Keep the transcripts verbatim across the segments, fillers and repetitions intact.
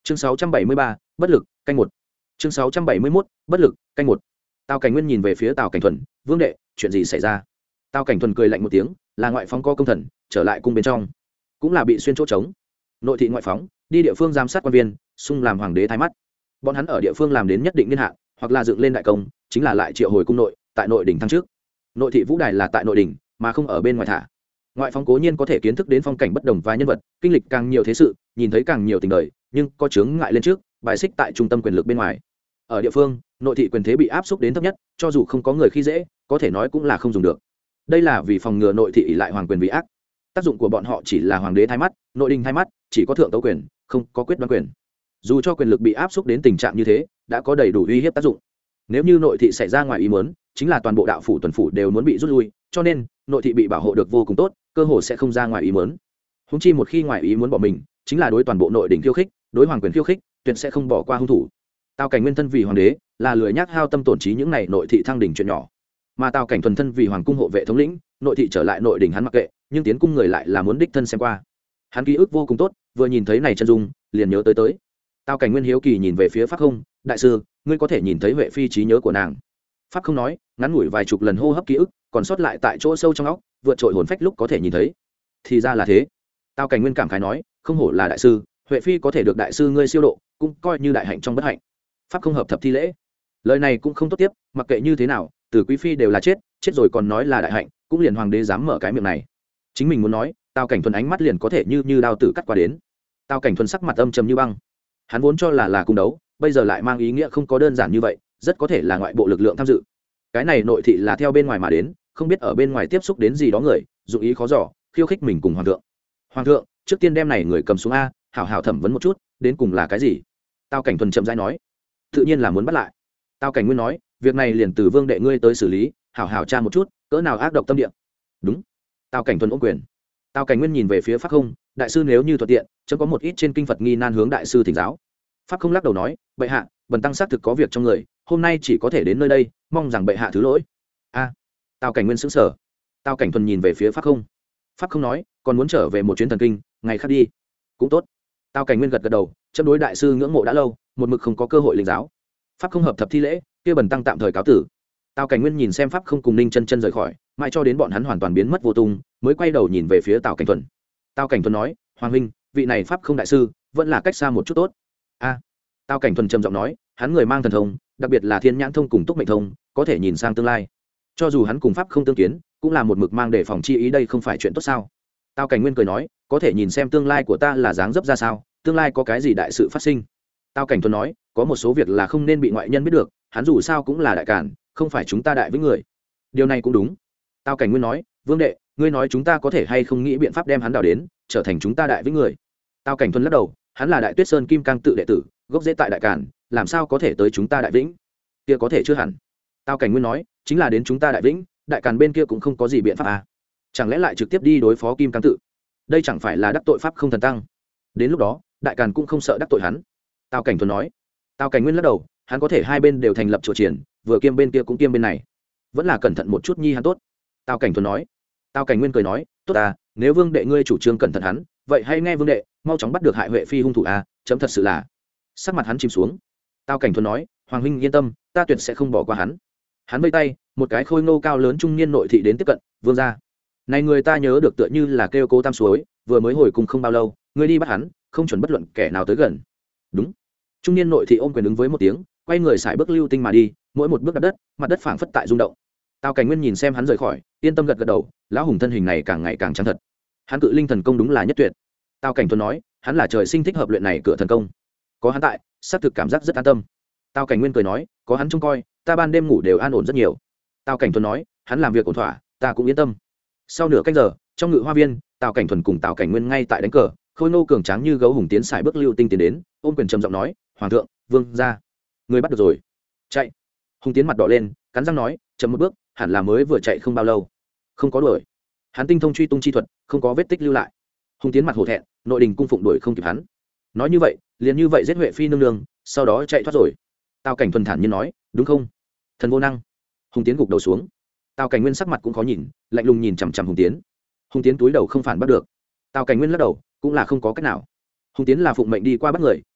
chương sáu trăm bảy mươi ba, bất lực canh một. chương sáu trăm bảy mươi mốt, bất lực canh một. Tào Cảnh Nguyên nhìn về phía Tào Cảnh Thuần, "Vương đệ, chuyện gì xảy ra?" Tào Cảnh Thuần cười lạnh một tiếng, "Là ngoại phóng có công thần trở lại cung bên trong, cũng là bị xuyên chỗ trống. Nội thị ngoại phóng đi địa phương giám sát quan viên, xung làm hoàng đế thái mắt. Bọn hắn ở địa phương làm đến nhất định niên hạn, hoặc là dựng lên đại công, chính là lại triệu hồi cung nội, tại nội đỉnh thăng trước. Nội thị vũ đài là tại nội đỉnh, mà không ở bên ngoài thả. Ngoại phóng cố nhiên có thể kiến thức đến phong cảnh bất đồng và nhân vật, kinh lịch càng nhiều thế sự, nhìn thấy càng nhiều tình đời, nhưng có chướng ngại lên trước, bài xích tại trung tâm quyền lực bên ngoài. Ở địa phương, nội thị quyền thế bị áp xúc đến thấp nhất, cho dù không có người khi dễ, có thể nói cũng là không dùng được. Đây là vì phòng ngừa nội thị ỷ lại hoàng quyền vì ác. Tác dụng của bọn họ chỉ là hoàng đế thái mắt, nội đình thái mắt, chỉ có thượng tấu quyền, không có quyết đoán quyền. Dù cho quyền lực bị áp xúc đến tình trạng như thế, đã có đầy đủ uy hiếp tác dụng. Nếu như nội thị xảy ra ngoài ý muốn, chính là toàn bộ đạo phủ tuần phủ đều muốn bị rút lui, cho nên nội thị bị bảo hộ được vô cùng tốt, cơ hội sẽ không ra ngoài ý muốn. Húng chi một khi ngoài ý muốn bỏ mình, chính là đối toàn bộ nội đình khiêu khích, đối hoàng quyền khiêu khích, tuyệt sẽ không bỏ qua hung thủ. Tào Cảnh Nguyên thân vì hoàng đế, là lười nhác hao tâm tổn trí những này nội thị thăng đỉnh chuyện nhỏ. Mà Tào Cảnh Thuần thân vì hoàng cung hộ vệ thống lĩnh, nội thị trở lại nội đình hắn mặc kệ, nhưng tiến cung người lại là muốn đích thân xem qua. Hắn ký ức vô cùng tốt, vừa nhìn thấy này chân dung, liền nhớ tới tới. Tào Cảnh Nguyên hiếu kỳ nhìn về phía Pháp Không, "Đại sư, ngươi có thể nhìn thấy Huệ phi trí nhớ của nàng?" Pháp Không nói, ngắn ngủi vài chục lần hô hấp ký ức, còn sót lại tại chỗ sâu trong óc, vượt trội hồn phách lúc có thể nhìn thấy. Thì ra là thế. Tào Cảnh Nguyên cảm khái nói, "Không hổ là đại sư, Huệ phi có thể được đại sư ngươi siêu độ, cũng coi như đại hạnh trong bất hạnh." Pháp Không hợp thập thi lễ. Lời này cũng không tốt tiếp, mặc kệ như thế nào, từ quý phi đều là chết, chết rồi còn nói là đại hạnh, cũng liền hoàng đế dám mở cái miệng này. Chính mình muốn nói, Tào Cảnh Thuần ánh mắt liền có thể như như đao tử cắt qua đến. Tào Cảnh Thuần sắc mặt âm trầm như băng. Hắn vốn cho là là cung đấu, bây giờ lại mang ý nghĩa không có đơn giản như vậy, rất có thể là ngoại bộ lực lượng tham dự. Cái này nội thị là theo bên ngoài mà đến, không biết ở bên ngoài tiếp xúc đến gì đó người, dụng ý khó dò, khiêu khích mình cùng hoàng thượng. Hoàng thượng, trước tiên đem này người cầm xuống a, hảo hảo thẩm vấn một chút, đến cùng là cái gì? Tào Cảnh Thuần chậm rãi nói. Tự nhiên là muốn bắt lại. Tào Cảnh Nguyên nói, việc này liền từ Vương đệ ngươi tới xử lý, hảo hảo tra một chút, cỡ nào ác độc tâm địa. Đúng. Tào Cảnh Thuần ôm quyền. Tào Cảnh Nguyên nhìn về phía Pháp Không, "Đại sư nếu như thuận tiện, chấm có một ít trên kinh Phật nghi nan hướng đại sư thỉnh giáo." Pháp Không lắc đầu nói, "Bệ hạ, bần tăng xác thực có việc trong người, hôm nay chỉ có thể đến nơi đây, mong rằng bệ hạ thứ lỗi." A. Tào Cảnh Nguyên sững sờ. Tào Cảnh Thuần nhìn về phía Pháp Không. Pháp Không nói, "Còn muốn trở về một chuyến thần kinh, ngày khác đi." Cũng tốt. Tào Cảnh Nguyên gật gật đầu, chấm đối đại sư ngưỡng mộ đã lâu, một mực không có cơ hội lĩnh giáo. Pháp Không hợp thập thi lễ, kia bần tăng tạm thời cáo tử. Tào Cảnh Nguyên nhìn xem Pháp Không cùng Ninh Chân Chân rời khỏi, mãi cho đến bọn hắn hoàn toàn biến mất vô tung, mới quay đầu nhìn về phía Tào Cảnh Thuần. Tào Cảnh Thuần nói, "Hoàng huynh, vị này Pháp Không đại sư, vẫn là cách xa một chút tốt." A. Tào Cảnh Thuần trầm giọng nói, hắn người mang thần thông, đặc biệt là Thiên Nhãn thông cùng Túc Mệnh thông, có thể nhìn sang tương lai. Cho dù hắn cùng Pháp Không tương kiến, cũng là một mực mang để phòng chi ý, đây không phải chuyện tốt sao? Tào Cảnh Nguyên cười nói, "Có thể nhìn xem tương lai của ta là dáng dấp ra sao, tương lai có cái gì đại sự phát sinh." Tào Cảnh Thuần nói, "Có một số việc là không nên bị ngoại nhân biết được, hắn dù sao cũng là đại cản, không phải chúng ta đại với người." Điều này cũng đúng. Tào Cảnh Nguyên nói, "Vương đệ, ngươi nói chúng ta có thể hay không nghĩ biện pháp đem hắn đào đến, trở thành chúng ta đại với người?" Tào Cảnh Thuần lắc đầu, hắn là Đại Tuyết Sơn Kim Cang tự đệ tử, gốc rễ tại đại cản, làm sao có thể tới chúng ta đại vĩnh? Kia có thể chưa hẳn. Tào Cảnh Nguyên nói, "Chính là đến chúng ta đại vĩnh, đại càn bên kia cũng không có gì biện pháp à? Chẳng lẽ lại trực tiếp đi đối phó Kim Cang tự? Đây chẳng phải là đắc tội pháp không thần tăng? Đến lúc đó, đại càn cũng không sợ đắc tội hắn." Tào Cảnh Thuần nói. Tào Cảnh Nguyên lắc đầu, hắn có thể hai bên đều thành lập chùa triển, vừa kiêm bên kia cũng kiêm bên này, vẫn là cẩn thận một chút nhi hắn tốt. Tào Cảnh Thuần nói. Tào Cảnh Nguyên cười nói, "Tốt à, nếu Vương đệ ngươi chủ trương cẩn thận hắn, vậy hay nghe Vương đệ, mau chóng bắt được hại Huệ phi hung thủ à, chấm thật sự là." Sắc mặt hắn chìm xuống. Tào Cảnh Thuần nói, "Hoàng huynh yên tâm, ta tuyệt sẽ không bỏ qua hắn." Hắn vây tay, một cái khôi ngô cao lớn trung niên nội thị đến tiếp cận, "Vương gia, này người ta nhớ được tựa như là kêu Cố Tam Suối, vừa mới hồi cùng không bao lâu, ngươi đi bắt hắn, không chuẩn bất luận kẻ nào tới gần." Đúng. Trung niên nội thị ôm quyền ứng với một tiếng, quay người sải bước lưu tinh mà đi, mỗi một bước đạp đất, mặt đất phảng phất tại rung động. Tào Cảnh Nguyên nhìn xem hắn rời khỏi, yên tâm gật gật đầu, lão hùng thân hình này càng ngày càng trắng thật. Hắn cự linh thần công đúng là nhất tuyệt. Tào Cảnh Thuần nói, hắn là trời sinh thích hợp luyện này cửa thần công. Có hắn tại, xác thực cảm giác rất an tâm. Tào Cảnh Nguyên cười nói, có hắn trông coi, ta ban đêm ngủ đều an ổn rất nhiều. Tào Cảnh Thuần nói, hắn làm việc ổn thỏa, ta cũng yên tâm. Sau nửa canh giờ, trong ngự hoa viên, Tào Cảnh Thuần cùng Tào Cảnh Nguyên ngay tại đánh cờ, khôi nô cường tráng như gấu hùng tiến sải bước lưu tinh tiến đến, ôm quyền trầm giọng nói, "Hoàng thượng, vương gia, người bắt được rồi." Chạy. Hùng tiến mặt đỏ lên, cắn răng nói, chậm một bước, hẳn là mới vừa chạy không bao lâu, không có đuổi. Hắn tinh thông truy tung chi thuật, không có vết tích lưu lại. Hùng tiến mặt hổ thẹn, nội đình cung phụng đuổi không kịp hắn. Nói như vậy, liền như vậy giết Huệ phi nương nương, sau đó chạy thoát rồi. Tào Cảnh Thuần thản nhiên nói, "Đúng không? Thần vô năng." Hùng tiến gục đầu xuống. Tào Cảnh Nguyên sắc mặt cũng khó nhìn, lạnh lùng nhìn chằm chằm Hùng tiến. Hùng tiến túi đầu không phản bắt được. Tào Cảnh Nguyên lắc đầu, cũng là không có cách nào. Hùng tiến là phụng mệnh đi qua bắt người,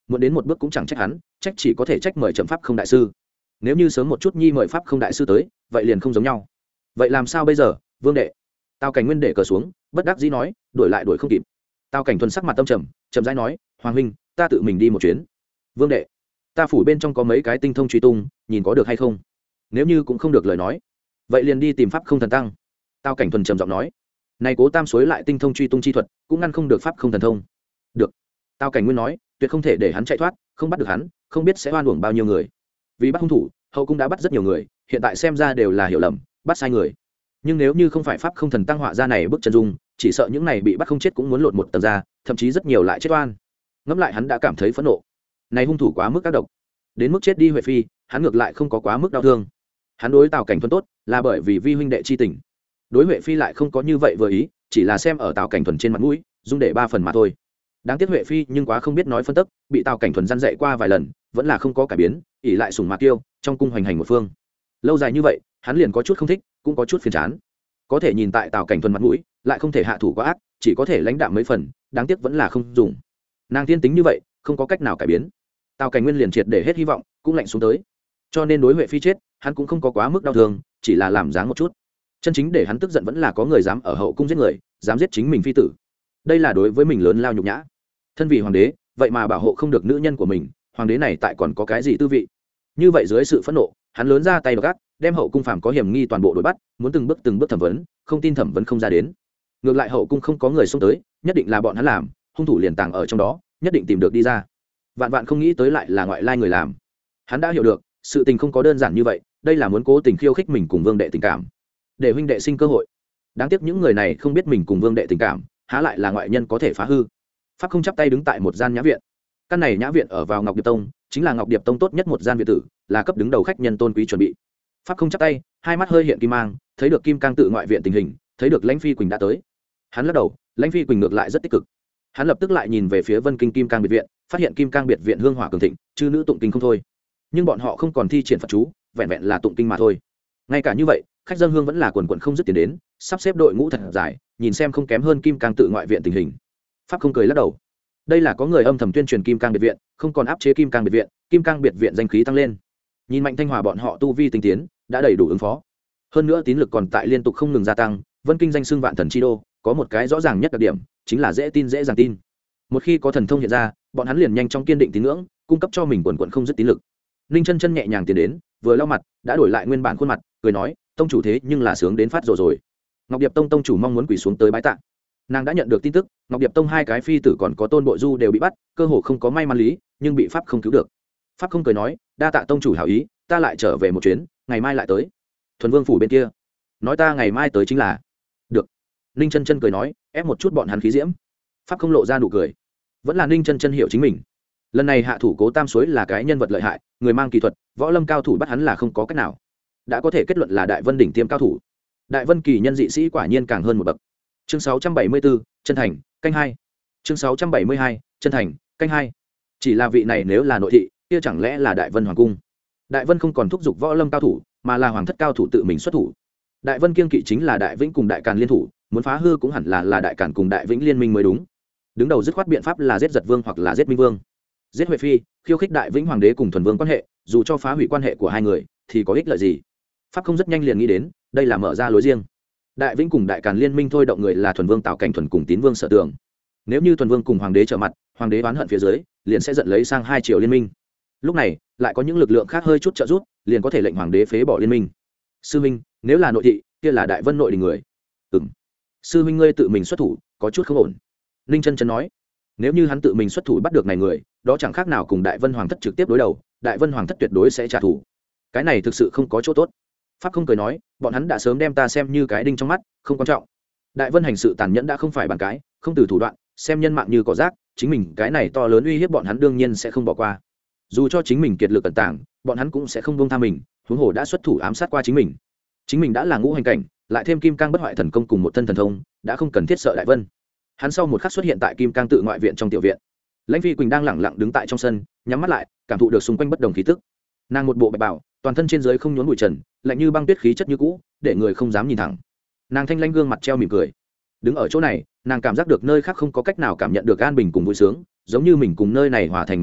muốn đến một bước cũng chẳng trách hắn, trách chỉ có thể trách mời trầm pháp không đại sư. Nếu như sớm một chút nhi mời pháp không đại sư tới, vậy liền không giống nhau. Vậy làm sao bây giờ, Vương đệ? Tào Cảnh Nguyên để cờ xuống, bất đắc dĩ nói, đuổi lại đuổi không kịp. Tào Cảnh Thuần sắc mặt tâm trầm, chậm rãi nói, Hoàng huynh, ta tự mình đi một chuyến. Vương đệ, ta phủ bên trong có mấy cái tinh thông truy tung, nhìn có được hay không? Nếu như cũng không được lời nói, vậy liền đi tìm pháp không thần tăng. Tào Cảnh Thuần trầm giọng nói, này Cố Tam suối lại tinh thông truy tung chi thuật, cũng ngăn không được pháp không thần thông. Được. Tào Cảnh Nguyên nói, tuyệt không thể để hắn chạy thoát, không bắt được hắn, không biết sẽ oan uổng bao nhiêu người. Vì bắt hung thủ, hậu cung đã bắt rất nhiều người, hiện tại xem ra đều là hiểu lầm, bắt sai người. Nhưng nếu như không phải pháp không thần tăng họa ra này bức chân dung, chỉ sợ những này bị bắt không chết cũng muốn lột một tầng ra, thậm chí rất nhiều lại chết oan. Ngẫm lại hắn đã cảm thấy phẫn nộ. Này hung thủ quá mức ác độc, đến mức chết đi Huệ Phi, hắn ngược lại không có quá mức đau thương. Hắn đối Tào Cảnh Thuần tốt, là bởi vì vi huynh đệ chi tình. Đối Huệ Phi lại không có như vậy vừa ý, chỉ là xem ở Tào Cảnh Thuần trên mặt mũi, dung để ba phần mà thôi. Đáng tiếc Huệ Phi nhưng quá không biết nói phân tức, bị Tào Cảnh Thuần răn dạy qua vài lần, vẫn là không có cải biến, ỷ lại sủng mạc tiêu, trong cung hoành hành một phương. Lâu dài như vậy, hắn liền có chút không thích, cũng có chút phiền chán. Có thể nhìn tại Tào Cảnh Thuần mặt mũi, lại không thể hạ thủ quá ác, chỉ có thể lãnh đạm mấy phần, đáng tiếc vẫn là không dùng. Nàng tiên tính như vậy, không có cách nào cải biến. Tào Cảnh Nguyên liền triệt để hết hy vọng, cũng lạnh xuống tới. Cho nên đối Huệ Phi chết, hắn cũng không có quá mức đau thương, chỉ là làm dáng một chút. Chân chính để hắn tức giận vẫn là có người dám ở hậu cung giết người, dám giết chính mình phi tử. Đây là đối với mình lớn lao nhục nhã. Thân vì hoàng đế, vậy mà bảo hộ không được nữ nhân của mình, hoàng đế này tại còn có cái gì tư vị? Như vậy dưới sự phẫn nộ, hắn lớn ra tay gắt, đem hậu cung phàm có hiểm nghi toàn bộ đuổi bắt, muốn từng bước từng bước thẩm vấn, không tin thẩm vấn không ra đến. Ngược lại hậu cung không có người xông tới, nhất định là bọn hắn làm, hung thủ liền tàng ở trong đó, nhất định tìm được đi ra. Vạn vạn không nghĩ tới lại là ngoại lai người làm. Hắn đã hiểu được, sự tình không có đơn giản như vậy, đây là muốn cố tình khiêu khích mình cùng Vương đệ tình cảm, để huynh đệ sinh cơ hội. Đáng tiếc những người này không biết mình cùng Vương đệ tình cảm, há lại là ngoại nhân có thể phá hư. Pháp không chắp tay đứng tại một gian nhã viện. Căn này nhã viện ở vào Ngọc Điệp Tông, chính là Ngọc Điệp Tông tốt nhất một gian viện tử, là cấp đứng đầu khách nhân tôn quý chuẩn bị. Pháp không chắp tay, hai mắt hơi hiện kim mang, thấy được Kim Cang tự ngoại viện tình hình, thấy được Lãnh Phi Quỳnh đã tới. Hắn lắc đầu, Lãnh Phi Quỳnh ngược lại rất tích cực. Hắn lập tức lại nhìn về phía Vân Kinh Kim Cang biệt viện, phát hiện Kim Cang biệt viện hương hỏa cường thịnh, chư nữ tụng kinh không thôi. Nhưng bọn họ không còn thi triển Phật chú, vẹn vẹn là tụng kinh mà thôi. Ngay cả như vậy, khách dân hương vẫn là quần quần không dứt tiến đến, sắp xếp đội ngũ thật dài, nhìn xem không kém hơn Kim Cang tự ngoại viện tình hình. Pháp không cười lắc đầu. Đây là có người âm thầm tuyên truyền Kim Cang biệt viện, không còn áp chế Kim Cang biệt viện, Kim Cang biệt viện danh khí tăng lên. Nhìn Mạnh Thanh Hòa bọn họ tu vi tinh tiến, đã đầy đủ ứng phó. Hơn nữa tín lực còn tại liên tục không ngừng gia tăng, Vân Kinh danh xưng vạn thần chi đô, có một cái rõ ràng nhất đặc điểm, chính là dễ tin dễ dàng tin. Một khi có thần thông hiện ra, bọn hắn liền nhanh chóng kiên định tín ngưỡng, cung cấp cho mình quần quần không dứt tín lực. Ninh Chân Chân nhẹ nhàng tiến đến, vừa lau mặt, đã đổi lại nguyên bản khuôn mặt, cười nói, tông chủ thế nhưng là sướng đến phát rồi rồi. Ngọc Điệp Tông tông chủ mong muốn quỳ xuống tới bái tạ. Nàng đã nhận được tin tức, Ngọc Điệp Tông hai cái phi tử còn có Tôn Bội Du đều bị bắt, cơ hồ không có may mắn lý, nhưng bị pháp không cứu được. Pháp không cười nói, đa tạ tông chủ hảo ý, ta lại trở về một chuyến, ngày mai lại tới. Thuần Vương phủ bên kia, nói ta ngày mai tới chính là được. Ninh Chân Chân cười nói, ép một chút bọn hắn khí diễm. Pháp không lộ ra nụ cười, vẫn là Ninh Chân Chân hiểu chính mình. Lần này hạ thủ Cố Tam suối là cái nhân vật lợi hại, người mang kỳ thuật, võ lâm cao thủ bắt hắn là không có cách nào. Đã có thể kết luận là Đại Vân đỉnh tiêm cao thủ. Đại Vân kỳ nhân dị sĩ quả nhiên càng hơn một bậc. Chương sáu trăm bảy mươi bốn, chân thành, canh hai. Chương sáu trăm bảy mươi hai, chân thành, canh hai. Chỉ là vị này nếu là nội thị, kia chẳng lẽ là Đại Vân hoàng cung? Đại Vân không còn thúc giục võ lâm cao thủ, mà là hoàng thất cao thủ tự mình xuất thủ. Đại Vân kiên kỵ chính là Đại Vĩnh cùng Đại Càn liên thủ, muốn phá hư cũng hẳn là là Đại Càn cùng Đại Vĩnh liên minh mới đúng. Đứng đầu dứt khoát biện pháp là giết Giật Vương hoặc là giết Minh Vương. Giết Huệ Phi, khiêu khích Đại Vĩnh hoàng đế cùng Thuần Vương quan hệ, dù cho phá hủy quan hệ của hai người, thì có ích lợi gì? Pháp không rất nhanh liền nghĩ đến, đây là mở ra lối riêng. Đại Vĩnh cùng Đại Càn liên minh thôi động người là Thuần Vương Tào Cảnh Thuần cùng Tín Vương Sở Tường. Nếu như Thuần Vương cùng hoàng đế trở mặt, hoàng đế oán hận phía dưới, liền sẽ giận lấy sang hai triều liên minh. Lúc này, lại có những lực lượng khác hơi chút trợ giúp, liền có thể lệnh hoàng đế phế bỏ liên minh. Sư huynh, nếu là nội thị, kia là Đại Vân nội đình người. Ừm. Sư huynh ngươi tự mình xuất thủ, có chút không ổn. Ninh Chân Chân nói, nếu như hắn tự mình xuất thủ bắt được này người, đó chẳng khác nào cùng Đại Vân hoàng thất trực tiếp đối đầu, Đại Vân hoàng thất tuyệt đối sẽ trả thù. Cái này thực sự không có chỗ tốt. Pháp không cười nói, bọn hắn đã sớm đem ta xem như cái đinh trong mắt, không quan trọng. Đại Vân hành sự tàn nhẫn đã không phải bàn cái, không từ thủ đoạn, xem nhân mạng như cỏ rác, chính mình cái này to lớn uy hiếp bọn hắn đương nhiên sẽ không bỏ qua. Dù cho chính mình kiệt lực cẩn tàng, bọn hắn cũng sẽ không buông tha mình, huống hồ đã xuất thủ ám sát qua chính mình. Chính mình đã là ngũ hành cảnh, lại thêm Kim Cang bất hoại thần công cùng một thân thần thông, đã không cần thiết sợ Đại Vân. Hắn sau một khắc xuất hiện tại Kim Cang tự ngoại viện trong tiểu viện. Lãnh Phi Quỳnh đang lẳng lặng đứng tại trong sân, nhắm mắt lại, cảm thụ được xung quanh bất đồng khí tức. Nàng một bộ bạch bào, toàn thân trên dưới không nhốn bụi trần, lạnh như băng tuyết khí chất như cũ, để người không dám nhìn thẳng. Nàng thanh lãnh gương mặt treo mỉm cười. Đứng ở chỗ này, nàng cảm giác được nơi khác không có cách nào cảm nhận được an bình cùng vui sướng, giống như mình cùng nơi này hòa thành một thể,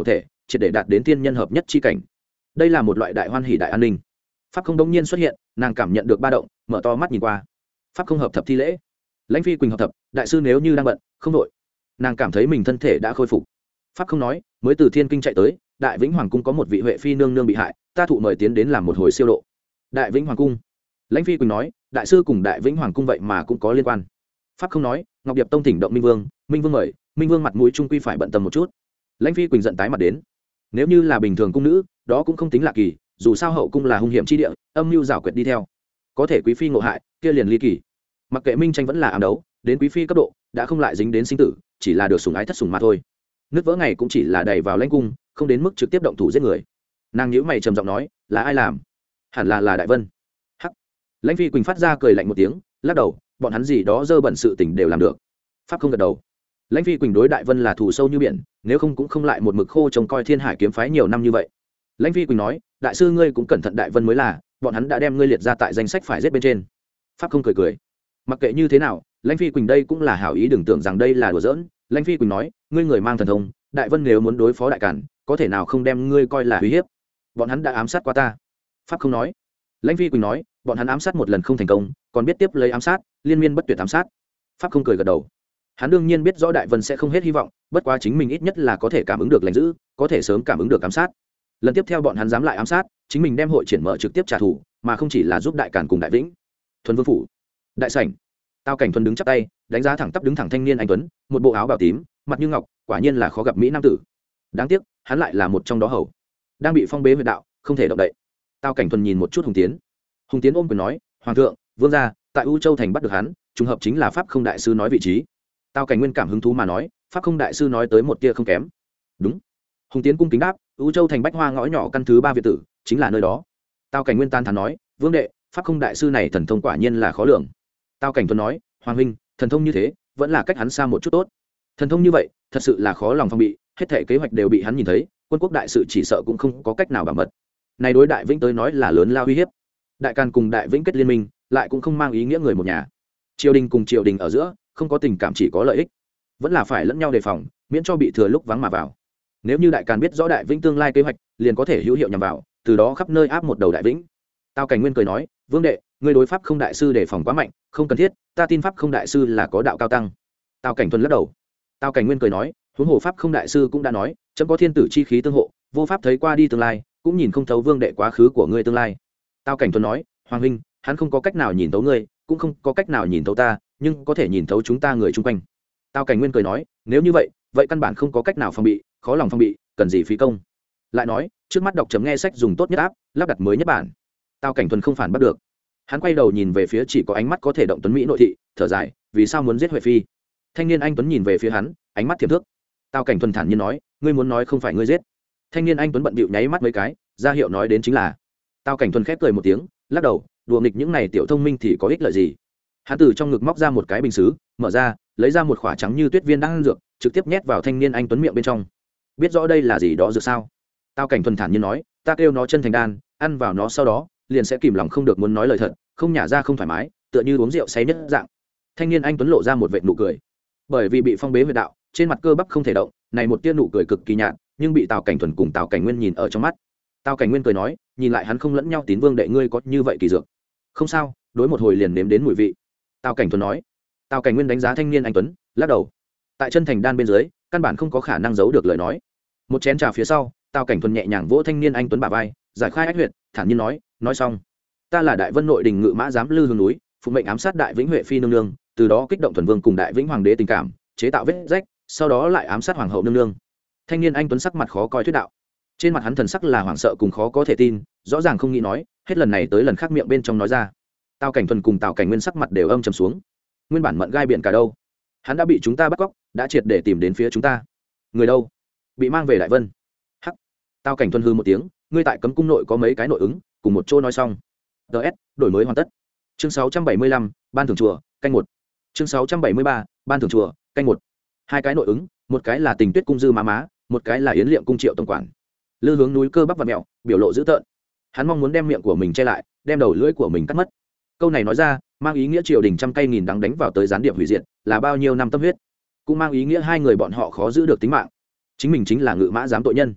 triệt để đạt đến thiên nhân hợp nhất chi cảnh. Đây là một loại đại hoan hỷ đại an ninh. Pháp không đống nhiên xuất hiện, nàng cảm nhận được ba động, mở to mắt nhìn qua. Pháp không hợp thập thi lễ. Lãnh Phi Quỳnh hợp thập, đại sư nếu như đang bận, không đội. Nàng cảm thấy mình thân thể đã khôi phục. Pháp không nói, mới từ Thiên Kinh chạy tới, Đại Vĩnh Hoàng cung có một vị Huệ phi nương nương bị hại, ta thụ mời tiến đến làm một hồi siêu độ. Đại Vĩnh Hoàng cung. Lãnh Phi Quỳnh nói, đại sư cùng Đại Vĩnh Hoàng cung vậy mà cũng có liên quan. Pháp không nói, Ngọc Điệp tông thỉnh động Minh Vương, Minh Vương mời, Minh Vương mặt mũi trung quy phải bận tâm một chút. Lãnh Phi Quỳnh giận tái mặt đến. Nếu như là bình thường cung nữ, đó cũng không tính là kỳ, dù sao hậu cung là hung hiểm chi địa, âm mưu giảo quyệt đi theo. Có thể quý phi ngộ hại, kia liền ly kỳ. Mặc kệ minh tranh vẫn là ám đấu, đến quý phi cấp độ, đã không lại dính đến sinh tử, chỉ là được sủng ái thất sủng mà thôi. Nước vỡ ngày cũng chỉ là đầy vào lãnh cung, không đến mức trực tiếp động thủ giết người. Nàng nhíu mày trầm giọng nói, là ai làm? Hẳn là là Đại Vân. Hắc. Lãnh Phi Quỳnh phát ra cười lạnh một tiếng, lắc đầu, bọn hắn gì đó dơ bẩn sự tình đều làm được. Pháp không gật đầu. Lãnh Phi Quỳnh đối Đại Vân là thù sâu như biển, nếu không cũng không lại một mực khô trông coi Thiên Hải kiếm phái nhiều năm như vậy. Lãnh Phi Quỳnh nói, đại sư ngươi cũng cẩn thận Đại Vân mới là, bọn hắn đã đem ngươi liệt ra tại danh sách phải giết bên trên. Pháp không cười cười. Mặc kệ như thế nào, Lãnh Phi Quỳnh đây cũng là hảo ý, đừng tưởng rằng đây là đùa giỡn. Lãnh Phi Quỳnh nói, ngươi người mang thần thông, Đại Vân nếu muốn đối phó đại cản, có thể nào không đem ngươi coi là uy hiếp? Bọn hắn đã ám sát qua ta. Pháp không nói. Lãnh Phi Quỳnh nói, bọn hắn ám sát một lần không thành công, còn biết tiếp lấy ám sát, liên miên bất tuyệt ám sát. Pháp không cười gật đầu. Hắn đương nhiên biết rõ Đại Vân sẽ không hết hy vọng, bất quá chính mình ít nhất là có thể cảm ứng được lành dữ, có thể sớm cảm ứng được ám sát. Lần tiếp theo bọn hắn dám lại ám sát, chính mình đem hội triển mở trực tiếp trả thù, mà không chỉ là giúp đại càn cùng đại vĩnh. Thuần Vương phủ, đại sảnh. Tao Cảnh Thuần đứng chắp tay, đánh giá thẳng tắp đứng thẳng thanh niên anh tuấn, một bộ áo bào tím, mặt như ngọc, quả nhiên là khó gặp mỹ nam tử. Đáng tiếc, hắn lại là một trong đó hầu, đang bị phong bế huyệt đạo, không thể động đậy. Tao Cảnh Thuần nhìn một chút Hùng Tiến. Hùng Tiến ôm quyền nói, hoàng thượng, vương gia, tại U Châu thành bắt được hắn, trùng hợp chính là Pháp Không đại sư nói vị trí. Tao Cảnh Nguyên cảm hứng thú mà nói, Pháp Không đại sư nói tới một tia không kém. Đúng. Hùng Tiến cung kính đáp, U Châu thành bách hoa ngõ nhỏ căn thứ ba việt tử, chính là nơi đó. Tao Cảnh Nguyên tan thán nói, vương đệ, Pháp Không đại sư này thần thông quả nhiên là khó lường. Tao Cảnh Thuần nói, hoàng huynh, thần thông như thế, vẫn là cách hắn xa một chút tốt. Thần thông như vậy, thật sự là khó lòng phòng bị, hết thảy kế hoạch đều bị hắn nhìn thấy, quân quốc đại sự chỉ sợ cũng không có cách nào bảo mật. Này đối Đại Vĩnh tới nói là lớn lao uy hiếp. Đại Càn cùng Đại Vĩnh kết liên minh, lại cũng không mang ý nghĩa người một nhà. Triều đình cùng triều đình ở giữa, không có tình cảm, chỉ có lợi ích, vẫn là phải lẫn nhau đề phòng, miễn cho bị thừa lúc vắng mà vào. Nếu như Đại Càn biết rõ Đại Vĩnh tương lai kế hoạch, liền có thể hữu hiệu nhằm vào, từ đó khắp nơi áp một đầu Đại Vĩnh. Tao Cảnh Nguyên cười nói, vương đệ, ngươi đối Pháp Không đại sư đề phòng quá mạnh, không cần thiết, ta tin Pháp Không đại sư là có đạo cao tăng. Tao Cảnh Thuần lắc đầu. Tao Cảnh Nguyên cười nói, huống hồ Pháp Không đại sư cũng đã nói, chấm có thiên tử chi khí tương hộ, vô pháp thấy qua đi tương lai, cũng nhìn không thấu vương đệ quá khứ của ngươi tương lai. Tao Cảnh Thuần nói, hoàng huynh, hắn không có cách nào nhìn thấu ngươi, cũng không có cách nào nhìn thấu ta, nhưng có thể nhìn thấu chúng ta người chung quanh. Tao Cảnh Nguyên cười nói, nếu như vậy, vậy căn bản không có cách nào phòng bị, khó lòng phòng bị, cần gì phí công. Lại nói, trước mắt đọc chấm nghe sách dùng tốt nhất áp, lắp đặt mới nhất bản. Tao Cảnh Thuần không phản bắt được. Hắn quay đầu nhìn về phía chỉ có ánh mắt có thể động tuấn mỹ nội thị, thở dài, vì sao muốn giết Huệ phi? Thanh niên anh tuấn nhìn về phía hắn, ánh mắt thiệp thước. Tao Cảnh Thuần thản nhiên nói, ngươi muốn nói không phải ngươi giết. Thanh niên anh tuấn bận bịu nháy mắt mấy cái, ra hiệu nói đến chính là. Tao Cảnh Thuần khép cười một tiếng, lắc đầu, đùa nghịch những này tiểu thông minh thì có ích lợi gì? Hắn từ trong ngực móc ra một cái bình sứ, mở ra, lấy ra một khỏa trắng như tuyết viên đang ăn dược, trực tiếp nhét vào thanh niên anh tuấn miệng bên trong. Biết rõ đây là gì đó dược sao? Tao Cảnh Thuần thản nhiên nói, ta kêu nó chân thành đan, ăn vào nó sau đó, liền sẽ kìm lòng không được muốn nói lời thật, không nhả ra không thoải mái, tựa như uống rượu say nhất dạng. Thanh niên anh tuấn lộ ra một vệt nụ cười. Bởi vì bị phong bế huyệt đạo, trên mặt cơ bắp không thể động, này một tia nụ cười cực kỳ nhạt, nhưng bị Tào Cảnh Thuần cùng Tào Cảnh Nguyên nhìn ở trong mắt. Tào Cảnh Nguyên cười nói, nhìn lại hắn không lẫn nhau tín vương đệ ngươi có như vậy kỳ dược. Không sao, đối một hồi liền nếm đến mùi vị. Tào Cảnh Thuần nói. Tào Cảnh Nguyên đánh giá thanh niên anh tuấn, lắc đầu. Tại chân thành đan bên dưới, căn bản không có khả năng giấu được lời nói. Một chén trà phía sau, Tào Cảnh Thuần nhẹ nhàng vỗ thanh niên anh tuấn bả vai, giải khai ách huyệt, thản nhiên nói, nói xong, ta là Đại Vân nội đình ngự mã giám lư hương núi, phụ mệnh ám sát Đại Vĩnh Huệ phi nương nương, từ đó kích động Thuần Vương cùng Đại Vĩnh hoàng đế tình cảm, chế tạo vết rách, sau đó lại ám sát hoàng hậu nương nương. Thanh niên anh tuấn sắc mặt khó coi thuyết đạo. Trên mặt hắn thần sắc là hoảng sợ cùng khó có thể tin, rõ ràng không nghĩ nói, hết lần này tới lần khác miệng bên trong nói ra. Tào Cảnh Thuần cùng Tào Cảnh Nguyên sắc mặt đều âm trầm xuống. Nguyên bản mận gai biển cả đâu, hắn đã bị chúng ta bắt cóc, đã triệt để tìm đến phía chúng ta. Người đâu? Bị mang về Đại Vân. Hắc. Tào Cảnh Thuần hư một tiếng, ngươi tại cấm cung nội có mấy cái nội ứng, cùng một chỗ nói xong. ds đổi mới hoàn tất. Chương sáu trăm bảy mươi lăm, ban thưởng chùa, canh một. Chương sáu trăm bảy mươi ba, ban thưởng chùa, canh một. Hai cái nội ứng, một cái là Tình Tuyết cung dư má má, một cái là Yến Liệm cung Triệu tổng quản. Lư Hướng núi cơ bắp và mèo, biểu lộ dữ tợn. Hắn mong muốn đem miệng của mình che lại, đem đầu lưỡi của mình cắt mất. Câu này nói ra, mang ý nghĩa triều đình trăm cây nghìn đắng đánh vào tới gián điệp hủy diệt, là bao nhiêu năm tâm huyết. Cũng mang ý nghĩa hai người bọn họ khó giữ được tính mạng. Chính mình chính là ngự mã giám tội nhân.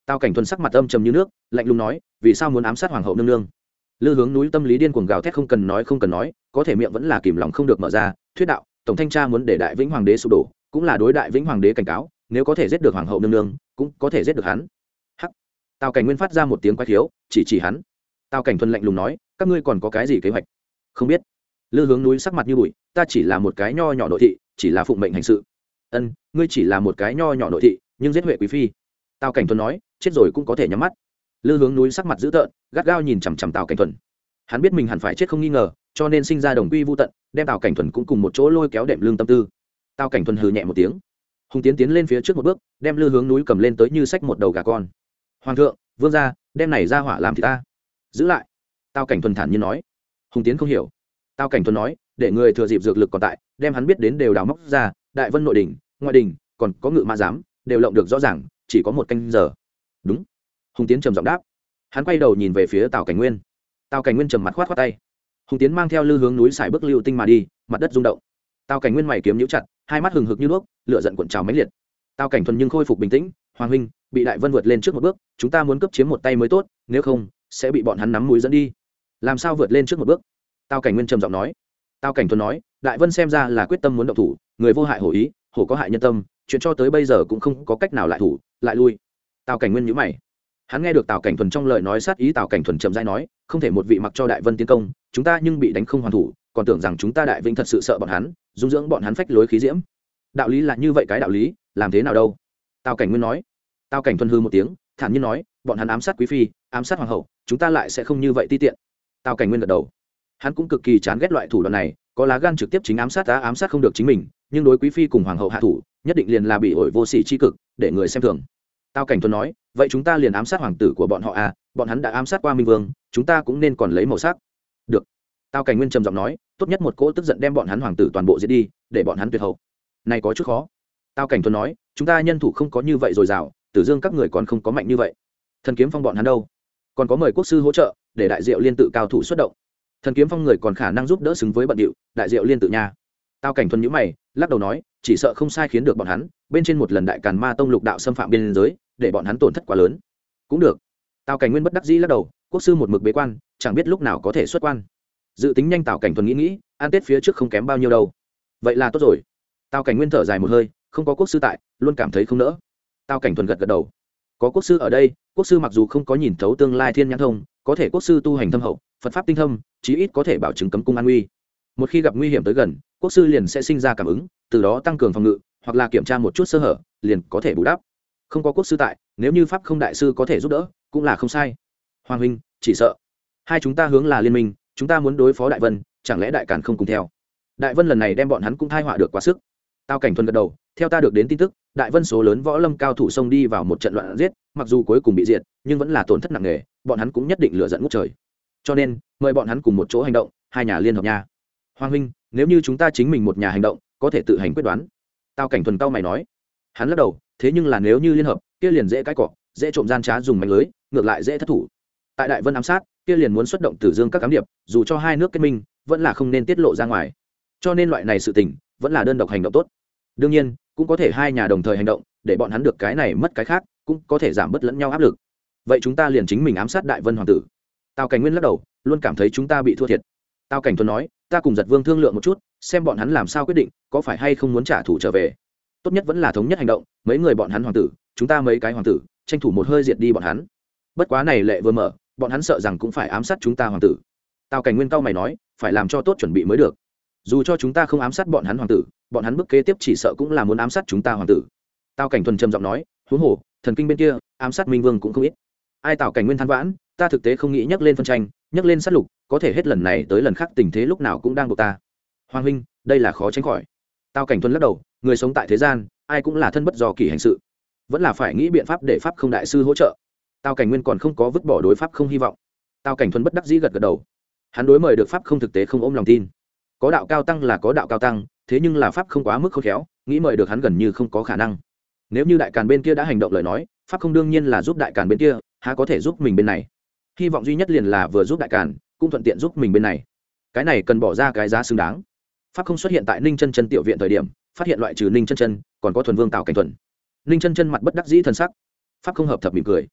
Tào Cảnh Thuần sắc mặt âm trầm như nước, lạnh lùng nói, vì sao muốn ám sát hoàng hậu nương nương? Lư Hướng Núi tâm lý điên cuồng gào thét, không cần nói không cần nói, có thể miệng vẫn là kìm lòng không được mở ra, thuyết đạo, tổng thanh tra muốn để Đại Vĩnh Hoàng đế sụp đổ, cũng là đối Đại Vĩnh Hoàng đế cảnh cáo, nếu có thể giết được hoàng hậu nương nương, cũng có thể giết được hắn. Hắc. Tào Cảnh Nguyên phát ra một tiếng quái khiếu, chỉ chỉ hắn. Tào Cảnh Thuần lạnh lùng nói, các ngươi còn có cái gì kế hoạch? Không biết. Lư Hướng Núi sắc mặt như bụi, ta chỉ là một cái nho nhỏ nội thị, chỉ là phụng mệnh hành sự. Ân, ngươi chỉ là một cái nho nhỏ nội thị, nhưng giết Huệ quý phi. Tào Cảnh Thuần nói, chết rồi cũng có thể nhắm mắt. Lư Hướng Núi sắc mặt dữ tợn, gắt gao nhìn chằm chằm Tào Cảnh Thuần. Hắn biết mình hẳn phải chết không nghi ngờ, cho nên sinh ra đồng quy vu tận, đem Tào Cảnh Thuần cũng cùng một chỗ lôi kéo đệm lưng tâm tư. Tào Cảnh Thuần hừ nhẹ một tiếng, hùng tiến tiến lên phía trước một bước, đem Lư Hướng Núi cầm lên tới như xách một đầu gà con. Hoàng thượng, vương gia, đem này ra hỏa làm thì ta giữ lại. Tào Cảnh Thuần thản nhiên nói. Hùng tiến không hiểu. Tào Cảnh Thuần nói, để người thừa dịp dược lực còn tại, đem hắn biết đến đều đào móc ra, đại vân nội đình, ngoại đình, còn có ngự mã giám, đều lộng được rõ ràng, chỉ có một canh giờ. Đúng. Hùng tiến trầm giọng đáp. Hắn quay đầu nhìn về phía Tào Cảnh Nguyên. Tào Cảnh Nguyên trầm mặt khoát khoát tay. Hùng tiến mang theo Lư Hướng Núi xài bước lưu tinh mà đi, mặt đất rung động. Tào Cảnh Nguyên mày kiếm nhíu chặt, hai mắt hừng hực như đuốc, lửa giận cuộn trào mãnh liệt. Tào Cảnh Thuần nhưng khôi phục bình tĩnh, hoàng huynh, bị đại vân vượt lên trước một bước, chúng ta muốn cấp chiếm một tay mới tốt, nếu không sẽ bị bọn hắn nắm mũi dẫn đi. Làm sao vượt lên trước một bước? Tào Cảnh Nguyên trầm giọng nói. Tào Cảnh Thuần nói, đại vân xem ra là quyết tâm muốn động thủ, người vô hại hổ ý, hổ có hại nhân tâm, chuyện cho tới bây giờ cũng không có cách nào lại thủ, lại lui. Tào Cảnh Nguyên nhíu mày. Hắn nghe được Tào Cảnh Thuần trong lời nói sát ý. Tào Cảnh Thuần chậm rãi nói, không thể một vị mặc cho đại vân tiến công, chúng ta nhưng bị đánh không hoàn thủ, còn tưởng rằng chúng ta đại vĩnh thật sự sợ bọn hắn, dung dưỡng bọn hắn phách lối khí diễm. Đạo lý là như vậy, cái đạo lý làm thế nào đâu? Tào Cảnh Nguyên nói. Tào Cảnh Thuần hư một tiếng, thản nhiên nói, bọn hắn ám sát quý phi, ám sát hoàng hậu, chúng ta lại sẽ không như vậy ti tiện. Tào Cảnh Nguyên gật đầu. Hắn cũng cực kỳ chán ghét loại thủ đoạn này, có lá gan trực tiếp chính ám sát ta ám sát không được chính mình, nhưng đối quý phi cùng hoàng hậu hạ thủ, nhất định liền là bị ổi vô sỉ chi cực, để người xem thường. Tào Cảnh Thuần nói, vậy chúng ta liền ám sát hoàng tử của bọn họ à, bọn hắn đã ám sát qua minh vương, chúng ta cũng nên còn lấy màu sắc. Được. Tào Cảnh Nguyên trầm giọng nói, tốt nhất một cỗ tức giận đem bọn hắn hoàng tử toàn bộ giết đi, để bọn hắn tuyệt hậu. Này có chút khó. Tào Cảnh Thuần nói, chúng ta nhân thủ không có như vậy dồi dào, Tử Dương các người còn không có mạnh như vậy. Thần Kiếm Phong bọn hắn đâu? Còn có mời quốc sư hỗ trợ, để đại diệu liên tự cao thủ xuất động. Thần Kiếm Phong người còn khả năng giúp đỡ xứng với bận điệu, đại diệu liên tự nha. Tào Cảnh Thuần nhíu mày, lắc đầu nói, chỉ sợ không sai khiến được bọn hắn, bên trên một lần đại càn ma tông lục đạo xâm phạm biên giới, để bọn hắn tổn thất quá lớn. Cũng được. Tào Cảnh Nguyên bất đắc dĩ lắc đầu, quốc sư một mực bế quan, chẳng biết lúc nào có thể xuất quan. Dự tính nhanh. Tào Cảnh Thuần nghĩ nghĩ, an tết phía trước không kém bao nhiêu đâu. Vậy là tốt rồi. Tào Cảnh Nguyên thở dài một hơi, không có quốc sư tại, luôn cảm thấy không nỡ. Tào Cảnh Thuần gật gật đầu. Có quốc sư ở đây, quốc sư mặc dù không có nhìn thấu tương lai thiên nhãn thông, có thể quốc sư tu hành thâm hậu, Phật pháp tinh thâm, chí ít có thể bảo chứng cấm cung an nguy. Một khi gặp nguy hiểm tới gần, quốc sư liền sẽ sinh ra cảm ứng, từ đó tăng cường phòng ngự, hoặc là kiểm tra một chút sơ hở, liền có thể bù đắp. Không có quốc sư tại, nếu như pháp không đại sư có thể giúp đỡ, cũng là không sai. Hoàng huynh, chỉ sợ hai chúng ta hướng là liên minh, chúng ta muốn đối phó đại vân, chẳng lẽ đại càn không cùng theo? Đại vân lần này đem bọn hắn cũng thai họa được quá sức. Tào Cảnh Thuần gật đầu, theo ta được đến tin tức, đại vân số lớn võ lâm cao thủ xông đi vào một trận loạn giết, mặc dù cuối cùng bị diệt, nhưng vẫn là tổn thất nặng nề, bọn hắn cũng nhất định lửa giận ngút trời. Cho nên, mời bọn hắn cùng một chỗ hành động, hai nhà liên hợp nha. Hoàng huynh, nếu như chúng ta chính mình một nhà hành động, có thể tự hành quyết đoán. Tào Cảnh Thuần cau mày nói. Hắn lắc đầu, thế nhưng là nếu như liên hợp, kia liền dễ cái cọ, dễ trộm gian trá dùng mánh lưới, ngược lại dễ thất thủ. Tại đại vân ám sát, kia liền muốn xuất động Tử Dương các cám điệp, dù cho hai nước kết minh, vẫn là không nên tiết lộ ra ngoài. Cho nên loại này sự tình, vẫn là đơn độc hành động tốt. Đương nhiên, cũng có thể hai nhà đồng thời hành động, để bọn hắn được cái này mất cái khác, cũng có thể giảm bớt lẫn nhau áp lực. Vậy chúng ta liền chính mình ám sát đại vân hoàng tử. Tào Cảnh Nguyên lắc đầu, luôn cảm thấy chúng ta bị thua thiệt. Tào Cảnh Thuần nói, ta cùng Giật Vương thương lượng một chút, xem bọn hắn làm sao quyết định, có phải hay không muốn trả thù trở về. Tốt nhất vẫn là thống nhất hành động, mấy người bọn hắn hoàng tử, chúng ta mấy cái hoàng tử, tranh thủ một hơi diệt đi bọn hắn. Bất quá này lệ vừa mở, bọn hắn sợ rằng cũng phải ám sát chúng ta hoàng tử. Tào Cảnh Nguyên cau mày nói, phải làm cho tốt chuẩn bị mới được. Dù cho chúng ta không ám sát bọn hắn hoàng tử, bọn hắn bước kế tiếp chỉ sợ cũng là muốn ám sát chúng ta hoàng tử. Tào Cảnh Thuần trầm giọng nói, huống hồ thần kinh bên kia ám sát minh vương cũng không ít. Ai Tào Cảnh Nguyên than vãn, ta thực tế không nghĩ nhắc lên phân tranh, nhắc lên sát lục, có thể hết lần này tới lần khác tình thế lúc nào cũng đang buộc ta. Hoàng huynh, đây là khó tránh khỏi. Tào Cảnh Thuần lắc đầu, người sống tại thế gian, ai cũng là thân bất do kỳ hành sự, vẫn là phải nghĩ biện pháp để pháp không đại sư hỗ trợ. Tào Cảnh Nguyên còn không có vứt bỏ đối pháp không hy vọng. Tào Cảnh Thuần bất đắc dĩ gật gật đầu. Hắn đối mời được pháp không thực tế không ôm lòng tin. Có đạo cao tăng là có đạo cao tăng, thế nhưng là pháp không quá mức khôn khéo, nghĩ mời được hắn gần như không có khả năng. Nếu như đại càn bên kia đã hành động lời nói, pháp không đương nhiên là giúp đại càn bên kia, há có thể giúp mình bên này. Hy vọng duy nhất liền là vừa giúp đại càn, cũng thuận tiện giúp mình bên này. Cái này cần bỏ ra cái giá xứng đáng. Pháp không xuất hiện tại Ninh Chân Chân tiểu viện thời điểm, phát hiện loại trừ Ninh Chân Chân, còn có Thuần Vương Tào Cảnh Thuần. Ninh Chân Chân mặt bất đắc dĩ thần sắc. Pháp không hợp thập mỉm cười.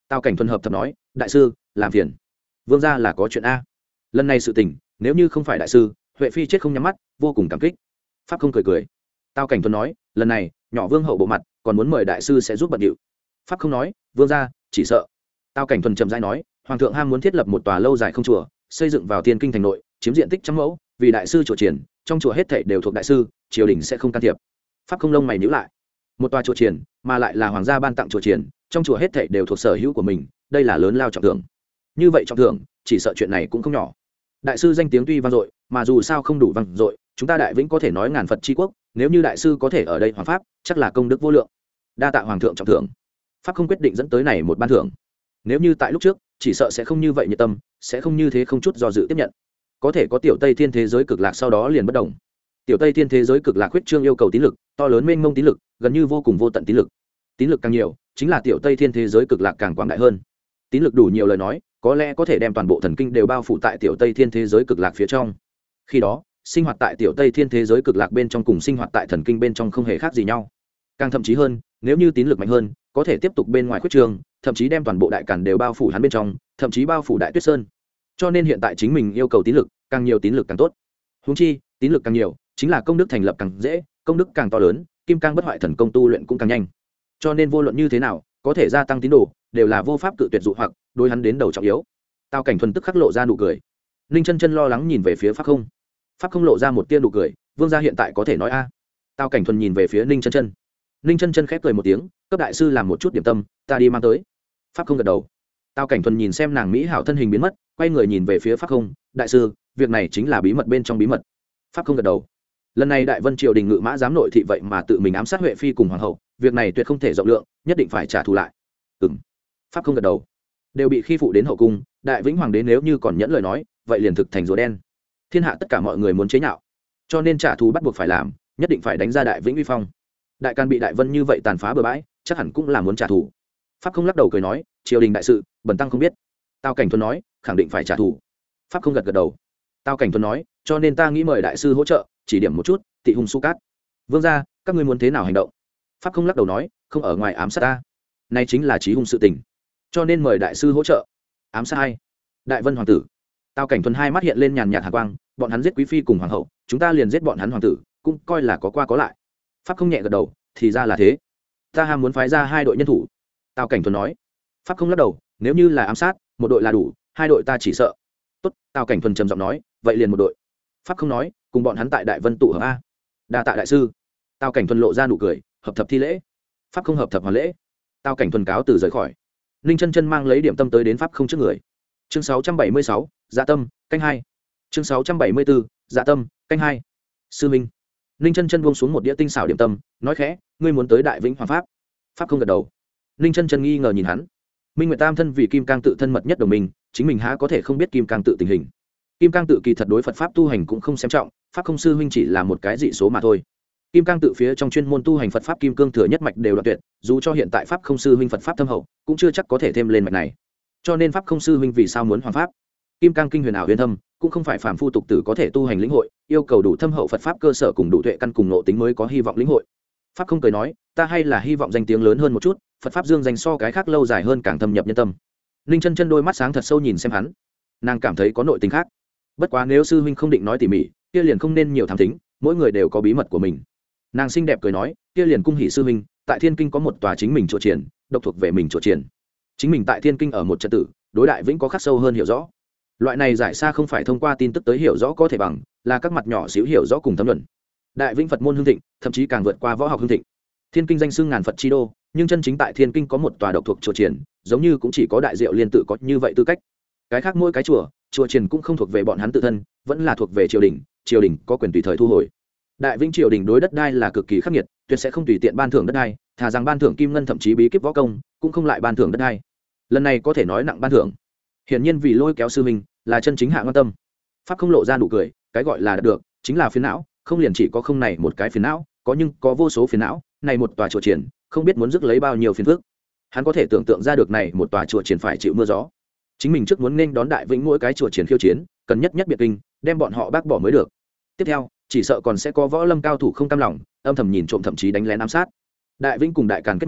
Tào Cảnh Thuần hợp thập nói, đại sư làm phiền, vương gia là có chuyện a. Lần này sự tình nếu như không phải đại sư, Huệ phi chết không nhắm mắt, vô cùng cảm kích. Pháp không cười cười. Tào Cảnh Thuần nói, lần này nhỏ vương hậu bộ mặt còn muốn mời đại sư sẽ giúp bận điệu. Pháp không nói, vương gia chỉ sợ. Tào Cảnh Thuần trầm rãi nói, hoàng thượng ham muốn thiết lập một tòa lâu dài không chùa, xây dựng vào Thiên Kinh thành nội, chiếm diện tích trăm mẫu, vì đại sư chùa triển, trong chùa hết thảy đều thuộc đại sư, triều đình sẽ không can thiệp. Pháp không lông mày nhíu lại. Một tòa chùa triển, mà lại là hoàng gia ban tặng chùa triển, trong chùa hết thảy đều thuộc sở hữu của mình, đây là lớn lao trọng thưởng. Như vậy trọng thưởng, chỉ sợ chuyện này cũng không nhỏ. Đại sư danh tiếng tuy vang dội, mà dù sao không đủ vang dội, chúng ta Đại Vĩnh có thể nói ngàn Phật chi quốc, nếu như đại sư có thể ở đây hoàng pháp, chắc là công đức vô lượng. Đa tạ hoàng thượng trọng thưởng. Pháp không quyết định dẫn tới này một ban thưởng. Nếu như tại lúc trước, chỉ sợ sẽ không như vậy nhiệt tâm, sẽ không như thế không chút do dự tiếp nhận. Có thể có tiểu Tây Thiên thế giới cực lạc sau đó liền bất động. Tiểu Tây Thiên thế giới cực lạc huyết trương yêu cầu tín lực, to lớn mênh mông tín lực, gần như vô cùng vô tận tín lực. Tín lực càng nhiều, chính là tiểu Tây Thiên thế giới cực lạc càng quảng đại hơn. Tín lực đủ nhiều lời nói, có lẽ có thể đem toàn bộ thần kinh đều bao phủ tại tiểu Tây Thiên thế giới cực lạc phía trong. Khi đó, sinh hoạt tại tiểu Tây Thiên thế giới cực lạc bên trong cùng sinh hoạt tại thần kinh bên trong không hề khác gì nhau. Càng thậm chí hơn, nếu như tín lực mạnh hơn, có thể tiếp tục bên ngoài khuyết trường, thậm chí đem toàn bộ đại càn đều bao phủ hắn bên trong, thậm chí bao phủ đại Tuyết Sơn. Cho nên hiện tại chính mình yêu cầu tín lực, càng nhiều tín lực càng tốt. Huống chi, tín lực càng nhiều, chính là công đức thành lập càng dễ, công đức càng to lớn, kim cang bất hoại thần công tu luyện cũng càng nhanh. Cho nên vô luận như thế nào, có thể gia tăng tín đồ, đều là vô pháp cự tuyệt dụ hoặc, đối hắn đến đầu trọng yếu. Tào Cảnh Thuần tức khắc lộ ra nụ cười. Ninh Chân Chân lo lắng nhìn về phía Pháp Không. Pháp Không lộ ra một tia nụ cười, vương gia hiện tại có thể nói a. Tào Cảnh Thuần nhìn về phía Ninh Chân Chân. Ninh Chân Chân khép cười một tiếng, cấp đại sư làm một chút điểm tâm, ta đi mang tới. Pháp Không gật đầu. Tào Cảnh Thuần nhìn xem nàng mỹ hảo thân hình biến mất, quay người nhìn về phía Pháp Không, đại sư, việc này chính là bí mật bên trong bí mật. Pháp Không gật đầu. Lần này Đại Vân triều đình ngự mã giám nội thị vậy mà tự mình ám sát Huệ phi cùng hoàng hậu, việc này tuyệt không thể rộng lượng, nhất định phải trả thù lại. Ừm. Pháp Không gật đầu. Đều bị khi phụ đến hậu cung, Đại Vĩnh hoàng đế nếu như còn nhẫn lời nói, vậy liền thực thành rùa đen. Thiên hạ tất cả mọi người muốn chế nhạo, cho nên trả thù bắt buộc phải làm, nhất định phải đánh ra Đại Vĩnh uy phong. Đại Can bị Đại Vân như vậy tàn phá bừa bãi, chắc hẳn cũng là muốn trả thù. Pháp Không lắc đầu cười nói, triều đình đại sự, bần tăng không biết. Tào Cảnh Thuần nói, khẳng định phải trả thù. Pháp Không gật gật đầu. Tào Cảnh Thuần nói, cho nên ta nghĩ mời đại sư hỗ trợ, chỉ điểm một chút, tị hung su cát. Vương gia, các ngươi muốn thế nào hành động? Pháp Không lắc đầu nói, không ở ngoài ám sát ta, nay chính là chí hung sự tình, cho nên mời đại sư hỗ trợ. Ám sát ai? Đại Vân hoàng tử. Tào Cảnh Thuần hai mắt hiện lên nhàn nhạt hàn quang, bọn hắn giết quý phi cùng hoàng hậu, chúng ta liền giết bọn hắn hoàng tử, cũng coi là có qua có lại. Pháp Không nhẹ gật đầu, thì ra là thế. Ta ham muốn phái ra hai đội nhân thủ. Tào Cảnh Thuần nói. Pháp Không lắc đầu, nếu như là ám sát, một đội là đủ, hai đội ta chỉ sợ. Tốt, Tào Cảnh Thuần trầm giọng nói, vậy liền một đội. Pháp Không nói, cùng bọn hắn tại Đại Vân tụ hợp a. Đa tạ đại sư. Tào Cảnh Thuần lộ ra nụ cười, hợp thập thi lễ. Pháp Không hợp thập hoàn lễ. Tào Cảnh Thuần cáo từ rời khỏi. Ninh Chân Chân mang lấy điểm tâm tới đến Pháp Không trước người. Chương sáu trăm bảy mươi sáu, Dạ Tâm, canh hai. Chương sáu trăm bảy mươi bốn, Dạ Tâm, canh hai. Sư Minh. Ninh Chân Chân buông xuống một đĩa tinh xảo điểm tâm, nói khẽ, ngươi muốn tới Đại Vĩnh Hoàng pháp? Pháp Không gật đầu. Ninh Chân Chân nghi ngờ nhìn hắn. Minh Nguyệt Tam thân vì Kim Cang tự thân mật nhất đồng minh, chính mình há có thể không biết Kim Cang tự tình hình. Kim Cang tự kỳ thật đối Phật pháp tu hành cũng không xem trọng, Pháp Không sư huynh chỉ là một cái dị số mà thôi. Kim Cang tự phía trong chuyên môn tu hành Phật pháp kim cương thừa nhất mạch đều đoạn tuyệt, dù cho hiện tại Pháp Không sư huynh Phật pháp thâm hậu, cũng chưa chắc có thể thêm lên mạch này. Cho nên Pháp Không sư huynh vì sao muốn hoàng pháp? Kim Cang kinh huyền ảo huyền thâm, cũng không phải phàm phu tục tử có thể tu hành lĩnh hội, yêu cầu đủ thâm hậu Phật pháp cơ sở cùng đủ tuệ căn cùng ngộ tính mới có hy vọng lĩnh hội. Pháp Không cười nói, ta hay là hy vọng danh tiếng lớn hơn một chút, Phật pháp dương danh so cái khác lâu dài hơn càng thâm nhập nhân tâm. Ninh Chân Chân đôi mắt sáng thật sâu nhìn xem hắn, nàng cảm thấy có nội tình khác. Bất quá nếu sư huynh không định nói tỉ mỉ, kia liền không nên nhiều thám tính, mỗi người đều có bí mật của mình. Nàng xinh đẹp cười nói, kia liền cung hỷ sư huynh, tại Thiên Kinh có một tòa chính mình chùa triển, độc thuộc về mình chùa triển. Chính mình tại Thiên Kinh ở một trật tự, đối Đại Vĩnh có khắc sâu hơn hiểu rõ. Loại này giải xa không phải thông qua tin tức tới hiểu rõ có thể bằng, là các mặt nhỏ xíu hiểu rõ cùng thấm luận. Đại Vĩnh Phật môn hưng thịnh, thậm chí càng vượt qua võ học hưng thịnh. Thiên Kinh danh xưng ngàn Phật chi đô, nhưng chân chính tại Thiên Kinh có một tòa độc thuộc chùa triển, giống như cũng chỉ có Đại Diệu Liên tự có như vậy tư cách. Cái khác mỗi cái chùa, chùa triển cũng không thuộc về bọn hắn tự thân, vẫn là thuộc về triều đình, triều đình có quyền tùy thời thu hồi. Đại Vĩnh triều đình đối đất đai là cực kỳ khắc nghiệt, tuyệt sẽ không tùy tiện ban thưởng đất đai, thà rằng ban thưởng kim ngân thậm chí bí kíp võ công, cũng không lại ban thưởng đất đai. Lần này có thể nói nặng ban thưởng. Hiển nhiên vì lôi kéo sư mình, là chân chính hạ quan tâm. Pháp Không lộ ra nụ cười, cái gọi là đạt được, chính là phiền não, không liền chỉ có không này một cái phiền não, có nhưng có vô số phiền não, này một tòa chùa triển, không biết muốn rước lấy bao nhiêu phiền phức. Hắn có thể tưởng tượng ra được này một tòa chùa triển phải chịu mưa gió. Chính mình trước muốn nên đón Đại Vĩnh mỗi cái chùa triển khiêu chiến, cần nhất nhất biệt kinh, đem bọn họ bác bỏ mới được. Tiếp theo, chỉ sợ còn sẽ có võ lâm cao thủ không cam lòng, âm thầm nhìn trộm thậm chí đánh lén ám sát. Đại Vĩnh cùng Đại Càn kết minh,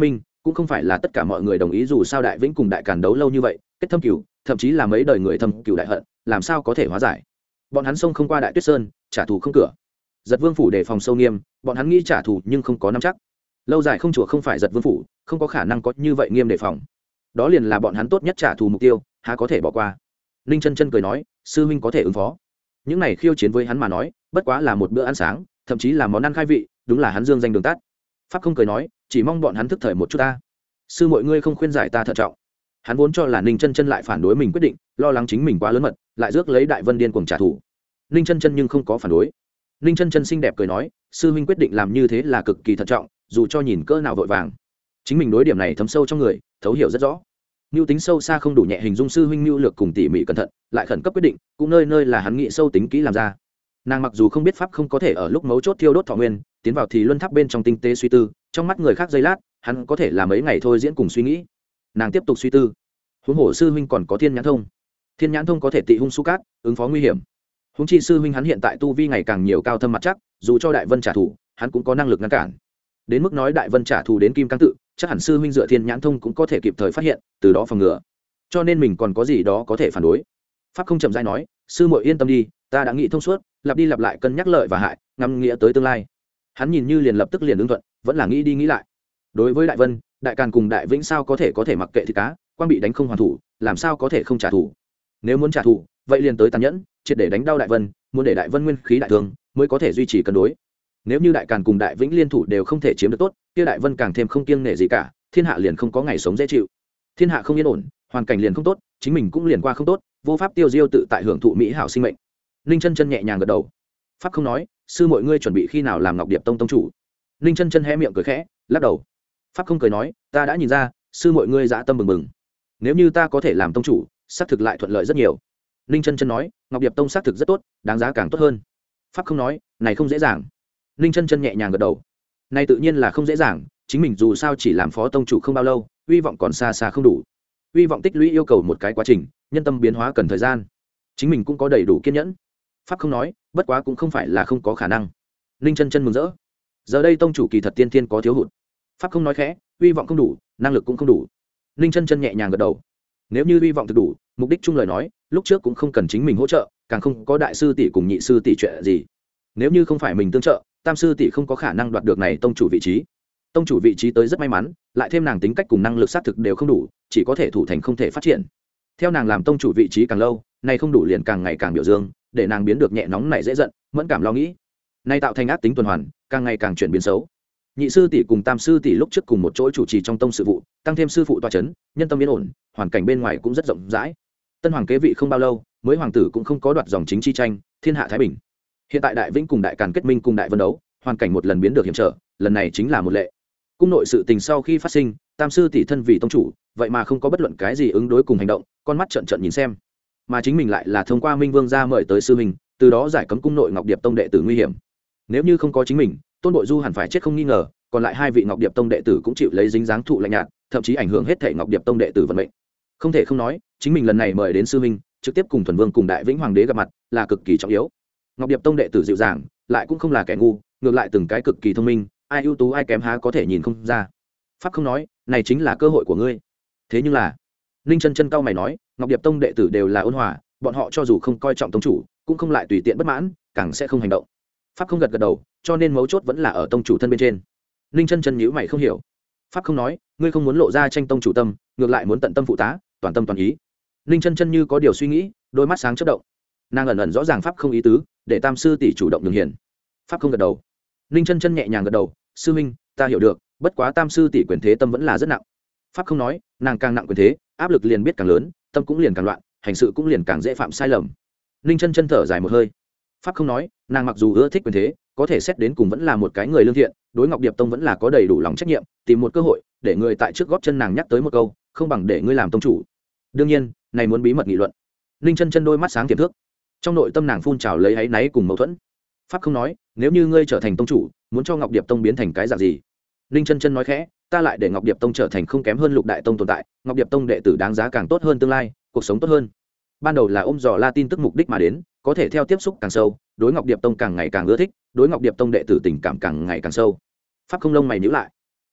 cũng không phải là tất cả mọi người đồng ý, dù sao đại vĩnh cùng đại càn đấu lâu như vậy, kết thâm cửu, thậm chí là mấy đời người thâm cửu đại hận, làm sao có thể hóa giải. Bọn hắn xông không qua Đại Tuyết Sơn, trả thù không cửa. Giật Vương phủ đề phòng sâu nghiêm, bọn hắn nghĩ trả thù nhưng không có nắm chắc. Lâu dài không chùa không phải Giật Vương phủ, không có khả năng có như vậy nghiêm đề phòng. Đó liền là bọn hắn tốt nhất trả thù mục tiêu, há có thể bỏ qua. Ninh Chân Chân cười nói, sư huynh có thể ứng phó. Những này khiêu chiến với hắn mà nói, bất quá là một bữa ăn sáng, thậm chí là món ăn khai vị, đúng là hắn dương danh đường tắt. Pháp không cười nói, chỉ mong bọn hắn thức thời một chút ta. Sư mọi ngươi không khuyên giải ta thận trọng. Hắn vốn cho là Ninh Chân Chân lại phản đối mình quyết định, lo lắng chính mình quá lớn mật, lại rước lấy Đại Vân điên cuồng trả thù. Ninh Chân Chân nhưng không có phản đối. Ninh Chân Chân xinh đẹp cười nói, sư huynh quyết định làm như thế là cực kỳ thận trọng, dù cho nhìn cỡ nào vội vàng, chính mình đối điểm này thấm sâu trong người, thấu hiểu rất rõ. Nưu tính sâu xa không đủ nhẹ hình dung sư huynh nưu lược cùng tỉ mỉ cẩn thận, lại khẩn cấp quyết định, cũng nơi nơi là hắn nghĩ sâu tính kỹ làm ra. Nàng mặc dù không biết pháp không có thể ở lúc mấu chốt thiêu đốt thọ nguyên, tiến vào thì luân tháp bên trong tinh tế suy tư, trong mắt người khác giây lát, hắn có thể là mấy ngày thôi diễn cùng suy nghĩ. Nàng tiếp tục suy tư. Huống hồ sư huynh còn có thiên nhãn thông, thiên nhãn thông có thể tị hung su cát, ứng phó nguy hiểm. Huống chi sư huynh hắn hiện tại tu vi ngày càng nhiều cao thâm mặt chắc, dù cho Đại Vân trả thù, hắn cũng có năng lực ngăn cản. Đến mức nói Đại Vân trả thù đến Kim Cang tự, chắc hẳn sư huynh dựa thiên nhãn thông cũng có thể kịp thời phát hiện, từ đó phòng ngừa. Cho nên mình còn có gì đó có thể phản đối. Pháp không chậm rãi nói, sư muội yên tâm đi, ta đã nghĩ thông suốt, lặp đi lặp lại cân nhắc lợi và hại, ngắm nghĩa tới tương lai. Hắn nhìn như liền lập tức liền ứng thuận, vẫn là nghĩ đi nghĩ lại. Đối với Đại Vân, Đại Càn cùng Đại Vĩnh sao có thể có thể mặc kệ thịt cá, quan bị đánh không hoàn thủ, làm sao có thể không trả thù. Nếu muốn trả thù, vậy liền tới tàn nhẫn, triệt để đánh đau Đại Vân, muốn để Đại Vân nguyên khí đại thương, mới có thể duy trì cân đối. Nếu như Đại Càn cùng Đại Vĩnh liên thủ đều không thể chiếm được tốt, kia Đại Vân càng thêm không kiêng nể gì cả, thiên hạ liền không có ngày sống dễ chịu. Thiên hạ không yên ổn, hoàn cảnh liền không tốt, chính mình cũng liền qua không tốt, vô pháp tiêu diêu tự tại hưởng thụ mỹ hảo sinh mệnh. Ninh Chân Chân nhẹ nhàng gật đầu. Pháp không nói, sư mọi ngươi chuẩn bị khi nào làm Ngọc Điệp Tông tông chủ? Ninh Chân Chân hé miệng cười khẽ, lắc đầu. Pháp không cười nói, ta đã nhìn ra, sư mọi ngươi dã tâm bừng bừng. Nếu như ta có thể làm tông chủ, xác thực lại thuận lợi rất nhiều. Ninh Chân Chân nói, Ngọc Điệp Tông xác thực rất tốt, đáng giá càng tốt hơn. Pháp không nói, này không dễ dàng. Ninh Chân Chân nhẹ nhàng gật đầu. Này tự nhiên là không dễ dàng, chính mình dù sao chỉ làm phó tông chủ không bao lâu, uy vọng còn xa xa không đủ. Uy vọng tích lũy yêu cầu một cái quá trình, nhân tâm biến hóa cần thời gian. Chính mình cũng có đầy đủ kiên nhẫn. Pháp không nói, bất quá cũng không phải là không có khả năng. Ninh Chân Chân mừng rỡ. Giờ đây tông chủ kỳ thật tiên thiên có thiếu hụt. Pháp không nói khẽ, uy vọng không đủ, năng lực cũng không đủ. Ninh Chân Chân nhẹ nhàng gật đầu. Nếu như uy vọng thực đủ, mục đích chung lời nói, lúc trước cũng không cần chính mình hỗ trợ, càng không có đại sư tỷ cùng nhị sư tỷ chuyện gì. Nếu như không phải mình tương trợ, tam sư tỷ không có khả năng đoạt được này tông chủ vị trí. Tông chủ vị trí tới rất may mắn, lại thêm nàng tính cách cùng năng lực sát thực đều không đủ, chỉ có thể thủ thành không thể phát triển. Theo nàng làm tông chủ vị trí càng lâu, này không đủ liền càng ngày càng biểu dương, để nàng biến được nhẹ nóng này dễ giận, mẫn cảm lo nghĩ. Nay tạo thành ác tính tuần hoàn, càng ngày càng chuyển biến xấu. Nhị sư tỷ cùng tam sư tỷ lúc trước cùng một chỗ chủ trì trong tông sự vụ, tăng thêm sư phụ tọa chấn, nhân tâm yên ổn, hoàn cảnh bên ngoài cũng rất rộng rãi. Tân hoàng kế vị không bao lâu, mới hoàng tử cũng không có đoạt dòng chính chi tranh, thiên hạ thái bình. Hiện tại Đại Vĩnh cùng Đại Càn kết minh cùng Đại Vân đấu, hoàn cảnh một lần biến được hiểm trở, lần này chính là một lệ. Cung nội sự tình sau khi phát sinh, tam sư tỷ thân vì tông chủ, vậy mà không có bất luận cái gì ứng đối cùng hành động, con mắt trợn trợn nhìn xem. Mà chính mình lại là thông qua Minh Vương gia mời tới sư mình, từ đó giải cấm cung nội Ngọc Điệp Tông đệ tử nguy hiểm. Nếu như không có chính mình, Tôn Bội Du hẳn phải chết không nghi ngờ, còn lại hai vị Ngọc Điệp Tông đệ tử cũng chịu lấy dính dáng thụ lạnh nhạt, thậm chí ảnh hưởng hết thảy Ngọc Điệp Tông đệ tử vận mệnh. Không thể không nói, chính mình lần này mời đến sư minh, trực tiếp cùng Thuần Vương cùng Đại Vĩnh Hoàng đế gặp mặt, là cực kỳ trọng yếu. Ngọc Điệp Tông đệ tử dịu dàng, lại cũng không là kẻ ngu, ngược lại từng cái cực kỳ thông minh, ai ưu tú ai kém há có thể nhìn không ra. Pháp không nói, này chính là cơ hội của ngươi. Thế nhưng là, Ninh Chân Chân cao mày nói, Ngọc Điệp Tông đệ tử đều là ôn hòa, bọn họ cho dù không coi trọng tông chủ, cũng không lại tùy tiện bất mãn, càng sẽ không hành động. Pháp không gật gật đầu, cho nên mấu chốt vẫn là ở tông chủ thân bên trên. Ninh Chân Chân nhíu mày không hiểu. Pháp không nói, ngươi không muốn lộ ra tranh tông chủ tâm, ngược lại muốn tận tâm phụ tá, toàn tâm toàn ý. Ninh Chân Chân như có điều suy nghĩ, đôi mắt sáng chớp động. Nàng ẩn ẩn rõ ràng pháp không ý tứ, để tam sư tỷ chủ động nhường hiền. Pháp không gật đầu. Ninh Chân Chân nhẹ nhàng gật đầu, sư huynh, ta hiểu được, bất quá tam sư tỷ quyền thế tâm vẫn là rất nặng. Pháp không nói, nàng càng nặng quyền thế, áp lực liền biết càng lớn, tâm cũng liền càng loạn, hành sự cũng liền càng dễ phạm sai lầm. Ninh Chân Chân thở dài một hơi. Pháp không nói, nàng mặc dù ưa thích quyền thế, có thể xét đến cùng vẫn là một cái người lương thiện, đối Ngọc Điệp Tông vẫn là có đầy đủ lòng trách nhiệm, tìm một cơ hội để người tại trước gót chân nàng nhắc tới một câu, không bằng để ngươi làm tông chủ. Đương nhiên, này muốn bí mật nghị luận. Ninh Chân Chân đôi mắt sáng tiềm thước, trong nội tâm nàng phun trào lấy áy náy cùng mâu thuẫn. Pháp không nói, nếu như ngươi trở thành tông chủ, muốn cho Ngọc Điệp Tông biến thành cái dạng gì? Ninh Chân Chân nói khẽ, ta lại để Ngọc Điệp Tông trở thành không kém hơn Lục Đại Tông tồn tại, Ngọc Điệp Tông đệ tử đáng giá càng tốt hơn tương lai, cuộc sống tốt hơn. Ban đầu là ôm dò la tin tức mục đích mà đến, có thể theo tiếp xúc càng sâu, đối Ngọc Điệp Tông càng ngày càng ưa thích, đối Ngọc Điệp Tông đệ tử tình cảm càng ngày càng sâu. Pháp không lông mày nhíu lại.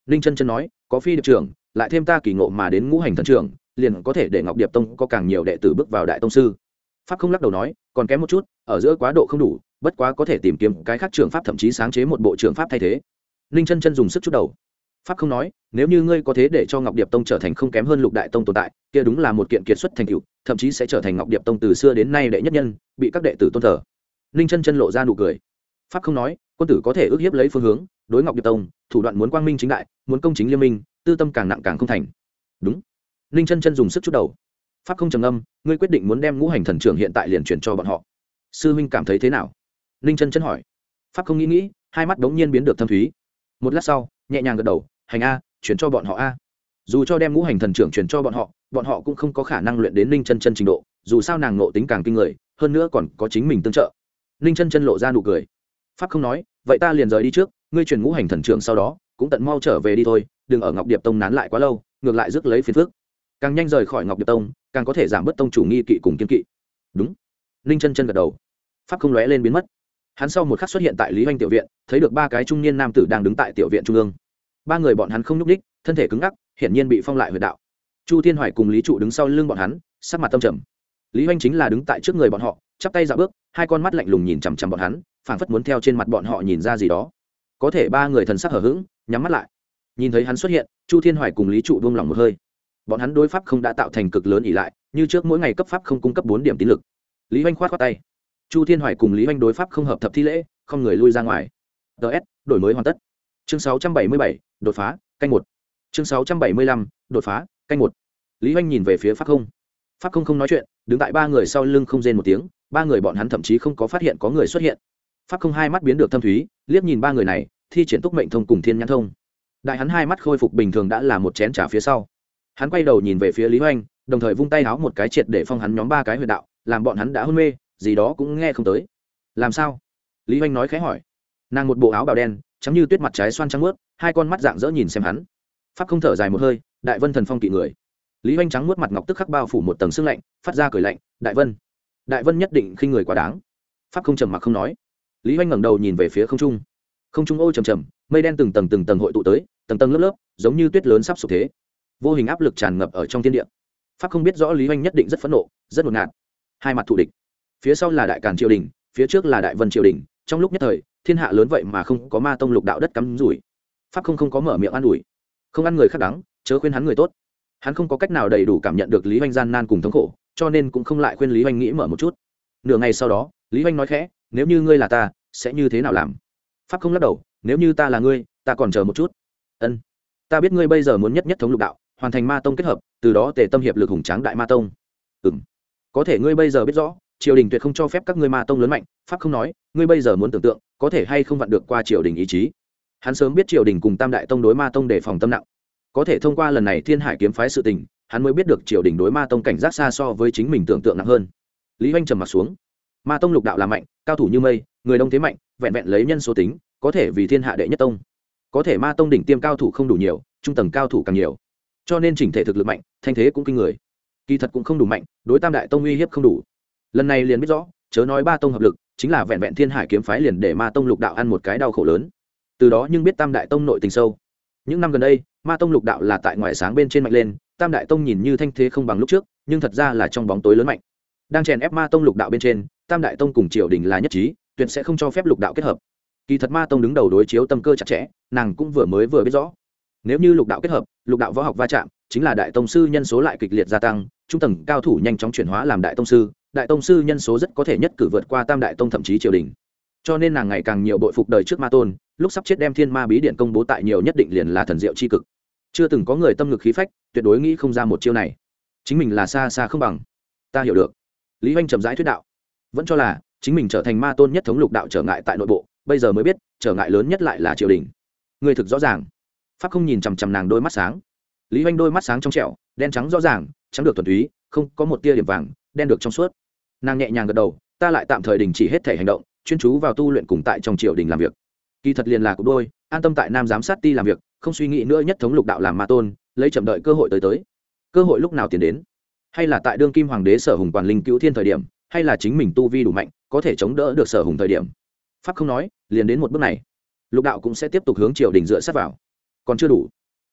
ninh chân chân nói có phi điệp trưởng lại thêm ta kỳ ngộ mà đến ngũ hành thần trưởng liền có thể để ngọc điệp tông có càng nhiều đệ tử bước vào đại tông sư. Pháp không lắc đầu nói còn kém một chút, ở giữa quá độ không đủ, bất quá có thể tìm kiếm cái khác trường pháp, thậm chí sáng chế một bộ trường pháp thay thế. Ninh chân chân dùng sức chút đầu. Pháp không nói nếu như ngươi có thế để cho ngọc điệp tông trở thành không kém hơn lục đại tông tồn tại, kia đúng là một kiện kiệt xuất thành tựu, thậm chí sẽ trở thành ngọc điệp tông từ xưa đến nay đệ nhất nhân, bị các đệ tử tôn thờ. Ninh chân chân lộ ra nụ cười. Pháp không nói quân tử có thể ước hiếp lấy phương hướng, đối ngọc điệp tông thủ đoạn muốn quang minh chính đại, muốn công chính liêm minh, tư tâm càng nặng càng không thành. Đúng. Ninh chân chân dùng sức chút đầu. Pháp không trầm âm, ngươi quyết định muốn đem ngũ hành thần trưởng hiện tại liền chuyển cho bọn họ, sư huynh cảm thấy thế nào? Ninh chân chân hỏi. Pháp không nghĩ nghĩ, hai mắt đống nhiên biến được thâm thúy. Một lát sau nhẹ nhàng gật đầu, hành a, chuyển cho bọn họ a. Dù cho đem ngũ hành thần trưởng chuyển cho bọn họ, bọn họ cũng không có khả năng luyện đến Ninh chân chân trình độ, dù sao nàng nộ tính càng kinh người, hơn nữa còn có chính mình tương trợ. Ninh chân chân lộ ra nụ cười. Pháp không nói vậy ta liền rời đi trước, ngươi chuyển ngũ hành thần trưởng sau đó cũng tận mau trở về đi thôi, đừng ở ngọc điệp tông nán lại quá lâu, ngược lại rước lấy phiền phức. Càng nhanh rời khỏi ngọc điệp tông, càng có thể giảm bớt tông chủ nghi kỵ cùng kiên kỵ. Đúng. Ninh chân chân gật đầu. Pháp không lóe lên biến mất. Hắn sau một khắc xuất hiện tại Lý Hoành tiểu viện, thấy được ba cái trung niên nam tử đang đứng tại tiểu viện trung ương. Ba người bọn hắn không nhúc nhích, thân thể cứng ngắc, hiển nhiên bị phong lại huyệt đạo. Chu Thiên Hoài cùng Lý Trụ đứng sau lưng bọn hắn, sắc mặt tâm trầm. Lý Hoành chính là đứng tại trước người bọn họ, chắp tay dạo bước, hai con mắt lạnh lùng nhìn chằm chằm bọn hắn, phảng phất muốn theo trên mặt bọn họ nhìn ra gì đó. Có thể ba người thần sắc hờ hững, nhắm mắt lại. Nhìn thấy hắn xuất hiện, Chu Thiên Hoài cùng Lý Trụ buông lỏng một hơi. Bọn hắn đối pháp không đã tạo thành cực lớn ỷ lại, như trước mỗi ngày cấp pháp không cung cấp bốn điểm tín lực. Lý Hoành khoát khoát tay. Chu Thiên Hoài cùng Lý Hoành đối pháp không hợp thập thi lễ, không người lui ra ngoài. ds đổi mới hoàn tất. Chương sáu trăm bảy mươi bảy, đột phá, canh một. Chương sáu trăm bảy mươi lăm, đột phá, canh một. Lý Hoành nhìn về phía pháp không. Pháp không không nói chuyện, đứng tại ba người sau lưng không rên một tiếng, ba người bọn hắn thậm chí không có phát hiện có người xuất hiện. Pháp không hai mắt biến được thâm thúy, liếc nhìn ba người này, thi triển túc mệnh thông cùng thiên nhãn thông. Đại hắn hai mắt khôi phục bình thường đã là một chén trà phía sau. Hắn quay đầu nhìn về phía Lý Hoành, đồng thời vung tay áo một cái triệt để phong hắn nhóm ba cái huyệt đạo, làm bọn hắn đã hôn mê, gì đó cũng nghe không tới. Làm sao? Lý Hoành nói khẽ hỏi. Nàng một bộ áo bào đen, trắng như tuyết, mặt trái xoan trắng mướt, hai con mắt dạng dỡ nhìn xem hắn. Pháp không thở dài một hơi, đại vân thần phong kỵ người. Lý Hoành trắng mướt mặt ngọc tức khắc bao phủ một tầng sương lạnh, phát ra cười lạnh, đại vân, đại vân nhất định khinh người quá đáng. Pháp không trầm mặc không nói. Lý Hoành ngẩng đầu nhìn về phía không trung. Không trung ô trầm trầm, mây đen từng tầng từng tầng hội tụ tới, tầng tầng lớp lớp, giống như tuyết lớn sắp sụp thế. Vô hình áp lực tràn ngập ở trong thiên địa. Pháp không biết rõ Lý Hoành nhất định rất phẫn nộ, rất ngột ngạt. Hai mặt thù địch, phía sau là đại càn triều đình, phía trước là đại vân triều đình. Trong lúc nhất thời, thiên hạ lớn vậy mà không có ma tông lục đạo đất cắm rủi. Pháp không không có mở miệng an ủi, không ăn người khác đắng, chớ khuyên hắn người tốt. Hắn không có cách nào đầy đủ cảm nhận được Lý Hoành gian nan cùng thống khổ, cho nên cũng không lại khuyên Lý Hoành nghĩ mở một chút. Nửa ngày sau đó, Lý Hoành nói khẽ, nếu như ngươi là ta, sẽ như thế nào làm? Pháp không lắc đầu, nếu như ta là ngươi, ta còn chờ một chút. Ân, ta biết ngươi bây giờ muốn nhất nhất thống lục đạo, hoàn thành ma tông kết hợp, từ đó tề tâm hiệp lực hùng tráng đại ma tông. Ừm, có thể ngươi bây giờ biết rõ, triều đình tuyệt không cho phép các ngươi ma tông lớn mạnh. Pháp không nói, ngươi bây giờ muốn tưởng tượng, có thể hay không vặn được qua triều đình ý chí. Hắn sớm biết triều đình cùng tam đại tông đối ma tông đề phòng tâm nặng, có thể thông qua lần này Thiên Hải kiếm phái sự tình, hắn mới biết được triều đình đối ma tông cảnh giác xa so với chính mình tưởng tượng nặng hơn. Lý Hoành trầm mặt xuống. Ma tông lục đạo là mạnh, cao thủ như mây, người đông thế mạnh, vẹn vẹn lấy nhân số tính, có thể vì thiên hạ đệ nhất tông. Có thể ma tông đỉnh tiêm cao thủ không đủ nhiều, trung tầng cao thủ càng nhiều, cho nên chỉnh thể thực lực mạnh, thanh thế cũng kinh người. Kỳ thật cũng không đủ mạnh, đối tam đại tông uy hiếp không đủ. Lần này liền biết rõ, chớ nói ba tông hợp lực, chính là vẹn vẹn Thiên Hải kiếm phái liền để ma tông lục đạo ăn một cái đau khổ lớn. Từ đó nhưng biết tam đại tông nội tình sâu. Những năm gần đây, ma tông lục đạo là tại ngoài sáng bên trên mạnh lên, tam đại tông nhìn như thanh thế không bằng lúc trước, nhưng thật ra là trong bóng tối lớn mạnh. Đang chèn ép ma tông lục đạo bên trên, tam đại tông cùng triều đình là nhất trí, tuyệt sẽ không cho phép lục đạo kết hợp. Kỳ thật ma tông đứng đầu đối chiếu tâm cơ chặt chẽ, nàng cũng vừa mới vừa biết rõ, nếu như lục đạo kết hợp, lục đạo võ học va chạm, chính là đại tông sư nhân số lại kịch liệt gia tăng, trung tầng cao thủ nhanh chóng chuyển hóa làm đại tông sư, đại tông sư nhân số rất có thể nhất cử vượt qua tam đại tông thậm chí triều đình. Cho nên nàng ngày càng nhiều bội phục đời trước ma tôn, lúc sắp chết đem thiên ma bí điện công bố tại nhiều nhất định liền là thần diệu chi cực. Chưa từng có người tâm ngực khí phách, tuyệt đối nghĩ không ra một chiêu này. Chính mình là xa xa không bằng. Ta hiểu được. Lý Hoành chậm rãi thuyết đạo, vẫn cho là chính mình trở thành ma tôn nhất thống lục đạo trở ngại tại nội bộ, bây giờ mới biết trở ngại lớn nhất lại là triều đình. Người thực rõ ràng. Pháp không nhìn chằm chằm nàng đôi mắt sáng. Lý Hoành đôi mắt sáng trong trẻo, đen trắng rõ ràng, trắng được thuần túy, không có một tia điểm vàng, đen được trong suốt. Nàng nhẹ nhàng gật đầu, ta lại tạm thời đình chỉ hết thể hành động, chuyên chú vào tu luyện cùng tại trong triều đình làm việc. Kỳ thật liền là cục đôi, an tâm tại nam giám sát ti làm việc, không suy nghĩ nữa nhất thống lục đạo làm ma tôn, lấy chậm đợi cơ hội tới tới. Cơ hội lúc nào tiến đến? Hay là tại đương kim hoàng đế Sở Hùng quản linh cứu thiên thời điểm, hay là chính mình tu vi đủ mạnh, có thể chống đỡ được Sở Hùng thời điểm? Pháp không nói, liền đến một bước này, lục đạo cũng sẽ tiếp tục hướng triều đình dựa sát vào. Còn chưa đủ.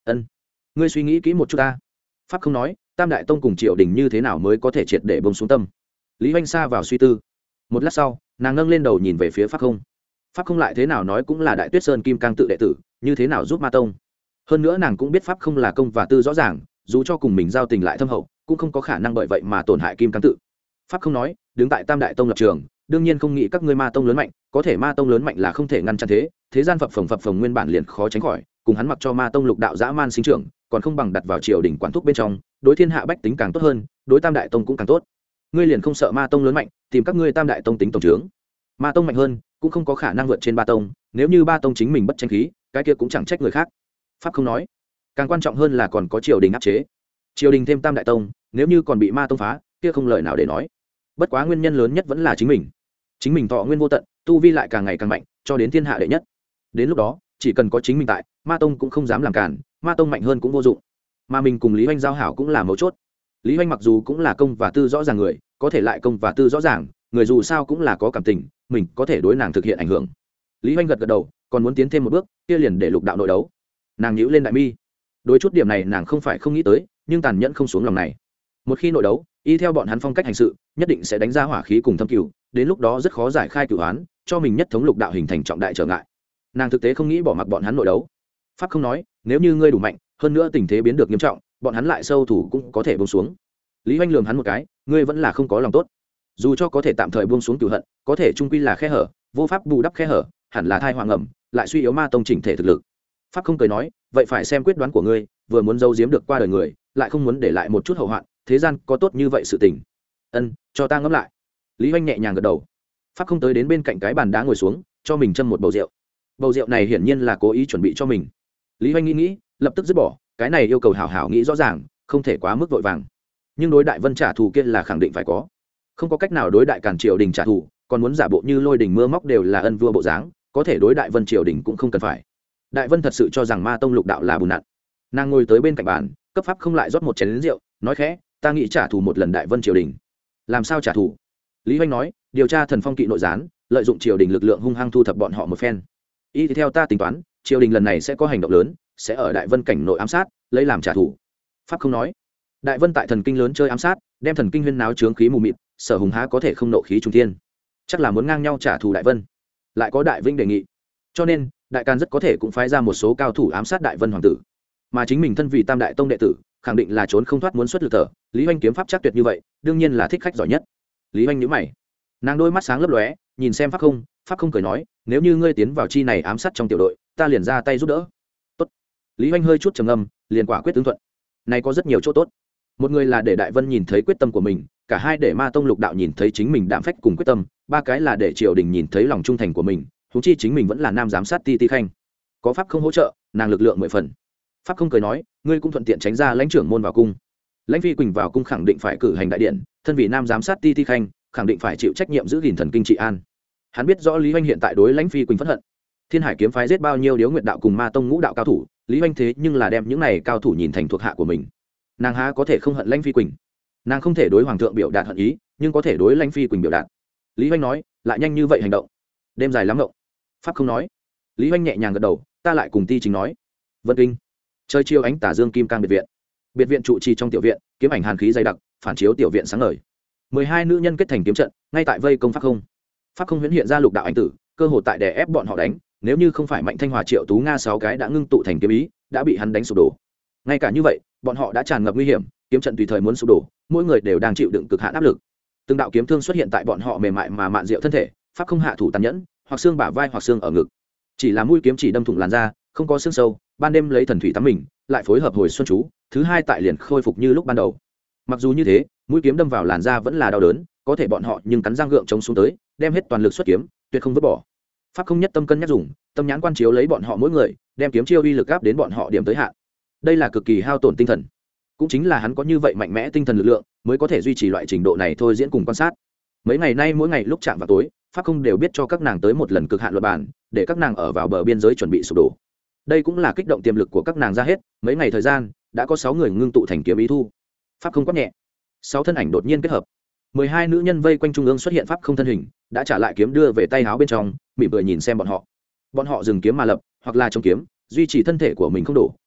Ân, ngươi suy nghĩ kỹ một chút ta. Pháp không nói, tam đại tông cùng triều đình như thế nào mới có thể triệt để bông xuống tâm. Lý Hoành sa vào suy tư. Một lát sau, nàng ngẩng lên đầu nhìn về phía Pháp không. Pháp không lại thế nào nói cũng là Đại Tuyết Sơn Kim Cang tự đệ tử, như thế nào giúp ma tông. Hơn nữa nàng cũng biết Pháp không là công và tư rõ ràng, dù cho cùng mình giao tình lại thâm hậu, cũng không có khả năng bởi vậy mà tổn hại Kim Cang tự. Pháp không nói, đứng tại tam đại tông lập trường, đương nhiên không nghĩ các ngươi ma tông lớn mạnh, có thể ma tông lớn mạnh là không thể ngăn chặn thế, thế gian phập phồng phập phồng nguyên bản liền khó tránh khỏi, cùng hắn mặc cho ma tông lục đạo dã man sinh trưởng, còn không bằng đặt vào triều đình quản thúc bên trong, đối thiên hạ bách tính càng tốt hơn, đối tam đại tông cũng càng tốt. Ngươi liền không sợ ma tông lớn mạnh, tìm các ngươi tam đại tông tính tổng trướng. Ma tông mạnh hơn, cũng không có khả năng vượt trên ba tông, nếu như ba tông chính mình bất tranh khí, cái kia cũng chẳng trách người khác. Pháp không nói, càng quan trọng hơn là còn có triều đình áp chế. Triều đình thêm tam đại tông, nếu như còn bị ma tông phá, kia không lời nào để nói. Bất quá nguyên nhân lớn nhất vẫn là chính mình. Chính mình thọ nguyên vô tận, tu vi lại càng ngày càng mạnh, cho đến thiên hạ đệ nhất. Đến lúc đó, chỉ cần có chính mình tại, ma tông cũng không dám làm cản, ma tông mạnh hơn cũng vô dụng. Mà mình cùng Lý Hoành giao hảo cũng là mấu chốt. Lý Hoành mặc dù cũng là công và tư rõ ràng người, có thể lại công và tư rõ ràng, người dù sao cũng là có cảm tình, mình có thể đối nàng thực hiện ảnh hưởng. Lý Hoành gật gật đầu, còn muốn tiến thêm một bước, kia liền để lục đạo nội đấu. Nàng nhíu lên đại mi. Đối chút điểm này nàng không phải không nghĩ tới, nhưng tàn nhẫn không xuống lòng này. Một khi nội đấu, y theo bọn hắn phong cách hành sự, nhất định sẽ đánh ra hỏa khí cùng thâm cửu, đến lúc đó rất khó giải khai cửu án, cho mình nhất thống lục đạo hình thành trọng đại trở ngại. Nàng thực tế không nghĩ bỏ mặc bọn hắn nội đấu. Pháp không nói, nếu như ngươi đủ mạnh, hơn nữa tình thế biến được nghiêm trọng, bọn hắn lại sâu thủ cũng có thể buông xuống. Lý Hoành lườm hắn một cái, ngươi vẫn là không có lòng tốt. Dù cho có thể tạm thời buông xuống cửu hận, có thể trung quy là khe hở, vô pháp bù đắp khe hở, hẳn là thai hoàng ẩm, lại suy yếu ma tông chỉnh thể thực lực. Pháp không cười nói, vậy phải xem quyết đoán của ngươi, vừa muốn giấu giếm được qua đời người, lại không muốn để lại một chút hậu hoạn, thế gian có tốt như vậy sự tình. Ân, cho ta ngẫm lại. Lý Hoành nhẹ nhàng gật đầu. Pháp không tới đến bên cạnh cái bàn đá ngồi xuống, cho mình châm một bầu rượu. Bầu rượu này hiển nhiên là cố ý chuẩn bị cho mình. Lý Hoành nghĩ nghĩ, lập tức dứt bỏ, cái này yêu cầu hảo hảo nghĩ rõ ràng, không thể quá mức vội vàng. Nhưng đối đại Vân trả thù kia là khẳng định phải có. Không có cách nào đối đại Càn triều đình trả thù, còn muốn giả bộ như lôi đình mưa móc đều là ân vua bộ dáng, có thể đối đại Vân triều đình cũng không cần phải. Đại Vân thật sự cho rằng ma tông lục đạo là bùn nặn. Nàng ngồi tới bên cạnh bàn, cấp pháp không lại rót một chén rượu, nói khẽ, ta nghĩ trả thù một lần đại Vân triều đình. Làm sao trả thù? Lý Hoành nói, điều tra thần phong kỵ nội gián, lợi dụng triều đình lực lượng hung hăng thu thập bọn họ một phen. Y theo ta tính toán, triều đình lần này sẽ có hành động lớn, sẽ ở đại Vân cảnh nội ám sát, lấy làm trả thù. Pháp không nói, đại Vân tại thần kinh lớn chơi ám sát, đem thần kinh huyên náo trướng khí mù mịt, sở hùng há có thể không nộ khí trung thiên, chắc là muốn ngang nhau trả thù đại Vân. Lại có đại Vinh đề nghị, cho nên đại Càn rất có thể cũng phái ra một số cao thủ ám sát đại Vân hoàng tử, mà chính mình thân vì tam đại tông đệ tử, khẳng định là trốn không thoát muốn xuất lực thở. Lý Hoành kiếm pháp chắc tuyệt như vậy, đương nhiên là thích khách giỏi nhất. Lý Hoành nhíu mày, nàng đôi mắt sáng lấp lóe, nhìn xem pháp không. Pháp không cười nói, nếu như ngươi tiến vào chi này ám sát trong tiểu đội, ta liền ra tay giúp đỡ. Tốt. Lý Hoành hơi chút trầm ngâm, liền quả quyết tướng thuận. Này có rất nhiều chỗ tốt. Một người là để đại Vân nhìn thấy quyết tâm của mình, cả hai để ma tông lục đạo nhìn thấy chính mình đạm phách cùng quyết tâm, ba cái là để triều đình nhìn thấy lòng trung thành của mình, huống chi chính mình vẫn là nam giám sát ti ti khanh. Có pháp không hỗ trợ, nàng lực lượng mười phần. Pháp không cười nói, ngươi cũng thuận tiện tránh ra lãnh trưởng môn vào cung. Lãnh Phi Quỳnh vào cung khẳng định phải cử hành đại điện, thân vì nam giám sát ti ti khanh, khẳng định phải chịu trách nhiệm giữ gìn thần kinh trị an. Hắn biết rõ Lý Hoành hiện tại đối Lãnh Phi Quỳnh phẫn hận. Thiên Hải kiếm phái giết bao nhiêu điếu nguyệt đạo cùng ma tông ngũ đạo cao thủ, Lý Hoành thế nhưng là đem những này cao thủ nhìn thành thuộc hạ của mình. Nàng há có thể không hận Lãnh Phi Quỳnh? Nàng không thể đối hoàng thượng biểu đạt hận ý, nhưng có thể đối Lãnh Phi Quỳnh biểu đạt. Lý Hoành nói, lại nhanh như vậy hành động, đêm dài lắm ngộng. Pháp không nói. Lý Hoành nhẹ nhàng gật đầu, ta lại cùng ti chính nói. Vân Kinh, trời chiều ánh tà dương kim cang biệt viện. Biệt viện trụ trì trong tiểu viện, kiếm ảnh hàn khí dày đặc, phản chiếu tiểu viện sáng ngời. Mười hai nữ nhân kết thành kiếm trận, ngay tại vây công Pháp không. Pháp không huyễn hiện ra lục đạo ảnh tử, cơ hội tại đè ép bọn họ đánh, nếu như không phải Mạnh Thanh Hòa Triệu Tú Nga sáu cái đã ngưng tụ thành kiếm ý, đã bị hắn đánh sụp đổ. Ngay cả như vậy, bọn họ đã tràn ngập nguy hiểm, kiếm trận tùy thời muốn sụp đổ, mỗi người đều đang chịu đựng cực hạn áp lực. Từng đạo kiếm thương xuất hiện tại bọn họ mềm mại mà mạn diệu thân thể, Pháp không hạ thủ tàn nhẫn, hoặc xương bả vai hoặc xương ở ngực. Chỉ là mũi kiếm chỉ đâm thủng làn da, không có xương sâu, ban đêm lấy thần thủy tắm mình, lại phối hợp hồi xuân chú, thứ hai tại liền khôi phục như lúc ban đầu. Mặc dù như thế, mũi kiếm đâm vào làn da vẫn là đau đớn, có thể bọn họ nhưng cắn răng gượng chống xuống tới, đem hết toàn lực xuất kiếm, tuyệt không vứt bỏ. Pháp không nhất tâm cân nhắc dùng, tâm nhãn quan chiếu lấy bọn họ mỗi người, đem kiếm chiêu uy lực áp đến bọn họ điểm tới hạn. Đây là cực kỳ hao tổn tinh thần, cũng chính là hắn có như vậy mạnh mẽ tinh thần lực lượng, mới có thể duy trì loại trình độ này thôi diễn cùng quan sát. Mấy ngày nay mỗi ngày lúc chạm vào tối, Pháp không đều biết cho các nàng tới một lần cực hạn luật bản, để các nàng ở vào bờ biên giới chuẩn bị sụp đổ. Đây cũng là kích động tiềm lực của các nàng ra hết, mấy ngày thời gian, đã có sáu người ngưng tụ thành kiếm ý thu. Pháp không quát nhẹ, sáu thân ảnh đột nhiên kết hợp. Mười hai nữ nhân vây quanh trung ương xuất hiện Pháp không thân hình, đã trả lại kiếm đưa về tay áo bên trong, mỉm cười nhìn xem bọn họ. Bọn họ dừng kiếm mà lập, hoặc là chống kiếm, duy trì thân thể của mình không đổ,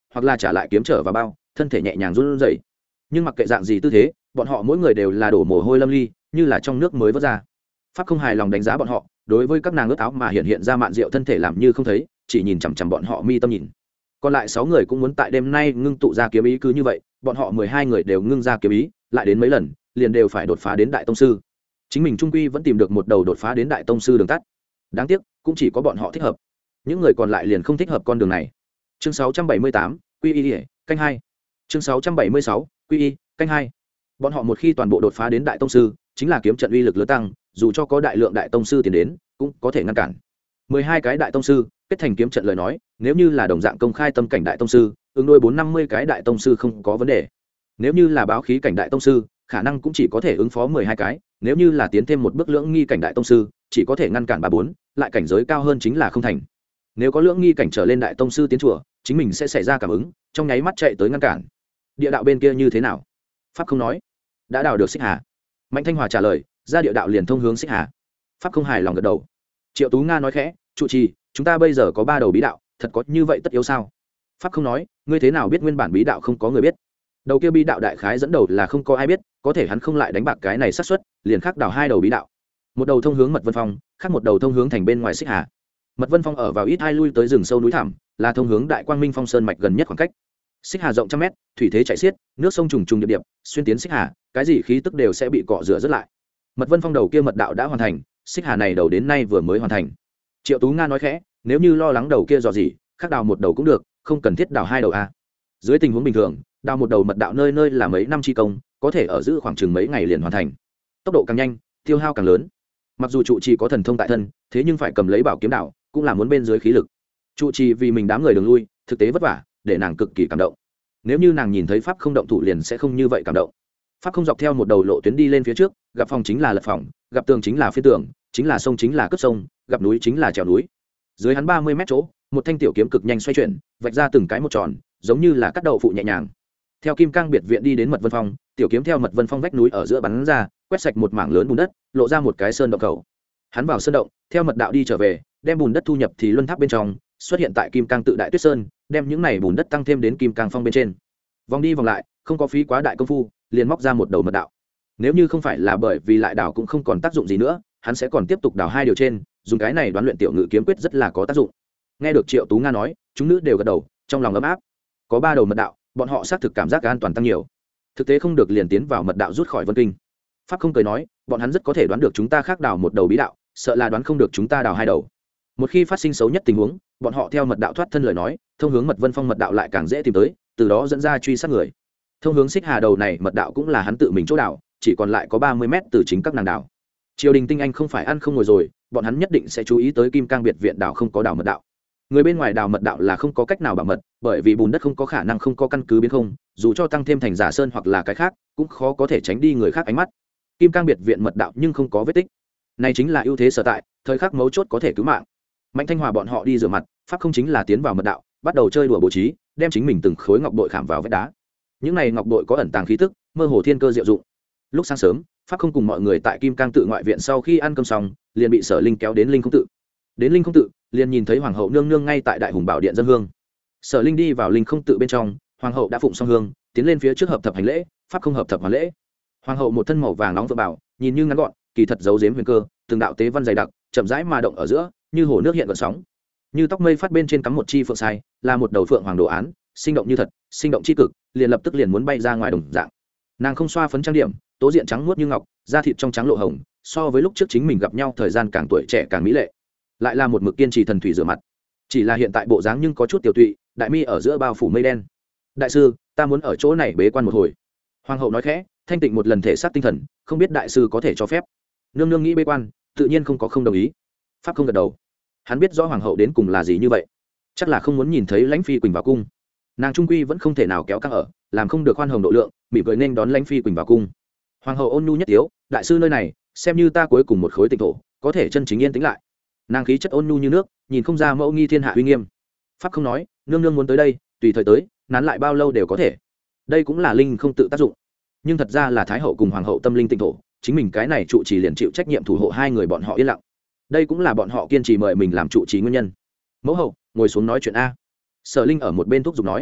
hoặc là trả lại kiếm trở vào bao, thân thể nhẹ nhàng run rẩy. Nhưng mặc kệ dạng gì tư thế, bọn họ mỗi người đều là đổ mồ hôi lâm ly, như là trong nước mới vớt ra. Pháp không hài lòng đánh giá bọn họ, đối với các nàng ướt áo mà hiện hiện ra mạn rượu thân thể làm như không thấy, chỉ nhìn chằm chằm bọn họ mi tâm nhìn. Còn lại sáu người cũng muốn tại đêm nay ngưng tụ ra kiếm ý, cứ như vậy, bọn họ mười hai người đều ngưng ra kiếm ý, lại đến mấy lần, liền đều phải đột phá đến đại tông sư. Chính mình trung quy vẫn tìm được một đầu đột phá đến đại tông sư đường tắt. Đáng tiếc, cũng chỉ có bọn họ thích hợp. Những người còn lại liền không thích hợp con đường này. Chương sáu trăm bảy mươi tám, Quy Y, canh hai. Chương sáu trăm bảy mươi sáu, Quy Y, canh hai. Bọn họ một khi toàn bộ đột phá đến đại tông sư, chính là kiếm trận uy lực lớn tăng, dù cho có đại lượng đại tông sư tiến đến, cũng có thể ngăn cản. mười hai cái đại tông sư kết thành kiếm trận lời nói, nếu như là đồng dạng công khai tâm cảnh đại tông sư, ứng đối bốn năm mươi cái đại tông sư không có vấn đề. Nếu như là báo khí cảnh đại tông sư, khả năng cũng chỉ có thể ứng phó mười hai cái, nếu như là tiến thêm một bước lưỡng nghi cảnh đại tông sư, chỉ có thể ngăn cản ba bốn, lại cảnh giới cao hơn chính là không thành. Nếu có lưỡng nghi cảnh trở lên đại tông sư tiến chùa, chính mình sẽ xảy ra cảm ứng, trong nháy mắt chạy tới ngăn cản. Địa đạo bên kia như thế nào? Pháp không nói. Đã đào được Xích Hà. Mạnh Thanh Hòa trả lời, ra địa đạo liền thông hướng Xích Hà. Pháp không hài lòng gật đầu. Triệu Tú Nga nói khẽ, trụ trì, chúng ta bây giờ có ba đầu bí đạo, thật có như vậy tất yếu sao? Pháp không nói, ngươi thế nào biết nguyên bản bí đạo không có người biết? Đầu kia bí đạo đại khái dẫn đầu là không có ai biết, có thể hắn không lại đánh bạc cái này xác suất, liền khắc đào hai đầu bí đạo. Một đầu thông hướng Mật Vân Phong, khác một đầu thông hướng thành bên ngoài Xích Hà. Mật Vân Phong ở vào ít hai lui tới rừng sâu núi thẳm, là thông hướng Đại Quang Minh Phong sơn mạch gần nhất khoảng cách. Xích Hà rộng trăm mét, thủy thế chảy xiết, nước sông trùng trùng điệp điệp, xuyên tiến Xích Hà, cái gì khí tức đều sẽ bị cọ rửa rất lại. Mật Vân Phong đầu kia mật đạo đã hoàn thành, Xích Hà này đầu đến nay vừa mới hoàn thành. Triệu Tú Nga nói khẽ, nếu như lo lắng đầu kia dò gì, khác đào một đầu cũng được, không cần thiết đào hai đầu a. Dưới tình huống bình thường, đào một đầu mật đạo nơi nơi là mấy năm chi công, có thể ở giữ khoảng chừng mấy ngày liền hoàn thành. Tốc độ càng nhanh, tiêu hao càng lớn. Mặc dù trụ trì có thần thông tại thân, thế nhưng phải cầm lấy bảo kiếm đạo, cũng là muốn bên dưới khí lực. Trụ trì vì mình đám người đường lui, thực tế vất vả, để nàng cực kỳ cảm động. Nếu như nàng nhìn thấy pháp không động thủ liền sẽ không như vậy cảm động. Pháp không dọc theo một đầu lộ tuyến đi lên phía trước, gặp phòng chính là lật phòng, gặp tường chính là phiên tường, chính là sông chính là cướp sông, gặp núi chính là trèo núi. Dưới hắn ba mươi mét chỗ, một thanh tiểu kiếm cực nhanh xoay chuyển, vạch ra từng cái một tròn, giống như là cắt đậu phụ nhẹ nhàng. Theo Kim Cang biệt viện đi đến Mật Vân Phong, tiểu kiếm theo Mật Vân Phong vách núi ở giữa bắn ra, quét sạch một mảng lớn bùn đất, lộ ra một cái sơn động cầu. Hắn vào sơn động, theo mật đạo đi trở về, đem bùn đất thu nhập thì luân tháp bên trong, xuất hiện tại Kim Cang tự đại tuyết sơn, đem những này bùn đất tăng thêm đến Kim Cang Phong bên trên. Vòng đi vòng lại, không có phí quá đại công phu, liền móc ra một đầu mật đạo. Nếu như không phải là bởi vì lại đào cũng không còn tác dụng gì nữa, hắn sẽ còn tiếp tục đào hai điều trên, dùng cái này đoán luyện tiểu ngự kiếm quyết rất là có tác dụng. Nghe được Triệu Tú Nga nói, chúng nữ đều gật đầu, trong lòng ấm áp. Có ba đầu mật đạo, bọn họ xác thực cảm giác an toàn tăng nhiều. Thực tế không được liền tiến vào mật đạo rút khỏi Vân Kinh. Pháp không cười nói, bọn hắn rất có thể đoán được chúng ta khác đào một đầu bí đạo, sợ là đoán không được chúng ta đào hai đầu. Một khi phát sinh xấu nhất tình huống, bọn họ theo mật đạo thoát thân lời nói, thông hướng Mật Vân Phong mật đạo lại càng dễ tìm tới, từ đó dẫn ra truy sát người. Thông hướng Xích Hà đầu này mật đạo cũng là hắn tự mình chỗ đào, chỉ còn lại có ba mươi mét từ chính các nàng đào. Triều đình tinh anh không phải ăn không ngồi rồi, bọn hắn nhất định sẽ chú ý tới Kim Cang biệt viện đào không có đào mật đạo. Người bên ngoài đào mật đạo là không có cách nào bảo mật, bởi vì bùn đất không có khả năng không có căn cứ biến không, dù cho tăng thêm thành giả sơn hoặc là cái khác, cũng khó có thể tránh đi người khác ánh mắt. Kim Cang biệt viện mật đạo nhưng không có vết tích, này chính là ưu thế sở tại, thời khắc mấu chốt có thể cứu mạng. Mạnh Thanh Hòa bọn họ đi rửa mặt, pháp không chính là tiến vào mật đạo, bắt đầu chơi đùa bố trí, đem chính mình từng khối ngọc bội khảm vào vách đá. Những này ngọc bội có ẩn tàng khí tức, mơ hồ thiên cơ diệu dụng. Lúc sáng sớm, pháp không cùng mọi người tại Kim Cang tự ngoại viện sau khi ăn cơm xong, liền bị Sở Linh kéo đến Linh Không tự. Đến Linh Không tự, liền nhìn thấy hoàng hậu nương nương ngay tại Đại Hùng Bảo điện dân hương. Sở Linh đi vào Linh Không tự bên trong, hoàng hậu đã phụng xong hương, tiến lên phía trước hợp thập hành lễ, pháp không hợp thập hoàn lễ. Hoàng hậu một thân màu vàng nóng vượng bảo, nhìn như ngắn gọn, kỳ thật giấu giếm huyền cơ, từng đạo tế văn dày đặc, chậm rãi mà động ở giữa, như hồ nước hiện gợn sóng. Như tóc mây phát bên trên cắm một chi phượng sai, là một đầu phượng hoàng đồ án, sinh động như thật, sinh động chi cực, liền lập tức liền muốn bay ra ngoài đồng dạng. Nàng không xoa phấn trang điểm, tố diện trắng muốt như ngọc, da thịt trong trắng lộ hồng, so với lúc trước chính mình gặp nhau thời gian càng tuổi trẻ càng mỹ lệ. Lại là một mực kiên trì thần thủy rửa mặt, chỉ là hiện tại bộ dáng nhưng có chút tiểu tụy, đại mi ở giữa bao phủ mây đen. Đại sư, ta muốn ở chỗ này bế quan một hồi. Hoàng hậu nói khẽ, thanh tịnh một lần thể xác tinh thần, không biết đại sư có thể cho phép. Nương nương nghĩ bế quan, tự nhiên không có không đồng ý. Pháp không gật đầu. Hắn biết rõ hoàng hậu đến cùng là gì như vậy, chắc là không muốn nhìn thấy lãnh phi quỳnh vào cung. Nàng trung quy vẫn không thể nào kéo căng ở, làm không được khoan hồng độ lượng, mỉm cười nên đón lãnh phi quỳnh vào cung. Hoàng hậu ôn nhu nhất tiếu, đại sư nơi này xem như ta cuối cùng một khối tịnh thổ, có thể chân chính yên tĩnh lại. Nàng khí chất ôn nhu như nước, nhìn không ra mẫu nghi thiên hạ uy nghiêm. Pháp không nói, nương nương muốn tới đây, tùy thời tới, nán lại bao lâu đều có thể. Đây cũng là linh không tự tác dụng, nhưng thật ra là thái hậu cùng hoàng hậu tâm linh tịnh thổ, chính mình cái này trụ trì liền chịu trách nhiệm thủ hộ hai người bọn họ yên lặng. Đây cũng là bọn họ kiên trì mời mình làm trụ trì nguyên nhân. Mẫu hậu, ngồi xuống nói chuyện a. Sở Linh ở một bên thúc giục nói.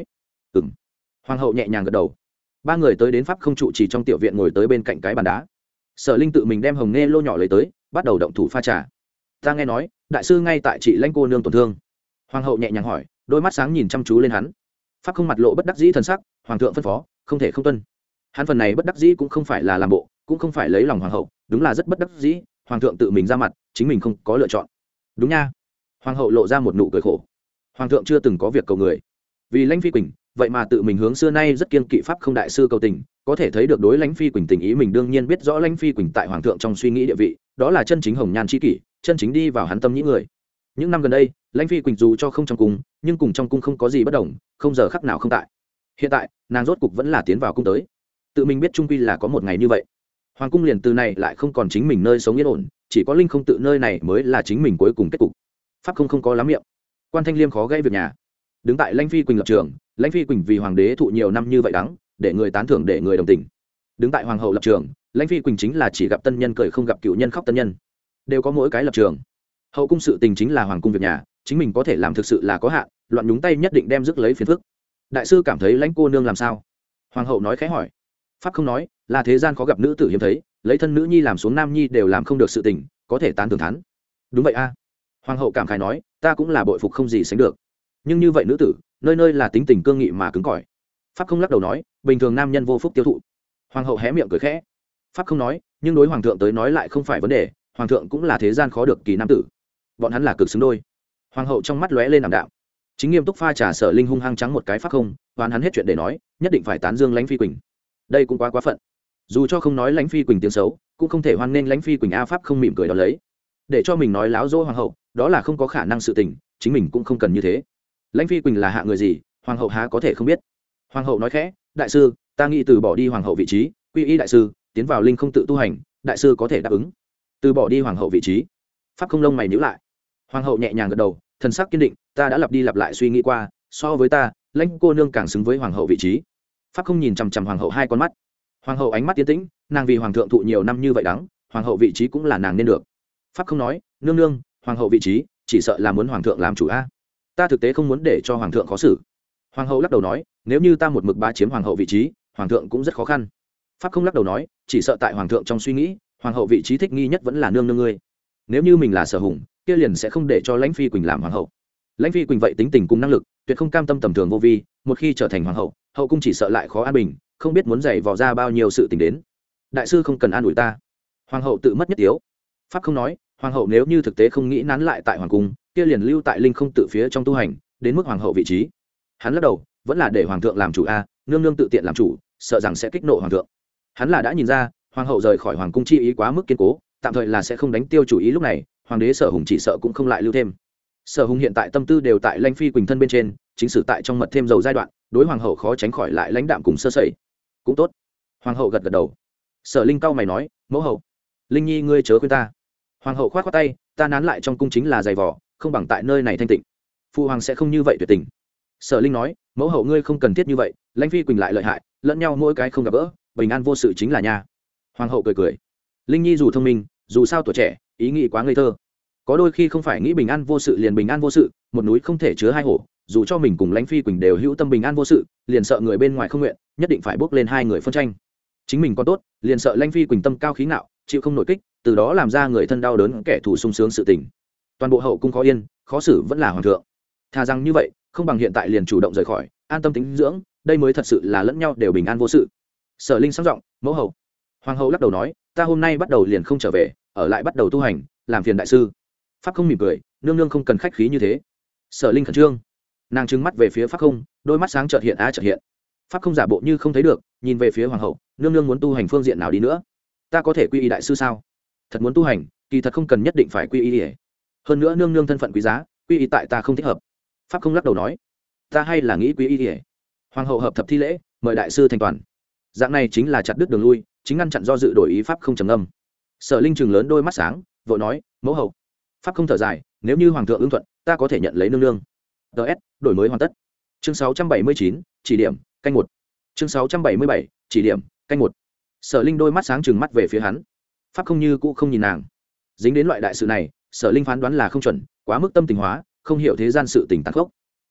ừ m hoàng hậu nhẹ nhàng gật đầu. Ba người tới đến pháp không trụ chỉ trong tiểu viện, ngồi tới bên cạnh cái bàn đá. Sở Linh tự mình đem hồng nghe lô nhỏ lấy tới, bắt đầu động thủ pha trà. Ta nghe nói đại sư ngay tại chị lãnh cô nương tổn thương. Hoàng hậu nhẹ nhàng hỏi, đôi mắt sáng nhìn chăm chú lên hắn. Pháp không mặt lộ bất đắc dĩ thần sắc, hoàng thượng phân phó không thể không tuân. Hắn phần này bất đắc dĩ cũng không phải là làm bộ, cũng không phải lấy lòng hoàng hậu, đúng là rất bất đắc dĩ. Hoàng thượng tự mình ra mặt, chính mình không có lựa chọn. Đúng nha. Hoàng hậu lộ ra một nụ cười khổ. Hoàng thượng chưa từng có việc cầu người, vì lãnh phi quỳnh vậy mà tự mình hướng xưa nay rất kiên kỵ pháp không đại sư cầu tình, có thể thấy được đối lãnh phi quỳnh tình ý. Mình đương nhiên biết rõ lãnh phi quỳnh tại hoàng thượng trong suy nghĩ địa vị, đó là chân chính hồng nhan chi kỷ, chân chính đi vào hắn tâm những người. Những năm gần đây lãnh phi quỳnh dù cho không trong cung, nhưng cùng trong cung không có gì bất đồng, không giờ khắc nào không tại. Hiện tại nàng rốt cục vẫn là tiến vào cung tới, tự mình biết trung quy là có một ngày như vậy, hoàng cung liền từ này lại không còn chính mình nơi sống yên ổn, chỉ có linh không tự nơi này mới là chính mình cuối cùng kết cục. Pháp không không có lắm miệng, quan thanh liêm khó gây việc nhà. Đứng tại lãnh phi quỳnh lập trường, lãnh phi quỳnh vì hoàng đế thụ nhiều năm như vậy đắng, để người tán thưởng, để người đồng tình. Đứng tại hoàng hậu lập trường, lãnh phi quỳnh chính là chỉ gặp tân nhân cười không gặp cựu nhân khóc tân nhân, đều có mỗi cái lập trường. Hậu cung sự tình chính là hoàng cung việc nhà, chính mình có thể làm thực sự là có hạn, loạn nhúng tay nhất định đem rước lấy phiền phức. Đại sư cảm thấy lãnh cô nương làm sao? Hoàng hậu nói khẽ hỏi. Pháp không nói, là thế gian khó gặp nữ tử hiếm thấy, lấy thân nữ nhi làm xuống nam nhi đều làm không được sự tình, có thể tán thưởng thán. Đúng vậy a. Hoàng hậu cảm khái nói, ta cũng là bội phục không gì sánh được. Nhưng như vậy nữ tử, nơi nơi là tính tình cương nghị mà cứng cỏi. Pháp không lắc đầu nói, bình thường nam nhân vô phúc tiêu thụ. Hoàng hậu hé miệng cười khẽ. Pháp không nói, nhưng đối hoàng thượng tới nói lại không phải vấn đề, hoàng thượng cũng là thế gian khó được kỳ nam tử, bọn hắn là cực xứng đôi. Hoàng hậu trong mắt lóe lên ảm đạm, chính nghiêm túc pha trà. Sở Linh hung hăng trắng một cái Pháp không, oán hắn hết chuyện để nói, nhất định phải tán dương lãnh phi quỳnh. Đây cũng quá quá phận, dù cho không nói lãnh phi quỳnh tiếng xấu, cũng không thể hoan nghênh lãnh phi quỳnh. A Pháp không mỉm cười đó lấy, để cho mình nói láo dỗ hoàng hậu, đó là không có khả năng sự tình, chính mình cũng không cần như thế. Lãnh phi quỳnh là hạ người gì, hoàng hậu há có thể không biết. Hoàng hậu nói khẽ, đại sư, ta nghĩ từ bỏ đi hoàng hậu vị trí, quy y đại sư, tiến vào linh không tự tu hành, đại sư có thể đáp ứng? Từ bỏ đi hoàng hậu vị trí? Pháp không lông mày nhíu lại. Hoàng hậu nhẹ nhàng gật đầu, thần sắc kiên định, ta đã lặp đi lặp lại suy nghĩ qua, so với ta, lãnh cô nương càng xứng với hoàng hậu vị trí. Pháp không nhìn chằm chằm hoàng hậu hai con mắt. Hoàng hậu ánh mắt tiến tĩnh, nàng vì hoàng thượng thụ nhiều năm như vậy đắng, hoàng hậu vị trí cũng là nàng nên được. Pháp không nói, nương nương, hoàng hậu vị trí chỉ sợ là muốn hoàng thượng làm chủ a. Ta thực tế không muốn để cho hoàng thượng khó xử. Hoàng hậu lắc đầu nói, nếu như ta một mực bá chiếm hoàng hậu vị trí, hoàng thượng cũng rất khó khăn. Pháp không lắc đầu nói, chỉ sợ tại hoàng thượng trong suy nghĩ, hoàng hậu vị trí thích nghi nhất vẫn là nương nương ngươi. Nếu như mình là Sở Hùng, kia liền sẽ không để cho lãnh phi quỳnh làm hoàng hậu. Lãnh phi quỳnh vậy tính tình cùng năng lực, tuyệt không cam tâm tầm thường vô vi, một khi trở thành hoàng hậu, hậu cung chỉ sợ lại khó an bình, không biết muốn giày vò ra bao nhiêu sự tình đến. Đại sư không cần an ủi ta. Hoàng hậu tự mất nhất yếu. Pháp không nói, hoàng hậu nếu như thực tế không nghĩ nán lại tại hoàng cung, kia liền lưu tại linh không tự phía trong tu hành, đến mức hoàng hậu vị trí. Hắn lắc đầu, vẫn là để hoàng thượng làm chủ a, nương nương tự tiện làm chủ, sợ rằng sẽ kích nộ hoàng thượng. Hắn là đã nhìn ra, hoàng hậu rời khỏi hoàng cung chi ý quá mức kiên cố, tạm thời là sẽ không đánh tiêu chủ ý. Lúc này hoàng đế Sở Hùng chỉ sợ cũng không lại lưu thêm. Sở Hùng hiện tại tâm tư đều tại lãnh phi quỳnh thân bên trên, chính sử tại trong mật thêm dầu giai đoạn, đối hoàng hậu khó tránh khỏi lại lãnh đạm cùng sơ sẩy. Cũng tốt. Hoàng hậu gật gật đầu. Sở Linh cau mày nói, mẫu hậu, Linh nhi ngươi chớ khuyên ta. Hoàng hậu khoát khoát tay, ta nán lại trong cung chính là dày vò, không bằng tại nơi này thanh tịnh. Phụ hoàng sẽ không như vậy tuyệt tình. Sở Linh nói, mẫu hậu ngươi không cần thiết như vậy, lãnh phi quỳnh lại lợi hại, lẫn nhau mỗi cái không gặp gỡ, bình an vô sự chính là nha. Hoàng hậu cười cười. Linh nhi dù thông minh, dù sao tuổi trẻ, ý nghĩ quá ngây thơ, có đôi khi không phải nghĩ bình an vô sự liền bình an vô sự, một núi không thể chứa hai hổ, dù cho mình cùng lãnh phi quỳnh đều hữu tâm bình an vô sự, liền sợ người bên ngoài không nguyện, nhất định phải bước lên hai người phân tranh. Chính mình còn tốt, liền sợ lãnh phi quỳnh tâm cao khí ngạo, chịu không nổi kích, từ đó làm ra người thân đau đớn, kẻ thù sung sướng sự tình. Toàn bộ hậu cung khó yên, khó xử vẫn là hoàng thượng. Thà rằng như vậy, không bằng hiện tại liền chủ động rời khỏi, an tâm tính dưỡng, đây mới thật sự là lẫn nhau đều bình an vô sự. Sở Linh sáng giọng, mẫu hậu. Hoàng hậu lắc đầu nói, ta hôm nay bắt đầu liền không trở về, ở lại bắt đầu tu hành, làm phiền đại sư. Pháp không mỉm cười, nương nương không cần khách khí như thế. Sở Linh khẩn trương, nàng trừng mắt về phía Pháp không, đôi mắt sáng chợt hiện a chợt hiện. Pháp không giả bộ như không thấy được, nhìn về phía hoàng hậu, nương nương muốn tu hành phương diện nào đi nữa, ta có thể quy y đại sư sao? Thật muốn tu hành, kỳ thật không cần nhất định phải quy y. Hơn nữa nương nương thân phận quý giá, quy y tại ta không thích hợp. Pháp không lắc đầu nói, ta hay là nghĩ quy y. Hoàng hậu hợp thập thi lễ, mời đại sư thành toàn. Dạng này chính là chặt đứt đường lui, chính ngăn chặn do dự đổi ý. Pháp không trầm ngâm. Sở Linh chừng lớn đôi mắt sáng, vội nói, mẫu hậu. Pháp không thở dài, nếu như hoàng thượng ưng thuận, ta có thể nhận lấy nương nương. ts đổi mới hoàn tất. Chương sáu trăm bảy mươi chín, chỉ điểm canh một. Chương sáu trăm bảy mươi bảy, chỉ điểm canh một. Sở Linh đôi mắt sáng trừng mắt về phía hắn. Pháp không như cũ không nhìn nàng. Dính đến loại đại sự này, Sở Linh phán đoán là không chuẩn, quá mức tâm tình hóa, không hiểu thế gian sự tình tàn khốc.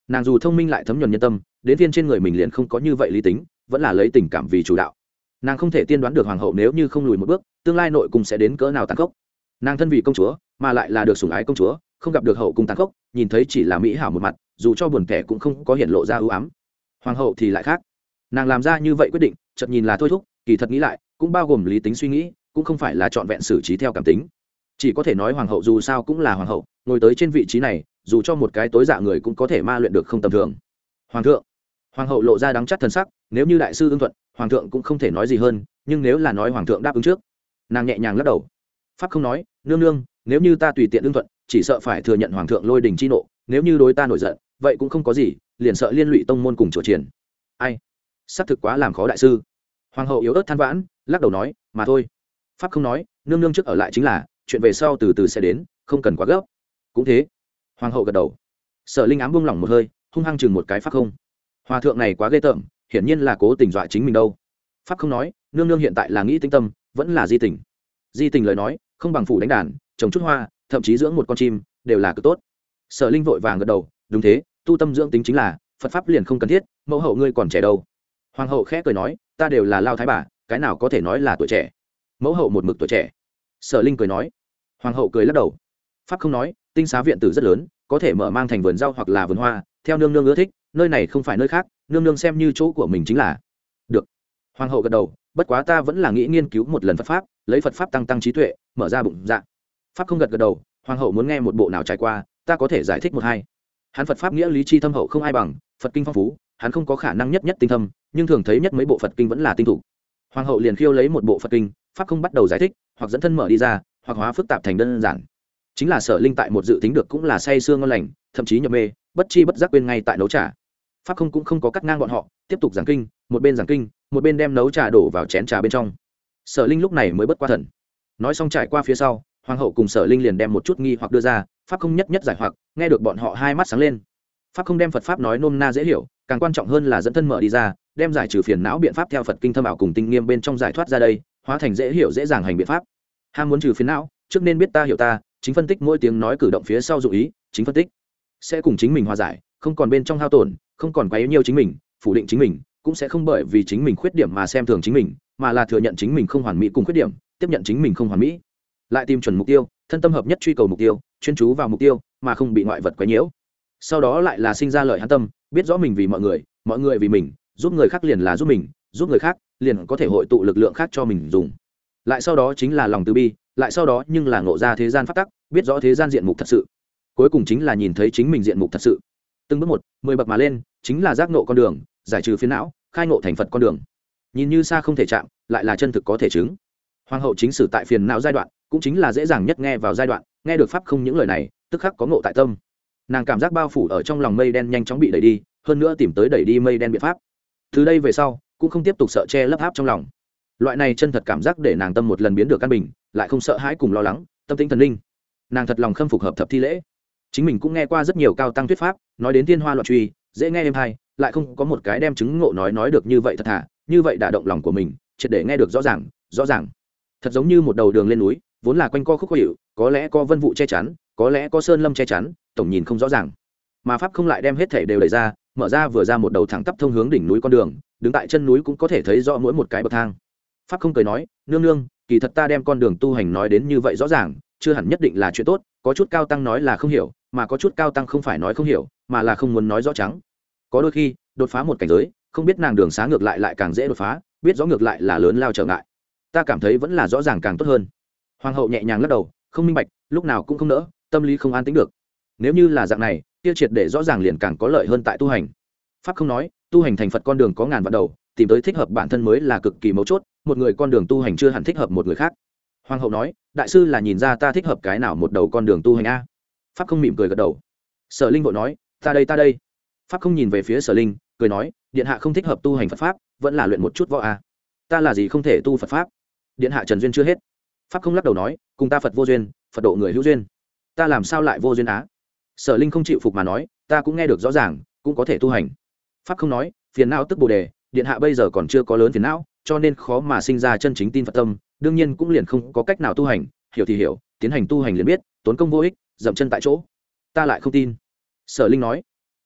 nàng dù thông minh lại thấm nhuần nhân tâm, đến viên trên người mình liền không có như vậy lý tính, vẫn là lấy tình cảm vì chủ đạo. Nàng không thể tiên đoán được hoàng hậu nếu như không lùi một bước, tương lai nội cung sẽ đến cỡ nào tàn khốc. Nàng thân vị công chúa, mà lại là được sủng ái công chúa, không gặp được hậu cung tàn khốc, nhìn thấy chỉ là mỹ hảo một mặt, dù cho buồn kẻ cũng không có hiện lộ ra ưu ám. Hoàng hậu thì lại khác, nàng làm ra như vậy quyết định, chợt nhìn là thôi thúc, kỳ thật nghĩ lại, cũng bao gồm lý tính suy nghĩ, cũng không phải là trọn vẹn xử trí theo cảm tính. Chỉ có thể nói hoàng hậu dù sao cũng là hoàng hậu, ngồi tới trên vị trí này, dù cho một cái tối dạ người cũng có thể ma luyện được không tầm thường. Hoàng thượng, hoàng hậu lộ ra đắng chắt thần sắc, nếu như đại sư ưng thuận, hoàng thượng cũng không thể nói gì hơn, nhưng nếu là nói hoàng thượng đáp ứng trước, nàng nhẹ nhàng lắc đầu. Pháp không nói, nương nương, nếu như ta tùy tiện ưng thuận, chỉ sợ phải thừa nhận hoàng thượng lôi đình chi nộ, nếu như đối ta nổi giận, vậy cũng không có gì, liền sợ liên lụy tông môn cùng chùa triển. Ai, xác thực quá làm khó đại sư. Hoàng hậu yếu ớt than vãn, lắc đầu nói, mà thôi. Pháp không nói, nương nương trước ở lại chính là, chuyện về sau từ từ sẽ đến, không cần quá gấp. Cũng thế. Hoàng hậu gật đầu. Sở Linh ám buông lỏng một hơi, hung hăng chừng một cái Pháp không. Hòa thượng này quá ghê tởm, hiển nhiên là cố tình dọa chính mình đâu. Pháp không nói, nương nương hiện tại là nghĩ tinh tâm, vẫn là di tình. Di tình lời nói, không bằng phủ đánh đàn, trồng chút hoa, thậm chí dưỡng một con chim, đều là cực tốt. Sở Linh vội vàng gật đầu, đúng thế, tu tâm dưỡng tính chính là, Phật pháp liền không cần thiết, mẫu hậu ngươi còn trẻ đâu. Hoàng hậu khẽ cười nói, ta đều là lao thái bà, cái nào có thể nói là tuổi trẻ. Mẫu hậu một mực tuổi trẻ. Sở Linh cười nói. Hoàng hậu cười lắc đầu. Pháp không nói, tinh xá viện tử rất lớn, có thể mở mang thành vườn rau hoặc là vườn hoa, theo nương nương ưa thích, nơi này không phải nơi khác, nương nương xem như chỗ của mình chính là. Được. Hoàng hậu gật đầu, bất quá ta vẫn là nghĩ nghiên cứu một lần Phật pháp, lấy Phật pháp tăng tăng trí tuệ, mở ra bụng dạ. Pháp không gật gật đầu, hoàng hậu muốn nghe một bộ nào trải qua, ta có thể giải thích một hai. Hắn Phật pháp nghĩa lý chi thâm hậu không ai bằng, Phật kinh phong phú, hắn không có khả năng nhất nhất tinh thâm, nhưng thường thấy nhất mấy bộ Phật kinh vẫn là tinh thủ. Hoàng hậu liền khiêu lấy một bộ Phật kinh, Pháp không bắt đầu giải thích, hoặc dẫn thân mở đi ra, hoặc hóa phức tạp thành đơn giản. Chính là Sở Linh tại một dự tính được cũng là say sưa ngon lành, thậm chí nhập mê, bất chi bất giác quên ngay tại nấu trà. Pháp không cũng không có cắt ngang bọn họ, tiếp tục giảng kinh, một bên giảng kinh, một bên đem nấu trà đổ vào chén trà bên trong. Sở Linh lúc này mới bất qua thần. Nói xong trải qua phía sau, hoàng hậu cùng Sở Linh liền đem một chút nghi hoặc đưa ra, Pháp không nhất nhất giải hoặc, nghe được bọn họ hai mắt sáng lên. Pháp không đem Phật pháp nói nôm na dễ hiểu, càng quan trọng hơn là dẫn thân mở đi ra, đem giải trừ phiền não biện pháp theo Phật kinh thâm ảo cùng tinh nghiêm bên trong giải thoát ra đây, hóa thành dễ hiểu dễ dàng hành biện pháp. Ham muốn trừ phiền não, trước nên biết ta hiểu ta, chính phân tích mỗi tiếng nói cử động phía sau dụng ý, chính phân tích sẽ cùng chính mình hòa giải, không còn bên trong hao tổn, không còn quá yếu nhiều chính mình, phủ định chính mình, cũng sẽ không bởi vì chính mình khuyết điểm mà xem thường chính mình, mà là thừa nhận chính mình không hoàn mỹ cùng khuyết điểm, tiếp nhận chính mình không hoàn mỹ, lại tìm chuẩn mục tiêu, thân tâm hợp nhất truy cầu mục tiêu, chuyên chú vào mục tiêu, mà không bị ngoại vật quấy nhiễu. Sau đó lại là sinh ra lợi hắn tâm, biết rõ mình vì mọi người, mọi người vì mình, giúp người khác liền là giúp mình, giúp người khác liền có thể hội tụ lực lượng khác cho mình dùng. Lại sau đó chính là lòng từ bi, lại sau đó nhưng là ngộ ra thế gian pháp tắc, biết rõ thế gian diện mục thật sự, cuối cùng chính là nhìn thấy chính mình diện mục thật sự. Từng bước một, mười bậc mà lên, chính là giác ngộ con đường, giải trừ phiền não, khai ngộ thành Phật con đường. Nhìn như xa không thể chạm, lại là chân thực có thể chứng. Hoàng hậu chính sử tại phiền não giai đoạn, cũng chính là dễ dàng nhất nghe vào giai đoạn, nghe được pháp không những lời này, tức khắc có ngộ tại tâm. Nàng cảm giác bao phủ ở trong lòng mây đen nhanh chóng bị đẩy đi, hơn nữa tìm tới đẩy đi mây đen biện pháp. Từ đây về sau, cũng không tiếp tục sợ che lấp áp trong lòng. Loại này chân thật cảm giác để nàng tâm một lần biến được căn bình, lại không sợ hãi cùng lo lắng, tâm tĩnh thần linh. Nàng thật lòng khâm phục hợp thập thi lễ. Chính mình cũng nghe qua rất nhiều cao tăng thuyết pháp, nói đến thiên hoa loạn truy, dễ nghe êm hay, lại không có một cái đem chứng ngộ nói nói được như vậy thật thà, như vậy đả động lòng của mình, triệt để nghe được rõ ràng, rõ ràng. Thật giống như một đầu đường lên núi, vốn là quanh co khúc khó hiểu, có lẽ có vân vụ che chắn, có lẽ có sơn lâm che chắn, tổng nhìn không rõ ràng. Mà pháp không lại đem hết thảy đều đẩy ra, mở ra vừa ra một đầu thẳng tắp thông hướng đỉnh núi con đường, đứng tại chân núi cũng có thể thấy rõ mỗi một cái bậc thang. Pháp không cười nói, nương nương, kỳ thật ta đem con đường tu hành nói đến như vậy rõ ràng, chưa hẳn nhất định là chuyện tốt, có chút cao tăng nói là không hiểu, mà có chút cao tăng không phải nói không hiểu, mà là không muốn nói rõ trắng. Có đôi khi, đột phá một cảnh giới, không biết nàng đường xá ngược lại lại càng dễ đột phá, biết rõ ngược lại là lớn lao trở ngại. Ta cảm thấy vẫn là rõ ràng càng tốt hơn. Hoàng hậu nhẹ nhàng lắc đầu, không minh bạch, lúc nào cũng không nỡ, tâm lý không an tĩnh được. Nếu như là dạng này, tiêu triệt để rõ ràng liền càng có lợi hơn tại tu hành. Pháp không nói, tu hành thành Phật con đường có ngàn vạn đầu, tìm tới thích hợp bản thân mới là cực kỳ mấu chốt, một người con đường tu hành chưa hẳn thích hợp một người khác. Hoàng hậu nói, đại sư là nhìn ra ta thích hợp cái nào một đầu con đường tu hành a? Pháp không mỉm cười gật đầu. Sở Linh vội nói, ta đây ta đây. Pháp không nhìn về phía Sở Linh, cười nói, điện hạ không thích hợp tu hành Phật pháp, vẫn là luyện một chút võ a. Ta là gì không thể tu Phật pháp? Điện hạ trần duyên chưa hết. Pháp không lắc đầu nói, cùng ta Phật vô duyên, Phật độ người hữu duyên. Ta làm sao lại vô duyên á? Sở Linh không chịu phục mà nói, ta cũng nghe được rõ ràng, cũng có thể tu hành. Pháp không nói, phiền não tức bồ đề, điện hạ bây giờ còn chưa có lớn phiền não, cho nên khó mà sinh ra chân chính tin Phật tâm, đương nhiên cũng liền không có cách nào tu hành, hiểu thì hiểu, tiến hành tu hành liền biết, tốn công vô ích, dậm chân tại chỗ. Ta lại không tin. Sở Linh nói,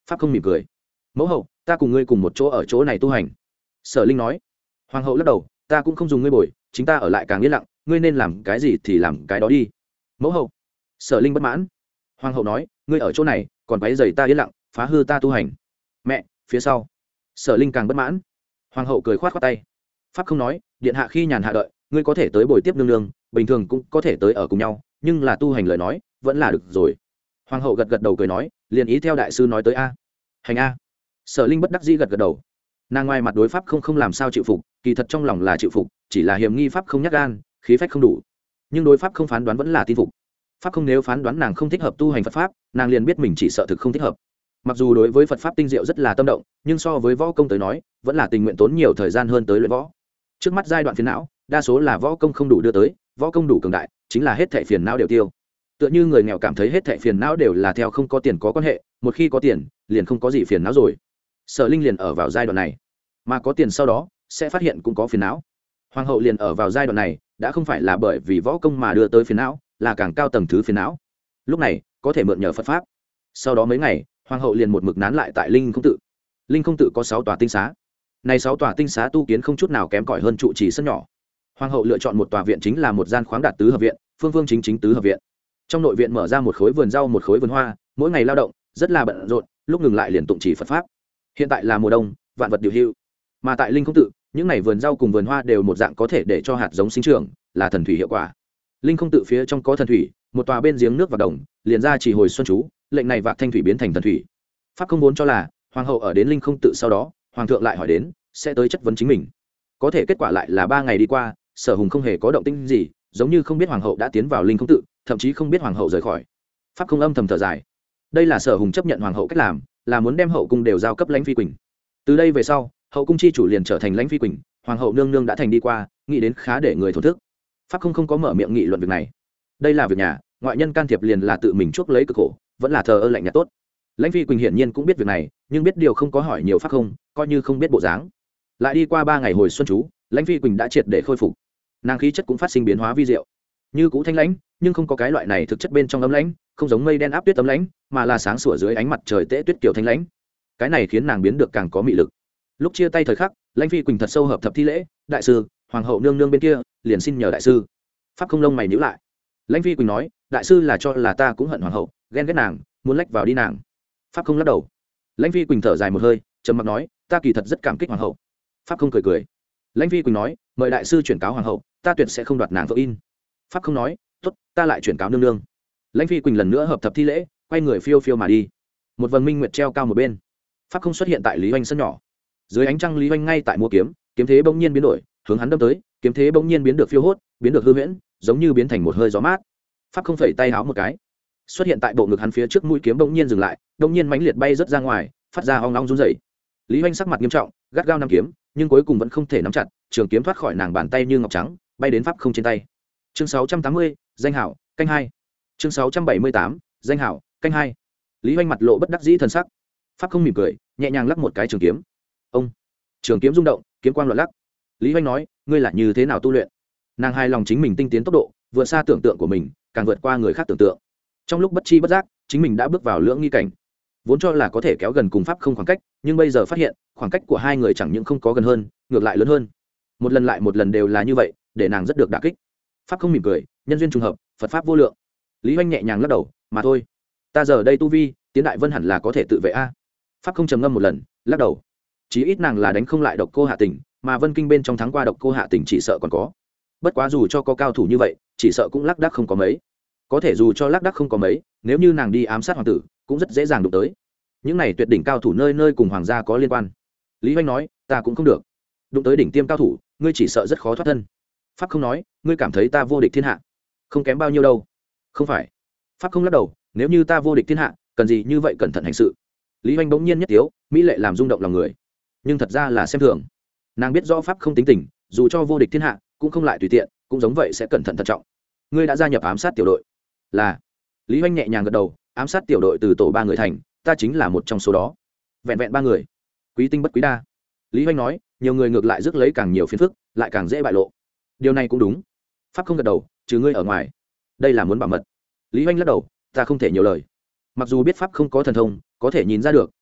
pháp không mỉm cười. Mẫu hậu, ta cùng ngươi cùng một chỗ ở chỗ này tu hành. Sở Linh nói. Hoàng hậu lắc đầu, ta cũng không dùng ngươi bồi, chính ta ở lại càng yên lặng, ngươi nên làm cái gì thì làm cái đó đi. Mẫu hậu. Sở Linh bất mãn. Hoàng hậu nói, ngươi ở chỗ này còn quấy rầy ta yên lặng, phá hư ta tu hành. Mẹ, phía sau. Sở Linh càng bất mãn. Hoàng hậu cười khoát khoát tay. Pháp không nói, điện hạ khi nhàn hạ đợi, ngươi có thể tới bồi tiếp nương nương, bình thường cũng có thể tới ở cùng nhau, nhưng là tu hành lời nói vẫn là được rồi. Hoàng hậu gật gật đầu cười nói, liền ý theo đại sư nói tới a. Hành a. Sở Linh bất đắc dĩ gật gật đầu. Nàng ngoài mặt đối pháp không không làm sao chịu phục, kỳ thật trong lòng là chịu phục, chỉ là hiềm nghi pháp không nhắc gan, khí phách không đủ. Nhưng đối pháp không phán đoán vẫn là tin phục. Pháp không nếu phán đoán nàng không thích hợp tu hành Phật pháp, nàng liền biết mình chỉ sợ thực không thích hợp. Mặc dù đối với Phật pháp tinh diệu rất là tâm động, nhưng so với võ công tới nói, vẫn là tình nguyện tốn nhiều thời gian hơn tới luyện võ. Trước mắt giai đoạn phiền não, đa số là võ công không đủ đưa tới, võ công đủ cường đại, chính là hết thảy phiền não đều tiêu. Tựa như người nghèo cảm thấy hết thảy phiền não đều là theo không có tiền có quan hệ, một khi có tiền, liền không có gì phiền não rồi. Sở Linh liền ở vào giai đoạn này, mà có tiền sau đó sẽ phát hiện cũng có phiền não. Hoàng hậu liền ở vào giai đoạn này, đã không phải là bởi vì võ công mà đưa tới phiền não, là càng cao tầng thứ phiền não. Lúc này có thể mượn nhờ Phật pháp. Sau đó mấy ngày, hoàng hậu liền một mực nán lại tại Linh Không tự. Linh Không tự có sáu tòa tinh xá, này sáu tòa tinh xá tu kiến không chút nào kém cỏi hơn trụ trì sân nhỏ. Hoàng hậu lựa chọn một tòa viện chính là một gian khoáng đạt tứ hợp viện, phương phương chính chính tứ hợp viện. Trong nội viện mở ra một khối vườn rau một khối vườn hoa, mỗi ngày lao động rất là bận rộn, lúc ngừng lại liền tụng chỉ Phật pháp. Hiện tại là mùa đông, vạn vật điều hưu, mà tại Linh Không tự, những này vườn rau cùng vườn hoa đều một dạng có thể để cho hạt giống sinh trưởng, là thần thủy hiệu quả. Linh Không tự phía trong có thần thủy, một tòa bên giếng nước và đồng, liền ra chỉ hồi xuân chú, lệnh này vạc thanh thủy biến thành thần thủy. Pháp không muốn cho là hoàng hậu ở đến Linh Không tự sau đó, hoàng thượng lại hỏi đến, sẽ tới chất vấn chính mình. Có thể kết quả lại là ba ngày đi qua, Sở Hùng không hề có động tĩnh gì, giống như không biết hoàng hậu đã tiến vào Linh Không tự, thậm chí không biết hoàng hậu rời khỏi. Pháp không âm thầm thở dài. Đây là Sở Hùng chấp nhận hoàng hậu cách làm, là muốn đem hậu cung đều giao cấp Lãnh Phi Quỳnh. Từ đây về sau, hậu cung chi chủ liền trở thành Lãnh Phi Quỳnh, hoàng hậu nương nương đã thành đi qua, nghĩ đến khá để người thổn thức. Pháp không không có mở miệng nghị luận việc này. Đây là việc nhà, ngoại nhân can thiệp liền là tự mình chuốc lấy cực khổ, vẫn là thờ ơ lạnh nhạt tốt. Lãnh Phi Quỳnh hiển nhiên cũng biết việc này, nhưng biết điều không có hỏi nhiều Pháp không, coi như không biết bộ dáng. Lại đi qua ba ngày hồi xuân chú, Lãnh Phi Quỳnh đã triệt để khôi phục, nàng khí chất cũng phát sinh biến hóa vi diệu, như cũ thanh lãnh, nhưng không có cái loại này thực chất bên trong ấm lãnh, không giống mây đen áp tuyết ấm lãnh, mà là sáng sủa dưới ánh mặt trời tễ tuyết kiểu thanh lãnh. Cái này khiến nàng biến được càng có mị lực. Lúc chia tay thời khắc, Lãnh Phi Quỳnh thật sâu hợp thập thi lễ, đại sư, hoàng hậu nương nương bên kia, liền xin nhờ đại sư. Pháp không lông mày nhíu lại. Lãnh Phi Quỳnh nói, đại sư là cho là ta cũng hận hoàng hậu, ghen ghét nàng, muốn lách vào đi nàng. Pháp không lắc đầu. Lãnh Phi Quỳnh thở dài một hơi, trầm mặc nói, ta kỳ thật rất cảm kích hoàng hậu. Pháp không cười cười. Lãnh Phi Quỳnh nói, mời đại sư chuyển cáo hoàng hậu, ta tuyệt sẽ không đoạt nàng vợ in. Pháp không nói, tốt, ta lại chuyển cáo nương nương. Lãnh Phi Quỳnh lần nữa hợp thập thi lễ, quay người phiêu phiêu mà đi. Một vầng minh nguyệt treo cao một bên. Pháp không xuất hiện tại Lý Hoành sân nhỏ. Dưới ánh trăng Lý Hoành ngay tại mua kiếm, kiếm thế bỗng nhiên biến đổi, hướng hắn đâm tới, kiếm thế bỗng nhiên biến được phiêu hốt, biến được hư huyễn, giống như biến thành một hơi gió mát. Pháp không phẩy tay háo một cái, xuất hiện tại bộ ngực hắn phía trước, mũi kiếm bỗng nhiên dừng lại, bỗng nhiên mãnh liệt bay rất ra ngoài, phát ra ong ong run rẩy. Lý Hoành sắc mặt nghiêm trọng, gắt gao nắm kiếm, nhưng cuối cùng vẫn không thể nắm chặt, trường kiếm thoát khỏi nàng bàn tay như ngọc trắng, bay đến Pháp không trên tay. Chương sáu trăm tám mươi, danh hảo, canh hai. Chương sáu trăm bảy mươi tám, danh hảo, canh hai. Lý Hoành mặt lộ bất đắc dĩ thần sắc. Pháp không mỉm cười, nhẹ nhàng lắc một cái trường kiếm. Ông, trường kiếm rung động, kiếm quang loạn lắc. Lý Hoành nói, ngươi là như thế nào tu luyện? Nàng hài lòng chính mình tinh tiến tốc độ, vượt xa tưởng tượng của mình, càng vượt qua người khác tưởng tượng. Trong lúc bất chi bất giác, chính mình đã bước vào lưỡng nghi cảnh. Vốn cho là có thể kéo gần cùng Pháp không khoảng cách, nhưng bây giờ phát hiện, khoảng cách của hai người chẳng những không có gần hơn, ngược lại lớn hơn. Một lần lại một lần đều là như vậy, để nàng rất được đả kích. Pháp không mỉm cười, nhân duyên trùng hợp, Phật pháp vô lượng. Lý Hoành nhẹ nhàng lắc đầu, mà thôi, ta giờ đây tu vi, tiến đại vân hẳn là có thể tự vệ a. Pháp không trầm ngâm một lần, lắc đầu. Chí ít nàng là đánh không lại độc cô hạ tình, mà vân kinh bên trong thắng qua độc cô hạ tình chỉ sợ còn có. Bất quá dù cho có cao thủ như vậy, chỉ sợ cũng lác đác không có mấy. Có thể dù cho lác đác không có mấy, nếu như nàng đi ám sát hoàng tử, cũng rất dễ dàng đụng tới. Những này tuyệt đỉnh cao thủ nơi nơi cùng hoàng gia có liên quan. Lý Hoành nói, ta cũng không được. Đụng tới đỉnh tiêm cao thủ, ngươi chỉ sợ rất khó thoát thân. Pháp không nói, ngươi cảm thấy ta vô địch thiên hạ? Không kém bao nhiêu đâu. Không phải. Pháp không lắc đầu, nếu như ta vô địch thiên hạ, cần gì như vậy cẩn thận hành sự. Lý Hoành bỗng nhiên nhất tiếu, mỹ lệ làm rung động lòng người. Nhưng thật ra là xem thường. Nàng biết rõ Pháp không tính tình, dù cho vô địch thiên hạ, cũng không lại tùy tiện, cũng giống vậy sẽ cẩn thận thận trọng. Ngươi đã gia nhập ám sát tiểu đội? Là. Lý Hoành nhẹ nhàng gật đầu, ám sát tiểu đội từ tổ ba người thành, ta chính là một trong số đó. Vẹn vẹn ba người. Quý tinh bất quý đa. Lý Hoành nói, nhiều người ngược lại rước lấy càng nhiều phiền phức, lại càng dễ bại lộ. Điều này cũng đúng. Pháp không gật đầu, trừ ngươi ở ngoài. Đây là muốn bảo mật. Lý Hoành lắc đầu, ta không thể nhiều lời. Mặc dù biết Pháp không có thần thông, có thể nhìn ra được,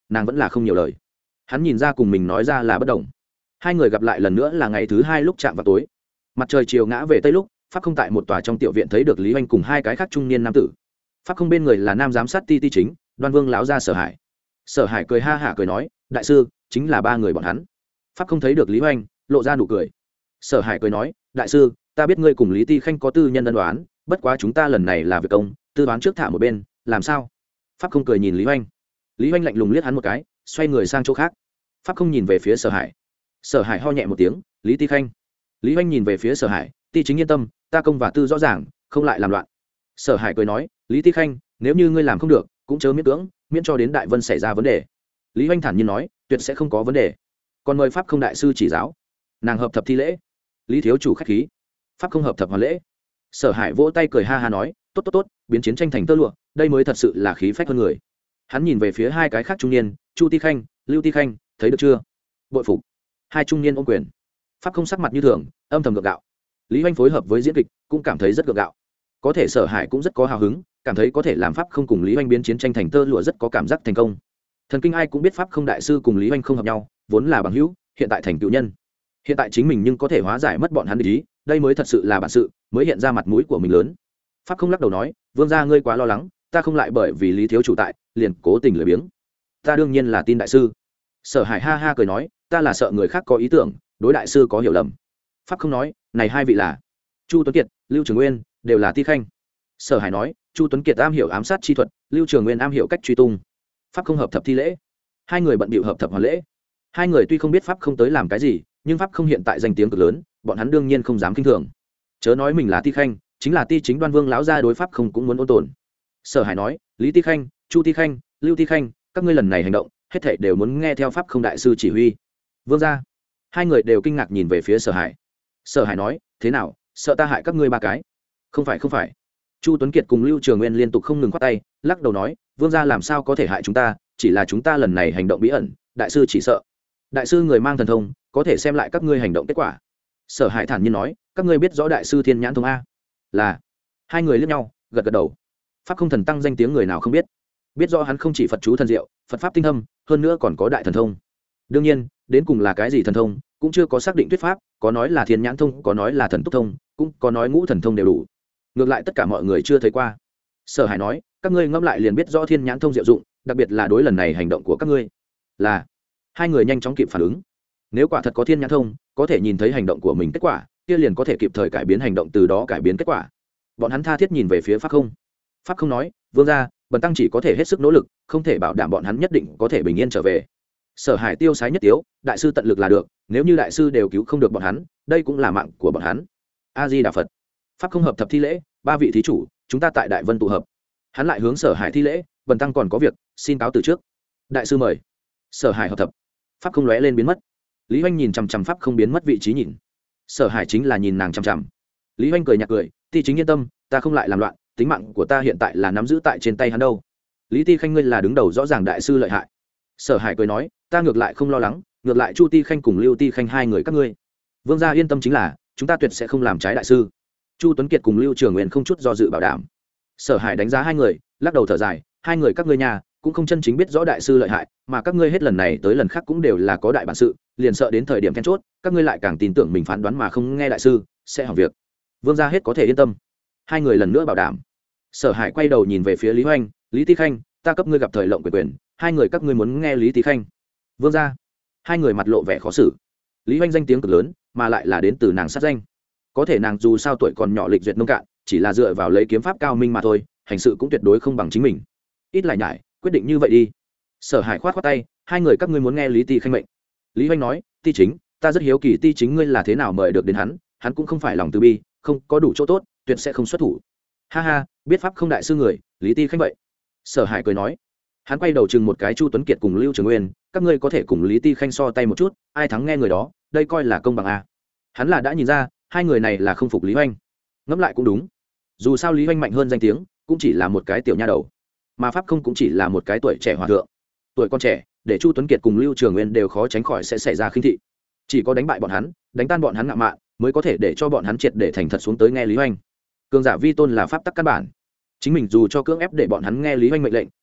nàng vẫn là không nhiều lời. Hắn nhìn ra cùng mình nói ra là bất đồng. Hai người gặp lại lần nữa là ngày thứ hai lúc chạm vào tối. Mặt trời chiều ngã về tây lúc, pháp không tại một tòa trong tiểu viện thấy được Lý Hoành cùng hai cái khác trung niên nam tử. Pháp không bên người là nam giám sát ti ti chính, Đoan Vương lão gia Sở Hải. Sở Hải cười ha hả cười nói, đại sư, chính là ba người bọn hắn. Pháp không thấy được Lý Hoành, lộ ra nụ cười. Sở Hải cười nói, đại sư, ta biết ngươi cùng Lý Ti Khanh có tư nhân ân đoán, bất quá chúng ta lần này là việc công, tư đoán trước thả một bên, làm sao? Pháp không cười nhìn Lý Hoành. Lý Hoành lạnh lùng liếc hắn một cái, xoay người sang chỗ khác. Pháp không nhìn về phía Sở Hải. Sở Hải ho nhẹ một tiếng, Lý Ti Khanh. Lý Hoành nhìn về phía Sở Hải, Ti chính yên tâm, ta công và tư rõ ràng, không lại làm loạn. Sở Hải cười nói, Lý Ti Khanh, nếu như ngươi làm không được, cũng chớ miễn cưỡng, miễn cho đến Đại Vân xảy ra vấn đề. Lý Hoành thản nhiên nói, tuyệt sẽ không có vấn đề. Còn mời pháp không đại sư chỉ giáo. Nàng hợp thập thi lễ. Lý thiếu chủ khách khí. Pháp không hợp thập hoàn lễ. Sở Hải vỗ tay cười ha ha nói, tốt tốt tốt, biến chiến tranh thành tơ lụa, đây mới thật sự là khí phách hơn người. Hắn nhìn về phía hai cái khác trung niên, Chu Ti Khanh, Lưu Ti Khanh, thấy được chưa? Bội phục. Hai trung niên ôm quyền. Pháp không sắc mặt như thường, âm thầm gượng gạo. Lý Hoành phối hợp với diễn kịch, cũng cảm thấy rất gượng gạo. Có thể Sở Hải cũng rất có hào hứng, cảm thấy có thể làm pháp không cùng Lý Hoành biến chiến tranh thành tơ lụa rất có cảm giác thành công. Thần kinh ai cũng biết pháp không đại sư cùng Lý Hoành không hợp nhau, vốn là bằng hữu, hiện tại thành cựu nhân. Hiện tại chính mình nhưng có thể hóa giải mất bọn hắn ý, đây mới thật sự là bản sự, mới hiện ra mặt mũi của mình lớn. Pháp không lắc đầu nói, vương gia ngươi quá lo lắng, ta không lại bởi vì Lý thiếu chủ tại, liền cố tình lười biếng. Ta đương nhiên là tin đại sư. Sở Hải ha ha cười nói, ta là sợ người khác có ý tưởng, đối đại sư có hiểu lầm. Pháp không nói, này hai vị là Chu Tuấn Kiệt, Lưu Trường Nguyên, đều là Ti Khanh. Sở Hải nói, Chu Tuấn Kiệt am hiểu ám sát chi thuật, Lưu Trường Nguyên am hiểu cách truy tung. Pháp không hợp thập thi lễ. Hai người bận bịu hợp thập hoàn lễ. Hai người tuy không biết pháp không tới làm cái gì, nhưng pháp không hiện tại danh tiếng cực lớn, bọn hắn đương nhiên không dám khinh thường. Chớ nói mình là Ti Khanh, chính là Ti chính Đoan Vương lão gia đối pháp không cũng muốn ôn tồn. Sở Hải nói, Lý Ti Khanh, Chu Ti Khanh, Lưu Ti Khanh, các ngươi lần này hành động, hết thảy đều muốn nghe theo pháp không đại sư chỉ huy. Vương gia. Hai người đều kinh ngạc nhìn về phía Sở Hải. Sở Hải nói, thế nào, sợ ta hại các ngươi ba cái? Không phải không phải. Chu Tuấn Kiệt cùng Lưu Trường Nguyên liên tục không ngừng khoát tay, lắc đầu nói, vương gia làm sao có thể hại chúng ta, chỉ là chúng ta lần này hành động bí ẩn, đại sư chỉ sợ. Đại sư người mang thần thông, có thể xem lại các ngươi hành động kết quả. Sở Hải thản nhiên nói, các ngươi biết rõ đại sư thiên nhãn thông a? Là. Hai người liếc nhau, gật gật đầu. Pháp không thần tăng danh tiếng người nào không biết. Biết rõ hắn không chỉ Phật chú thần diệu, Phật pháp tinh thâm, hơn nữa còn có đại thần thông. Đương nhiên, đến cùng là cái gì thần thông, cũng chưa có xác định thuyết pháp, có nói là thiên nhãn thông, có nói là thần túc thông, cũng có nói ngũ thần thông đều đủ. Ngược lại tất cả mọi người chưa thấy qua. Sở Hải nói, các ngươi ngẫm lại liền biết rõ thiên nhãn thông diệu dụng, đặc biệt là đối lần này hành động của các ngươi. Là. Hai người nhanh chóng kịp phản ứng. Nếu quả thật có thiên nhãn thông, có thể nhìn thấy hành động của mình kết quả, kia liền có thể kịp thời cải biến hành động, từ đó cải biến kết quả. Bọn hắn tha thiết nhìn về phía pháp không. Pháp không nói, vương gia, bần tăng chỉ có thể hết sức nỗ lực, không thể bảo đảm bọn hắn nhất định có thể bình yên trở về. Sở Hải tiêu sái nhất tiếu, đại sư tận lực là được, nếu như đại sư đều cứu không được bọn hắn, đây cũng là mạng của bọn hắn. A Di Đà Phật. Pháp không hợp thập thi lễ, ba vị thí chủ, chúng ta tại Đại Vân tụ hợp. Hắn lại hướng Sở Hải thi lễ, bần tăng còn có việc, xin cáo từ trước. Đại sư mời. Sở Hải hợp thập. Pháp không lóe lên biến mất. Lý Hoành nhìn chằm chằm pháp không biến mất vị trí nhìn. Sở Hải chính là nhìn nàng chằm chằm. Lý Hoành cười nhạt cười, Ti chính yên tâm, ta không lại làm loạn, tính mạng của ta hiện tại là nắm giữ tại trên tay hắn đâu. Lý Ti Khanh ngươi là đứng đầu rõ ràng đại sư lợi hại. Sở Hải cười nói, ta ngược lại không lo lắng, ngược lại Chu Ti Khanh cùng Lưu Ti Khanh hai người các ngươi, vương gia yên tâm chính là chúng ta tuyệt sẽ không làm trái đại sư. Chu Tuấn Kiệt cùng Lưu Trường Nguyên không chút do dự bảo đảm. Sở Hải đánh giá hai người, lắc đầu thở dài, hai người các ngươi nhà cũng không chân chính biết rõ đại sư lợi hại, mà các ngươi hết lần này tới lần khác cũng đều là có đại bản sự, liền sợ đến thời điểm then chốt, các ngươi lại càng tin tưởng mình phán đoán mà không nghe đại sư, sẽ hỏng việc. Vương gia hết có thể yên tâm. Hai người lần nữa bảo đảm. Sở Hải quay đầu nhìn về phía Lý Hoành, Lý Ti Khanh, ta cấp ngươi gặp thời lộng quyền quyền, hai người các ngươi muốn nghe Lý Ti Khanh. Vương gia. Hai người mặt lộ vẻ khó xử. Lý Hoành danh tiếng cực lớn, mà lại là đến từ nàng sát danh. Có thể nàng dù sao tuổi còn nhỏ, lịch duyệt nông cạn, chỉ là dựa vào lấy kiếm pháp cao minh mà thôi, hành sự cũng tuyệt đối không bằng chính mình. Ít lại nhải, quyết định như vậy đi. Sở Hải khoát khoát tay, hai người các ngươi muốn nghe Lý Ti Khanh mệnh. Lý Hoành nói, Ti chính, ta rất hiếu kỳ Ti chính ngươi là thế nào mời được đến hắn, hắn cũng không phải lòng từ bi, không có đủ chỗ tốt, tuyệt sẽ không xuất thủ. Ha ha, biết pháp không đại sư người, Lý Ti Khanh vậy. Sở Hải cười nói. Hắn quay đầu chừng một cái Chu Tuấn Kiệt cùng Lưu Trường Nguyên, các ngươi có thể cùng Lý Ti Khanh so tay một chút, ai thắng nghe người đó, đây coi là công bằng a. Hắn là đã nhìn ra, hai người này là không phục Lý Hoành. Ngẫm lại cũng đúng. Dù sao Lý Hoành mạnh hơn danh tiếng, cũng chỉ là một cái tiểu nha đầu, mà pháp không cũng chỉ là một cái tuổi trẻ hòa thượng. Tuổi con trẻ, để Chu Tuấn Kiệt cùng Lưu Trường Nguyên đều khó tránh khỏi sẽ xảy ra khinh thị. Chỉ có đánh bại bọn hắn, đánh tan bọn hắn ngạo mạn, mới có thể để cho bọn hắn triệt để thành thật xuống tới nghe Lý Hoành. Cường giả vi tôn là pháp tắc căn bản. Chính mình dù cho cưỡng ép để bọn hắn nghe Lý Hoành mệnh lệnh,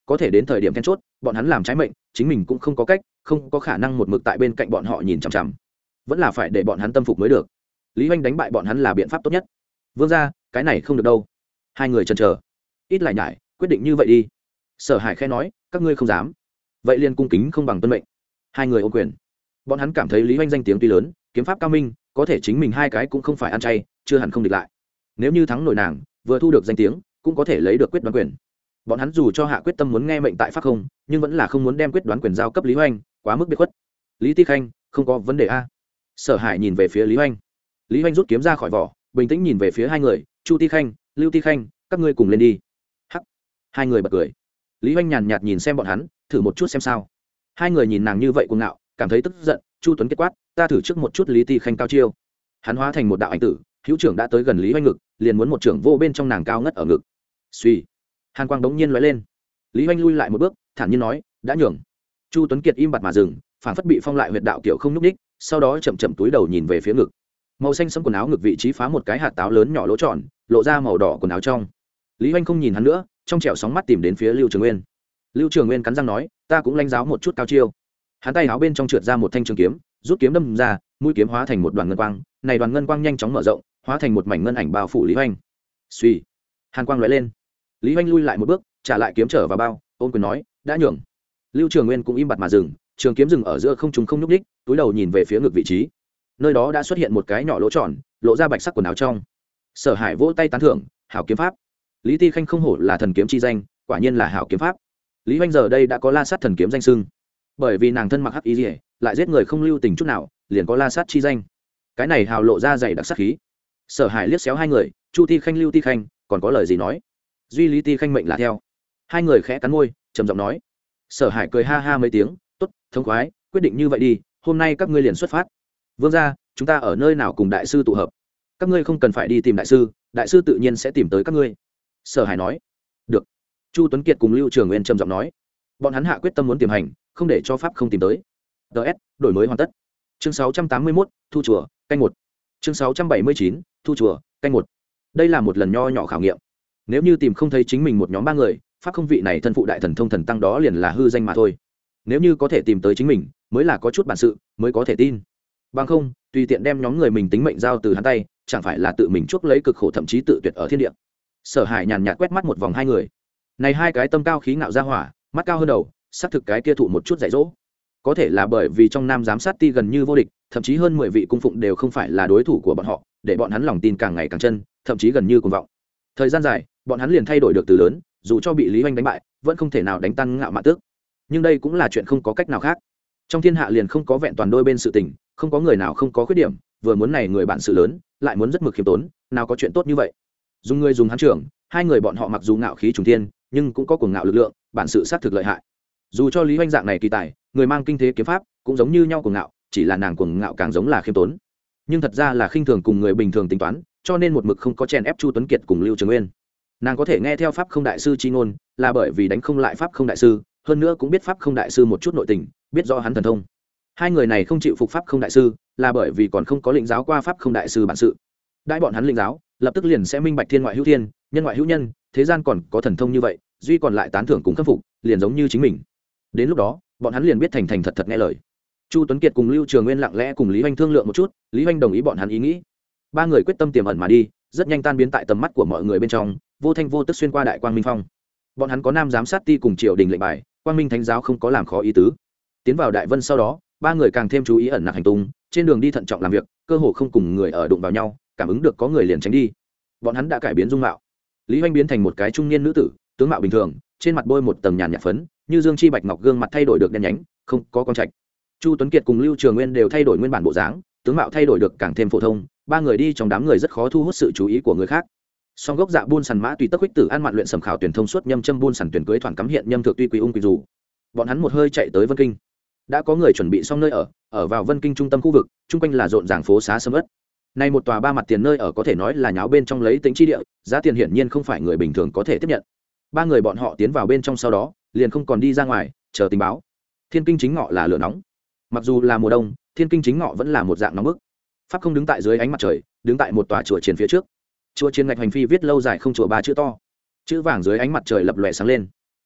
có thể đến thời điểm then chốt bọn hắn làm trái mệnh chính mình cũng không có cách không có khả năng một mực tại bên cạnh bọn họ nhìn chằm chằm vẫn là phải để bọn hắn tâm phục mới được. Lý Hoành đánh bại bọn hắn là biện pháp tốt nhất. Vương gia, cái này không được đâu. Hai người chần chờ, ít lại nhải, quyết định như vậy đi. Sở Hải khẽ nói, các ngươi không dám, vậy liền cung kính không bằng tuân mệnh. Hai người ôm quyền. Bọn hắn cảm thấy Lý Hoành danh tiếng tuy lớn, kiếm pháp cao minh, có thể chính mình hai cái cũng không phải ăn chay, chưa hẳn không địch lại. Nếu như thắng nổi nàng, vừa thu được danh tiếng, cũng có thể lấy được quyết đoán quyền. Bọn hắn dù cho hạ quyết tâm muốn nghe mệnh tại pháp không, nhưng vẫn là không muốn đem quyết đoán quyền giao cấp Lý Hoành, quá mức biệt khuất. Lý Ti Khanh, không có vấn đề a. Sở Hải nhìn về phía Lý Hoành. Lý Hoành rút kiếm ra khỏi vỏ, bình tĩnh nhìn về phía hai người, Chu Ti Khanh, Lưu Ti Khanh, các ngươi cùng lên đi. Hắc. Hai người bật cười. Lý Hoành nhàn nhạt nhìn xem bọn hắn, thử một chút xem sao. Hai người nhìn nàng như vậy cuồng ngạo, cảm thấy tức giận. Chu Tuấn kết quát, ta thử trước một chút Lý Ti Khanh cao chiêu. Hắn hóa thành một đạo ảnh tử, hữu trưởng đã tới gần Lý Hoành ngực, liền muốn một trưởng vô bên trong nàng cao ngất ở ngực. Suy. Hàn quang đống nhiên lóe lên. Lý Hoành lui lại một bước, thản nhiên nói, đã nhường. Chu Tuấn Kiệt im bặt mà dừng, phản phất bị phong lại huyệt đạo kiểu không nhúc nhích, sau đó chậm chậm túi đầu nhìn về phía ngực. Màu xanh sẫm quần áo ngực vị trí phá một cái hạt táo lớn nhỏ lỗ tròn, lộ ra màu đỏ quần áo trong. Lý Hoành không nhìn hắn nữa, trong trẻo sóng mắt tìm đến phía Lưu Trường Nguyên. Lưu Trường Nguyên cắn răng nói, ta cũng lãnh giáo một chút cao chiêu. Hắn tay áo bên trong trượt ra một thanh trường kiếm, rút kiếm đâm ra, mũi kiếm hóa thành một đoàn ngân quang, này đoàn ngân quang nhanh chóng mở rộng, hóa thành một mảnh ngân ảnh bao phủ Lý Hoành. Suy, hàn quang lóe lên. Lý Hoành lui lại một bước, trả lại kiếm trở vào bao, ôn quyền nói, đã nhường. Lưu Trường Nguyên cũng im bặt mà dừng, trường kiếm dừng ở giữa không trung không nhúc nhích, túi đầu nhìn về phía ngực vị trí. Nơi đó đã xuất hiện một cái nhỏ lỗ tròn, lộ ra bạch sắc quần áo trong. Sở Hải vỗ tay tán thưởng, hảo kiếm pháp. Lý Ti Khanh không hổ là thần kiếm chi danh, quả nhiên là hảo kiếm pháp. Lý Hoành giờ đây đã có La Sát thần kiếm danh xưng, bởi vì nàng thân mặc hắc y liễu, lại giết người không lưu tình chút nào, liền có La Sát chi danh. Cái này hào lộ ra dày đặc sát khí. Sở Hải liếc xéo hai người, Chu Ti Khanh, Lưu Ti Khanh, còn có lời gì nói? Duy Lý Ti Khanh mệnh là theo. Hai người khẽ cắn môi, trầm giọng nói. Sở Hải cười ha ha mấy tiếng, tốt, thông khoái, quyết định như vậy đi, hôm nay các ngươi liền xuất phát. Vương gia, chúng ta ở nơi nào cùng đại sư tụ hợp? Các ngươi không cần phải đi tìm đại sư, đại sư tự nhiên sẽ tìm tới các ngươi. Sở Hải nói. Được. Chu Tuấn Kiệt cùng Lưu Trường Nguyên trầm giọng nói. Bọn hắn hạ quyết tâm muốn tiềm hành, không để cho pháp không tìm tới. ds đổi mới hoàn tất. Chương sáu trăm tám mươi mốt, thu chùa, canh một. Chương sáu trăm bảy mươi chín, thu chùa, canh một. Đây là một lần nho nhỏ khảo nghiệm. Nếu như tìm không thấy chính mình một nhóm ba người, pháp không vị này thân phụ đại thần thông thần tăng đó liền là hư danh mà thôi. Nếu như có thể tìm tới chính mình, mới là có chút bản sự, mới có thể tin. Bằng không, tùy tiện đem nhóm người mình tính mệnh giao từ hắn tay, chẳng phải là tự mình chuốc lấy cực khổ, thậm chí tự tuyệt ở thiên địa. Sở Hải nhàn nhạt quét mắt một vòng hai người. Này hai cái tâm cao khí ngạo ra hỏa, mắt cao hơn đầu, xác thực cái kia thụ một chút dạy dỗ. Có thể là bởi vì trong nam giám sát ti gần như vô địch, thậm chí hơn mười vị cung phụng đều không phải là đối thủ của bọn họ, để bọn hắn lòng tin càng ngày càng chân, thậm chí gần như cuồng vọng. Thời gian dài, bọn hắn liền thay đổi được từ lớn, dù cho bị Lý Hoành đánh bại, vẫn không thể nào đánh tan ngạo mạn tước. Nhưng đây cũng là chuyện không có cách nào khác. Trong thiên hạ liền không có vẹn toàn đôi bên sự tình, không có người nào không có khuyết điểm, vừa muốn này người bạn sự lớn, lại muốn rất mực khiêm tốn, nào có chuyện tốt như vậy. Dùng người dùng hắn trưởng, hai người bọn họ mặc dù ngạo khí trùng thiên, nhưng cũng có cuồng ngạo lực lượng, bản sự sát thực lợi hại. Dù cho Lý Hoành dạng này kỳ tài, người mang kinh thế kiếm pháp, cũng giống như nhau cuồng ngạo, chỉ là nàng cuồng ngạo càng giống là khiêm tốn. Nhưng thật ra là khinh thường cùng người bình thường tính toán, cho nên một mực không có chèn ép Chu Tuấn Kiệt cùng Lưu Trường Nguyên. Nàng có thể nghe theo pháp không đại sư chi ngôn, là bởi vì đánh không lại pháp không đại sư, hơn nữa cũng biết pháp không đại sư một chút nội tình, biết rõ hắn thần thông. Hai người này không chịu phục pháp không đại sư, là bởi vì còn không có lĩnh giáo qua pháp không đại sư bản sự. Đại bọn hắn lĩnh giáo, lập tức liền sẽ minh bạch thiên ngoại hữu thiên, nhân ngoại hữu nhân, thế gian còn có thần thông như vậy, duy còn lại tán thưởng cùng khâm phục, liền giống như chính mình. Đến lúc đó, bọn hắn liền biết thành thành thật thật nghe lời. Chu Tuấn Kiệt cùng Lưu Trường Nguyên lặng lẽ cùng Lý Hoành thương lượng một chút, Lý Hoành đồng ý bọn hắn ý nghĩ. Ba người quyết tâm tiềm ẩn mà đi, rất nhanh tan biến tại tầm mắt của mọi người bên trong, vô thanh vô tức xuyên qua đại quang minh phong. Bọn hắn có nam giám sát ti cùng triều đình lệnh bài, quang minh thánh giáo không có làm khó ý tứ. Tiến vào đại vân sau đó, ba người càng thêm chú ý ẩn nặc hành tung, trên đường đi thận trọng làm việc, cơ hồ không cùng người ở đụng vào nhau, cảm ứng được có người liền tránh đi. Bọn hắn đã cải biến dung mạo. Lý Hoành biến thành một cái trung niên nữ tử, tướng mạo bình thường, trên mặt bôi một tầng nhàn nhạt phấn, như dương chi bạch ngọc, gương mặt thay đổi được đen nhánh, không có con trạch. Chu Tuấn Kiệt cùng Lưu Trường Nguyên đều thay đổi nguyên bản bộ dáng, tướng mạo thay đổi được càng thêm phổ thông. Ba người đi trong đám người rất khó thu hút sự chú ý của người khác. Song gốc dạ buôn sằn mã tùy tắc huyết tử ăn mạn luyện sầm khảo tuyển thông suốt nhâm châm buôn sằn tuyển cưới thoản cắm hiện nhâm thượng tuy quý ung quý dù. Bọn hắn một hơi chạy tới Vân Kinh. Đã có người chuẩn bị xong nơi ở, ở vào Vân Kinh trung tâm khu vực, chung quanh là rộn ràng phố xá sầm uất. Nay một tòa ba mặt tiền nơi ở có thể nói là nháo bên trong lấy tính chi địa, giá tiền hiển nhiên không phải người bình thường có thể tiếp nhận. Ba người bọn họ tiến vào bên trong sau đó, liền không còn đi ra ngoài, chờ tình báo. Thiên Kinh chính ngọ là lửa nóng. Mặc dù là mùa đông, Thiên Kinh chính ngọ vẫn là một dạng nóng bức. Pháp không đứng tại dưới ánh mặt trời, đứng tại một tòa chùa chiền phía trước. Chùa chiền ngạch hành phi viết lâu dài không chùa ba chữ to, chữ vàng dưới ánh mặt trời lập lòe sáng lên.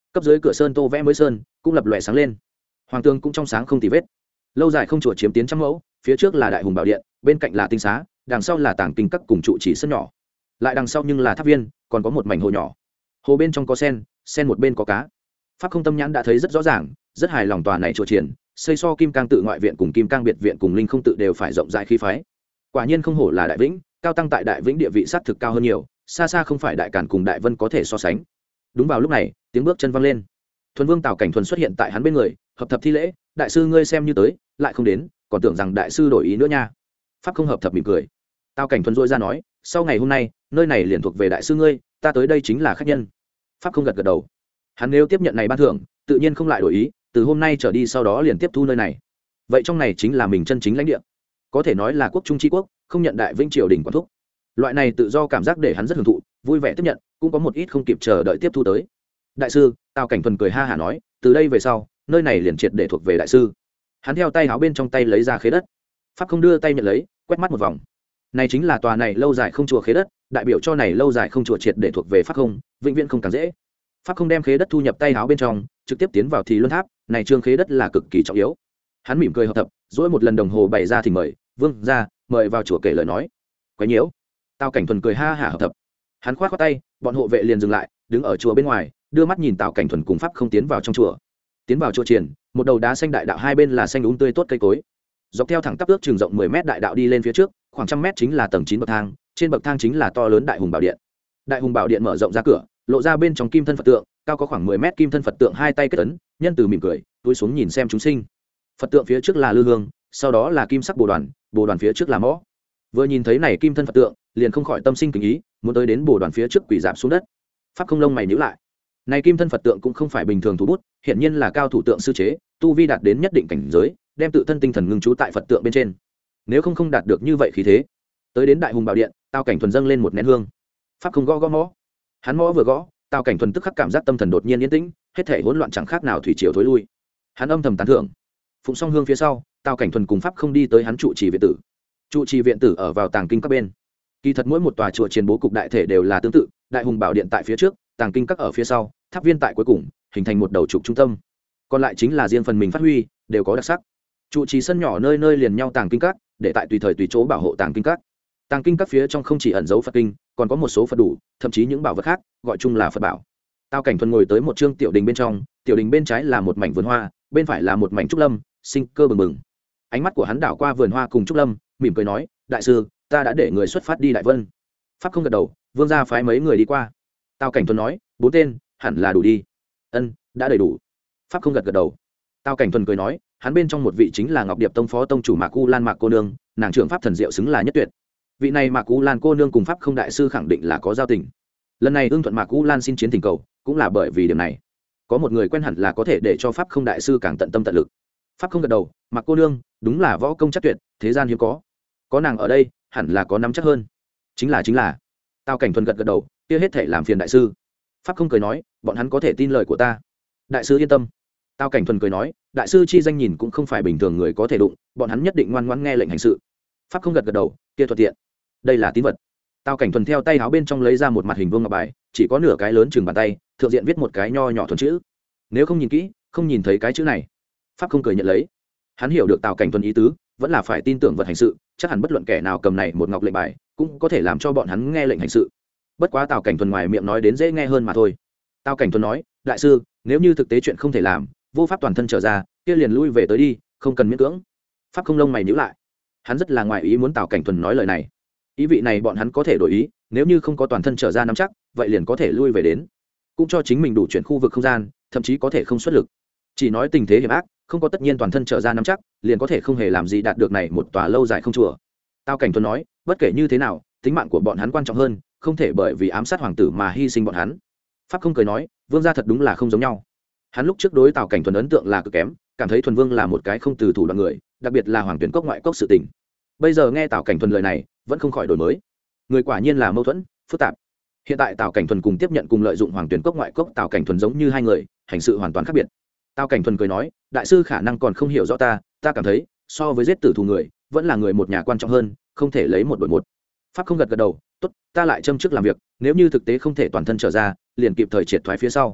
cấp dưới cửa sơn tô vẽ mới sơn cũng lập lòe sáng lên, hoàng tường cũng trong sáng không tì vết. Lâu dài không chùa chiếm tiến trăm mẫu, phía trước là đại hùng bảo điện, bên cạnh là tinh xá, đằng sau là tàng kinh các cùng trụ chỉ sân nhỏ, lại đằng sau nhưng là tháp viên, còn có một mảnh hồ nhỏ. Hồ bên trong có sen, sen một bên có cá. Pháp Không tâm nhãn đã thấy rất rõ ràng, rất hài lòng tòa này chùa triển, xây so Kim Cang tự ngoại viện cùng Kim Cang biệt viện cùng Linh Không tự đều phải rộng rãi khí phái. Quả nhiên không hổ là Đại Vĩnh, cao tăng tại Đại Vĩnh địa vị sát thực cao hơn nhiều, xa xa không phải Đại Càn cùng Đại Vân có thể so sánh. Đúng vào lúc này, tiếng bước chân vang lên. Thuần Vương Tào Cảnh Thuần xuất hiện tại hắn bên người, hợp thập thi lễ, đại sư ngươi xem như tới, lại không đến, còn tưởng rằng đại sư đổi ý nữa nha. Pháp Không hợp thập mỉm cười. Tào Cảnh Thuần dội ra nói, sau ngày hôm nay, nơi này liền thuộc về đại sư ngươi, ta tới đây chính là khách nhân. Pháp Không gật gật đầu. Hắn nếu tiếp nhận này ban thưởng, tự nhiên không lại đổi ý, từ hôm nay trở đi sau đó liền tiếp thu nơi này. Vậy trong này chính là mình chân chính lãnh địa, có thể nói là quốc trung tri quốc, không nhận Đại Vĩnh triều đình quản thúc. Loại này tự do cảm giác để hắn rất hưởng thụ, vui vẻ tiếp nhận, cũng có một ít không kịp chờ đợi tiếp thu tới. Đại sư, Tào Cảnh Thuần cười ha hả nói, từ đây về sau, nơi này liền triệt để thuộc về đại sư. Hắn theo tay áo bên trong tay lấy ra khế đất. Pháp Không đưa tay nhận lấy, quét mắt một vòng. Này chính là tòa này lâu dài không chùa khế đất, đại biểu cho này lâu dài không chùa triệt để thuộc về Pháp Không, vĩnh viễn không càng dễ. Pháp Không đem khế đất thu nhập tay áo bên trong, trực tiếp tiến vào Thì Luân Tháp, này trương khế đất là cực kỳ trọng yếu. Hắn mỉm cười hợp thập, dỗi một lần đồng hồ bày ra thì mời, vương ra, mời vào chùa kể lời nói. Quấy nhiễu. Tào Cảnh Thuần cười ha hả hợp thập. Hắn khoát khoát tay, bọn hộ vệ liền dừng lại, đứng ở chùa bên ngoài, đưa mắt nhìn Tào Cảnh Thuần cùng Pháp Không tiến vào trong chùa. Tiến vào chùa triển, một đầu đá xanh đại đạo hai bên là xanh úng tươi tốt cây cối. Dọc theo thẳng tắp ước chừng rộng mười mét đại đạo đi lên phía trước, khoảng trăm mét chính là tầng chín bậc thang, trên bậc thang chính là to lớn đại hùng bảo điện. Đại hùng bảo điện mở rộng ra cửa, lộ ra bên trong kim thân Phật tượng, cao có khoảng mười mét kim thân Phật tượng hai tay kết ấn, nhân từ mỉm cười, túi xuống nhìn xem chúng sinh. Phật tượng phía trước là lư hương, sau đó là kim sắc bồ đoàn, bồ đoàn phía trước là mõ. Vừa nhìn thấy này kim thân Phật tượng, liền không khỏi tâm sinh kính ý, muốn tới đến bồ đoàn phía trước quỳ rạp xuống đất. Pháp Không lông mày nhíu lại. Này kim thân Phật tượng cũng không phải bình thường thủ bút, hiển nhiên là cao thủ tượng sư chế, tu vi đạt đến nhất định cảnh giới, đem tự thân tinh thần ngưng trú tại Phật tượng bên trên. Nếu không không đạt được như vậy khí thế. Tới đến đại hùng bảo điện, Tào Cảnh Thuần dâng lên một nén hương. Pháp Không gõ gõ mõ. Hắn mõ vừa gõ, Tào Cảnh Thuần tức khắc cảm giác tâm thần đột nhiên yên tĩnh, hết thảy hỗn loạn chẳng khác nào thủy triều thối lui. Hắn âm thầm tán thưởng. Phụng xong hương phía sau, Tào Cảnh Thuần cùng Pháp Không đi tới hắn trụ trì viện tử. Trụ trì viện tử ở vào tàng kinh các bên. Kỳ thật mỗi một tòa chùa chiến bố cục đại thể đều là tương tự, đại hùng bảo điện tại phía trước, tàng kinh các ở phía sau, tháp viên tại cuối cùng, hình thành một đầu trục trung tâm. Còn lại chính là riêng phần mình phát huy, đều có đặc sắc. Trụ trì sân nhỏ nơi nơi liền nhau tàng kinh các, để tại tùy thời tùy chỗ bảo hộ tàng kinh các. Tàng kinh các phía trong không chỉ ẩn giấu Phật kinh, còn có một số Phật đủ, thậm chí những bảo vật khác, gọi chung là Phật bảo. Tào Cảnh Thuần ngồi tới một trương tiểu đình bên trong, tiểu đình bên trái là một mảnh vườn hoa, bên phải là một mảnh trúc lâm, sinh cơ bừng bừng. Ánh mắt của hắn đảo qua vườn hoa cùng trúc lâm, mỉm cười nói, đại sư, ta đã để người xuất phát đi Đại Vân. Pháp Không gật đầu, vương gia phái mấy người đi qua. Tào Cảnh Thuần nói, bốn tên, hẳn là đủ đi. Ân, đã đầy đủ. Pháp Không gật gật đầu. Tào Cảnh Thuần cười nói, hắn bên trong một vị chính là Ngọc Điệp Tông phó tông chủ Mạc U Lan Mạc cô nương, nàng trưởng pháp thần diệu xứng là nhất tuyệt. Vị này Mạc U Lan cô nương cùng Pháp Không đại sư khẳng định là có giao tình. Lần này ưng thuận Mạc U Lan xin chiến tình cầu, cũng là bởi vì điểm này. Có một người quen hẳn là có thể để cho Pháp Không đại sư càng tận tâm tận lực. Pháp Không gật đầu, Mạc cô nương, đúng là võ công chắc tuyệt, thế gian hiếm có. Có nàng ở đây, hẳn là có nắm chắc hơn. Chính là chính là. Tào Cảnh Thuần gật gật đầu, kia hết thể làm phiền đại sư. Pháp Không cười nói, bọn hắn có thể tin lời của ta. Đại sư yên tâm. Tào Cảnh Thuần cười nói, đại sư chi danh nhìn cũng không phải bình thường người có thể đụng, bọn hắn nhất định ngoan ngoãn nghe lệnh hành sự. Pháp Không gật gật đầu, kia thuận tiện. Đây là tín vật. Tào Cảnh Thuần theo tay áo bên trong lấy ra một mặt hình vuông ngọc bài, chỉ có nửa cái lớn chừng bàn tay, thượng diện viết một cái nho nhỏ thuần chữ. Nếu không nhìn kỹ, không nhìn thấy cái chữ này. Pháp Không cười nhận lấy. Hắn hiểu được Tào Cảnh Thuần ý tứ, vẫn là phải tin tưởng vật hành sự, chắc hẳn bất luận kẻ nào cầm này một ngọc lệnh bài, cũng có thể làm cho bọn hắn nghe lệnh hành sự. Bất quá Tào Cảnh Thuần ngoài miệng nói đến dễ nghe hơn mà thôi. Tào Cảnh Thuần nói, đại sư, nếu như thực tế chuyện không thể làm, vô pháp toàn thân trở ra, kia liền lui về tới đi, không cần miễn cưỡng. Pháp Không lông mày nhíu lại. Hắn rất là ngoài ý muốn Tào Cảnh Thuần nói lời này. Ý vị này bọn hắn có thể đổi ý, nếu như không có toàn thân trở ra nắm chắc, vậy liền có thể lui về đến, cũng cho chính mình đủ chuyển khu vực không gian, thậm chí có thể không xuất lực. Chỉ nói tình thế hiểm ác, không có tất nhiên toàn thân trở ra nắm chắc, liền có thể không hề làm gì đạt được này một tòa lâu dài không chùa. Tào Cảnh Thuần nói, bất kể như thế nào, tính mạng của bọn hắn quan trọng hơn, không thể bởi vì ám sát hoàng tử mà hy sinh bọn hắn. Pháp Không cười nói, vương gia thật đúng là không giống nhau. Hắn lúc trước đối Tào Cảnh Thuần ấn tượng là cực kém, cảm thấy Thuần Vương là một cái không từ thủ đoạn người, đặc biệt là hoàng tuyển cốc ngoại cốc sự tình. Bây giờ nghe Tào Cảnh Thuần lời này, vẫn không khỏi đổi mới. Người quả nhiên là mâu thuẫn, phức tạp. Hiện tại Tào Cảnh Thuần cùng tiếp nhận cùng lợi dụng hoàng tuyển cốc ngoại cốc Tào Cảnh Thuần giống như hai người, hành sự hoàn toàn khác biệt. Tào Cảnh Thuần cười nói, đại sư khả năng còn không hiểu rõ ta, ta cảm thấy, so với giết tử thù người, vẫn là người một nhà quan trọng hơn, không thể lấy một đội một. Pháp Không gật gật đầu, tốt, ta lại châm trước làm việc, nếu như thực tế không thể toàn thân trở ra, liền kịp thời triệt thoái phía sau.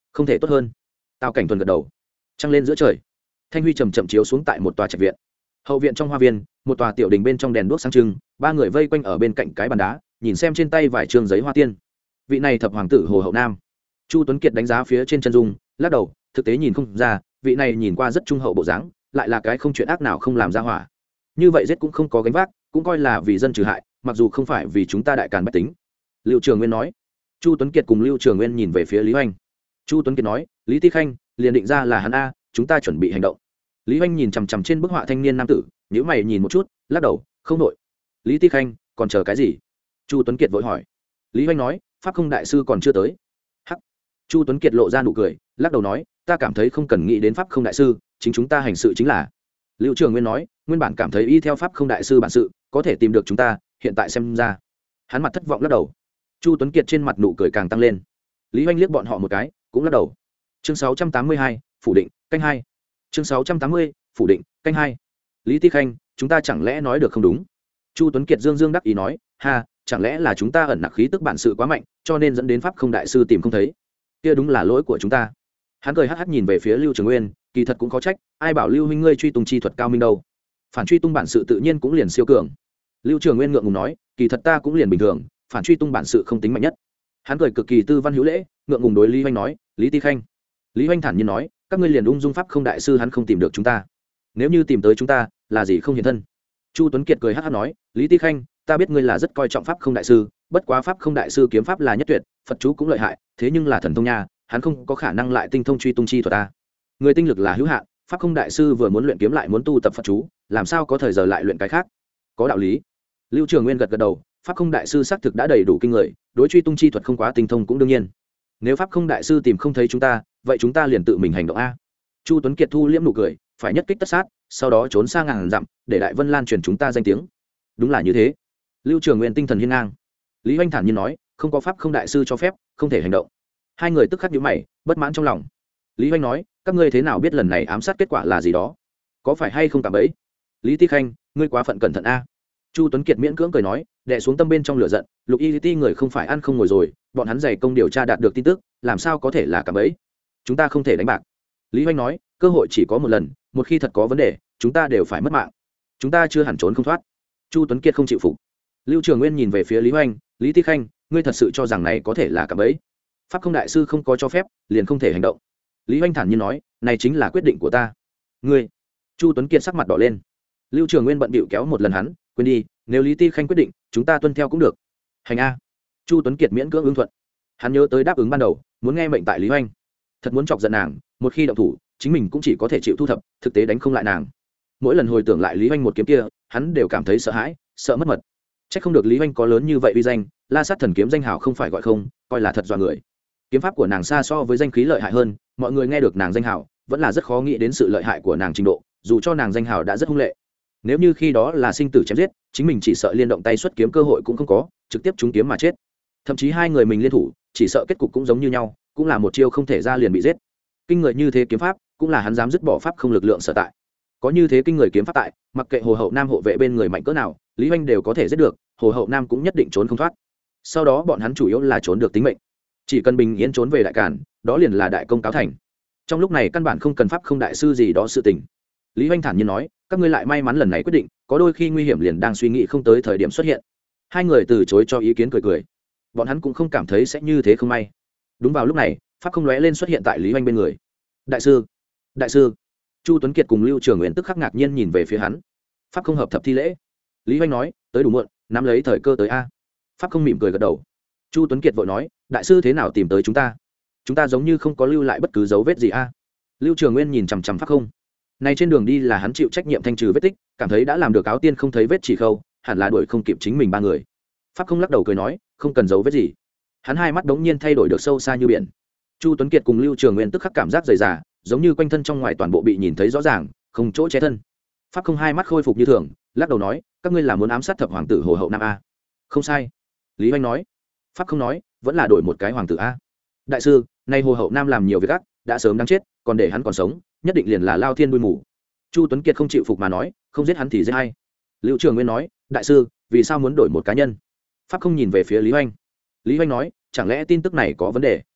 không thể tốt hơn. Tào cảnh thuần gật đầu. Trăng lên giữa trời, thanh huy chầm chậm chiếu xuống tại một tòa trạch viện. Hậu viện trong hoa viên, một tòa tiểu đình bên trong đèn đuốc sáng trưng, ba người vây quanh ở bên cạnh cái bàn đá, nhìn xem trên tay vài trường giấy hoa tiên. Vị này thập hoàng tử Hồ Hậu Nam. Chu Tuấn Kiệt đánh giá phía trên chân dung, lắc đầu, thực tế nhìn không ra, vị này nhìn qua rất trung hậu bộ dáng, lại là cái không chuyện ác nào không làm ra hỏa. Như vậy giết cũng không có gánh vác, cũng coi là vì dân trừ hại, mặc dù không phải vì chúng ta đại càn bách tính. Lưu Trường Nguyên nói. Chu Tuấn Kiệt cùng Lưu Trường Nguyên nhìn về phía Lý Hoành. Chu Tuấn Kiệt nói, Lý Ti Khanh liền định ra là hắn a, chúng ta chuẩn bị hành động. Lý Hoành nhìn chằm chằm trên bức họa thanh niên nam tử, nhíu mày nhìn một chút, lắc đầu, không nội. Lý Ti Khanh, còn chờ cái gì? Chu Tuấn Kiệt vội hỏi. Lý Hoành nói, pháp không đại sư còn chưa tới. Hắc. Chu Tuấn Kiệt lộ ra nụ cười, lắc đầu nói, ta cảm thấy không cần nghĩ đến pháp không đại sư, chính chúng ta hành sự chính là. Lưu Trường Nguyên nói, nguyên bản cảm thấy y theo pháp không đại sư bản sự, có thể tìm được chúng ta, hiện tại xem ra. Hắn mặt thất vọng lắc đầu. Chu Tuấn Kiệt trên mặt nụ cười càng tăng lên. Lý Hoành liếc bọn họ một cái, cũng lắc đầu. Chương sáu trăm tám mươi hai, phủ định, canh hai. Chương sáu trăm tám mươi, phủ định, canh hai. Lý Ti Khanh, chúng ta chẳng lẽ nói được không đúng? Chu Tuấn Kiệt dương dương đắc ý nói, ha, chẳng lẽ là chúng ta ẩn nặc khí tức bản sự quá mạnh, cho nên dẫn đến pháp không đại sư tìm không thấy? Kia đúng là lỗi của chúng ta. Hắn cười hắc hắc nhìn về phía Lưu Trường Nguyên, kỳ thật cũng có trách, ai bảo Lưu huynh ngươi truy tung chi thuật cao minh đâu? Phản truy tung bản sự tự nhiên cũng liền siêu cường. Lưu Trường Nguyên ngượng ngùng nói, kỳ thật ta cũng liền bình thường, phản truy tung bản sự không tính mạnh nhất. Hắn cười cực kỳ tư văn hữu lễ, ngượng ngùng đối Lý Hoành nói, Lý Ti Khanh. Lý Hoành thản nhiên nói, các ngươi liền ung dung pháp không đại sư hắn không tìm được chúng ta, nếu như tìm tới chúng ta là gì không hiện thân. Chu Tuấn Kiệt cười hắc hắc nói, Lý Ti Khanh, ta biết ngươi là rất coi trọng pháp không đại sư, bất quá pháp không đại sư kiếm pháp là nhất tuyệt, Phật chú cũng lợi hại, thế nhưng là thần thông nha, hắn không có khả năng lại tinh thông truy tung chi thuật ta. Người tinh lực là hữu hạn, pháp không đại sư vừa muốn luyện kiếm lại muốn tu tập Phật chú, làm sao có thời giờ lại luyện cái khác? Có đạo lý. Lưu Trường Nguyên gật gật đầu, pháp không đại sư xác thực đã đầy đủ kinh người, đối truy tung chi thuật không quá tinh thông cũng đương nhiên. Nếu pháp không đại sư tìm không thấy chúng ta, vậy chúng ta liền tự mình hành động a. Chu Tuấn Kiệt thu liễm nụ cười, phải nhất kích tất sát, sau đó trốn sang ngàn dặm, để Đại Vân Lan truyền chúng ta danh tiếng. Đúng là như thế. Lưu Trường Nguyên tinh thần hiên ngang. Lý Hoành thản nhiên nói, không có pháp không đại sư cho phép, không thể hành động. Hai người tức khắc nhíu mày, bất mãn trong lòng. Lý Hoành nói, các ngươi thế nào biết lần này ám sát kết quả là gì đó? Có phải hay không cả bấy? Lý Ti Khanh, ngươi quá phận cẩn thận a. Chu Tuấn Kiệt miễn cưỡng cười nói, đè xuống tâm bên trong lửa giận, Lục Y Ti người không phải ăn không ngồi rồi, bọn hắn dày công điều tra đạt được tin tức, làm sao có thể là cả bấy? Chúng ta không thể đánh bạc. Lý Hoành nói, cơ hội chỉ có một lần, một khi thật có vấn đề, chúng ta đều phải mất mạng. Chúng ta chưa hẳn trốn không thoát. Chu Tuấn Kiệt không chịu phục. Lưu Trường Nguyên nhìn về phía Lý Hoành, Lý Ti Khanh, ngươi thật sự cho rằng này có thể là cả bấy? Pháp không đại sư không có cho phép, liền không thể hành động. Lý Hoành thản nhiên nói, này chính là quyết định của ta. Ngươi. Chu Tuấn Kiệt sắc mặt đỏ lên. Lưu Trường Nguyên bận bịu kéo một lần hắn, quên đi, nếu Lý Ti Khanh quyết định, chúng ta tuân theo cũng được. Hành a. Chu Tuấn Kiệt miễn cưỡng ứng thuận. Hắn nhớ tới đáp ứng ban đầu, muốn nghe mệnh tại Lý Hoành. Thật muốn chọc giận nàng, một khi động thủ, chính mình cũng chỉ có thể chịu thu thập, thực tế đánh không lại nàng. Mỗi lần hồi tưởng lại Lý Hoành một kiếm kia, hắn đều cảm thấy sợ hãi, sợ mất mật. Chắc không được Lý Hoành có lớn như vậy uy danh, La Sát Thần kiếm danh hào không phải gọi không, coi là thật dọa người. Kiếm pháp của nàng xa so với danh khí lợi hại hơn, mọi người nghe được nàng danh hào, vẫn là rất khó nghĩ đến sự lợi hại của nàng trình độ, dù cho nàng danh hào đã rất hung lệ. Nếu như khi đó là sinh tử chém giết, chính mình chỉ sợ liên động tay xuất kiếm cơ hội cũng không có, trực tiếp trúng kiếm mà chết. Thậm chí hai người mình liên thủ, chỉ sợ kết cục cũng giống như nhau, cũng là một chiêu không thể ra liền bị giết. Kinh người như thế kiếm pháp, cũng là hắn dám dứt bỏ pháp không lực lượng sở tại. Có như thế kinh người kiếm pháp tại, mặc kệ Hồ Hậu Nam hộ vệ bên người mạnh cỡ nào, Lý Hoành đều có thể giết được, Hồ Hậu Nam cũng nhất định trốn không thoát. Sau đó bọn hắn chủ yếu là trốn được tính mệnh, chỉ cần bình yên trốn về đại càn, đó liền là đại công cáo thành. Trong lúc này căn bản không cần pháp không đại sư gì đó sự tình. Lý Hoành thản nhiên nói, các ngươi lại may mắn lần này quyết định, có đôi khi nguy hiểm liền đang suy nghĩ không tới thời điểm xuất hiện. Hai người từ chối cho ý kiến cười cười, bọn hắn cũng không cảm thấy sẽ như thế không may. Đúng vào lúc này, pháp không lóe lên xuất hiện tại Lý Hoành bên người. Đại sư, đại sư. Chu Tuấn Kiệt cùng Lưu Trường Nguyên tức khắc ngạc nhiên nhìn về phía hắn. Pháp không hợp thập thi lễ. Lý Hoành nói, tới đủ muộn, nắm lấy thời cơ tới a. Pháp không mỉm cười gật đầu. Chu Tuấn Kiệt vội nói, đại sư thế nào tìm tới chúng ta? Chúng ta giống như không có lưu lại bất cứ dấu vết gì a. Lưu Trường Nguyên nhìn chằm chằm pháp không. Này trên đường đi là hắn chịu trách nhiệm thanh trừ vết tích, cảm thấy đã làm được áo tiên không thấy vết chỉ khâu, hẳn là đuổi không kịp chính mình ba người. Pháp không lắc đầu cười nói, không cần dấu vết gì. Hắn hai mắt đống nhiên thay đổi được sâu xa như biển. Chu Tuấn Kiệt cùng Lưu Trường Nguyên tức khắc cảm giác dày dà, giống như quanh thân trong ngoài toàn bộ bị nhìn thấy rõ ràng, không chỗ che thân. Pháp không hai mắt khôi phục như thường, lắc đầu nói, các ngươi là muốn ám sát thập hoàng tử Hồ Hậu Nam a? Không sai. Lý Hoành nói. Pháp không nói, vẫn là đổi một cái hoàng tử a. Đại sư, nay Hồ Hậu Nam làm nhiều việc ác, đã sớm đáng chết, còn để hắn còn sống, nhất định liền là lao thiên đuôi mù. Chu Tuấn Kiệt không chịu phục mà nói, không giết hắn thì giết hay. Lưu Trường Nguyên nói, đại sư, vì sao muốn đổi một cá nhân? Pháp không nhìn về phía Lý Hoành. Lý Hoành nói, chẳng lẽ tin tức này có vấn đề?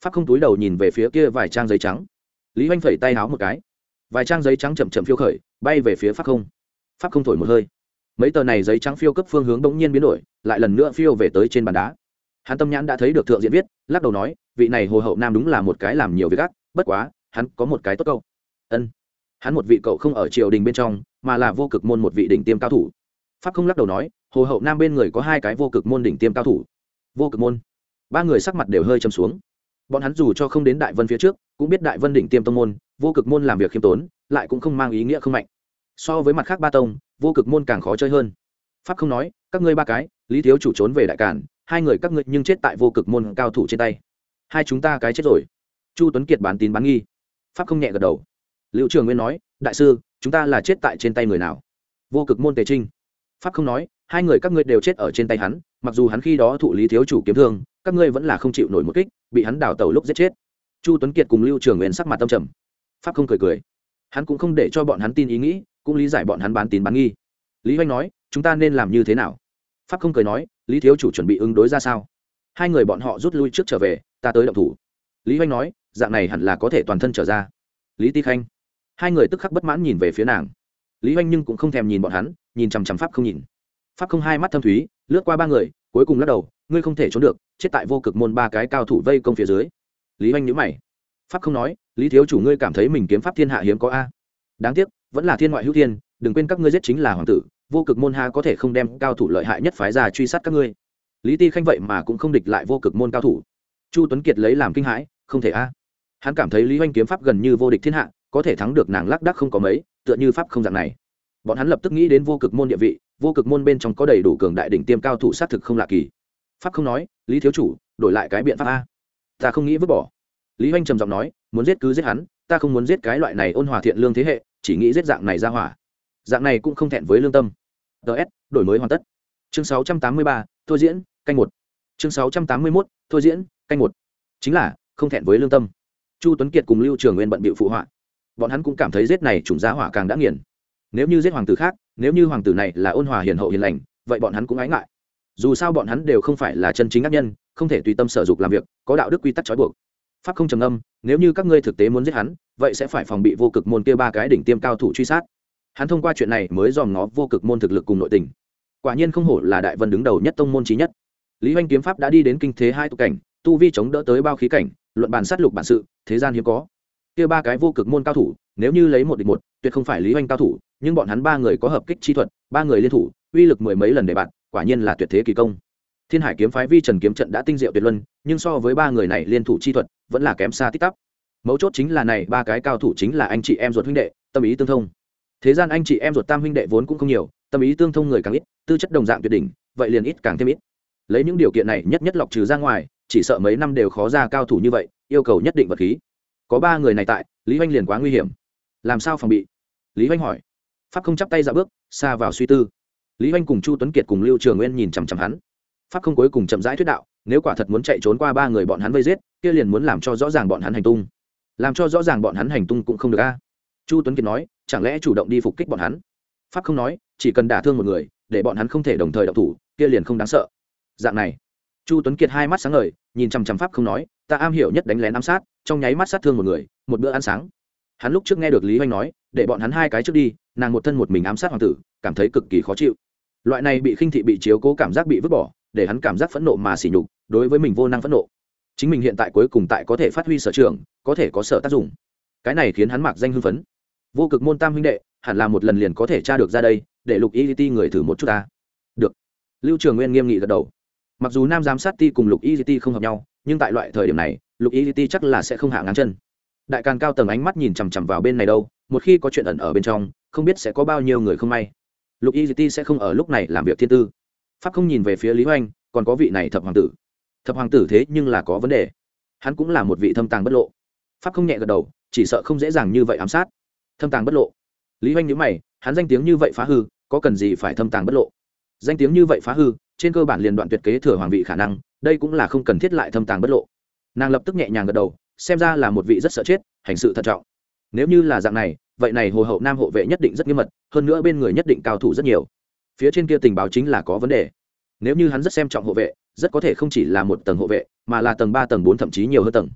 pháp không túi đầu nhìn về phía kia vài trang giấy trắng. Lý Hoành phẩy tay háo một cái, vài trang giấy trắng chậm chậm phiêu khởi, bay về phía pháp không. Pháp không thổi một hơi, mấy tờ này giấy trắng phiêu cấp phương hướng bỗng nhiên biến đổi, lại lần nữa phiêu về tới trên bàn đá. Hắn tâm nhãn đã thấy được thượng diện viết, lắc đầu nói, vị này hồ hậu nam đúng là một cái làm nhiều việc ác, bất quá hắn có một cái tốt câu. Ân, hắn một vị cậu không ở triều đình bên trong, mà là vô cực môn một vị đỉnh tiêm cao thủ. Pháp không lắc đầu nói, hồ hậu nam bên người có hai cái vô cực môn đỉnh tiêm cao thủ. Vô cực môn? Ba người sắc mặt đều hơi trầm xuống. Bọn hắn dù cho không đến Đại Vân phía trước, cũng biết Đại Vân đỉnh tiêm tông môn, vô cực môn làm việc khiêm tốn, lại cũng không mang ý nghĩa không mạnh. So với mặt khác ba tông, vô cực môn càng khó chơi hơn. Pháp không nói, các ngươi ba cái, Lý thiếu chủ trốn về Đại Càn, hai người các ngươi nhưng chết tại vô cực môn cao thủ trên tay. Hai chúng ta cái chết rồi. Chu Tuấn Kiệt bán tín bán nghi. Pháp không nhẹ gật đầu. Lưu Trường Nguyên nói, đại sư, chúng ta là chết tại trên tay người nào? Vô cực môn Tề Trinh. Pháp không nói, hai người các ngươi đều chết ở trên tay hắn, mặc dù hắn khi đó thụ Lý thiếu chủ kiếm thương, các ngươi vẫn là không chịu nổi một kích, bị hắn đào tẩu lúc giết chết. Chu Tuấn Kiệt cùng Lưu Trường Nguyên sắc mặt tâm trầm. Pháp không cười cười, hắn cũng không để cho bọn hắn tin ý nghĩ, cũng lý giải bọn hắn bán tín bán nghi. Lý Hoành nói, chúng ta nên làm như thế nào? Pháp không cười nói, Lý thiếu chủ chuẩn bị ứng đối ra sao? Hai người bọn họ rút lui trước trở về, ta tới động thủ. Lý Hoành nói, dạng này hẳn là có thể toàn thân trở ra. Lý Ti Khanh. Hai người tức khắc bất mãn nhìn về phía nàng. Lý Hoành nhưng cũng không thèm nhìn bọn hắn, nhìn chằm chằm Pháp không nhìn. Pháp không hai mắt thâm thúy, lướt qua ba người, cuối cùng lắc đầu, ngươi không thể trốn được, chết tại vô cực môn ba cái cao thủ vây công phía dưới. Lý Hoành nhíu mày. Pháp không nói, Lý thiếu chủ ngươi cảm thấy mình kiếm pháp thiên hạ hiếm có a? Đáng tiếc, vẫn là thiên ngoại hữu thiên, đừng quên các ngươi giết chính là hoàng tử, vô cực môn ha có thể không đem cao thủ lợi hại nhất phái ra truy sát các ngươi. Lý Ti Khanh vậy mà cũng không địch lại vô cực môn cao thủ. Chu Tuấn Kiệt lấy làm kinh hãi, không thể a. Hắn cảm thấy Lý Hoành kiếm pháp gần như vô địch thiên hạ, có thể thắng được nàng lác đác không có mấy, tựa như pháp không dạng này. Bọn hắn lập tức nghĩ đến vô cực môn địa vị, vô cực môn bên trong có đầy đủ cường đại đỉnh tiêm cao thủ sát thực không lạ kỳ. Pháp không nói, Lý thiếu chủ, đổi lại cái biện pháp a. Ta không nghĩ vứt bỏ. Lý Hoành trầm giọng nói, muốn giết cứ giết hắn, ta không muốn giết cái loại này ôn hòa thiện lương thế hệ, chỉ nghĩ giết dạng này ra hỏa. Dạng này cũng không thẹn với lương tâm. ds đổi mới hoàn tất. Chương sáu trăm tám mươi ba, thôi diễn, canh một. Chương sáu trăm tám mươi mốt, thôi diễn, canh một. Chính là không thẹn với lương tâm. Chu Tuấn Kiệt cùng Lưu Trường Nguyên bận bịu phụ họa. Bọn hắn cũng cảm thấy giết này chủng giá hỏa càng đã nghiền. Nếu như giết hoàng tử khác, nếu như hoàng tử này là ôn hòa hiền hậu hiền lành, vậy bọn hắn cũng ái ngại. Dù sao bọn hắn đều không phải là chân chính ác nhân, không thể tùy tâm sở dục làm việc, có đạo đức quy tắc trói buộc. Pháp không trầm âm, nếu như các ngươi thực tế muốn giết hắn, vậy sẽ phải phòng bị vô cực môn kia ba cái đỉnh tiêm cao thủ truy sát. Hắn thông qua chuyện này mới dòm ngó vô cực môn thực lực cùng nội tình. Quả nhiên không hổ là Đại Vân đứng đầu nhất tông môn chí nhất. Lý Hoành kiếm pháp đã đi đến kinh thế hai tu cảnh, tu vi chống đỡ tới bao khí cảnh, luận bản sát lục bản sự, thế gian hiếm có. Kia ba cái vô cực môn cao thủ, nếu như lấy một địch một, tuyệt không phải Lý Hoành cao thủ, nhưng bọn hắn ba người có hợp kích chi thuật, ba người liên thủ, uy lực mười mấy lần để bạn, quả nhiên là tuyệt thế kỳ công. Thiên Hải kiếm phái Vi Trần kiếm trận đã tinh diệu tuyệt luân, nhưng so với ba người này liên thủ chi thuật, vẫn là kém xa tít tắp. Mấu chốt chính là này ba cái cao thủ chính là anh chị em ruột huynh đệ, tâm ý tương thông. Thế gian anh chị em ruột tam huynh đệ vốn cũng không nhiều, tâm ý tương thông người càng ít, tư chất đồng dạng tuyệt đỉnh, vậy liền ít càng thêm ít. Lấy những điều kiện này nhất nhất lọc trừ ra ngoài, chỉ sợ mấy năm đều khó ra cao thủ như vậy, yêu cầu nhất định vật khí. Có ba người này tại, Lý Hoành liền quá nguy hiểm. Làm sao phòng bị? Lý Hoành hỏi. Pháp không chắp tay ra bước, xa vào suy tư. Lý Hoành cùng Chu Tuấn Kiệt cùng Lưu Trường Nguyên nhìn chằm chằm hắn. Pháp không cuối cùng chậm rãi thuyết đạo, nếu quả thật muốn chạy trốn qua ba người bọn hắn vây giết, kia liền muốn làm cho rõ ràng bọn hắn hành tung. Làm cho rõ ràng bọn hắn hành tung cũng không được a. Chu Tuấn Kiệt nói, chẳng lẽ chủ động đi phục kích bọn hắn? Pháp không nói, chỉ cần đả thương một người, để bọn hắn không thể đồng thời động thủ, kia liền không đáng sợ. Dạng này, Chu Tuấn Kiệt hai mắt sáng ngời, nhìn chằm chằm Pháp không nói, ta am hiểu nhất đánh lén ám sát, trong nháy mắt sát thương một người, một bữa ăn sáng. Hắn lúc trước nghe được Lý Hoành nói, để bọn hắn hai cái trước đi, nàng một thân một mình ám sát hoàng tử, cảm thấy cực kỳ khó chịu. Loại này bị khinh thị bị chiếu cố cảm giác bị vứt bỏ, để hắn cảm giác phẫn nộ mà sỉ nhục, đối với mình vô năng phẫn nộ. Chính mình hiện tại cuối cùng tại có thể phát huy sở trường, có thể có sở tác dụng. Cái này khiến hắn mạc danh hưng phấn. Vô cực môn tam huynh đệ, hẳn là một lần liền có thể tra được ra đây, để Lục Y Ti người thử một chút ta. Được. Lưu Trường Nguyên nghiêm nghị gật đầu. Mặc dù nam giám sát ti cùng Lục Y Ti không hợp nhau, nhưng tại loại thời điểm này, Lục Y Ti chắc là sẽ không hạ ngang chân. Đại Càn cao tầng ánh mắt nhìn chằm chằm vào bên này đâu, một khi có chuyện ẩn ở bên trong, không biết sẽ có bao nhiêu người không may. Lục Y Ti sẽ không ở lúc này làm việc thiên tư. Pháp không nhìn về phía Lý Hoành, còn có vị này thập hoàng tử. Thập hoàng tử thế nhưng là có vấn đề. Hắn cũng là một vị thâm tàng bất lộ. Pháp không nhẹ gật đầu, chỉ sợ không dễ dàng như vậy ám sát. Thâm tàng bất lộ. Lý Hoành nhíu mày, hắn danh tiếng như vậy phá hư, có cần gì phải thâm tàng bất lộ? Danh tiếng như vậy phá hư, trên cơ bản liền đoạn tuyệt kế thừa hoàng vị khả năng, đây cũng là không cần thiết lại thâm tàng bất lộ. Nàng lập tức nhẹ nhàng gật đầu, xem ra là một vị rất sợ chết, hành sự thận trọng. Nếu như là dạng này, vậy này hồ hậu nam hộ vệ nhất định rất nghiêm mật, hơn nữa bên người nhất định cao thủ rất nhiều. Phía trên kia tình báo chính là có vấn đề. Nếu như hắn rất xem trọng hộ vệ, rất có thể không chỉ là một tầng hộ vệ, mà là tầng ba tầng bốn thậm chí nhiều hơn tầng.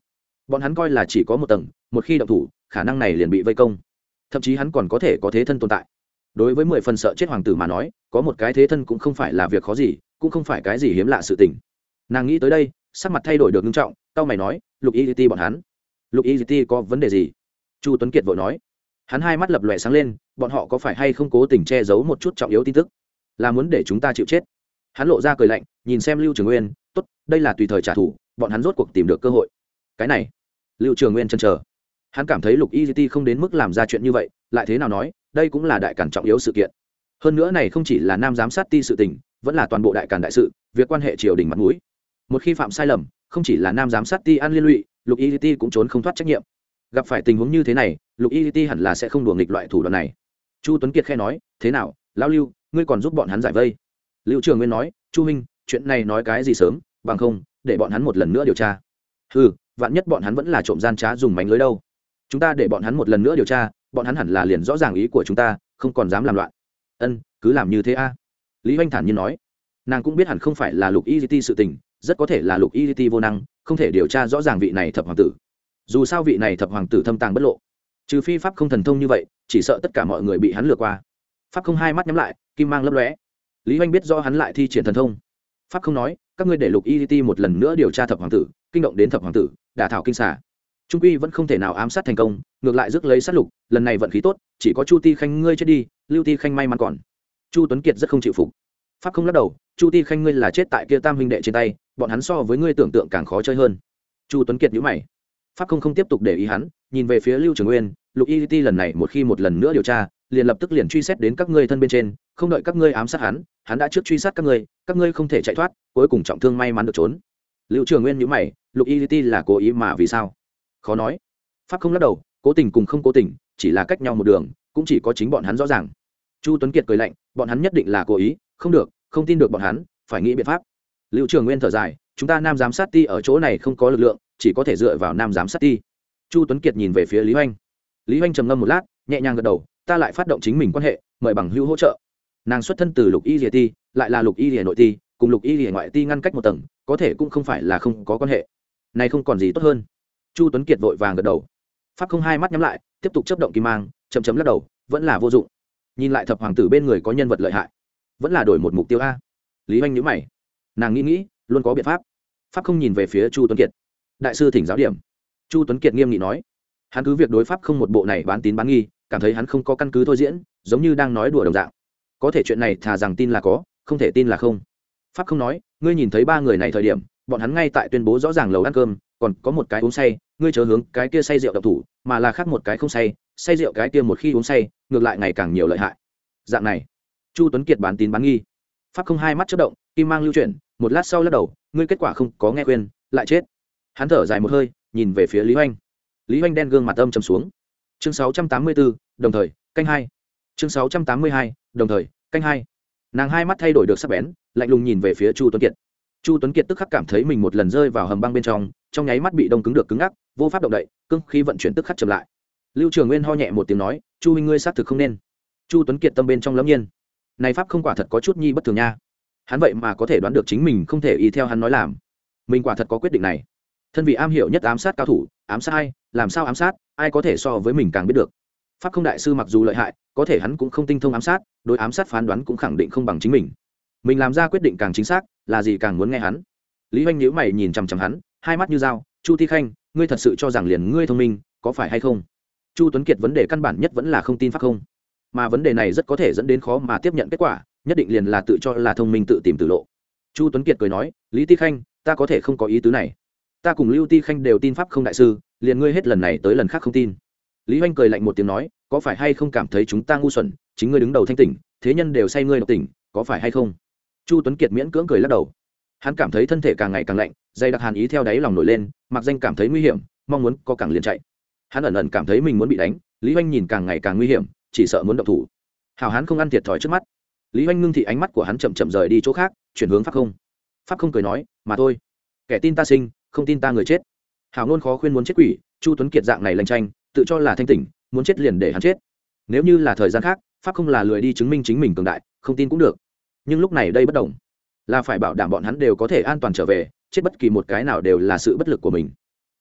bọn hắn coi là chỉ có một tầng, một khi động thủ khả năng này liền bị vây công, thậm chí hắn còn có thể có thế thân tồn tại. Đối với mười phần sợ chết hoàng tử mà nói, có một cái thế thân cũng không phải là việc khó gì, cũng không phải cái gì hiếm lạ sự tình. Nàng nghĩ tới đây, sắc mặt thay đổi được nghiêm trọng, cau mày nói, Lục Y Ti bọn hắn, Lục Y Ti có vấn đề gì? Chu Tuấn Kiệt vội nói. Hắn hai mắt lập lòe sáng lên, bọn họ có phải hay không cố tình che giấu một chút trọng yếu tin tức, là muốn để chúng ta chịu chết? Hắn lộ ra cười lạnh, nhìn xem Lưu Trường Nguyên, tốt, đây là tùy thời trả thù, bọn hắn rốt cuộc tìm được cơ hội. Cái này, Lưu Trường Nguyên chần chờ. Hắn cảm thấy Lục Y Ti không đến mức làm ra chuyện như vậy, lại thế nào nói, đây cũng là đại cản trọng yếu sự kiện. Hơn nữa này không chỉ là nam giám sát ti sự tình, vẫn là toàn bộ đại cản đại sự, việc quan hệ triều đình mặt mũi. Một khi phạm sai lầm, không chỉ là nam giám sát ti ăn liên lụy, Lục Y Ti cũng trốn không thoát trách nhiệm. Gặp phải tình huống như thế này, Lục Y Ti hẳn là sẽ không đùa nghịch loại thủ đoạn này. Chu Tuấn Kiệt khẽ nói, thế nào, lão Lưu, ngươi còn giúp bọn hắn giải vây? Lưu Trường Nguyên nói, Chu huynh, chuyện này nói cái gì sớm, bằng không, để bọn hắn một lần nữa điều tra. Ừ, vạn nhất bọn hắn vẫn là trộm gian trá dùng mánh lưới đâu. Chúng ta để bọn hắn một lần nữa điều tra, bọn hắn hẳn là liền rõ ràng ý của chúng ta, không còn dám làm loạn. Ân, cứ làm như thế a. Lý Hoành thản nhiên nói. Nàng cũng biết hẳn không phải là Lục Y Ti sự tình, rất có thể là Lục Y Ti vô năng, không thể điều tra rõ ràng vị này thập hoàng tử. Dù sao vị này thập hoàng tử thâm tàng bất lộ, trừ phi pháp không thần thông như vậy, chỉ sợ tất cả mọi người bị hắn lừa qua. Pháp không hai mắt nhắm lại, kim mang lấp lóe. Lý Hoành biết rõ hắn lại thi triển thần thông. Pháp không nói, các ngươi để Lục Y Ti một lần nữa điều tra thập hoàng tử, kinh động đến thập hoàng tử, đả thảo kinh xà. Trung quy vẫn không thể nào ám sát thành công, ngược lại rước lấy sát lục, lần này vận khí tốt, chỉ có Chu Ti Khanh ngươi chết đi, Lưu Ti Khanh may mắn còn. Chu Tuấn Kiệt rất không chịu phục. Pháp không lắc đầu, Chu Ti Khanh ngươi là chết tại kia tam huynh đệ trên tay, bọn hắn so với ngươi tưởng tượng càng khó chơi hơn. Chu Tuấn Kiệt nhíu mày. Pháp không không tiếp tục để ý hắn, nhìn về phía Lưu Trường Nguyên, Lục Y Ti lần này một khi một lần nữa điều tra, liền lập tức liền truy xét đến các ngươi thân bên trên, không đợi các ngươi ám sát hắn, hắn đã trước truy sát các ngươi, các ngươi không thể chạy thoát, cuối cùng trọng thương may mắn được trốn. Lưu Trường Nguyên nhíu mày, Lục Y Ti là cố ý mà vì sao? Khó nói. Pháp không lắc đầu, cố tình cùng không cố tình, chỉ là cách nhau một đường, cũng chỉ có chính bọn hắn rõ ràng. Chu Tuấn Kiệt cười lạnh, bọn hắn nhất định là cố ý, không được, không tin được bọn hắn, phải nghĩ biện pháp. Lưu Trường Nguyên thở dài, chúng ta nam giám sát ti ở chỗ này không có lực lượng, chỉ có thể dựa vào nam giám sát ti. Chu Tuấn Kiệt nhìn về phía Lý Hoành. Lý Hoành trầm ngâm một lát, nhẹ nhàng gật đầu, ta lại phát động chính mình quan hệ, mời bằng hữu hỗ trợ. Nàng xuất thân từ Lục Y Liệt ti, lại là Lục Y Liệt nội ti, cùng Lục Y Liệt ngoại ti ngăn cách một tầng, có thể cũng không phải là không có quan hệ. Này không còn gì tốt hơn. Chu Tuấn Kiệt vội vàng gật đầu. Pháp không hai mắt nhắm lại, tiếp tục chớp động kim mang, chậm chậm lắc đầu, vẫn là vô dụng. Nhìn lại thập hoàng tử bên người có nhân vật lợi hại, vẫn là đổi một mục tiêu a. Lý Hoành nhíu mày, nàng nghĩ nghĩ, luôn có biện pháp. Pháp không nhìn về phía Chu Tuấn Kiệt, đại sư thỉnh giáo điểm. Chu Tuấn Kiệt nghiêm nghị nói, hắn cứ việc đối pháp không một bộ này bán tín bán nghi, cảm thấy hắn không có căn cứ thôi diễn, giống như đang nói đùa đồng dạng. Có thể chuyện này thà rằng tin là có, không thể tin là không. Pháp không nói, ngươi nhìn thấy ba người này thời điểm, bọn hắn ngay tại tuyên bố rõ ràng lầu ăn cơm, còn có một cái uống say, ngươi chớ hướng cái kia say rượu độc thủ, mà là khác một cái không say, say rượu cái kia một khi uống say, ngược lại ngày càng nhiều lợi hại. Dạng này, Chu Tuấn Kiệt bán tín bán nghi. Pháp không hai mắt chớp động, kim mang lưu chuyển, một lát sau lắc đầu, ngươi kết quả không có nghe khuyên, lại chết. Hắn thở dài một hơi, nhìn về phía Lý Hoành. Lý Hoành đen gương mặt âm trầm xuống. Chương sáu trăm tám mươi tư, đồng thời, canh hai. Chương sáu trăm tám mươi hai, đồng thời, canh hai. Nàng hai mắt thay đổi được sắc bén, lạnh lùng nhìn về phía Chu Tuấn Kiệt. Chu Tuấn Kiệt tức khắc cảm thấy mình một lần rơi vào hầm băng bên trong, trong nháy mắt bị đông cứng được cứng ngắc, vô pháp động đậy, cương khí vận chuyển tức khắc chậm lại. Lưu Trường Nguyên ho nhẹ một tiếng nói, Chu huynh ngươi xác thực không nên. Chu Tuấn Kiệt tâm bên trong lẫm nhiên, này pháp không quả thật có chút nhi bất thường nha. Hắn vậy mà có thể đoán được chính mình không thể y theo hắn nói làm, mình quả thật có quyết định này. Thân vị am hiểu nhất ám sát cao thủ, ám sát ai, làm sao ám sát, ai có thể so với mình càng biết được. Pháp không đại sư mặc dù lợi hại, có thể hắn cũng không tinh thông ám sát, đối ám sát phán đoán cũng khẳng định không bằng chính mình. Mình làm ra quyết định càng chính xác, là gì càng muốn nghe hắn. Lý Hoành nhíu mày nhìn chằm chằm hắn, hai mắt như dao, Chu Ti Khanh, ngươi thật sự cho rằng liền ngươi thông minh, có phải hay không? Chu Tuấn Kiệt vấn đề căn bản nhất vẫn là không tin pháp không, mà vấn đề này rất có thể dẫn đến khó mà tiếp nhận kết quả, nhất định liền là tự cho là thông minh tự tìm tự lộ. Chu Tuấn Kiệt cười nói, Lý Ti Khanh, ta có thể không có ý tứ này, ta cùng Lưu Ti Khanh đều tin pháp không đại sư, liền ngươi hết lần này tới lần khác không tin. Lý Hoành cười lạnh một tiếng nói, có phải hay không cảm thấy chúng ta ngu xuẩn, chính ngươi đứng đầu thanh tỉnh, thế nhân đều say ngươi độc tỉnh, có phải hay không? Chu Tuấn Kiệt miễn cưỡng cười lắc đầu. Hắn cảm thấy thân thể càng ngày càng lạnh, dây đặc hàn ý theo đáy lòng nổi lên, mặc danh cảm thấy nguy hiểm, mong muốn có càng liền chạy. Hắn ẩn ẩn cảm thấy mình muốn bị đánh, Lý Hoành nhìn càng ngày càng nguy hiểm, chỉ sợ muốn động thủ. Hảo hắn không ăn thiệt thòi trước mắt. Lý Hoành ngưng thị ánh mắt của hắn chậm chậm rời đi chỗ khác, chuyển hướng pháp không. Pháp không cười nói, mà thôi, kẻ tin ta sinh, không tin ta người chết. Hảo ngôn khó khuyên muốn chết quỷ, Chu Tuấn Kiệt dạng này lanh tranh, tự cho là thanh tỉnh, muốn chết liền để hắn chết. Nếu như là thời gian khác, pháp không là lười đi chứng minh chính mình cường đại, không tin cũng được. Nhưng lúc này đây bất đồng, là phải bảo đảm bọn hắn đều có thể an toàn trở về, chết bất kỳ một cái nào đều là sự bất lực của mình.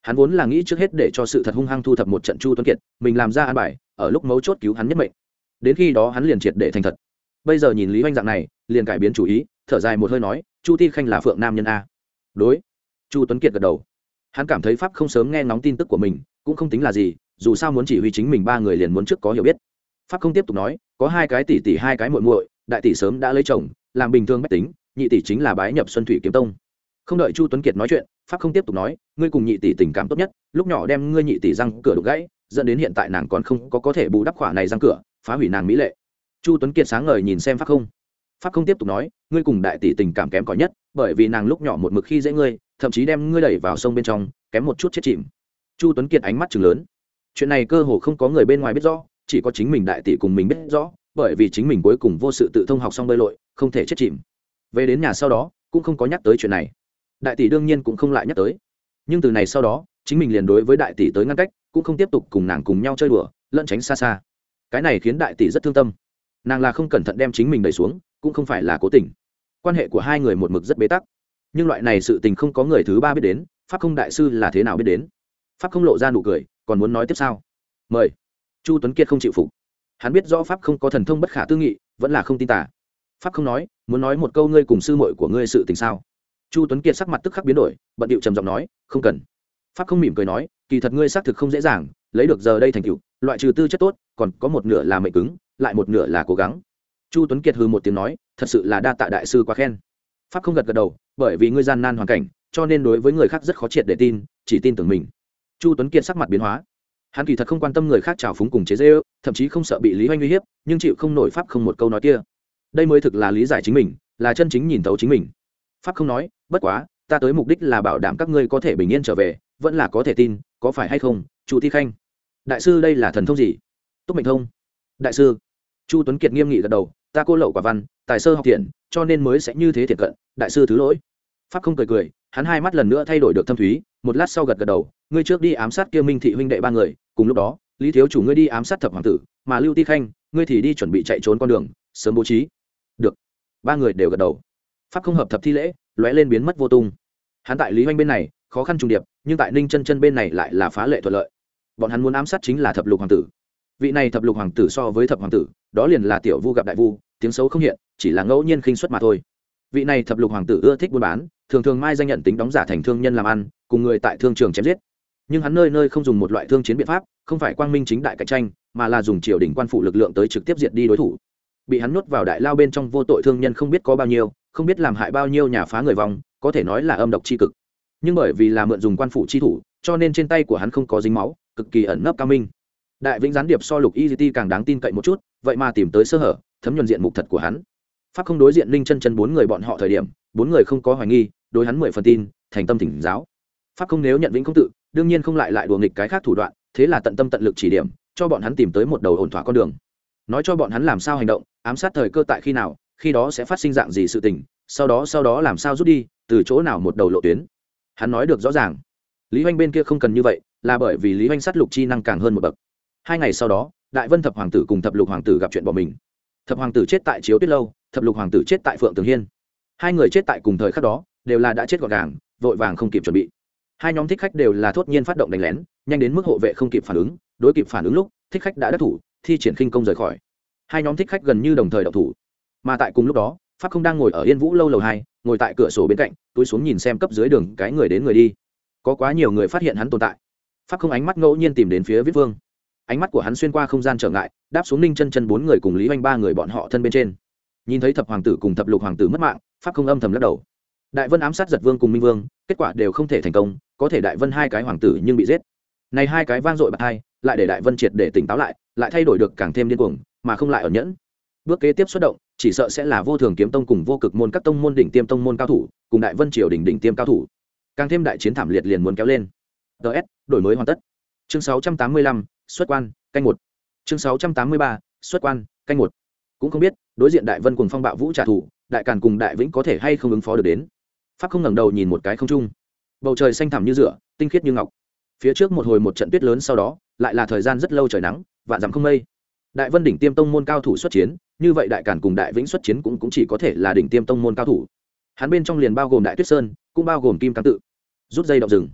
hắn vốn là nghĩ trước hết để cho sự thật hung hăng thu thập một trận Chu Tuấn Kiệt, mình làm ra an bài, ở lúc mấu chốt cứu hắn nhất mệnh. Đến khi đó hắn liền triệt để thành thật. Bây giờ nhìn Lý Hoành dạng này, liền cải biến chủ ý, thở dài một hơi nói, Chu Ti Khanh là phượng nam nhân a. Đối. Chu Tuấn Kiệt gật đầu. Hắn cảm thấy pháp không sớm nghe ngóng tin tức của mình, cũng không tính là gì, dù sao muốn chỉ huy chính mình ba người liền muốn trước có hiểu biết. Pháp không tiếp tục nói, có hai cái tỷ tỷ hai cái muội muội, đại tỷ sớm đã lấy chồng, làm bình thường bách tính, nhị tỷ chính là bái nhập Xuân Thủy Kiếm Tông. Không đợi Chu Tuấn Kiệt nói chuyện, pháp không tiếp tục nói, ngươi cùng nhị tỷ tình cảm tốt nhất, lúc nhỏ đem ngươi nhị tỷ răng cửa đục gãy, dẫn đến hiện tại nàng còn không có có thể bù đắp khỏa này răng cửa, phá hủy nàng mỹ lệ. Chu Tuấn Kiệt sáng ngời nhìn xem pháp không. Pháp không tiếp tục nói, ngươi cùng đại tỷ tình cảm kém cỏi nhất, bởi vì nàng lúc nhỏ một mực khi dễ ngươi, thậm chí đem ngươi đẩy vào sông bên trong, kém một chút chết chìm. Chu Tuấn Kiệt ánh mắt trừng lớn. Chuyện này cơ hồ không có người bên ngoài biết rõ, chỉ có chính mình đại tỷ cùng mình biết rõ, bởi vì chính mình cuối cùng vô sự tự thông học xong bơi lội, không thể chết chìm. Về đến nhà sau đó, cũng không có nhắc tới chuyện này. Đại tỷ đương nhiên cũng không lại nhắc tới. Nhưng từ này sau đó, chính mình liền đối với đại tỷ tới ngăn cách, cũng không tiếp tục cùng nàng cùng nhau chơi đùa, lẫn tránh xa xa. Cái này khiến đại tỷ rất thương tâm. Nàng là không cẩn thận đem chính mình đẩy xuống, cũng không phải là cố tình. Quan hệ của hai người một mực rất bế tắc. Nhưng loại này sự tình không có người thứ ba biết đến, pháp không đại sư là thế nào biết đến? Pháp không lộ ra nụ cười, còn muốn nói tiếp sao? Mời. Chu Tuấn Kiệt không chịu phục. Hắn biết rõ pháp không có thần thông bất khả tư nghị, vẫn là không tin tà. Pháp không nói, muốn nói một câu ngươi cùng sư muội của ngươi sự tình sao? Chu Tuấn Kiệt sắc mặt tức khắc biến đổi, bận điệu trầm giọng nói, không cần. Pháp không mỉm cười nói, kỳ thật ngươi xác thực không dễ dàng, lấy được giờ đây thành tựu, loại trừ tư chất tốt, còn có một nửa là mệnh cứng, lại một nửa là cố gắng. Chu Tuấn Kiệt hừ một tiếng nói, thật sự là đa tạ đại sư quá khen. Pháp không gật gật đầu, bởi vì ngươi gian nan hoàn cảnh, cho nên đối với người khác rất khó triệt để tin, chỉ tin tưởng mình. Chu Tuấn Kiệt sắc mặt biến hóa. Hắn kỳ thật không quan tâm người khác trào phúng cùng chế giễu, thậm chí không sợ bị Lý Hoành uy hiếp, nhưng chịu không nổi pháp không một câu nói kia. Đây mới thực là lý giải chính mình, là chân chính nhìn thấu chính mình. Pháp không nói, bất quá, ta tới mục đích là bảo đảm các ngươi có thể bình yên trở về, vẫn là có thể tin, có phải hay không? Chu Ti Khanh, đại sư đây là thần thông gì? Túc mệnh thông. Đại sư. Chu Tuấn Kiệt nghiêm nghị gật đầu, ta cô lậu quả văn, tài sơ học thiện, cho nên mới sẽ như thế thiệt cận, đại sư thứ lỗi. Pháp không cười cười, hắn hai mắt lần nữa thay đổi được thâm thúy, một lát sau gật gật đầu, ngươi trước đi ám sát kia Minh thị huynh đệ ba người, cùng lúc đó, Lý thiếu chủ ngươi đi ám sát thập hoàng tử, mà Lưu Ti Khanh, ngươi thì đi chuẩn bị chạy trốn con đường, sớm bố trí. Được. Ba người đều gật đầu. Pháp không hợp thập thi lễ, lóe lên biến mất vô tung. Hắn tại Lý Hoành bên này khó khăn trùng điệp, nhưng tại Ninh Chân Chân bên này lại là phá lệ thuận lợi. Bọn hắn muốn ám sát chính là thập lục hoàng tử. Vị này thập lục hoàng tử so với thập hoàng tử, đó liền là tiểu vu gặp đại vu, tiếng xấu không hiện, chỉ là ngẫu nhiên khinh suất mà thôi. Vị này thập lục hoàng tử ưa thích buôn bán, thường thường mai danh nhận tính đóng giả thành thương nhân làm ăn, cùng người tại thương trường chém giết. Nhưng hắn nơi nơi không dùng một loại thương chiến biện pháp, không phải quang minh chính đại cạnh tranh, mà là dùng triều đình quan phủ lực lượng tới trực tiếp diệt đi đối thủ. Bị hắn nuốt vào đại lao bên trong vô tội thương nhân không biết có bao nhiêu, không biết làm hại bao nhiêu nhà phá người vong, có thể nói là âm độc chi cực. Nhưng bởi vì là mượn dùng quan phủ chi thủ, cho nên trên tay của hắn không có dính máu, cực kỳ ẩn nấp cao minh. Đại Vĩnh gián điệp so Lục Y Ti càng đáng tin cậy một chút, vậy mà tìm tới sơ hở, thấm nhuần diện mục thật của hắn. Pháp không đối diện Linh Chân Chân bốn người bọn họ thời điểm, bốn người không có hoài nghi, đối hắn mười phần tin, thành tâm thỉnh giáo. Pháp không nếu nhận Vĩnh không tự, đương nhiên không lại lại đùa nghịch cái khác thủ đoạn, thế là tận tâm tận lực chỉ điểm, cho bọn hắn tìm tới một đầu ổn thỏa con đường. Nói cho bọn hắn làm sao hành động, ám sát thời cơ tại khi nào, khi đó sẽ phát sinh dạng gì sự tình, sau đó sau đó làm sao rút đi, từ chỗ nào một đầu lộ tuyến. Hắn nói được rõ ràng. Lý Hoành bên kia không cần như vậy, là bởi vì Lý Hoành sát lục chi năng càng hơn một bậc. Hai ngày sau đó, Đại Vân thập hoàng tử cùng thập lục hoàng tử gặp chuyện bỏ mình. Thập hoàng tử chết tại Chiếu Tuyết lâu, thập lục hoàng tử chết tại Phượng Tường Hiên. Hai người chết tại cùng thời khắc đó, đều là đã chết gọn gàng, vội vàng không kịp chuẩn bị. Hai nhóm thích khách đều là thốt nhiên phát động đánh lén, nhanh đến mức hộ vệ không kịp phản ứng, đối kịp phản ứng lúc, thích khách đã đắc thủ, thi triển khinh công rời khỏi. Hai nhóm thích khách gần như đồng thời động thủ. Mà tại cùng lúc đó, Pháp không đang ngồi ở Yên Vũ lâu lầu hai, ngồi tại cửa sổ bên cạnh, túi xuống nhìn xem cấp dưới đường cái người đến người đi. Có quá nhiều người phát hiện hắn tồn tại. Pháp không ánh mắt ngẫu nhiên tìm đến phía Viết Vương. Ánh mắt của hắn xuyên qua không gian trở ngại, đáp xuống Ninh Chân Chân bốn người cùng Lý Hoành ba người bọn họ thân bên trên. Nhìn thấy thập hoàng tử cùng thập lục hoàng tử mất mạng, Pháp không âm thầm lắc đầu. Đại Vân ám sát Giật Vương cùng Minh Vương, kết quả đều không thể thành công, có thể Đại Vân hai cái hoàng tử nhưng bị giết. Này hai cái vang dội bạc hai, lại để Đại Vân triệt để tỉnh táo lại, lại thay đổi được càng thêm điên cuồng, mà không lại ẩn nhẫn. Bước kế tiếp xuất động, chỉ sợ sẽ là Vô Thường kiếm tông cùng Vô Cực môn các tông môn đỉnh tiêm tông môn cao thủ, cùng Đại Vân triều đỉnh đỉnh tiêm cao thủ. Càng thêm đại chiến thảm liệt liền muốn kéo lên. ts đổi mới hoàn tất. Chương sáu trăm tám mươi lăm, xuất quan, canh một. Chương sáu trăm tám mươi ba, xuất quan, canh một. Cũng không biết, đối diện Đại Vân cùng phong bạo vũ trả thù, Đại Càn cùng Đại Vĩnh có thể hay không ứng phó được đến. Pháp không ngẩng đầu nhìn một cái không trung. Bầu trời xanh thẳm như rửa, tinh khiết như ngọc. Phía trước một hồi một trận tuyết lớn sau đó, lại là thời gian rất lâu trời nắng, vạn dặm không mây. Đại Vân đỉnh tiêm tông môn cao thủ xuất chiến, như vậy Đại Càn cùng Đại Vĩnh xuất chiến cũng cũng chỉ có thể là đỉnh tiêm tông môn cao thủ. Hắn bên trong liền bao gồm Đại Tuyết Sơn, cũng bao gồm Kim Cang tự. Rút dây động rừng.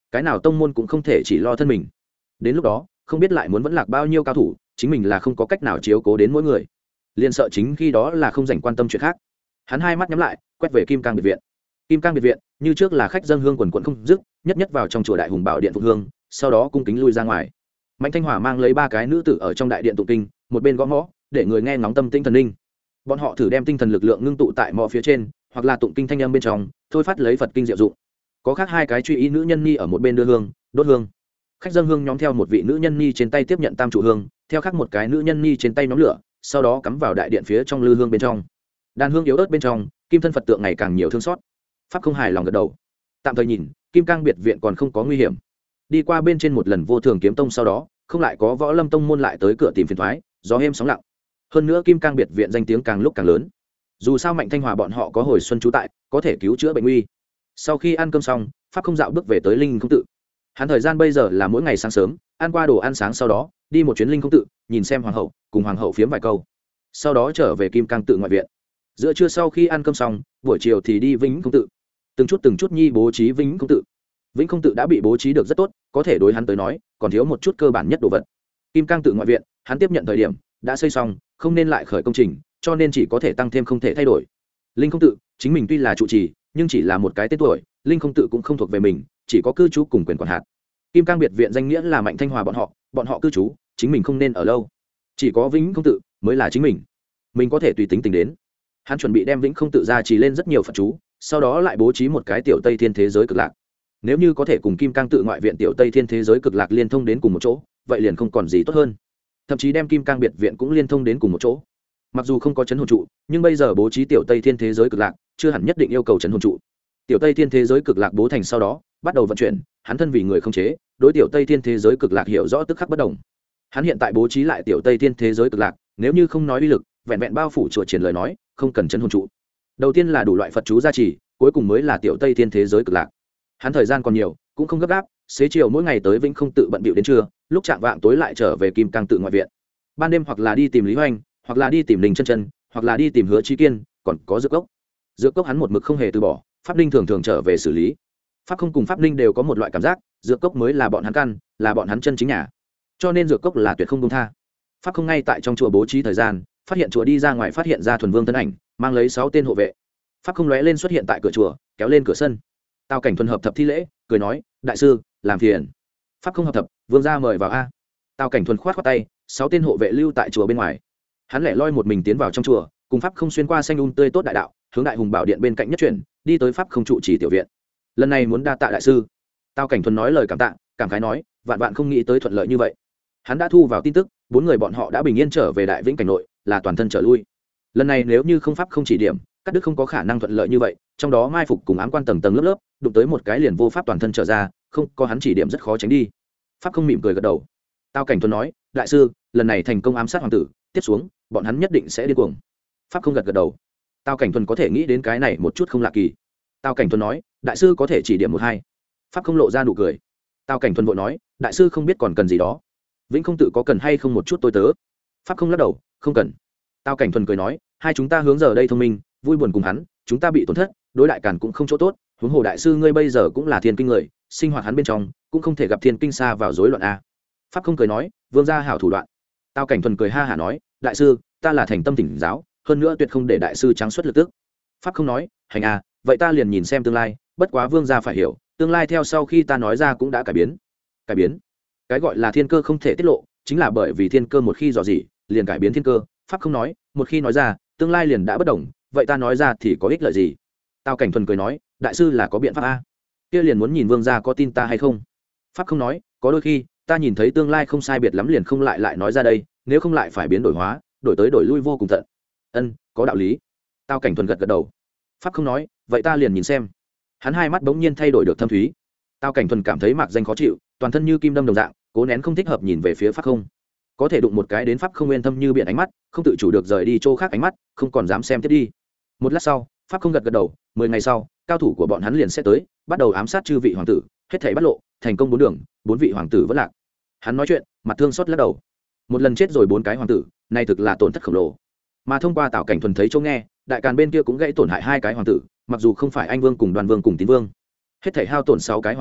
cái nào tông môn cũng không thể chỉ lo thân mình. Đến lúc đó không biết lại muốn vẫn lạc bao nhiêu cao thủ, chính mình là không có cách nào chiếu cố đến mỗi người, liền sợ chính khi đó là không dành quan tâm chuyện khác. Hắn hai mắt nhắm lại, quét về Kim Cang biệt viện. Kim Cang biệt viện như trước là khách dâng hương quần quận không dứt, nhất nhất vào trong chùa Đại Hùng Bảo Điện phục hương, sau đó cung kính lui ra ngoài. Mạnh Thanh Hòa mang lấy ba cái nữ tử ở trong đại điện tụng kinh, một bên gõ mõ để người nghe ngóng tâm tinh thần linh. Bọn họ thử đem tinh thần lực lượng ngưng tụ tại mõ phía trên, hoặc là tụng kinh thanh âm bên trong, thôi phát lấy Phật kinh diệu dụng. Có khác hai cái truy ý nữ nhân ni ở một bên đưa hương, đốt hương. Khách dâng hương nhóm theo một vị nữ nhân ni trên tay tiếp nhận tam trụ hương, theo khác một cái nữ nhân ni trên tay nhóm lửa, sau đó cắm vào đại điện phía trong lư hương bên trong. Đàn hương yếu ớt bên trong, kim thân Phật tượng ngày càng nhiều thương xót. Pháp không hài lòng gật đầu. Tạm thời nhìn, Kim Cang biệt viện còn không có nguy hiểm. Đi qua bên trên một lần Vô Thường kiếm tông sau đó, không lại có Võ Lâm tông môn lại tới cửa tìm phiền toái, gió êm sóng lặng. Hơn nữa Kim Cang biệt viện danh tiếng càng lúc càng lớn. Dù sao Mạnh Thanh Hòa bọn họ có hồi xuân trú tại, có thể cứu chữa bệnh nguy. Sau khi ăn cơm xong, Pháp không dạo bước về tới Linh Không tự. Hắn thời gian bây giờ là mỗi ngày sáng sớm, ăn qua đồ ăn sáng sau đó, đi một chuyến Linh Không tự, nhìn xem hoàng hậu, cùng hoàng hậu phiếm vài câu. Sau đó trở về Kim Cang tự ngoại viện. Giữa trưa sau khi ăn cơm xong, buổi chiều thì đi Vĩnh Không tự. Từng chút từng chút nhi bố trí Vĩnh Không tự. Vĩnh Không tự đã bị bố trí được rất tốt, có thể đối hắn tới nói, còn thiếu một chút cơ bản nhất đồ vật. Kim Cang tự ngoại viện, hắn tiếp nhận thời điểm đã xây xong, không nên lại khởi công trình, cho nên chỉ có thể tăng thêm không thể thay đổi. Linh Không tự, chính mình tuy là trụ trì, nhưng chỉ là một cái tên tuổi, Linh Không tự cũng không thuộc về mình, chỉ có cư trú cùng quyền quản hạt. Kim Cang biệt viện danh nghĩa là Mạnh Thanh Hòa bọn họ, bọn họ cư trú, chính mình không nên ở lâu. Chỉ có Vĩnh Không tự mới là chính mình. Mình có thể tùy tính tình đến. Hắn chuẩn bị đem Vĩnh Không tự ra trì lên rất nhiều Phật chú, sau đó lại bố trí một cái tiểu Tây Thiên thế giới cực lạc. Nếu như có thể cùng Kim Cang tự ngoại viện tiểu Tây Thiên thế giới cực lạc liên thông đến cùng một chỗ, vậy liền không còn gì tốt hơn. Thậm chí đem Kim Cang biệt viện cũng liên thông đến cùng một chỗ. Mặc dù không có chấn hồn trụ, nhưng bây giờ bố trí tiểu Tây Thiên thế giới cực lạc, chưa hẳn nhất định yêu cầu chấn hồn trụ. Tiểu Tây Thiên thế giới cực lạc bố thành sau đó, bắt đầu vận chuyển, hắn thân vì người không chế, đối tiểu Tây Thiên thế giới cực lạc hiểu rõ tức khắc bất đồng. Hắn hiện tại bố trí lại tiểu Tây Thiên thế giới cực lạc, nếu như không nói uy lực, vẹn vẹn bao phủ chùa triển lời nói, không cần chấn hồn trụ. Đầu tiên là đủ loại Phật chú gia trì, cuối cùng mới là tiểu Tây Thiên thế giới cực lạc. Hắn thời gian còn nhiều, cũng không gấp gáp, xế chiều mỗi ngày tới Vĩnh Không tự bận bịu đến trưa, lúc chạng vạng tối lại trở về Kim Cang tự ngoại viện. Ban đêm hoặc là đi tìm Lý Hoành, hoặc là đi tìm Linh Chân Chân, hoặc là đi tìm Hứa Chí Kiên, còn có Dược Cốc. Dược Cốc hắn một mực không hề từ bỏ, Pháp Linh thường thường trở về xử lý. Pháp không cùng Pháp Linh đều có một loại cảm giác, Dược Cốc mới là bọn hắn căn, là bọn hắn chân chính nhà. Cho nên Dược Cốc là tuyệt không buông tha. Pháp không ngay tại trong chùa bố trí thời gian, phát hiện chùa đi ra ngoài phát hiện ra Thuần Vương thân ảnh, mang lấy sáu tên hộ vệ. Pháp không lóe lên xuất hiện tại cửa chùa, kéo lên cửa sân. Tào Cảnh Thuần hợp thập thi lễ, cười nói, đại sư, làm phiền. Pháp không hợp thập, vương gia mời vào a. Tào Cảnh Thuần khoát khoát tay, sáu tên hộ vệ lưu tại chùa bên ngoài. Hắn lẻ loi một mình tiến vào trong chùa, cùng Pháp không xuyên qua xanh um tươi tốt đại đạo, hướng Đại Hùng Bảo Điện bên cạnh nhất chuyển, đi tới Pháp không trụ trì tiểu viện. Lần này muốn đa tạ đại sư. Tào Cảnh Thuần nói lời cảm tạ, cảm khái nói, vạn vạn không nghĩ tới thuận lợi như vậy. Hắn đã thu vào tin tức, bốn người bọn họ đã bình yên trở về Đại Vĩnh cảnh nội, là toàn thân trở lui. Lần này nếu như không Pháp không chỉ điểm, các đức không có khả năng thuận lợi như vậy, trong đó mai phục cùng ám quan tầng tầng lớp lớp, đụng tới một cái liền vô pháp toàn thân trở ra, không có hắn chỉ điểm rất khó tránh đi. Pháp không mỉm cười gật đầu. Tào Cảnh Thuần nói, đại sư, lần này thành công ám sát hoàng tử, tiếp xuống bọn hắn nhất định sẽ điên cuồng. Pháp không gật gật đầu. Tào Cảnh Thuần có thể nghĩ đến cái này một chút không lạ kỳ. Tào Cảnh Thuần nói, đại sư có thể chỉ điểm một hai. Pháp không lộ ra nụ cười. Tào Cảnh Thuần vội nói, đại sư không biết còn cần gì đó. Vĩnh Không tự có cần hay không một chút tôi tớ? Pháp không lắc đầu, không cần. Tào Cảnh Thuần cười nói, hai chúng ta hướng giờ đây thông minh, vui buồn cùng hắn, chúng ta bị tổn thất, đối đại càn cũng không chỗ tốt, huống hồ đại sư ngươi bây giờ cũng là thiên kinh người, sinh hoạt hắn bên trong cũng không thể gặp thiên kinh xa vào rối loạn a. Pháp không cười nói, vương gia hảo thủ đoạn. Tào Cảnh Thuần cười ha hả nói, đại sư, ta là thành tâm tỉnh giáo, hơn nữa tuyệt không để đại sư trắng xuất lực tức. Pháp không nói, hành a, vậy ta liền nhìn xem tương lai, bất quá vương gia phải hiểu, tương lai theo sau khi ta nói ra cũng đã cải biến. Cải biến? Cái gọi là thiên cơ không thể tiết lộ, chính là bởi vì thiên cơ một khi dò dỉ, liền cải biến thiên cơ. Pháp không nói, một khi nói ra, tương lai liền đã bất đồng, vậy ta nói ra thì có ích lợi gì? Tào Cảnh Thuần cười nói, đại sư là có biện pháp a. Kia liền muốn nhìn vương gia có tin ta hay không. Pháp không nói, có đôi khi ta nhìn thấy tương lai không sai biệt lắm liền không lại lại nói ra đây, nếu không lại phải biến đổi hóa, đổi tới đổi lui vô cùng tận. Ân, có đạo lý. Tào Cảnh Thuần gật gật đầu. Pháp không nói, vậy ta liền nhìn xem. Hắn hai mắt bỗng nhiên thay đổi được thâm thúy. Tào Cảnh Thuần cảm thấy mạc danh khó chịu, toàn thân như kim đâm đồng dạng, cố nén không thích hợp nhìn về phía Pháp không. Có thể đụng một cái đến Pháp không nguyên thâm như biển ánh mắt, không tự chủ được rời đi chỗ khác ánh mắt, không còn dám xem tiếp đi. Một lát sau, Pháp không gật gật đầu, mười ngày sau, cao thủ của bọn hắn liền sẽ tới, bắt đầu ám sát chư vị hoàng tử, hết thảy bắt lộ, thành công bốn đường, bốn vị hoàng tử vẫn lạc. Hắn nói chuyện, mặt thương xót lắc đầu. Một lần chết rồi bốn cái hoàng tử, này thực là tổn thất khổng lồ. Mà thông qua Tào Cảnh Thuần thấy chỗ nghe, đại càn bên kia cũng gãy tổn hại hai cái hoàng tử, mặc dù không phải Anh Vương cùng Đoàn Vương cùng Tín Vương. Hết thảy hao tổn sáu cái hoàng tử,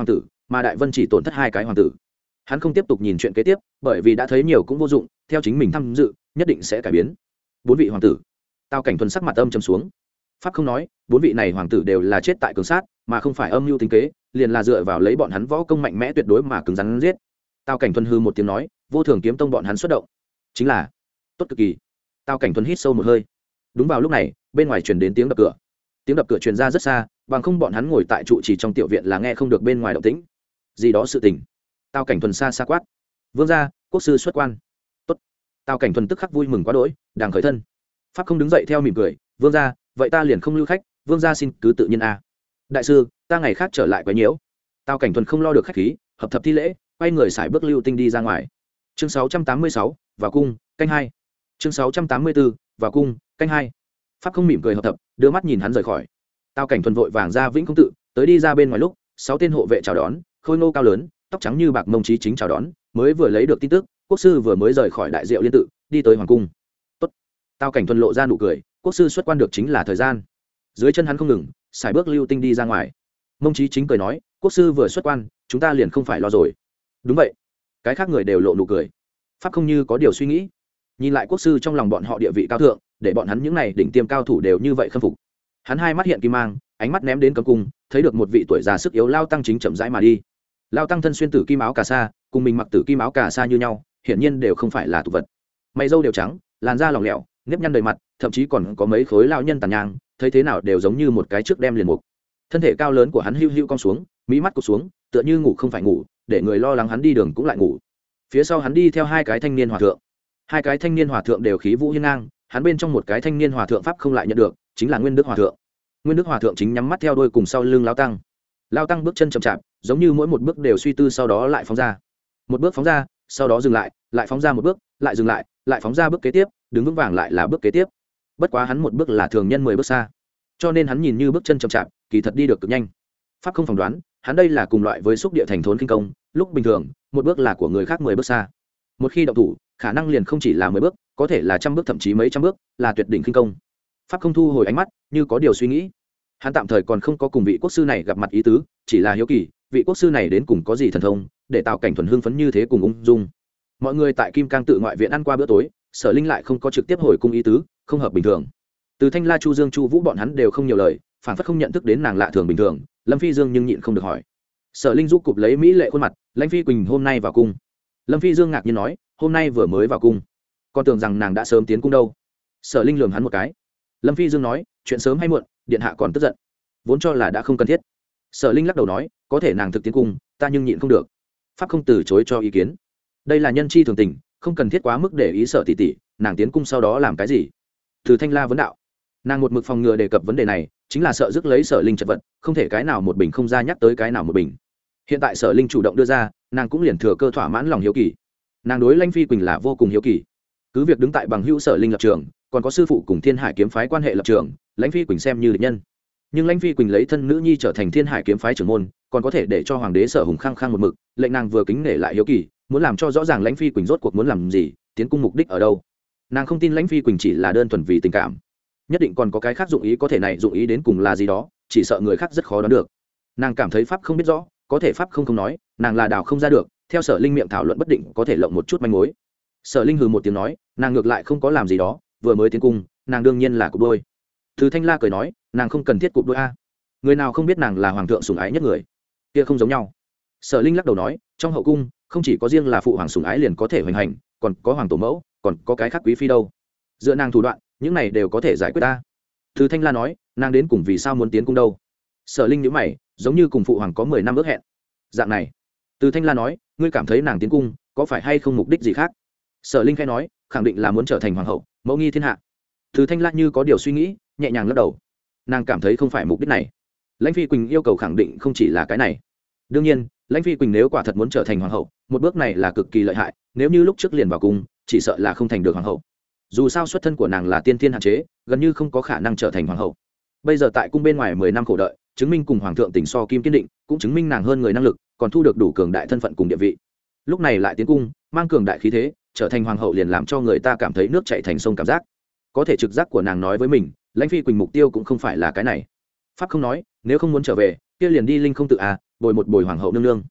mà đại vân chỉ tổn thất hai cái hoàng tử. Hắn không tiếp tục nhìn chuyện kế tiếp, bởi vì đã thấy nhiều cũng vô dụng, theo chính mình tham dự nhất định sẽ cải biến. Bốn vị hoàng tử. Tào Cảnh Thuần sắc mặt âm trầm xuống. Pháp không nói, bốn vị này hoàng tử đều là chết tại cường sát, mà không phải âm mưu tính kế, liền là dựa vào lấy bọn hắn võ công mạnh mẽ tuyệt đối mà cứng rắn giết. Tào Cảnh Thuần hư một tiếng nói, vô thường kiếm tông bọn hắn xuất động, chính là tốt cực kỳ. Tào Cảnh Thuần hít sâu một hơi. Đúng vào lúc này, bên ngoài truyền đến tiếng đập cửa. Tiếng đập cửa truyền ra rất xa, bằng không bọn hắn ngồi tại trụ trì trong tiểu viện là nghe không được bên ngoài động tĩnh. Gì đó sự tình. Tào Cảnh Thuần xa xa quát, vương gia, quốc sư xuất quan. Tốt. Tào Cảnh Thuần tức khắc vui mừng quá đỗi, đang khởi thân. Pháp không đứng dậy theo mỉm cười, vương gia, vậy ta liền không lưu khách, vương gia xin cứ tự nhiên a. Đại sư, ta ngày khác trở lại quấy nhiễu. Tào Cảnh Thuần không lo được khách khí, hợp thập thi lễ, quay người xài bước lưu tinh đi ra ngoài. Chương sáu trăm tám mươi sáu, vào cung, canh hai. Chương sáu trăm tám mươi bốn, vào cung, canh hai. Pháp không mỉm cười hợp thập, đưa mắt nhìn hắn rời khỏi. Tào Cảnh Thuần vội vàng ra Vĩnh Công tự, tới đi ra bên ngoài lúc, sáu tên hộ vệ chào đón, khôi ngô cao lớn, tóc trắng như bạc mông trí chính chào đón, mới vừa lấy được tin tức, quốc sư vừa mới rời khỏi đại diệu liên tự, đi tới hoàng cung. Tốt. Tào Cảnh Thuần lộ ra nụ cười, quốc sư xuất quan được chính là thời gian. Dưới chân hắn không ngừng, xài bước lưu tinh đi ra ngoài. Mông trí chính cười nói, quốc sư vừa xuất quan, chúng ta liền không phải lo rồi. Đúng vậy. Cái khác người đều lộ nụ cười. Pháp không như có điều suy nghĩ, nhìn lại quốc sư trong lòng bọn họ địa vị cao thượng, để bọn hắn những này đỉnh tiêm cao thủ đều như vậy khâm phục. Hắn hai mắt hiện kim mang, ánh mắt ném đến cấm cung, thấy được một vị tuổi già sức yếu lao tăng chính chậm rãi mà đi. Lao tăng thân xuyên tử kim áo cà sa, cùng mình mặc tử kim áo cà sa như nhau, hiển nhiên đều không phải là tục vật. Mày râu đều trắng, làn da lỏng lẻo, nếp nhăn đầy mặt, thậm chí còn có mấy khối lao nhân tàn nhang, thấy thế nào đều giống như một cái trước đem liền mục. Thân thể cao lớn của hắn hưu hưu cong xuống, mí mắt cụp xuống, tựa như ngủ không phải ngủ, để người lo lắng hắn đi đường cũng lại ngủ. Phía sau hắn đi theo hai cái thanh niên hòa thượng. Hai cái thanh niên hòa thượng đều khí vũ hiên ngang, hắn bên trong một cái thanh niên hòa thượng pháp không lại nhận được, chính là Nguyên Đức hòa thượng. Nguyên Đức hòa thượng chính nhắm mắt theo đuôi cùng sau lưng lao tăng. Lao tăng bước chân chậm chạp, giống như mỗi một bước đều suy tư sau đó lại phóng ra. Một bước phóng ra, sau đó dừng lại, lại phóng ra một bước, lại dừng lại, lại phóng ra bước kế tiếp, đứng vững vàng lại là bước kế tiếp. Bất quá hắn một bước là thường nhân mười bước xa, cho nên hắn nhìn như bước chân chậm chạp, kỳ thật đi được cực nhanh. Pháp không phỏng đoán, hắn đây là cùng loại với xúc địa thành thốn kinh công, lúc bình thường, một bước là của người khác mười bước xa. Một khi động thủ, khả năng liền không chỉ là mười bước, có thể là trăm bước thậm chí mấy trăm bước, là tuyệt đỉnh kinh công. Pháp không thu hồi ánh mắt, như có điều suy nghĩ. Hắn tạm thời còn không có cùng vị quốc sư này gặp mặt ý tứ, chỉ là hiếu kỳ, vị quốc sư này đến cùng có gì thần thông, để Tào Cảnh Thuần hưng phấn như thế cùng ung dung. Mọi người tại Kim Cang tự ngoại viện ăn qua bữa tối, Sở Linh lại không có trực tiếp hồi cung ý tứ, không hợp bình thường. Từ Thanh La, Chu Dương, Chu Vũ bọn hắn đều không nhiều lời, phản phất không nhận thức đến nàng lạ thường bình thường. Lâm Phi Dương nhưng nhịn không được hỏi. Sở Linh giúp cụp lấy mỹ lệ khuôn mặt, Lãnh Phi Quỳnh hôm nay vào cung. Lâm Phi Dương ngạc nhiên nói, hôm nay vừa mới vào cung, con tưởng rằng nàng đã sớm tiến cung đâu. Sở Linh lườm hắn một cái. Lâm Phi Dương nói, chuyện sớm hay muộn, điện hạ còn tức giận, vốn cho là đã không cần thiết. Sở Linh lắc đầu nói, có thể nàng thực tiến cung, ta nhưng nhịn không được. Pháp không từ chối cho ý kiến, đây là nhân chi thường tình, không cần thiết quá mức để ý Sở tỷ tỷ, nàng tiến cung sau đó làm cái gì. Từ Thanh La vấn đạo, nàng một mực phòng ngừa đề cập vấn đề này, chính là sợ rước lấy Sở Linh chật vật, không thể cái nào một bình không ra nhắc tới cái nào một bình. Hiện tại Sở Linh chủ động đưa ra, nàng cũng liền thừa cơ thỏa mãn lòng hiếu kỳ. Nàng đối Lãnh Phi Quỳnh là vô cùng hiếu kỳ, cứ việc đứng tại bằng hữu Sở Linh lập trường, còn có sư phụ cùng Thiên Hải kiếm phái quan hệ lập trường, Lãnh Phi Quỳnh xem như địch nhân, nhưng Lãnh Phi Quỳnh lấy thân nữ nhi trở thành Thiên Hải kiếm phái trưởng môn, còn có thể để cho hoàng đế Sở Hùng khăng khăng một mực, lệnh nàng vừa kính nể lại hiếu kỳ, muốn làm cho rõ ràng Lãnh Phi Quỳnh rốt cuộc muốn làm gì, tiến cung mục đích ở đâu. Nàng không tin Lãnh Phi Quỳnh chỉ là đơn thuần vì tình cảm, nhất định còn có cái khác dụng ý, có thể này dụng ý đến cùng là gì đó, chỉ sợ người khác rất khó đoán được. Nàng cảm thấy pháp không biết rõ, có thể pháp không không nói, nàng là đào không ra được, theo Sở Linh miệng thảo luận bất định có thể lộng một chút manh mối. Sở Linh hừ một tiếng nói, nàng ngược lại không có làm gì đó, vừa mới tiến cung, nàng đương nhiên là cục đôi. Từ Thanh La cười nói, nàng không cần thiết cục đôi a, người nào không biết nàng là hoàng thượng sủng ái nhất người, kia không giống nhau. Sở Linh lắc đầu nói, trong hậu cung không chỉ có riêng là phụ hoàng sủng ái liền có thể hoành hành, còn có hoàng tổ mẫu, còn có cái khác quý phi đâu, dựa nàng thủ đoạn, những này đều có thể giải quyết ta. Từ Thanh La nói, nàng đến cùng vì sao muốn tiến cung đâu. Sở Linh nhíu mày, giống như cùng phụ hoàng có mười năm ước hẹn dạng này. Từ Thanh La nói, ngươi cảm thấy nàng tiến cung có phải hay không mục đích gì khác. Sở Linh khai nói, khẳng định là muốn trở thành hoàng hậu, mẫu nghi thiên hạ. Từ Thanh La như có điều suy nghĩ, nhẹ nhàng lắc đầu, nàng cảm thấy không phải mục đích này. Lãnh Phi Quỳnh yêu cầu khẳng định không chỉ là cái này. Đương nhiên, Lãnh Phi Quỳnh nếu quả thật muốn trở thành hoàng hậu, một bước này là cực kỳ lợi hại, nếu như lúc trước liền vào cung, chỉ sợ là không thành được hoàng hậu. Dù sao xuất thân của nàng là tiên thiên hạn chế, gần như không có khả năng trở thành hoàng hậu. Bây giờ tại cung bên ngoài mười năm khổ đợi, chứng minh cùng hoàng thượng tình so kim kiên định, cũng chứng minh nàng hơn người năng lực, còn thu được đủ cường đại thân phận cùng địa vị. Lúc này lại tiến cung, mang cường đại khí thế, trở thành hoàng hậu liền làm cho người ta cảm thấy nước chảy thành sông cảm giác. Có thể trực giác của nàng nói với mình, Lãnh Phi Quỳnh mục tiêu cũng không phải là cái này. Pháp không nói, nếu không muốn trở về, kia liền đi Linh không tự à, bồi một bồi hoàng hậu nương nương.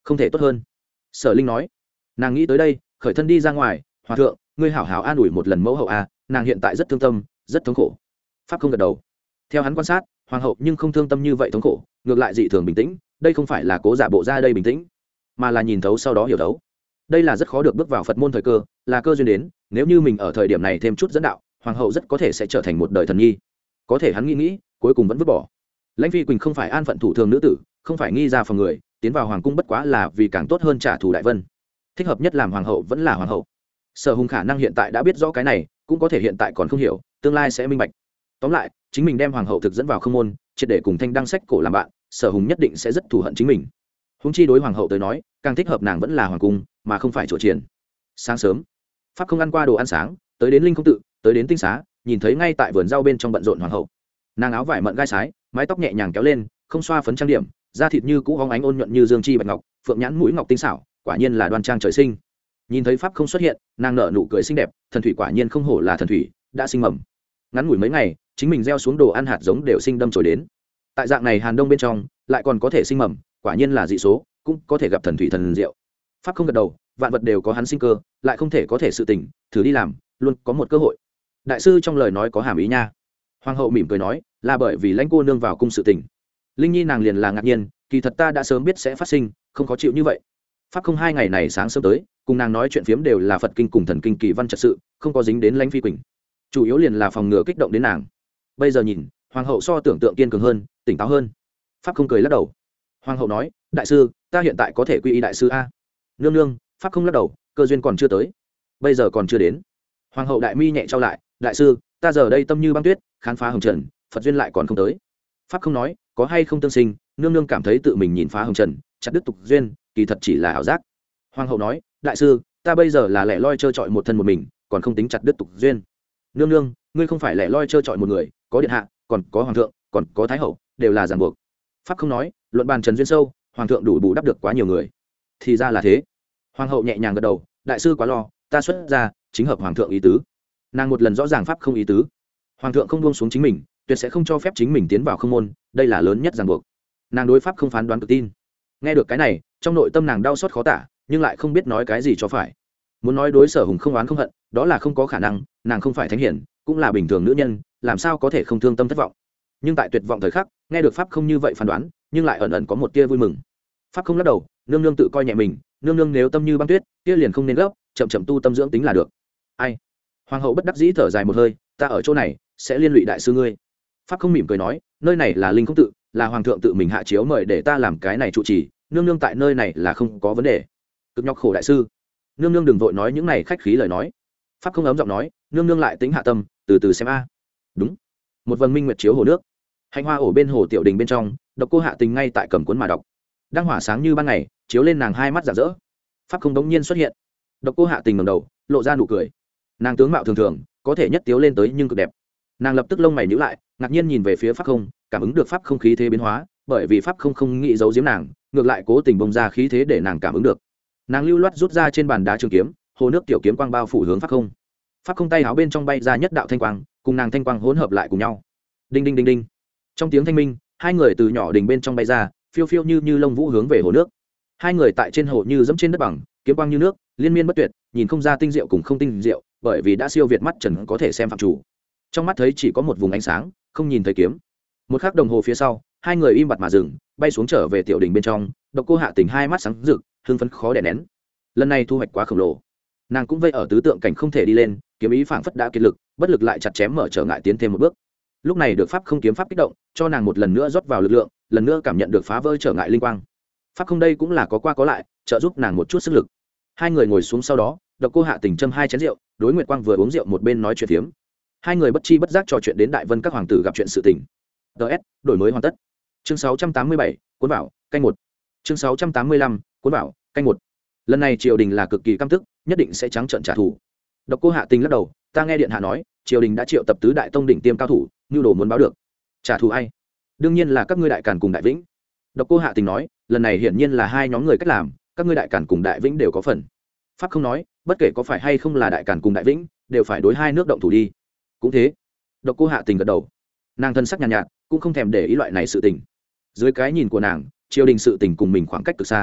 không thể tốt hơn. Sở Linh nói. Nàng nghĩ tới đây, khởi thân đi ra ngoài. Hòa thượng, ngươi hảo hảo an ủi một lần mẫu hậu à, nàng hiện tại rất thương tâm, rất thống khổ. Pháp không gật đầu. Theo hắn quan sát, hoàng hậu nhưng không thương tâm như vậy thống khổ, ngược lại dị thường bình tĩnh. Đây không phải là cố giả bộ ra đây bình tĩnh, mà là nhìn thấu sau đó hiểu thấu. Đây là rất khó được bước vào Phật môn thời cơ, là cơ duyên đến. Nếu như mình ở thời điểm này thêm chút dẫn đạo, hoàng hậu rất có thể sẽ trở thành một đời thần nhi. Có thể hắn nghĩ nghĩ, cuối cùng vẫn vứt bỏ. Lãnh Phi Quỳnh không phải an phận thủ thường nữ tử, không phải nghi ra phòng người, tiến vào hoàng cung bất quá là vì càng tốt hơn trả thù đại vân. Thích hợp nhất làm hoàng hậu vẫn là hoàng hậu. Sở Hùng khả năng hiện tại đã biết rõ cái này, cũng có thể hiện tại còn không hiểu, tương lai sẽ minh bạch. Tóm lại, chính mình đem hoàng hậu thực dẫn vào không môn, triệt để cùng Thanh Đăng sách cổ làm bạn, Sở Hùng nhất định sẽ rất thù hận chính mình. Huống chi đối hoàng hậu tới nói, càng thích hợp nàng vẫn là hoàng cung, mà không phải chỗ triền. Sáng sớm, Pháp không ăn qua đồ ăn sáng, tới đến Linh Không tự, tới đến Tinh xá, nhìn thấy ngay tại vườn rau bên trong bận rộn hoàng hậu. Nàng áo vải mận gai sái, mái tóc nhẹ nhàng kéo lên, không xoa phấn trang điểm, da thịt như cũ hóng ánh ôn nhuận như dương chi bạch ngọc, phượng nhãn mũi ngọc tinh xảo, quả nhiên là đoan trang trời sinh. Nhìn thấy Pháp không xuất hiện, nàng nở nụ cười xinh đẹp, thần thủy quả nhiên không hổ là thần thủy, đã sinh mầm. Ngắn ngủi mấy ngày, chính mình gieo xuống đồ ăn hạt giống đều sinh đâm chồi đến. Tại dạng này hàn đông bên trong, lại còn có thể sinh mầm, quả nhiên là dị số, cũng có thể gặp thần thủy thần diệu. Pháp không gật đầu, vạn vật đều có hắn sinh cơ, lại không thể có thể sự tình, thử đi làm, luôn có một cơ hội. Đại sư trong lời nói có hàm ý nha. Hoàng hậu mỉm cười nói, là bởi vì lãnh cô nương vào cung sự tình. Linh Nhi nàng liền là ngạc nhiên, kỳ thật ta đã sớm biết sẽ phát sinh, không khó chịu như vậy. Pháp không hai ngày này sáng sớm tới, cùng nàng nói chuyện phiếm đều là Phật kinh cùng thần kinh kỳ văn trật sự, không có dính đến Lãnh Phi Quỳnh. Chủ yếu liền là phòng ngừa kích động đến nàng. Bây giờ nhìn, hoàng hậu so tưởng tượng kiên cường hơn, tỉnh táo hơn. Pháp không cười lắc đầu. Hoàng hậu nói, đại sư, ta hiện tại có thể quy y đại sư a. Nương nương, Pháp không lắc đầu, cơ duyên còn chưa tới. Bây giờ còn chưa đến. Hoàng hậu đại mi nhẹ trao lại, đại sư, ta giờ đây tâm như băng tuyết, khám phá hồng trần, Phật duyên lại còn không tới. Pháp không nói, có hay không tương sinh, nương nương cảm thấy tự mình nhìn phá hồng trần, chặt đứt tục duyên, kỳ thật chỉ là ảo giác. Hoàng hậu nói, đại sư, ta bây giờ là lẻ loi trơ trọi một thân một mình, còn không tính chặt đứt tục duyên. Nương nương, ngươi không phải lẻ loi trơ trọi một người, có điện hạ, còn có hoàng thượng, còn có thái hậu, đều là ràng buộc. Pháp không nói, luận bàn trần duyên sâu, hoàng thượng đủ bù đắp được quá nhiều người. Thì ra là thế. Hoàng hậu nhẹ nhàng gật đầu, đại sư quá lo, ta xuất ra chính hợp hoàng thượng ý tứ. Nàng một lần rõ ràng pháp không ý tứ. Hoàng thượng không buông xuống chính mình, tuyệt sẽ không cho phép chính mình tiến vào không môn, đây là lớn nhất ràng buộc. Nàng đối pháp không phán đoán cực tin. Nghe được cái này, trong nội tâm nàng đau xót khó tả, nhưng lại không biết nói cái gì cho phải. Muốn nói đối Sở Hùng không oán không hận, đó là không có khả năng, nàng không phải thánh hiển, cũng là bình thường nữ nhân, làm sao có thể không thương tâm thất vọng. Nhưng tại tuyệt vọng thời khắc, nghe được pháp không như vậy phán đoán, nhưng lại ẩn ẩn có một tia vui mừng. Pháp không lắc đầu, nương nương tự coi nhẹ mình, nương nương nếu tâm như băng tuyết, kia liền không nên gấp, chậm chậm tu tâm dưỡng tính là được. Ai? Hoàng hậu bất đắc dĩ thở dài một hơi, ta ở chỗ này sẽ liên lụy đại sư ngươi. Pháp không mỉm cười nói, nơi này là Linh Không tự, là hoàng thượng tự mình hạ chiếu mời để ta làm cái này trụ trì, nương nương tại nơi này là không có vấn đề. Cực nhọc khổ đại sư, nương nương đừng vội nói những này khách khí lời nói. Pháp không ấm giọng nói, nương nương lại tính hạ tâm, từ từ xem a. Đúng. Một vầng minh nguyệt chiếu hồ nước, hành hoa ổ bên hồ tiểu đình bên trong, Độc Cô Hạ Tình ngay tại cầm cuốn mà đọc. Đang hỏa sáng như ban ngày, chiếu lên nàng hai mắt rạng rỡ. Pháp không đống nhiên xuất hiện. Độc Cô Hạ Tình ngẩng đầu, lộ ra nụ cười. Nàng tướng mạo thường thường, có thể nhất tiếu lên tới nhưng cực đẹp. Nàng lập tức lông mày nhíu lại, ngạc nhiên nhìn về phía pháp không, cảm ứng được pháp không khí thế biến hóa, bởi vì pháp không không nghĩ giấu giếm nàng, ngược lại cố tình bông ra khí thế để nàng cảm ứng được. Nàng lưu loát rút ra trên bàn đá trường kiếm, hồ nước tiểu kiếm quang bao phủ hướng pháp không. Pháp không tay áo bên trong bay ra nhất đạo thanh quang, cùng nàng thanh quang hỗn hợp lại cùng nhau. Đinh đinh đinh đinh. Trong tiếng thanh minh, hai người từ nhỏ đình bên trong bay ra, phiêu phiêu như như lông vũ hướng về hồ nước. Hai người tại trên hồ như dẫm trên đất bằng, kiếm quang như nước, liên miên bất tuyệt, nhìn không ra tinh diệu cùng không tinh diệu, bởi vì đã siêu việt mắt trần có thể xem phạm chủ. Trong mắt thấy chỉ có một vùng ánh sáng, không nhìn thấy kiếm. Một khắc đồng hồ phía sau, hai người im bặt mà dừng, bay xuống trở về tiểu đình bên trong. Độc Cô Hạ Tình hai mắt sáng rực, hưng phấn khó đè nén. Lần này thu hoạch quá khổng lồ, nàng cũng vây ở tứ tượng cảnh không thể đi lên, kiếm ý phảng phất đã kiệt lực, bất lực lại chặt chém mở trở ngại tiến thêm một bước. Lúc này được pháp không kiếm pháp kích động, cho nàng một lần nữa rót vào lực lượng, lần nữa cảm nhận được phá vỡ trở ngại linh quang. Pháp không đây cũng là có qua có lại, trợ giúp nàng một chút sức lực. Hai người ngồi xuống sau đó, Độc Cô Hạ Tình châm hai chén rượu, đối Nguyệt Quang vừa uống rượu một bên nói chuyện phiếm. Hai người bất chi bất giác trò chuyện đến Đại Vân các hoàng tử gặp chuyện sự tình. ts đổi mới hoàn tất. Chương sáu trăm tám mươi bảy, cuốn bảo, canh một. Chương sáu trăm tám mươi lăm, cuốn bảo, canh một. Lần này triều đình là cực kỳ căm tức, nhất định sẽ trắng trợn trả thù. Độc Cô Hạ Tình lắc đầu, ta nghe điện hạ nói, triều đình đã triệu tập tứ đại tông đỉnh tiêm cao thủ, nhu đồ muốn báo được. Trả thù ai? Đương nhiên là các ngươi Đại Càn cùng Đại Vĩnh. Độc Cô Hạ Tình nói, lần này hiển nhiên là hai nhóm người cách làm, các ngươi Đại Càn cùng Đại Vĩnh đều có phần. Pháp không nói, bất kể có phải hay không là Đại Càn cùng Đại Vĩnh, đều phải đối hai nước động thủ đi. Cũng thế. Độc Cô Hạ Tình gật đầu. Nàng thân sắc nhàn nhạt, nhạt, cũng không thèm để ý loại này sự tình. Dưới cái nhìn của nàng, triều đình sự tình cùng mình khoảng cách cực xa.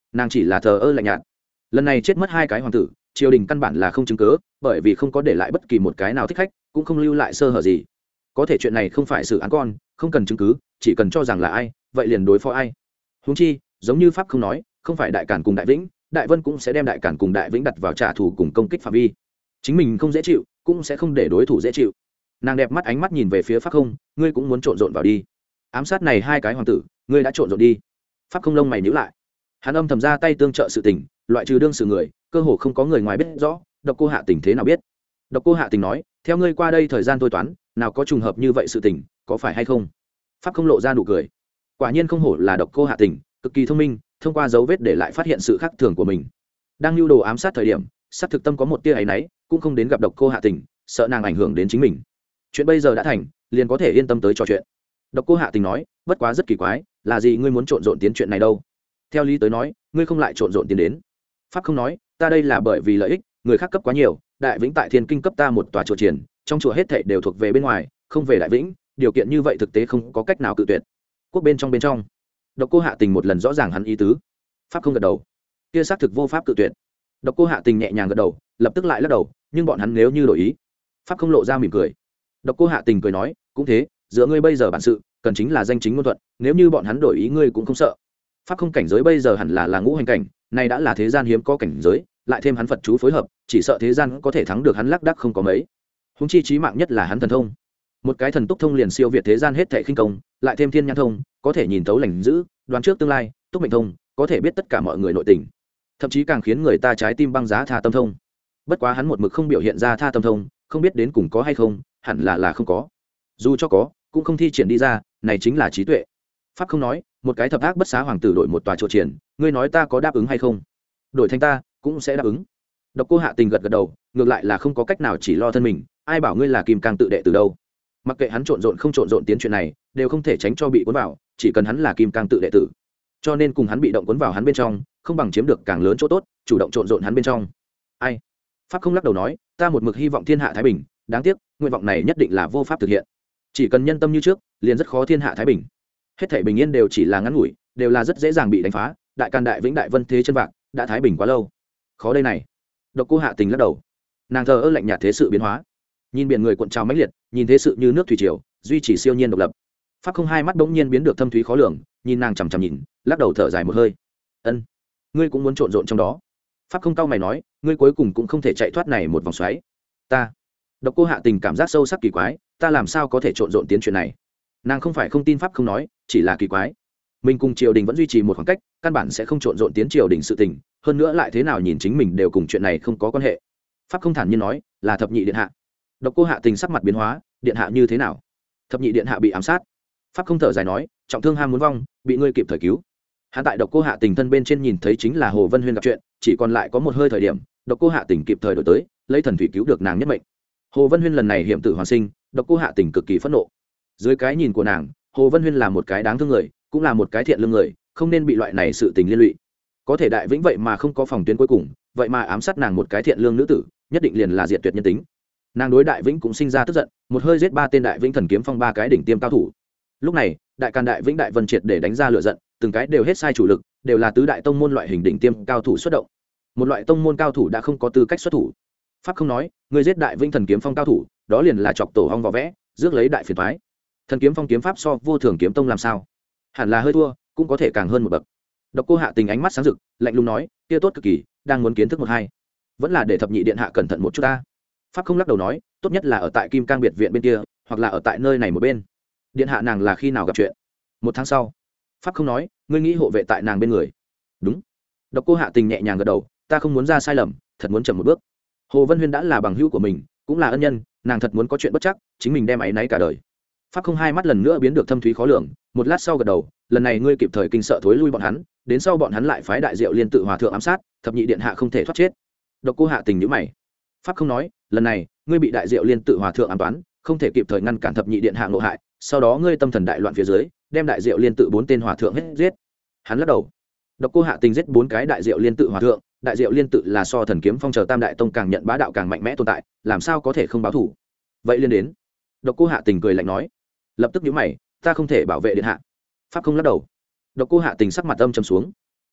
nàng chỉ là thờ ơ lạnh nhạt. Lần này chết mất hai cái hoàng tử, triều đình căn bản là không chứng cứ, bởi vì không có để lại bất kỳ một cái nào thích khách, cũng không lưu lại sơ hở gì. Có thể chuyện này không phải xử án con, không cần chứng cứ, chỉ cần cho rằng là ai, vậy liền đối phó ai. Huống chi, giống như pháp không nói, không phải đại cản cùng đại vĩnh, đại vân cũng sẽ đem đại cản cùng đại vĩnh đặt vào trả thù cùng công kích phạm vi. Chính mình không dễ chịu, cũng sẽ không để đối thủ dễ chịu. Nàng đẹp mắt ánh mắt nhìn về phía pháp không, ngươi cũng muốn trộn rộn vào đi. Ám sát này hai cái hoàng tử, ngươi đã trộn rộn đi. Pháp không lông mày nhíu lại. Hắn âm thầm ra tay tương trợ sự tình, loại trừ đương sự người, cơ hồ không có người ngoài biết rõ. Độc Cô Hạ Tình thế nào biết? Độc Cô Hạ Tình nói, theo ngươi qua đây thời gian tôi toán, nào có trùng hợp như vậy sự tình, có phải hay không? Pháp không lộ ra nụ cười. Quả nhiên không hổ là Độc Cô Hạ Tình, cực kỳ thông minh, thông qua dấu vết để lại phát hiện sự khác thường của mình. Đang lưu đồ ám sát thời điểm, sát thực tâm có một tia ấy nấy, cũng không đến gặp Độc Cô Hạ Tình, sợ nàng ảnh hưởng đến chính mình. Chuyện bây giờ đã thành, liền có thể yên tâm tới trò chuyện. Độc Cô Hạ Tình nói, bất quá rất kỳ quái, là gì ngươi muốn trộn rộn tiến chuyện này đâu? Theo lý tới nói, ngươi không lại trộn rộn tiến đến. Pháp không nói, ta đây là bởi vì lợi ích, người khác cấp quá nhiều, đại vĩnh tại Thiên Kinh cấp ta một tòa chùa triển, trong chùa hết thảy đều thuộc về bên ngoài, không về đại vĩnh, điều kiện như vậy thực tế không có cách nào cự tuyệt. Quốc bên trong bên trong, Độc Cô Hạ Tình một lần rõ ràng hắn ý tứ. Pháp không gật đầu, kia xác thực vô pháp cự tuyệt. Độc Cô Hạ Tình nhẹ nhàng gật đầu, lập tức lại lắc đầu, nhưng bọn hắn nếu như đổi ý. Pháp không lộ ra mỉm cười. Độc Cô Hạ Tình cười nói, cũng thế, giữa ngươi bây giờ bản sự, cần chính là danh chính ngôn thuận, nếu như bọn hắn đổi ý ngươi cũng không sợ. Pháp không cảnh giới bây giờ hẳn là là ngũ hành cảnh, này đã là thế gian hiếm có cảnh giới, lại thêm hắn Phật chú phối hợp, chỉ sợ thế gian có thể thắng được hắn lác đác không có mấy. Huống chi chí mạng nhất là hắn thần thông. Một cái thần túc thông liền siêu việt thế gian hết thảy khinh công, lại thêm thiên nhãn thông, có thể nhìn thấu lành dữ, đoán trước tương lai, túc mệnh thông, có thể biết tất cả mọi người nội tình. Thậm chí càng khiến người ta trái tim băng giá tha tâm thông. Bất quá hắn một mực không biểu hiện ra tha tâm thông, không biết đến cùng có hay không, hẳn là là không có. Dù cho có, cũng không thi triển đi ra, này chính là trí tuệ. Pháp không nói, một cái thập ác bất xá hoàng tử đổi một tòa chùa triển, ngươi nói ta có đáp ứng hay không? Đổi thành ta, cũng sẽ đáp ứng. Độc Cô Hạ Tình gật gật đầu, ngược lại là không có cách nào chỉ lo thân mình, ai bảo ngươi là kim cang tự đệ từ đâu? Mặc kệ hắn trộn rộn không trộn rộn tiến chuyện này, đều không thể tránh cho bị cuốn vào, chỉ cần hắn là kim cang tự đệ tử. Cho nên cùng hắn bị động cuốn vào hắn bên trong, không bằng chiếm được càng lớn chỗ tốt, chủ động trộn rộn hắn bên trong. Ai? Pháp không lắc đầu nói, ta một mực hy vọng thiên hạ thái bình, đáng tiếc, nguyện vọng này nhất định là vô pháp thực hiện. Chỉ cần nhân tâm như trước, liền rất khó thiên hạ thái bình. Hết thảy bình yên đều chỉ là ngắn ngủi, đều là rất dễ dàng bị đánh phá, đại can đại vĩnh đại vân thế chân vạc, đã thái bình quá lâu. Khó đây này. Độc Cô Hạ Tình lắc đầu. Nàng thờ ơ lạnh nhạt thế sự biến hóa. Nhìn biển người cuộn trào mãnh liệt, nhìn thế sự như nước thủy triều, duy trì siêu nhiên độc lập. Pháp không hai mắt bỗng nhiên biến được thâm thúy khó lường, nhìn nàng chằm chằm nhìn, lắc đầu thở dài một hơi. Ân, ngươi cũng muốn trộn rộn trong đó. Pháp không cau mày nói, ngươi cuối cùng cũng không thể chạy thoát này một vòng xoáy. Ta. Độc Cô Hạ Tình cảm giác sâu sắc kỳ quái, ta làm sao có thể trộn rộn tiến chuyện này? Nàng không phải không tin Pháp không nói, chỉ là kỳ quái. Mình cùng triều đình vẫn duy trì một khoảng cách, căn bản sẽ không trộn rộn tiến triều đình sự tình, hơn nữa lại thế nào nhìn chính mình đều cùng chuyện này không có quan hệ. Pháp không thản nhiên nói, là thập nhị điện hạ. Độc Cô Hạ Tình sắc mặt biến hóa, điện hạ như thế nào? Thập nhị điện hạ bị ám sát. Pháp không thở dài nói, trọng thương ham muốn vong, bị ngươi kịp thời cứu. Hắn tại Độc Cô Hạ Tình thân bên trên nhìn thấy chính là Hồ Vân Huyên gặp chuyện, chỉ còn lại có một hơi thời điểm, Độc Cô Hạ Tình kịp thời đổi tới, lấy thần thủy cứu được nàng nhất mệnh. Hồ Vân Huyên lần này hiểm tử hoàn sinh, Độc Cô Hạ Tình cực kỳ phẫn nộ. Dưới cái nhìn của nàng, Hồ Vân Huyên là một cái đáng thương người, cũng là một cái thiện lương người, không nên bị loại này sự tình liên lụy. Có thể đại vĩnh vậy mà không có phòng tuyến cuối cùng, vậy mà ám sát nàng một cái thiện lương nữ tử, nhất định liền là diệt tuyệt nhân tính. Nàng đối đại vĩnh cũng sinh ra tức giận, một hơi giết ba tên đại vĩnh thần kiếm phong ba cái đỉnh tiêm cao thủ. Lúc này, đại can đại vĩnh đại vân triệt để đánh ra lửa giận, từng cái đều hết sai chủ lực, đều là tứ đại tông môn loại hình đỉnh tiêm cao thủ xuất động. Một loại tông môn cao thủ đã không có tư cách xuất thủ. Pháp không nói, người giết đại vĩnh thần kiếm phong cao thủ, đó liền là chọc tổ hong vỏ vẽ, rước lấy đại phiền toái. Thần kiếm phong kiếm pháp so vô thường kiếm tông làm sao? Hẳn là hơi thua, cũng có thể càng hơn một bậc. Độc Cô Hạ Tình ánh mắt sáng rực, lạnh lùng nói, kia tốt cực kỳ, đang muốn kiến thức một hai, vẫn là để thập nhị điện hạ cẩn thận một chút ta. Pháp không lắc đầu nói, tốt nhất là ở tại Kim Cang biệt viện bên kia, hoặc là ở tại nơi này một bên. Điện hạ nàng là khi nào gặp chuyện? Một tháng sau. Pháp không nói, ngươi nghĩ hộ vệ tại nàng bên người? Đúng. Độc Cô Hạ Tình nhẹ nhàng gật đầu, ta không muốn ra sai lầm, thật muốn chậm một bước. Hồ Vân Huyên đã là bằng hữu của mình, cũng là ân nhân, nàng thật muốn có chuyện bất chắc, chính mình đem áy náy cả đời. Pháp không hai mắt lần nữa biến được thâm thúy khó lường, một lát sau gật đầu, lần này ngươi kịp thời kinh sợ thối lui bọn hắn, đến sau bọn hắn lại phái đại diệu liên tự hòa thượng ám sát, thập nhị điện hạ không thể thoát chết. Độc Cô Hạ Tình nhíu mày. Pháp không nói, lần này ngươi bị đại diệu liên tự hòa thượng ám toán, không thể kịp thời ngăn cản thập nhị điện hạ ngộ hại, sau đó ngươi tâm thần đại loạn phía dưới, đem đại diệu liên tự bốn tên hòa thượng hết giết. Hắn lắc đầu. Độc Cô Hạ Tình giết bốn cái đại diệu liên tự hòa thượng, đại diệu liên tự là so thần kiếm phong chờ tam đại tông càng nhận bá đạo càng mạnh mẽ tồn tại, làm sao có thể không báo thủ? Vậy liên đến. Độc Cô Hạ Tình cười lạnh nói, lập tức nhíu mày, ta không thể bảo vệ điện hạ. Pháp không lắc đầu. Độc Cô Hạ Tình sắc mặt âm trầm xuống.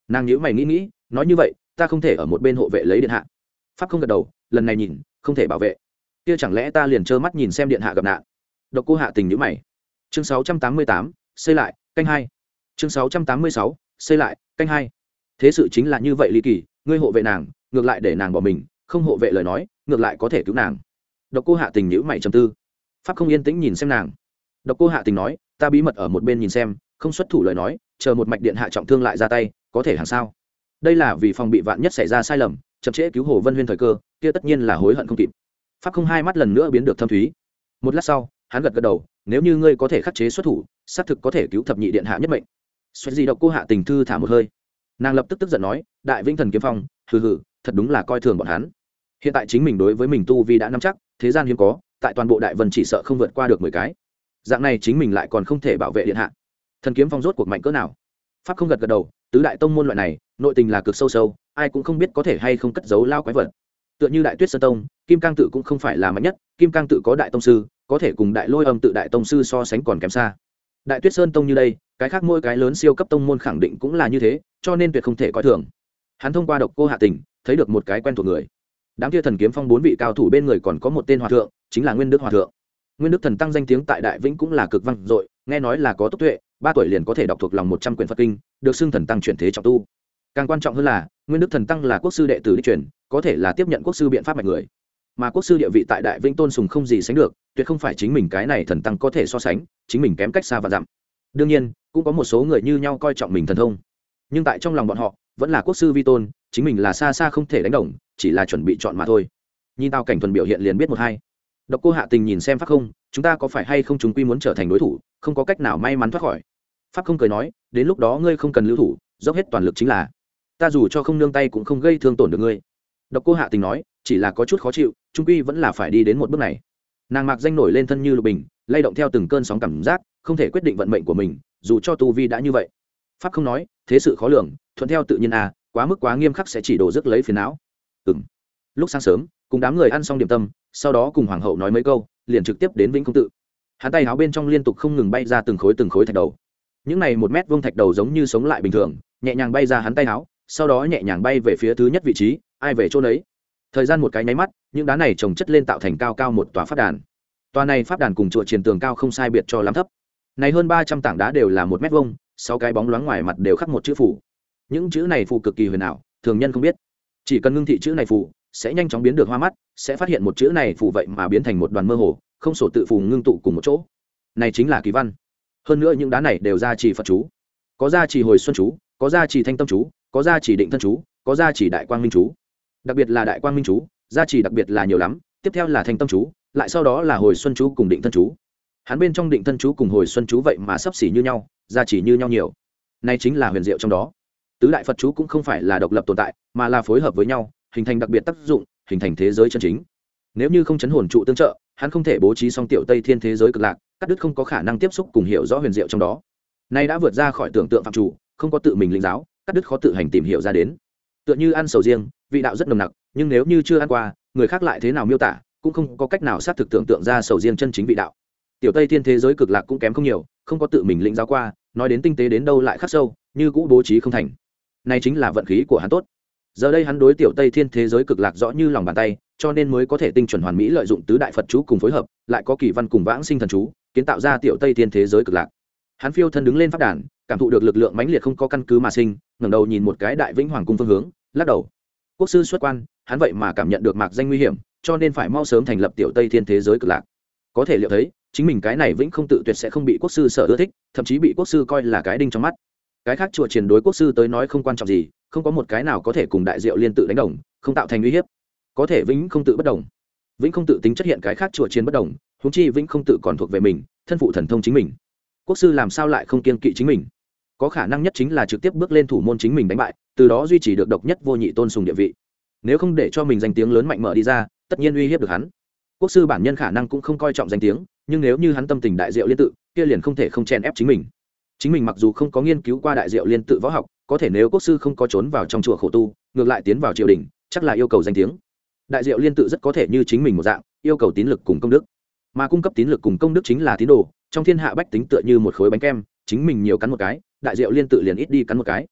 Nàng nhíu mày nghĩ nghĩ, nói như vậy ta không thể ở một bên hộ vệ lấy điện hạ. Pháp không gật đầu, lần này nhìn không thể bảo vệ, kia chẳng lẽ ta liền trơ mắt nhìn xem điện hạ gặp nạn? Độc Cô Hạ Tình nhíu mày. Chương sáu trăm tám mươi tám, xây lại, canh hai. Chương sáu trăm tám mươi sáu, xây lại, canh hai. Thế sự chính là như vậy ly kỳ, ngươi hộ vệ nàng, ngược lại để nàng bỏ mình, không hộ vệ lời nói, ngược lại có thể cứu nàng. Độc Cô Hạ Tình nhíu mày trầm tư. Pháp không yên tĩnh nhìn xem nàng. Độc Cô Hạ Tình nói, ta bí mật ở một bên nhìn xem, không xuất thủ lời nói, chờ một mạch điện hạ trọng thương lại ra tay, có thể hàng sao? Đây là vì phòng bị vạn nhất xảy ra sai lầm, chậm trễ cứu Hồ Vân Huyên thời cơ, kia tất nhiên là hối hận không kịp. Pháp không hai mắt lần nữa biến được thâm thúy. Một lát sau, hắn gật gật đầu, nếu như ngươi có thể khắc chế xuất thủ, xác thực có thể cứu thập nhị điện hạ nhất mệnh. Xoẹt gì Độc Cô Hạ Tình thư thả một hơi. Nàng lập tức tức giận nói, đại vĩnh thần kiếm phong, hừ hừ, thật đúng là coi thường bọn hắn. Hiện tại chính mình đối với mình tu vi đã nắm chắc, thế gian hiếm có, tại toàn bộ đại vân chỉ sợ không vượt qua được mười cái. Dạng này chính mình lại còn không thể bảo vệ điện hạ. Thần kiếm phong rốt cuộc mạnh cỡ nào? Pháp không gật gật đầu, tứ đại tông môn loại này, nội tình là cực sâu sâu, ai cũng không biết có thể hay không cất giấu lao quái vật. Tựa như Đại Tuyết Sơn Tông, Kim Cang tự cũng không phải là mạnh nhất, Kim Cang tự có đại tông sư, có thể cùng Đại Lôi Âm tự đại tông sư so sánh còn kém xa. Đại Tuyết Sơn Tông như đây, cái khác mỗi cái lớn siêu cấp tông môn khẳng định cũng là như thế, cho nên tuyệt không thể coi thường. Hắn thông qua Độc Cô Hạ Tình, thấy được một cái quen thuộc người. Đám kia thần kiếm phong bốn vị cao thủ bên người còn có một tên hòa thượng, chính là Nguyên Đức hòa thượng. Nguyên Đức thần tăng danh tiếng tại Đại Vĩnh cũng là cực vang dội, nghe nói là có tốc tuệ, ba tuổi liền có thể đọc thuộc lòng một trăm quyển Phật kinh, được xưng thần tăng chuyển thế trọng tu. Càng quan trọng hơn là, Nguyên Đức thần tăng là quốc sư đệ tử đích truyền, có thể là tiếp nhận quốc sư biện pháp mạch người. Mà quốc sư địa vị tại Đại Vĩnh tôn sùng không gì sánh được, tuyệt không phải chính mình cái này thần tăng có thể so sánh, chính mình kém cách xa và dặm. Đương nhiên, cũng có một số người như nhau coi trọng mình thần thông, nhưng tại trong lòng bọn họ, vẫn là quốc sư vi tôn, chính mình là xa xa không thể đánh đồng, chỉ là chuẩn bị chọn mà thôi. Nhìn Tào Cảnh Thuần biểu hiện liền biết một hai. Độc Cô Hạ Tình nhìn xem Pháp Không, chúng ta có phải hay không chúng quy muốn trở thành đối thủ, không có cách nào may mắn thoát khỏi. Pháp Không cười nói, đến lúc đó ngươi không cần lưu thủ, dốc hết toàn lực chính là. Ta dù cho không nương tay cũng không gây thương tổn được ngươi. Độc Cô Hạ Tình nói, chỉ là có chút khó chịu, trung quy vẫn là phải đi đến một bước này. Nàng mặc danh nổi lên thân như lục bình, lay động theo từng cơn sóng cảm giác, không thể quyết định vận mệnh của mình, dù cho tu vi đã như vậy. Pháp Không nói, thế sự khó lường, thuận theo tự nhiên à, quá mức quá nghiêm khắc sẽ chỉ đổ rước lấy phiền não. Ừm. Lúc sáng sớm, cùng đám người ăn xong điểm tâm, sau đó cùng hoàng hậu nói mấy câu, liền trực tiếp đến Vĩnh Công tự. Hắn tay áo bên trong liên tục không ngừng bay ra từng khối từng khối thạch đầu. Những này một mét vuông thạch đầu giống như sống lại bình thường, nhẹ nhàng bay ra hắn tay áo, sau đó nhẹ nhàng bay về phía thứ nhất vị trí, ai về chỗ nấy. Thời gian một cái nháy mắt, những đá này chồng chất lên tạo thành cao cao một tòa pháp đàn. Tòa này pháp đàn cùng chùa triền tường cao không sai biệt cho lắm thấp. Này hơn ba trăm tảng đá đều là một mét vuông, sáu cái bóng loáng ngoài mặt đều khắc một chữ phù. Những chữ này phù cực kỳ huyền ảo, thường nhân không biết. Chỉ cần ngưng thị chữ này phù, sẽ nhanh chóng biến được hoa mắt, sẽ phát hiện một chữ này phù vậy mà biến thành một đoàn mơ hồ, không sổ tự phù ngưng tụ cùng một chỗ. Này chính là kỳ văn. Hơn nữa những đá này đều gia trì Phật chú, có gia trì hồi xuân chú, có gia trì thanh tâm chú, có gia trì định thân chú, có gia trì đại quang minh chú. Đặc biệt là đại quang minh chú, gia trì đặc biệt là nhiều lắm, tiếp theo là thanh tâm chú, lại sau đó là hồi xuân chú cùng định thân chú. Hắn bên trong định thân chú cùng hồi xuân chú vậy mà sắp xỉ như nhau, gia trì như nhau nhiều. Này chính là huyền diệu trong đó. Tứ đại Phật chú cũng không phải là độc lập tồn tại, mà là phối hợp với nhau, hình thành đặc biệt tác dụng, hình thành thế giới chân chính. Nếu như không chấn hồn trụ tương trợ, hắn không thể bố trí xong tiểu Tây Thiên thế giới cực lạc, cắt đứt không có khả năng tiếp xúc cùng hiểu rõ huyền diệu trong đó. Nay đã vượt ra khỏi tưởng tượng phạm chủ, không có tự mình lĩnh giáo, cắt đứt khó tự hành tìm hiểu ra đến. Tựa như ăn sầu riêng, vị đạo rất nồng nặc, nhưng nếu như chưa ăn qua, người khác lại thế nào miêu tả, cũng không có cách nào xác thực tưởng tượng ra sầu riêng chân chính vị đạo. Tiểu Tây Thiên thế giới cực lạc cũng kém không nhiều, không có tự mình lĩnh giáo qua, nói đến tinh tế đến đâu lại khắc sâu, như cũ bố trí không thành. Này chính là vận khí của hắn tốt. Giờ đây hắn đối tiểu Tây Thiên thế giới cực lạc rõ như lòng bàn tay, cho nên mới có thể tinh chuẩn hoàn mỹ lợi dụng tứ đại Phật chú cùng phối hợp, lại có kỳ văn cùng vãng sinh thần chú, kiến tạo ra tiểu Tây Thiên thế giới cực lạc. Hắn phiêu thân đứng lên pháp đàn, cảm thụ được lực lượng mãnh liệt không có căn cứ mà sinh, ngẩng đầu nhìn một cái đại Vĩnh Hoàng cung phương hướng, lắc đầu. Quốc sư xuất quan, hắn vậy mà cảm nhận được mạc danh nguy hiểm, cho nên phải mau sớm thành lập tiểu Tây Thiên thế giới cực lạc. Có thể liệu thấy, chính mình cái này Vĩnh không tự tuyệt sẽ không bị quốc sư sợ ưa thích, thậm chí bị quốc sư coi là cái đinh trong mắt. Cái khác chùa triền đối quốc sư tới nói không quan trọng gì, không có một cái nào có thể cùng đại diệu liên tự đánh đồng, không tạo thành uy hiếp. Có thể Vĩnh không tự bất đồng. Vĩnh không tự tính chất hiện cái khác chùa triền bất đồng, huống chi Vĩnh không tự còn thuộc về mình, thân phụ thần thông chính mình. Quốc sư làm sao lại không kiêng kỵ chính mình? Có khả năng nhất chính là trực tiếp bước lên thủ môn chính mình đánh bại, từ đó duy trì được độc nhất vô nhị tôn sùng địa vị. Nếu không để cho mình danh tiếng lớn mạnh mở đi ra, tất nhiên uy hiếp được hắn. Quốc sư bản nhân khả năng cũng không coi trọng danh tiếng, nhưng nếu như hắn tâm tình đại diệu liên tự, kia liền không thể không chen ép chính mình. Chính mình mặc dù không có nghiên cứu qua đại diệu liên tự võ học, có thể nếu quốc sư không có trốn vào trong chùa khổ tu, ngược lại tiến vào triều đình, chắc là yêu cầu danh tiếng. Đại diệu liên tự rất có thể như chính mình một dạng, yêu cầu tín lực cùng công đức. Mà cung cấp tín lực cùng công đức chính là tín đồ, trong thiên hạ bách tính tựa như một khối bánh kem, chính mình nhiều cắn một cái, đại diệu liên tự liền ít đi cắn một cái.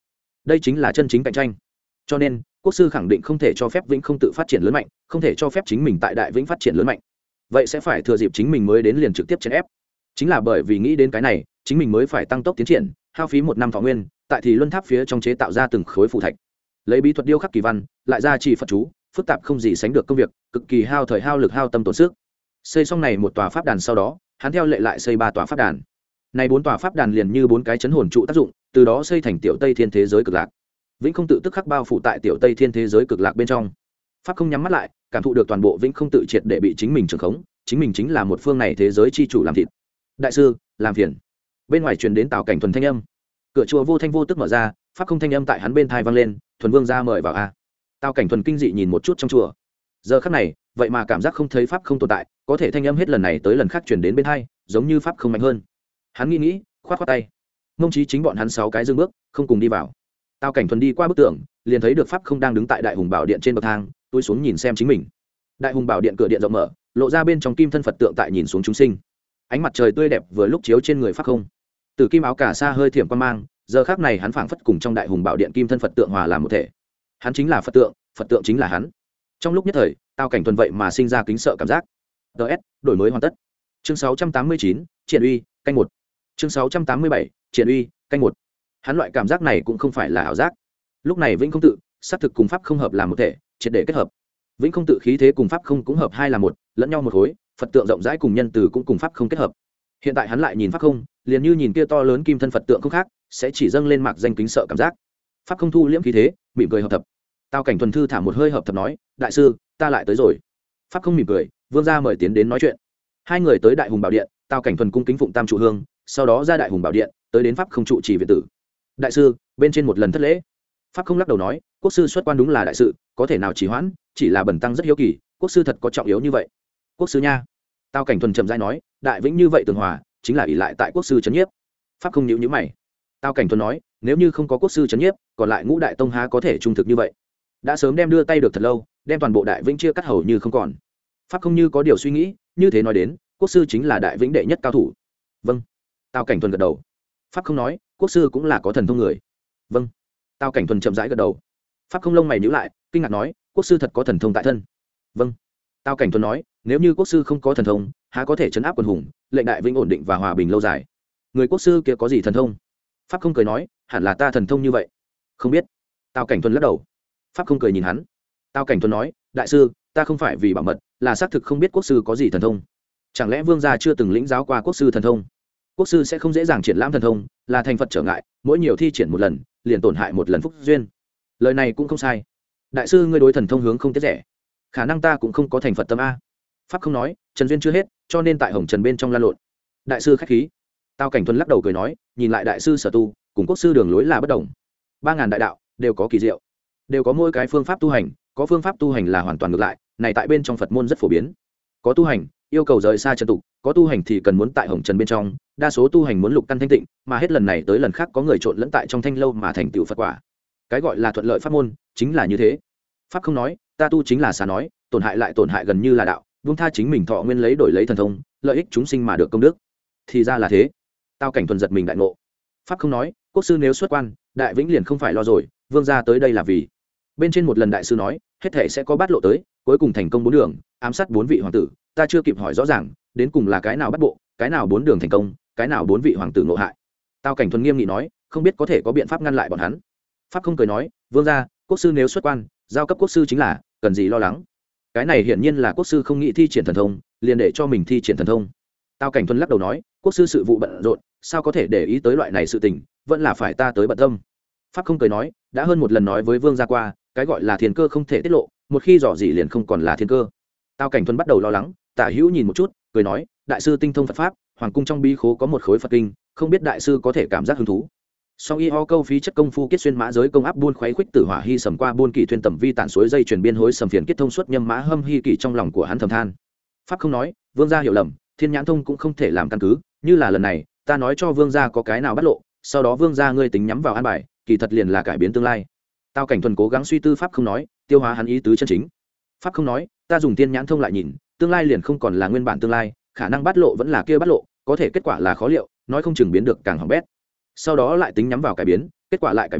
đây chính là chân chính cạnh tranh. Cho nên quốc sư khẳng định không thể cho phép Vĩnh Không Tự phát triển lớn mạnh, không thể cho phép chính mình tại Đại Vĩnh phát triển lớn mạnh. Vậy sẽ phải thừa dịp chính mình mới đến liền trực tiếp chèn ép. Chính là bởi vì nghĩ đến cái này, chính mình mới phải tăng tốc tiến triển, hao phí một năm thọ nguyên, tại thì luân tháp phía trong chế tạo ra từng khối phù thạch, lấy bí thuật điêu khắc kỳ văn, lại ra chỉ Phật chú, phức tạp không gì sánh được công việc, cực kỳ hao thời hao lực hao tâm tổn sức. Xây xong này một tòa pháp đàn sau đó, hắn theo lệ lại xây ba tòa pháp đàn. Này bốn tòa pháp đàn liền như bốn cái chấn hồn trụ tác dụng, từ đó xây thành tiểu Tây Thiên thế giới cực lạc. Vĩnh Không Tự tức khắc bao phủ tại tiểu Tây Thiên thế giới cực lạc bên trong. Pháp không nhắm mắt lại, cảm thụ được toàn bộ Vĩnh Không Tự triệt để bị chính mình trưởng khống, chính mình chính là một phương này thế giới chi chủ làm thịt. Đại sư, làm phiền. Bên ngoài truyền đến Tào Cảnh Thuần thanh âm. Cửa chùa vô thanh vô tức mở ra, pháp không thanh âm tại hắn bên tai vang lên, "Thuần Vương ra mời vào a." Tào Cảnh Thuần kinh dị nhìn một chút trong chùa. Giờ khắc này, vậy mà cảm giác không thấy pháp không tồn tại, có thể thanh âm hết lần này tới lần khác truyền đến bên tai, giống như pháp không mạnh hơn. Hắn nghĩ nghĩ, khoát khoát tay. Mông Chí chính bọn hắn sáu cái dừng bước, không cùng đi vào. Tào Cảnh Thuần đi qua bức tường, liền thấy được pháp không đang đứng tại Đại Hùng Bảo Điện trên bậc thang, túi xuống nhìn xem chính mình. Đại Hùng Bảo Điện cửa điện rộng mở, lộ ra bên trong kim thân Phật tượng tại nhìn xuống chúng sinh. Ánh mặt trời tươi đẹp vừa lúc chiếu trên người pháp không. Từ kim áo cà sa hơi thiểm quan mang, giờ khắc này hắn phảng phất cùng trong Đại Hùng Bảo Điện kim thân Phật tượng hòa làm một thể. Hắn chính là Phật tượng, Phật tượng chính là hắn. Trong lúc nhất thời, Tào Cảnh Thuần vậy mà sinh ra kính sợ cảm giác. ds đổi mới hoàn tất. Chương sáu trăm tám mươi chín, Triển uy, canh một. Chương sáu trăm tám mươi bảy, Triển uy, canh một. Hắn loại cảm giác này cũng không phải là ảo giác. Lúc này Vĩnh Không Tự xác thực cùng pháp không hợp làm một thể, triệt để kết hợp. Vĩnh Không Tự khí thế cùng pháp không cũng hợp hai là một, lẫn nhau một khối, Phật tượng rộng rãi cùng nhân từ cũng cùng pháp không kết hợp. Hiện tại hắn lại nhìn pháp không, liền như nhìn kia to lớn kim thân Phật tượng không khác, sẽ chỉ dâng lên mạc danh kính sợ cảm giác. Pháp không thu liễm khí thế, mỉm cười hợp thập. Tào Cảnh Thuần thư thả một hơi hợp thập nói, "Đại sư, ta lại tới rồi." Pháp không mỉm cười, vương gia mời tiến đến nói chuyện. Hai người tới Đại Hùng Bảo Điện, Tào Cảnh Thuần cung kính phụng tam trụ hương, sau đó ra Đại Hùng Bảo Điện, tới đến pháp không trụ trì viện tử. "Đại sư, bên trên một lần thất lễ." Pháp không lắc đầu nói, "Quốc sư xuất quan đúng là đại sự, có thể nào trì hoãn, chỉ là bần tăng rất hiếu kỳ, quốc sư thật có trọng yếu như vậy?" "Quốc sư nha." Tào Cảnh Thuần chậm rãi nói, "Đại Vĩnh như vậy tường hòa, chính là ỷ lại tại quốc sư trấn nhiếp." Pháp không nhíu nhíu mày. Tào Cảnh Thuần nói, "Nếu như không có quốc sư trấn nhiếp, còn lại ngũ đại tông há có thể trung thực như vậy? Đã sớm đem đưa tay được thật lâu, đem toàn bộ Đại Vĩnh chia cắt hầu như không còn." Pháp không như có điều suy nghĩ, như thế nói đến, quốc sư chính là Đại Vĩnh đệ nhất cao thủ. "Vâng." Tào Cảnh Thuần gật đầu. Pháp không nói, quốc sư cũng là có thần thông người. "Vâng." Tào Cảnh Thuần chậm rãi gật đầu. Pháp không lông mày nhíu lại, kinh ngạc nói, "Quốc sư thật có thần thông tại thân?" "Vâng." Tào Cảnh Thuần nói, "Nếu như quốc sư không có thần thông, há có thể trấn áp quần hùng, lệnh Đại Vĩnh ổn định và hòa bình lâu dài? Người quốc sư kia có gì thần thông?" Pháp không cười nói, "Hẳn là ta thần thông như vậy." "Không biết." Tào Cảnh Thuần lắc đầu. Pháp không cười nhìn hắn. Tào Cảnh Thuần nói, "Đại sư, ta không phải vì bảo mật, là xác thực không biết quốc sư có gì thần thông. Chẳng lẽ vương gia chưa từng lĩnh giáo qua quốc sư thần thông? Quốc sư sẽ không dễ dàng triển lãm thần thông, là thành Phật trở ngại, mỗi nhiều thi triển một lần, liền tổn hại một lần phúc duyên." Lời này cũng không sai. "Đại sư ngươi đối thần thông hướng không tiết rẻ, khả năng ta cũng không có thành Phật tâm a." Pháp không nói, "Trần duyên chưa hết, cho nên tại hồng trần bên trong lan lộn." "Đại sư khách khí." Tào Cảnh Thuần lắc đầu cười nói, nhìn lại đại sư sở tu, cùng quốc sư đường lối là bất đồng. Ba ngàn đại đạo đều có kỳ diệu, đều có mỗi cái phương pháp tu hành, có phương pháp tu hành là hoàn toàn ngược lại, này tại bên trong Phật môn rất phổ biến. Có tu hành yêu cầu rời xa trần tục, có tu hành thì cần muốn tại hồng trần bên trong, đa số tu hành muốn lục căn thanh tịnh, mà hết lần này tới lần khác có người trộn lẫn tại trong thanh lâu mà thành tựu Phật quả. Cái gọi là thuận lợi pháp môn chính là như thế. Pháp không nói, "Ta tu chính là xà nói, tổn hại lại tổn hại gần như là đạo, buông tha chính mình thọ nguyên lấy đổi lấy thần thông, lợi ích chúng sinh mà được công đức." Thì ra là thế. Tào Cảnh Thuần giật mình đại ngộ. Pháp không nói, "Quốc sư nếu xuất quan, Đại Vĩnh liền không phải lo rồi, vương gia tới đây là vì." Bên trên một lần đại sư nói, "Hết thể sẽ có bát lộ tới, cuối cùng thành công bốn đường, ám sát bốn vị hoàng tử." Ta chưa kịp hỏi rõ ràng, đến cùng là cái nào bắt bộ, cái nào bốn đường thành công, cái nào bốn vị hoàng tử ngộ hại. Tào Cảnh Thuần nghiêm nghị nói, "Không biết có thể có biện pháp ngăn lại bọn hắn." Pháp không cười nói, "Vương gia, quốc sư nếu xuất quan, giao cấp quốc sư chính là, cần gì lo lắng." Cái này hiển nhiên là quốc sư không nghĩ thi triển thần thông, liền để cho mình thi triển thần thông. Tào Cảnh Thuần lắc đầu nói, "Quốc sư sự vụ bận rộn, sao có thể để ý tới loại này sự tình, vẫn là phải ta tới bận tâm." Pháp không cười nói, "Đã hơn một lần nói với vương gia qua, cái gọi là thiên cơ không thể tiết lộ, một khi dò dỉ liền không còn là thiên cơ." Tào Cảnh Thuần bắt đầu lo lắng, Tả Hữu nhìn một chút, cười nói, "Đại sư tinh thông Phật pháp, hoàng cung trong bí khố có một khối Phật kinh, không biết đại sư có thể cảm giác hứng thú." Song y ho câu phí chất công phu kết xuyên mã giới công áp buôn khuấy khuếch tử hỏa hy sầm qua buôn kỳ thuyên tầm vi tản suối dây truyền biên hối sầm phiền kết thông suốt nhâm mã hâm hy kỳ trong lòng của hắn thầm than. Pháp không nói, "Vương gia hiểu lầm, thiên nhãn thông cũng không thể làm căn cứ, như là lần này, ta nói cho vương gia có cái nào bắt lộ, sau đó vương gia ngươi tính nhắm vào an bài, kỳ thật liền là cải biến tương lai." Tào Cảnh Thuần cố gắng suy tư pháp không nói, tiêu hóa hắn ý tứ chân chính. Pháp không nói, "Ta dùng tiên nhãn thông lại nhìn, tương lai liền không còn là nguyên bản tương lai, khả năng bắt lộ vẫn là kia bắt lộ, có thể kết quả là khó liệu, nói không chừng biến được càng hỏng bét. Sau đó lại tính nhắm vào cải biến, kết quả lại cải biến,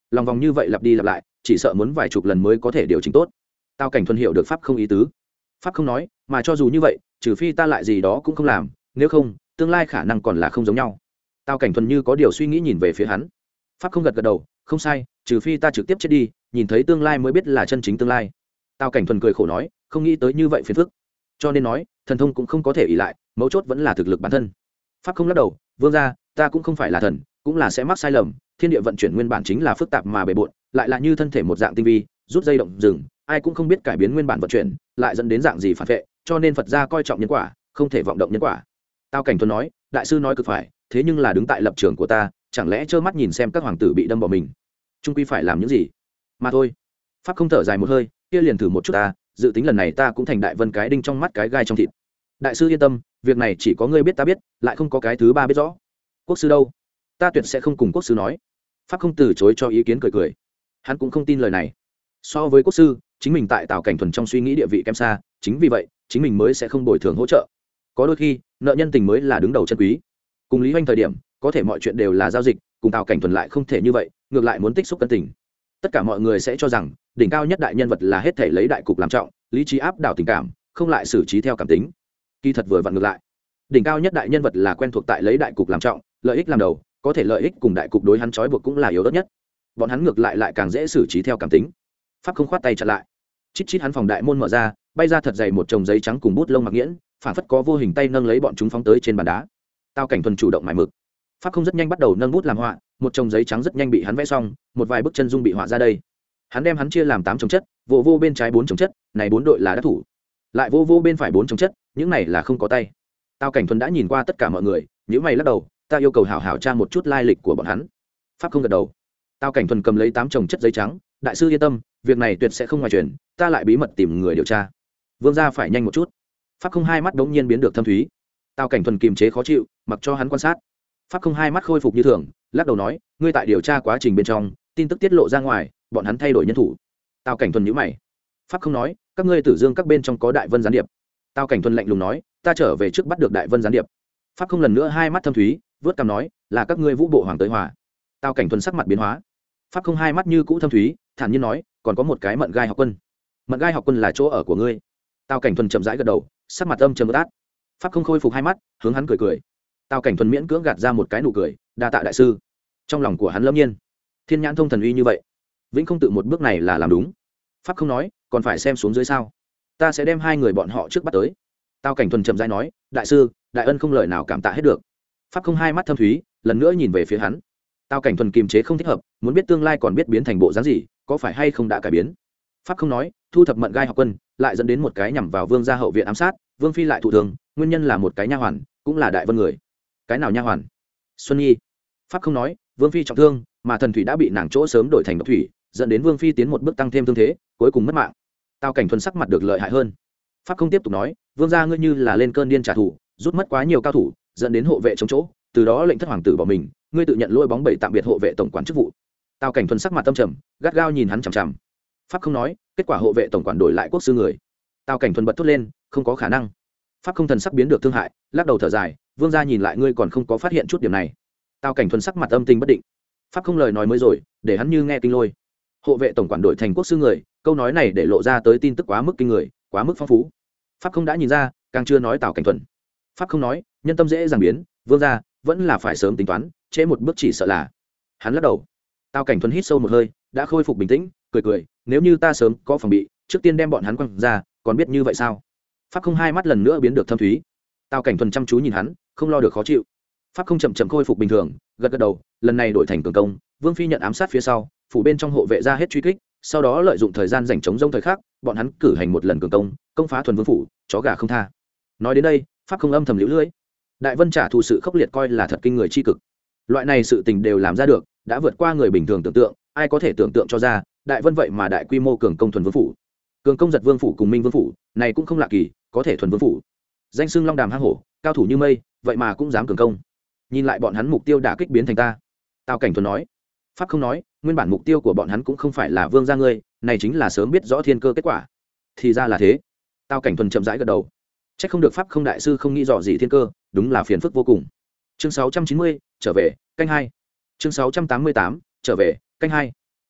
lòng vòng như vậy lặp đi lặp lại chỉ sợ muốn vài chục lần mới có thể điều chỉnh tốt. Tào Cảnh Thuần hiểu được pháp không ý tứ. Pháp không nói, mà cho dù như vậy trừ phi ta lại gì đó cũng không làm, nếu không tương lai khả năng còn là không giống nhau. Tào Cảnh Thuần như có điều suy nghĩ nhìn về phía hắn. Pháp không gật gật đầu, không sai, trừ phi ta trực tiếp chết đi, nhìn thấy tương lai mới biết là chân chính tương lai. Tào Cảnh Thuần cười khổ nói, không nghĩ tới như vậy phiền phức, cho nên nói thần thông cũng không có thể ỷ lại, mấu chốt vẫn là thực lực bản thân. Pháp không lắc đầu, vương gia, ta cũng không phải là thần, cũng là sẽ mắc sai lầm, thiên địa vận chuyển nguyên bản chính là phức tạp mà bề bộn, lại là như thân thể một dạng tinh vi, rút dây động rừng, ai cũng không biết cải biến nguyên bản vận chuyển lại dẫn đến dạng gì phản vệ, cho nên Phật gia coi trọng nhân quả, không thể vọng động nhân quả. Tào Cảnh Thuần nói, đại sư nói cực phải, thế nhưng là đứng tại lập trường của ta, chẳng lẽ trơ mắt nhìn xem các hoàng tử bị đâm bỏ mình, trung quy phải làm những gì mà thôi. Pháp không thở dài một hơi, kia liền thử một chút ta, dự tính lần này ta cũng thành Đại Vân cái đinh trong mắt cái gai trong thịt. Đại sư yên tâm, việc này chỉ có ngươi biết ta biết, lại không có cái thứ ba biết rõ. Quốc sư đâu? Ta tuyệt sẽ không cùng quốc sư nói. Pháp không từ chối cho ý kiến, cười cười. Hắn cũng không tin lời này. So với quốc sư, chính mình tại Tào Cảnh Thuần trong suy nghĩ địa vị kém xa, chính vì vậy chính mình mới sẽ không bồi thường hỗ trợ. Có đôi khi nợ nhân tình mới là đứng đầu chân quý. Cùng Lý Hoành thời điểm có thể mọi chuyện đều là giao dịch, cùng Tào Cảnh Thuần lại không thể như vậy, ngược lại muốn tích xúc cân tình. Tất cả mọi người sẽ cho rằng đỉnh cao nhất đại nhân vật là hết thể lấy đại cục làm trọng, lý trí áp đảo tình cảm, không lại xử trí theo cảm tính. Kỳ thật vừa vặn ngược lại, đỉnh cao nhất đại nhân vật là quen thuộc tại lấy đại cục làm trọng, lợi ích làm đầu, có thể lợi ích cùng đại cục đối hắn trói buộc cũng là yếu ớt nhất. Bọn hắn ngược lại lại càng dễ xử trí theo cảm tính. Pháp không khoát tay chặn lại. Chít chít hắn phòng đại môn mở ra, bay ra thật dày một chồng giấy trắng cùng bút lông mặc nghiễn, phản phất có vô hình tay nâng lấy bọn chúng phóng tới trên bàn đá. Tào Cảnh Thuần chủ động mài mực. Pháp không rất nhanh bắt đầu nâng bút làm họa, một chồng giấy trắng rất nhanh bị hắn vẽ xong, một vài bức chân dung bị họa ra đây. Hắn đem hắn chia làm tám chồng chất, vô vô bên trái bốn chồng chất, này bốn đội là đắc thủ. Lại vô vô bên phải bốn chồng chất, những này là không có tay. Tào Cảnh Thuần đã nhìn qua tất cả mọi người, nhíu mày lắc đầu, ta yêu cầu hảo hảo tra một chút lai lịch của bọn hắn. Pháp không gật đầu. Tào Cảnh Thuần cầm lấy tám chồng chất giấy trắng, đại sư yên tâm, việc này tuyệt sẽ không ngoài truyền, ta lại bí mật tìm người điều tra. Vương gia phải nhanh một chút. Pháp không hai mắt đống nhiên biến được thâm thúy. Tào Cảnh Thuần kiềm chế khó chịu, mặc cho hắn quan sát. Pháp không hai mắt khôi phục như thường, lắc đầu nói, ngươi tại điều tra quá trình bên trong tin tức tiết lộ ra ngoài, bọn hắn thay đổi nhân thủ. Tào Cảnh Thuần nhíu mày. Pháp không nói, các ngươi Tử Dương các bên trong có Đại Vân gián điệp. Tào Cảnh Thuần lạnh lùng nói, ta trở về trước bắt được Đại Vân gián điệp. Pháp không lần nữa hai mắt thâm thúy, vớt cằm nói, là các ngươi Vũ Bộ Hoàng tới hòa. Tào Cảnh Thuần sắc mặt biến hóa. Pháp không hai mắt như cũ thâm thúy, thản nhiên nói, còn có một cái Mận Gai học quân. Mận Gai học quân là chỗ ở của ngươi. Tào Cảnh Thuần chậm rãi gật đầu, sắc mặt âm trầm ướt át. Pháp không khôi phục hai mắt, hướng hắn cười cười. Tào Cảnh Thuần miễn cưỡng gạt ra một cái nụ cười, đa tạ đại sư. Trong lòng của hắn lâm nhiên, thiên nhãn thông thần uy như vậy, vĩnh không tự một bước này là làm đúng. Pháp không nói, còn phải xem xuống dưới sao? Ta sẽ đem hai người bọn họ trước bắt tới. Tào Cảnh Thuần chậm rãi nói, đại sư, đại ân không lời nào cảm tạ hết được. Pháp không hai mắt thâm thúy, lần nữa nhìn về phía hắn. Tào Cảnh Thuần kiềm chế không thích hợp, muốn biết tương lai còn biết biến thành bộ dáng gì, có phải hay không đã cải biến. Pháp không nói, thu thập Mận Gai học quân, lại dẫn đến một cái nhằm vào Vương gia hậu viện ám sát, Vương phi lại thụ thường, nguyên nhân là một cái nha hoàn, cũng là Đại Vân người. Cái nào nha hoàn? Xuân Nhi. Pháp không nói, Vương phi trọng thương, mà thần thủy đã bị nàng chỗ sớm đổi thành độc thủy, dẫn đến Vương phi tiến một bước tăng thêm thương thế, cuối cùng mất mạng. Tào Cảnh Thuần sắc mặt được lợi hại hơn. Pháp không tiếp tục nói, Vương gia ngươi như là lên cơn điên trả thù, rút mất quá nhiều cao thủ, dẫn đến hộ vệ chống chỗ, từ đó lệnh thất hoàng tử bỏ mình, ngươi tự nhận lỗi bóng bẩy tạm biệt hộ vệ tổng quản chức vụ. Tào Cảnh Thuần sắc mặt tâm trầm, gắt gao nhìn hắn chằm chằm. Pháp không nói, kết quả hộ vệ tổng quản đổi lại quốc sư người. Tào Cảnh Thuần bật thốt lên, không có khả năng. Pháp không thần sắc biến được thương hại, lắc đầu thở dài, Vương gia nhìn lại ngươi còn không có phát hiện chút điểm này. Tào Cảnh Thuần sắc mặt âm tình bất định. Pháp không lời nói mới rồi, để hắn như nghe kinh lôi. Hộ vệ tổng quản đổi thành quốc sư người, câu nói này để lộ ra tới tin tức quá mức kinh người, quá mức phong phú. Pháp không đã nhìn ra, càng chưa nói Tào Cảnh Thuần. Pháp không nói, nhân tâm dễ dàng biến, Vương gia vẫn là phải sớm tính toán, trễ một bước chỉ sợ là. Hắn lắc đầu. Tào Cảnh Thuần hít sâu một hơi, đã khôi phục bình tĩnh, cười cười, nếu như ta sớm có phòng bị, trước tiên đem bọn hắn quăng ra, còn biết như vậy sao? Pháp không hai mắt lần nữa biến được thâm thúy. Tào Cảnh Thuần chăm chú nhìn hắn, không lo được khó chịu. Pháp không chậm chậm khôi phục bình thường, gật gật đầu, lần này đổi thành cường công, Vương phi nhận ám sát phía sau, phủ bên trong hộ vệ ra hết truy kích, sau đó lợi dụng thời gian rảnh chống rông thời khắc, bọn hắn cử hành một lần cường công, công phá thuần vương phủ, chó gà không tha. Nói đến đây, Pháp không âm thầm liễu lưỡi. Đại Vân trả thù sự khốc liệt coi là thật kinh người chi cực. Loại này sự tình đều làm ra được, đã vượt qua người bình thường tưởng tượng, ai có thể tưởng tượng cho ra, Đại Vân vậy mà đại quy mô cường công thuần vương phủ. Cường công giật vương phủ cùng Minh vương phủ, này cũng không lạ kỳ, có thể thuần vương phủ. Danh xưng Long Đàm hang hổ, cao thủ như mây, vậy mà cũng dám cường công. Nhìn lại bọn hắn mục tiêu đã kích biến thành ta. Tào Cảnh Thuần nói. Pháp không nói, nguyên bản mục tiêu của bọn hắn cũng không phải là Vương gia ngươi, này chính là sớm biết rõ thiên cơ kết quả. Thì ra là thế. Tào Cảnh Thuần chậm rãi gật đầu. Chắc không được Pháp không đại sư không nghĩ rõ gì thiên cơ, đúng là phiền phức vô cùng. Chương sáu trăm chín mươi, trở về, canh hai. Chương sáu trăm tám mươi tám, trở về, canh hai.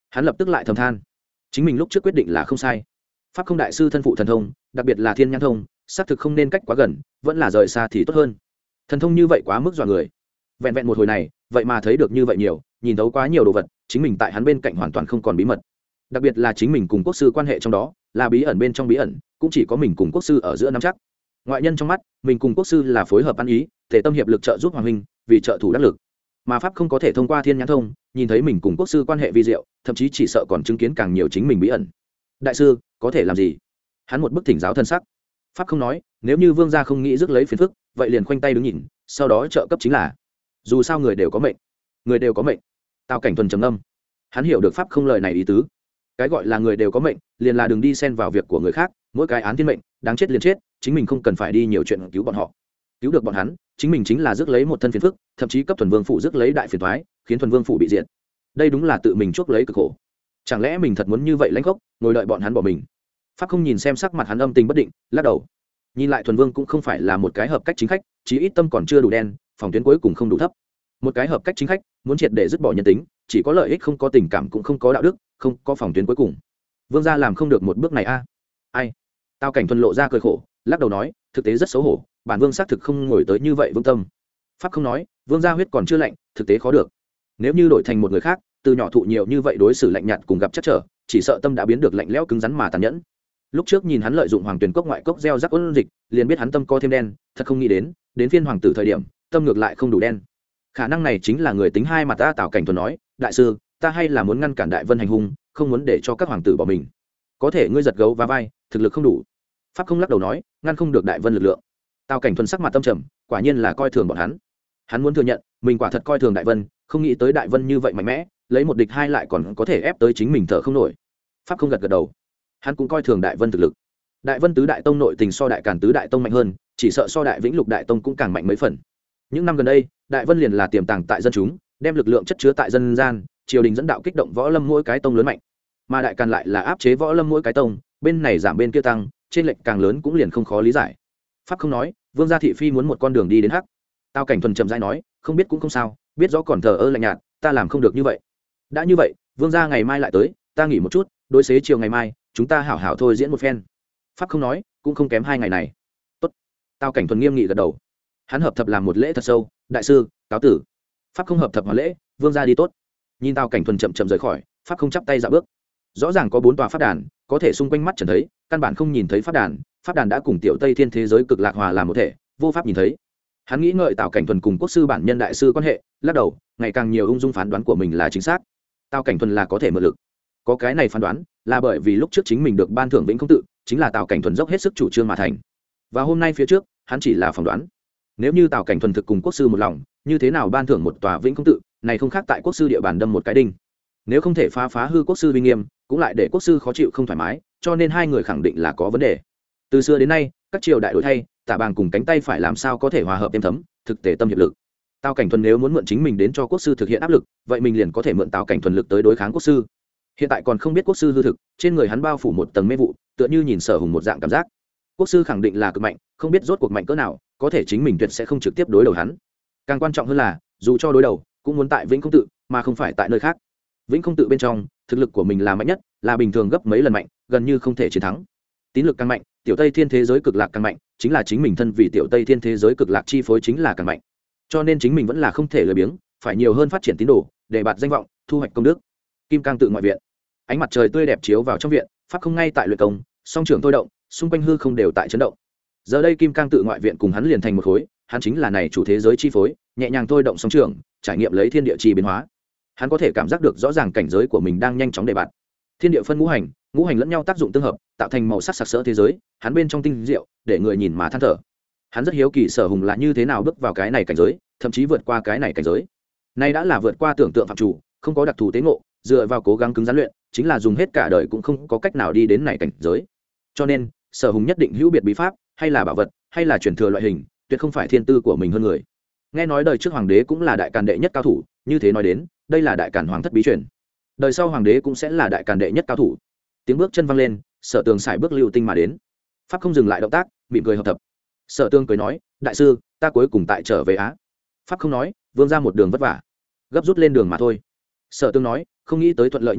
hắn lập tức lại thầm than, chính mình lúc trước quyết định là không sai. Pháp không đại sư thân phụ thần thông, đặc biệt là thiên nhãn thông, xác thực không nên cách quá gần, vẫn là rời xa thì tốt hơn. Thần thông như vậy quá mức dọa người, vẹn vẹn một hồi này vậy mà thấy được như vậy nhiều, nhìn thấu quá nhiều đồ vật, chính mình tại hắn bên cạnh hoàn toàn không còn bí mật. Đặc biệt là chính mình cùng quốc sư quan hệ trong đó là bí ẩn bên trong bí ẩn, cũng chỉ có mình cùng quốc sư ở giữa nắm chắc. Ngoại nhân trong mắt mình cùng quốc sư là phối hợp ăn ý, thể tâm hiệp lực trợ giúp hoàng huynh, vì trợ thủ đắc lực. Mà pháp không có thể thông qua thiên nhãn thông nhìn thấy mình cùng quốc sư quan hệ vi diệu, thậm chí chỉ sợ còn chứng kiến càng nhiều chính mình bí ẩn. Đại sư có thể làm gì? Hắn một bức thỉnh giáo thân sắc. Pháp không nói, nếu như vương gia không nghĩ rước lấy phiền phức, vậy liền khoanh tay đứng nhìn, sau đó trợ cấp chính là. Dù sao người đều có mệnh, người đều có mệnh. Tào Cảnh Thuần trầm ngâm, hắn hiểu được pháp không lời này ý tứ. Cái gọi là người đều có mệnh, liền là đừng đi xen vào việc của người khác, mỗi cái án thiên mệnh, đáng chết liền chết, chính mình không cần phải đi nhiều chuyện cứu bọn họ. Cứu được bọn hắn, chính mình chính là rước lấy một thân phiền phức, thậm chí cấp thuần vương phủ rước lấy đại phiền toái, khiến thuần vương phủ bị diệt. Đây đúng là tự mình chuốc lấy cực khổ. Chẳng lẽ mình thật muốn như vậy lãnh khốc, ngồi đợi bọn hắn bỏ mình? Pháp không nhìn xem sắc mặt hắn âm tình bất định, lắc đầu. Nhìn lại thuần vương cũng không phải là một cái hợp cách chính khách, chí ít tâm còn chưa đủ đen, phòng tuyến cuối cùng không đủ thấp. Một cái hợp cách chính khách muốn triệt để dứt bỏ nhân tính, chỉ có lợi ích không có tình cảm cũng không có đạo đức, không có phòng tuyến cuối cùng. Vương gia làm không được một bước này a. À? Ai? Tào Cảnh Thuần lộ ra cười khổ, lắc đầu nói, thực tế rất xấu hổ, bản vương xác thực không ngồi tới như vậy vương tâm. Pháp không nói, vương gia huyết còn chưa lạnh, thực tế khó được. Nếu như đổi thành một người khác, từ nhỏ thụ nhiều như vậy đối xử lạnh nhạt cùng gặp chắc trở, chỉ sợ tâm đã biến được lạnh lẽo cứng rắn mà tàn nhẫn. Lúc trước nhìn hắn lợi dụng hoàng tuyển cốc ngoại cốc gieo rắc ôn dịch, liền biết hắn tâm co thêm đen, thật không nghĩ đến, đến phiên hoàng tử thời điểm, tâm ngược lại không đủ đen. Khả năng này chính là người tính hai mặt ta. Tào Cảnh Thuần nói, đại sư, ta hay là muốn ngăn cản Đại Vân hành hung, không muốn để cho các hoàng tử bỏ mình. Có thể ngươi giật gấu và vai, thực lực không đủ. Pháp không lắc đầu nói, ngăn không được Đại Vân lực lượng. Tào Cảnh Thuần sắc mặt tâm trầm, quả nhiên là coi thường bọn hắn. Hắn muốn thừa nhận, mình quả thật coi thường Đại Vân, không nghĩ tới Đại Vân như vậy mạnh mẽ, lấy một địch hai lại còn có thể ép tới chính mình thở không nổi. Pháp không gật gật đầu, hắn cũng coi thường Đại Vân thực lực. Đại Vân tứ đại tông nội tình so Đại Càn tứ đại tông mạnh hơn, chỉ sợ so Đại Vĩnh lục đại tông cũng càng mạnh mấy phần. Những năm gần đây, Đại Vân liền là tiềm tàng tại dân chúng, đem lực lượng chất chứa tại dân gian, triều đình dẫn đạo kích động võ lâm mỗi cái tông lớn mạnh, mà Đại Càn lại là áp chế võ lâm mỗi cái tông, bên này giảm bên kia tăng, trên lệnh càng lớn cũng liền không khó lý giải. Pháp không nói, vương gia thị phi muốn một con đường đi đến hắc. Tào Cảnh Thuần trầm rãi nói, không biết cũng không sao, biết rõ còn thờ ơ lạnh nhạt, ta làm không được như vậy. Đã như vậy, vương gia ngày mai lại tới, ta nghỉ một chút, đối xế chiều ngày mai, chúng ta hảo hảo thôi diễn một phen. Pháp không nói, cũng không kém hai ngày này. Tốt. Tào Cảnh Thuần nghiêm nghị gật đầu. Hắn hợp thập làm một lễ thật sâu, đại sư, cáo tử. Pháp không hợp thập hoàn lễ, vương gia đi tốt. Nhìn Tào Cảnh Thuần chậm chậm rời khỏi, Pháp không chắp tay dạo bước. Rõ ràng có bốn tòa pháp đàn, có thể xung quanh mắt chẳng thấy, căn bản không nhìn thấy pháp đàn, pháp đàn đã cùng tiểu Tây Thiên thế giới cực lạc hòa làm một thể, vô pháp nhìn thấy. Hắn nghĩ ngợi Tào Cảnh Thuần cùng quốc sư bản nhân đại sư quan hệ, lắc đầu, ngày càng nhiều ung dung phán đoán của mình là chính xác. Tào Cảnh Thuần là có thể mượn lực. Có cái này phán đoán, là bởi vì lúc trước chính mình được ban thưởng Vĩnh Không Tự, chính là Tào Cảnh Thuần dốc hết sức chủ trương mà thành. Và hôm nay phía trước, hắn chỉ là phỏng đoán. Nếu như Tào Cảnh Thuần thực cùng quốc sư một lòng, như thế nào ban thưởng một tòa Vĩnh Không Tự, này không khác tại quốc sư địa bàn đâm một cái đinh. Nếu không thể phá phá hư quốc sư uy nghiêm, cũng lại để quốc sư khó chịu không thoải mái, cho nên hai người khẳng định là có vấn đề. Từ xưa đến nay, các triều đại đổi thay, Tả Bàng cùng cánh tay phải làm sao có thể hòa hợp êm thấm, thực tế tâm hiệp lực. Tào Cảnh Thuần nếu muốn mượn chính mình đến cho quốc sư thực hiện áp lực, vậy mình liền có thể mượn Tào Cảnh Thuần lực tới đối kháng quốc sư. Hiện tại còn không biết quốc sư hư thực, trên người hắn bao phủ một tầng mê vụ, tựa như nhìn Sở Hùng một dạng cảm giác. Quốc sư khẳng định là cực mạnh, không biết rốt cuộc mạnh cỡ nào, có thể chính mình tuyệt sẽ không trực tiếp đối đầu hắn. Càng quan trọng hơn là, dù cho đối đầu, cũng muốn tại Vĩnh Không Tự, mà không phải tại nơi khác. Vĩnh Không Tự bên trong, thực lực của mình là mạnh nhất, là bình thường gấp mấy lần mạnh, gần như không thể chiến thắng. Tín lực càng mạnh, tiểu Tây Thiên thế giới cực lạc càng mạnh, chính là chính mình thân vì tiểu Tây Thiên thế giới cực lạc chi phối chính là càng mạnh. Cho nên chính mình vẫn là không thể lười biếng, phải nhiều hơn phát triển tín đồ, để bạt danh vọng, thu hoạch công đức. Kim Cang Tự ngoại viện, ánh mặt trời tươi đẹp chiếu vào trong viện, pháp không ngay tại luyện công, song trưởng thôi động, xung quanh hư không đều tại chấn động. Giờ đây Kim Cang Tự ngoại viện cùng hắn liền thành một khối, hắn chính là này chủ thế giới chi phối, nhẹ nhàng thôi động song trưởng, trải nghiệm lấy thiên địa chi biến hóa. Hắn có thể cảm giác được rõ ràng cảnh giới của mình đang nhanh chóng đề bạt. Thiên địa phân ngũ hành, ngũ hành lẫn nhau tác dụng tương hợp, tạo thành màu sắc sặc sỡ thế giới, hắn bên trong tinh diệu, để người nhìn mà than thở. Hắn rất hiếu kỳ Sở Hùng là như thế nào bước vào cái này cảnh giới, thậm chí vượt qua cái này cảnh giới. Nay đã là vượt qua tưởng tượng phạm chủ, không có đặc thù tế ngộ, dựa vào cố gắng cứng rắn luyện, chính là dùng hết cả đời cũng không có cách nào đi đến này cảnh giới. Cho nên, Sở Hùng nhất định hữu biệt bí pháp, hay là bảo vật, hay là truyền thừa loại hình, tuyệt không phải thiên tư của mình hơn người. Nghe nói đời trước hoàng đế cũng là đại càn đệ nhất cao thủ, như thế nói đến, đây là đại càn hoàng thất bí truyền. Đời sau hoàng đế cũng sẽ là đại càn đệ nhất cao thủ. Tiếng bước chân văng lên, Sở Tường xài bước lưu tinh mà đến. Pháp không dừng lại động tác, mỉm cười hợp thập. Sở Tường cười nói, đại sư, ta cuối cùng tại trở về á. Pháp không nói, vương ra một đường vất vả, gấp rút lên đường mà thôi. Sở Tường nói, không nghĩ tới thuận lợi như vậy,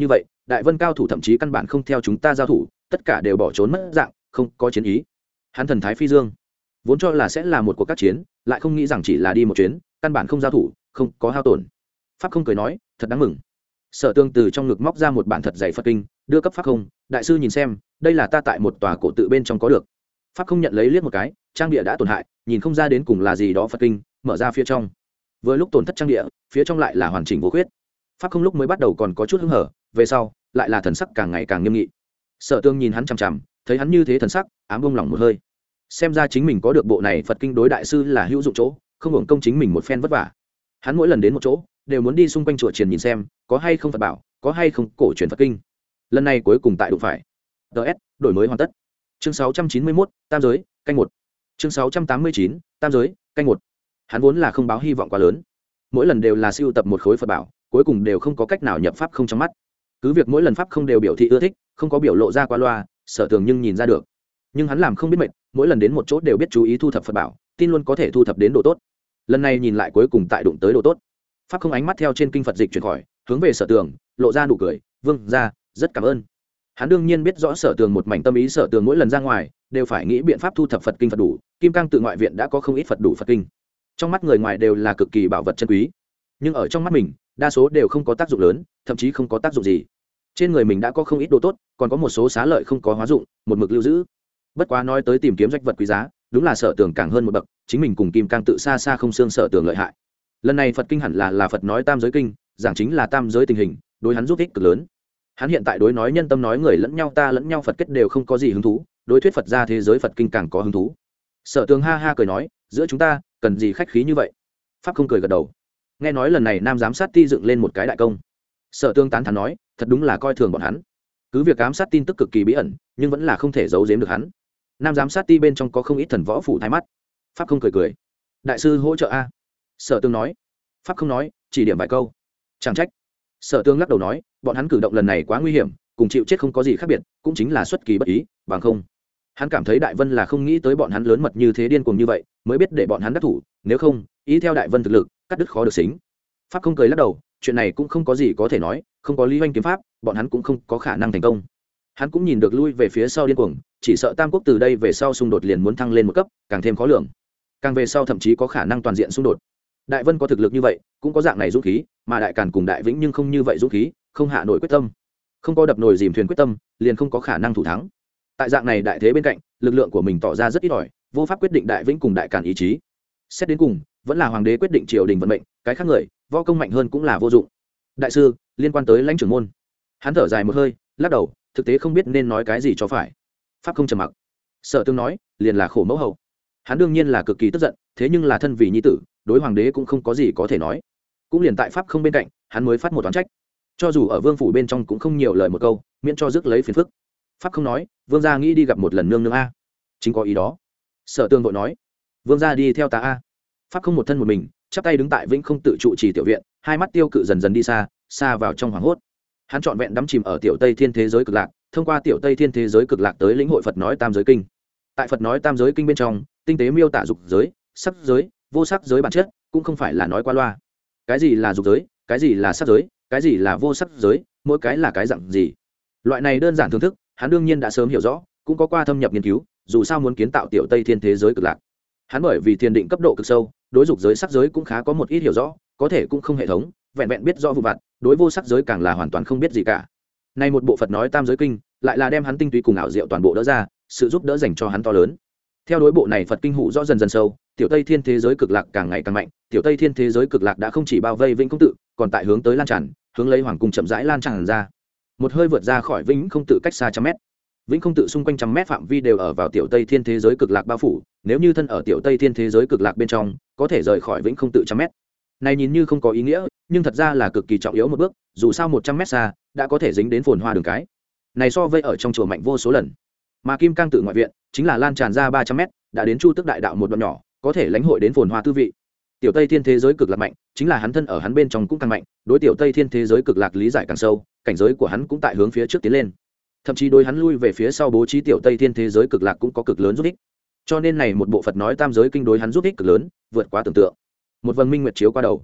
đại vân cao thủ thậm chí căn bản không theo chúng ta giao thủ, tất cả đều bỏ trốn mất dạng, không có chiến ý. Hắn thần thái phi dương, vốn cho là sẽ là một cuộc các chiến, lại không nghĩ rằng chỉ là đi một chuyến, căn bản không giao thủ, không có hao tổn. Pháp không cười nói, thật đáng mừng. Sở Tương từ trong ngực móc ra một bản thật dày Phật kinh, đưa cấp Pháp không, đại sư nhìn xem, đây là ta tại một tòa cổ tự bên trong có được. Pháp không nhận lấy liếc một cái, trang địa đã tổn hại, nhìn không ra đến cùng là gì đó Phật kinh, mở ra phía trong. Vừa lúc tổn thất trang địa, phía trong lại là hoàn chỉnh vô khuyết. Pháp không lúc mới bắt đầu còn có chút hứng hở, về sau lại là thần sắc càng ngày càng nghiêm nghị. Sở Tương nhìn hắn chằm chằm, thấy hắn như thế thần sắc, ám bông lòng một hơi. Xem ra chính mình có được bộ này Phật kinh đối đại sư là hữu dụng chỗ, không hưởng công chính mình một phen vất vả. Hắn mỗi lần đến một chỗ, đều muốn đi xung quanh chùa chiền nhìn xem, có hay không Phật bảo, có hay không cổ truyền Phật kinh. Lần này cuối cùng tại đụng phải. ts đổi mới hoàn tất. Chương sáu trăm chín mươi mốt, tam giới, canh một. Chương sáu trăm tám mươi chín, tam giới, canh một. Hắn vốn là không báo hy vọng quá lớn, mỗi lần đều là sưu tập một khối Phật bảo, cuối cùng đều không có cách nào nhập pháp không trong mắt. Cứ việc mỗi lần pháp không đều biểu thị ưa thích, không có biểu lộ ra qua loa, Sở Tường nhưng nhìn ra được. Nhưng hắn làm không biết mệt, mỗi lần đến một chỗ đều biết chú ý thu thập Phật bảo, tin luôn có thể thu thập đến độ tốt. Lần này nhìn lại cuối cùng tại đụng tới độ tốt. Pháp không ánh mắt theo trên kinh Phật dịch chuyển khỏi, hướng về Sở Tường, lộ ra nụ cười, "Vương gia, rất cảm ơn." Hắn đương nhiên biết rõ Sở Tường một mảnh tâm ý, Sở Tường mỗi lần ra ngoài đều phải nghĩ biện pháp thu thập Phật kinh Phật đủ, Kim Cang tự ngoại viện đã có không ít Phật đủ Phật kinh. Trong mắt người ngoài đều là cực kỳ bảo vật chân quý, nhưng ở trong mắt mình, đa số đều không có tác dụng lớn, thậm chí không có tác dụng gì. Trên người mình đã có không ít đồ tốt, còn có một số xá lợi không có hóa dụng, một mực lưu giữ. Bất quá nói tới tìm kiếm doanh vật quý giá, đúng là Sở Tường càng hơn một bậc, chính mình cùng Kim Cang tự xa xa không xương Sở Tường lợi hại. Lần này Phật kinh hẳn là là Phật nói tam giới kinh, giảng chính là tam giới tình hình, đối hắn giúp ích cực lớn. Hắn hiện tại đối nói nhân tâm nói người lẫn nhau ta lẫn nhau Phật kết đều không có gì hứng thú, đối thuyết Phật ra thế giới Phật kinh càng có hứng thú. Sở Tường ha ha cười nói, giữa chúng ta cần gì khách khí như vậy. Pháp không cười gật đầu. Nghe nói lần này Nam giám sát ti dựng lên một cái đại công. Sở Tường tán thán nói, thật đúng là coi thường bọn hắn. Cứ việc ám sát tin tức cực kỳ bí ẩn, nhưng vẫn là không thể giấu giếm được hắn. Nam giám sát ti bên trong có không ít thần võ phủ thái mắt. Pháp không cười cười, đại sư hỗ trợ a. Sở Tường nói. Pháp không nói, chỉ điểm vài câu. Chẳng trách. Sở Tường lắc đầu nói, bọn hắn cử động lần này quá nguy hiểm, cùng chịu chết không có gì khác biệt, cũng chính là xuất kỳ bất ý, bằng không. Hắn cảm thấy Đại Vân là không nghĩ tới bọn hắn lớn mật như thế, điên cuồng như vậy, mới biết để bọn hắn đắc thủ, nếu không, ý theo Đại Vân thực lực, cắt đứt khó được xính. Pháp không cười lắc đầu, chuyện này cũng không có gì có thể nói, không có Lý Hoành kiếm pháp, bọn hắn cũng không có khả năng thành công. Hắn cũng nhìn được lui về phía sau điên cuồng, chỉ sợ Tam Quốc từ đây về sau xung đột liền muốn thăng lên một cấp, càng thêm khó lường. Càng về sau thậm chí có khả năng toàn diện xung đột. Đại Vân có thực lực như vậy, cũng có dạng này dũng khí, mà Đại Càn cùng Đại Vĩnh nhưng không như vậy dũng khí, không hạ nổi quyết tâm. Không có đập nồi dìm thuyền quyết tâm, liền không có khả năng thủ thắng. Tại dạng này đại thế bên cạnh, lực lượng của mình tỏ ra rất ít ỏi, vô pháp quyết định Đại Vĩnh cùng Đại Càn ý chí. Xét đến cùng, vẫn là hoàng đế quyết định triều đình vận mệnh, cái khác người, võ công mạnh hơn cũng là vô dụng. Đại sư, liên quan tới lãnh trưởng môn. Hắn thở dài một hơi, lắc đầu, thực tế không biết nên nói cái gì cho phải. Pháp không trầm mặc. Sở Tương nói, liền là khổ mẫu hậu. Hắn đương nhiên là cực kỳ tức giận, thế nhưng là thân vì nhi tử, đối hoàng đế cũng không có gì có thể nói. Cũng liền tại Pháp không bên cạnh, hắn mới phát một toán trách. Cho dù ở vương phủ bên trong cũng không nhiều lời một câu, miễn cho rước lấy phiền phức. Pháp không nói, vương gia nghĩ đi gặp một lần nương nương a. Chính có ý đó. Sở Tương vội nói, vương gia đi theo ta a. Pháp không một thân một mình, chắp tay đứng tại Vĩnh Không tự trụ trì tiểu viện, hai mắt tiêu cự dần dần đi xa, xa vào trong hoàng hốt. Hắn trọn vẹn đắm chìm ở tiểu Tây Thiên thế giới cực lạc, thông qua tiểu Tây Thiên thế giới cực lạc tới lĩnh hội Phật nói tam giới kinh. Tại Phật nói tam giới kinh bên trong, tinh tế miêu tả dục giới, sắc giới, vô sắc giới bản chất, cũng không phải là nói qua loa. Cái gì là dục giới, cái gì là sắc giới, cái gì là vô sắc giới, mỗi cái là cái dạng gì. Loại này đơn giản thưởng thức, hắn đương nhiên đã sớm hiểu rõ, cũng có qua thâm nhập nghiên cứu, dù sao muốn kiến tạo tiểu Tây Thiên thế giới cực lạc. Hắn bởi vì thiền định cấp độ cực sâu, đối dục giới sắc giới cũng khá có một ít hiểu rõ, có thể cũng không hệ thống, vẹn vẹn biết rõ vụ vặt, đối vô sắc giới càng là hoàn toàn không biết gì cả. Nay một bộ Phật nói tam giới kinh, lại là đem hắn tinh túy cùng ảo diệu toàn bộ đỡ ra, sự giúp đỡ dành cho hắn to lớn. Theo đối bộ này Phật kinh hụ rõ dần dần sâu, tiểu Tây Thiên thế giới cực lạc càng ngày càng mạnh, tiểu Tây Thiên thế giới cực lạc đã không chỉ bao vây Vĩnh Không tự, còn tại hướng tới lan tràn, hướng lấy hoàng cung chậm rãi lan tràn ra. Một hơi vượt ra khỏi Vĩnh Không tự cách xa trăm mét. Vĩnh Không tự xung quanh trăm mét phạm vi đều ở vào tiểu Tây Thiên thế giới cực lạc bao phủ, nếu như thân ở tiểu Tây Thiên thế giới cực lạc bên trong, có thể rời khỏi Vĩnh Không tự trăm mét. Này nhìn như không có ý nghĩa, nhưng thật ra là cực kỳ trọng yếu một bước, dù sao một trăm mét xa, đã có thể dính đến phồn hoa đường cái. Này so với ở trong chùa mạnh vô số lần. Mà Kim Cang tự ngoại viện, chính là lan tràn ra ba trăm mét, đã đến Chu Tức đại đạo một đoạn nhỏ, có thể lãnh hội đến phồn hoa tư vị. Tiểu Tây Thiên thế giới cực lạc mạnh, chính là hắn thân ở hắn bên trong cũng càng mạnh, đối tiểu Tây Thiên thế giới cực lạc lý giải càng sâu, cảnh giới của hắn cũng tại hướng phía trước tiến lên. Thậm chí đối hắn lui về phía sau bố trí tiểu Tây Thiên thế giới cực lạc cũng có cực lớn giúp ích. Cho nên này một bộ Phật nói tam giới kinh đối hắn giúp ích cực lớn, vượt quá tưởng tượng. Một vầng minh nguyệt chiếu qua đầu.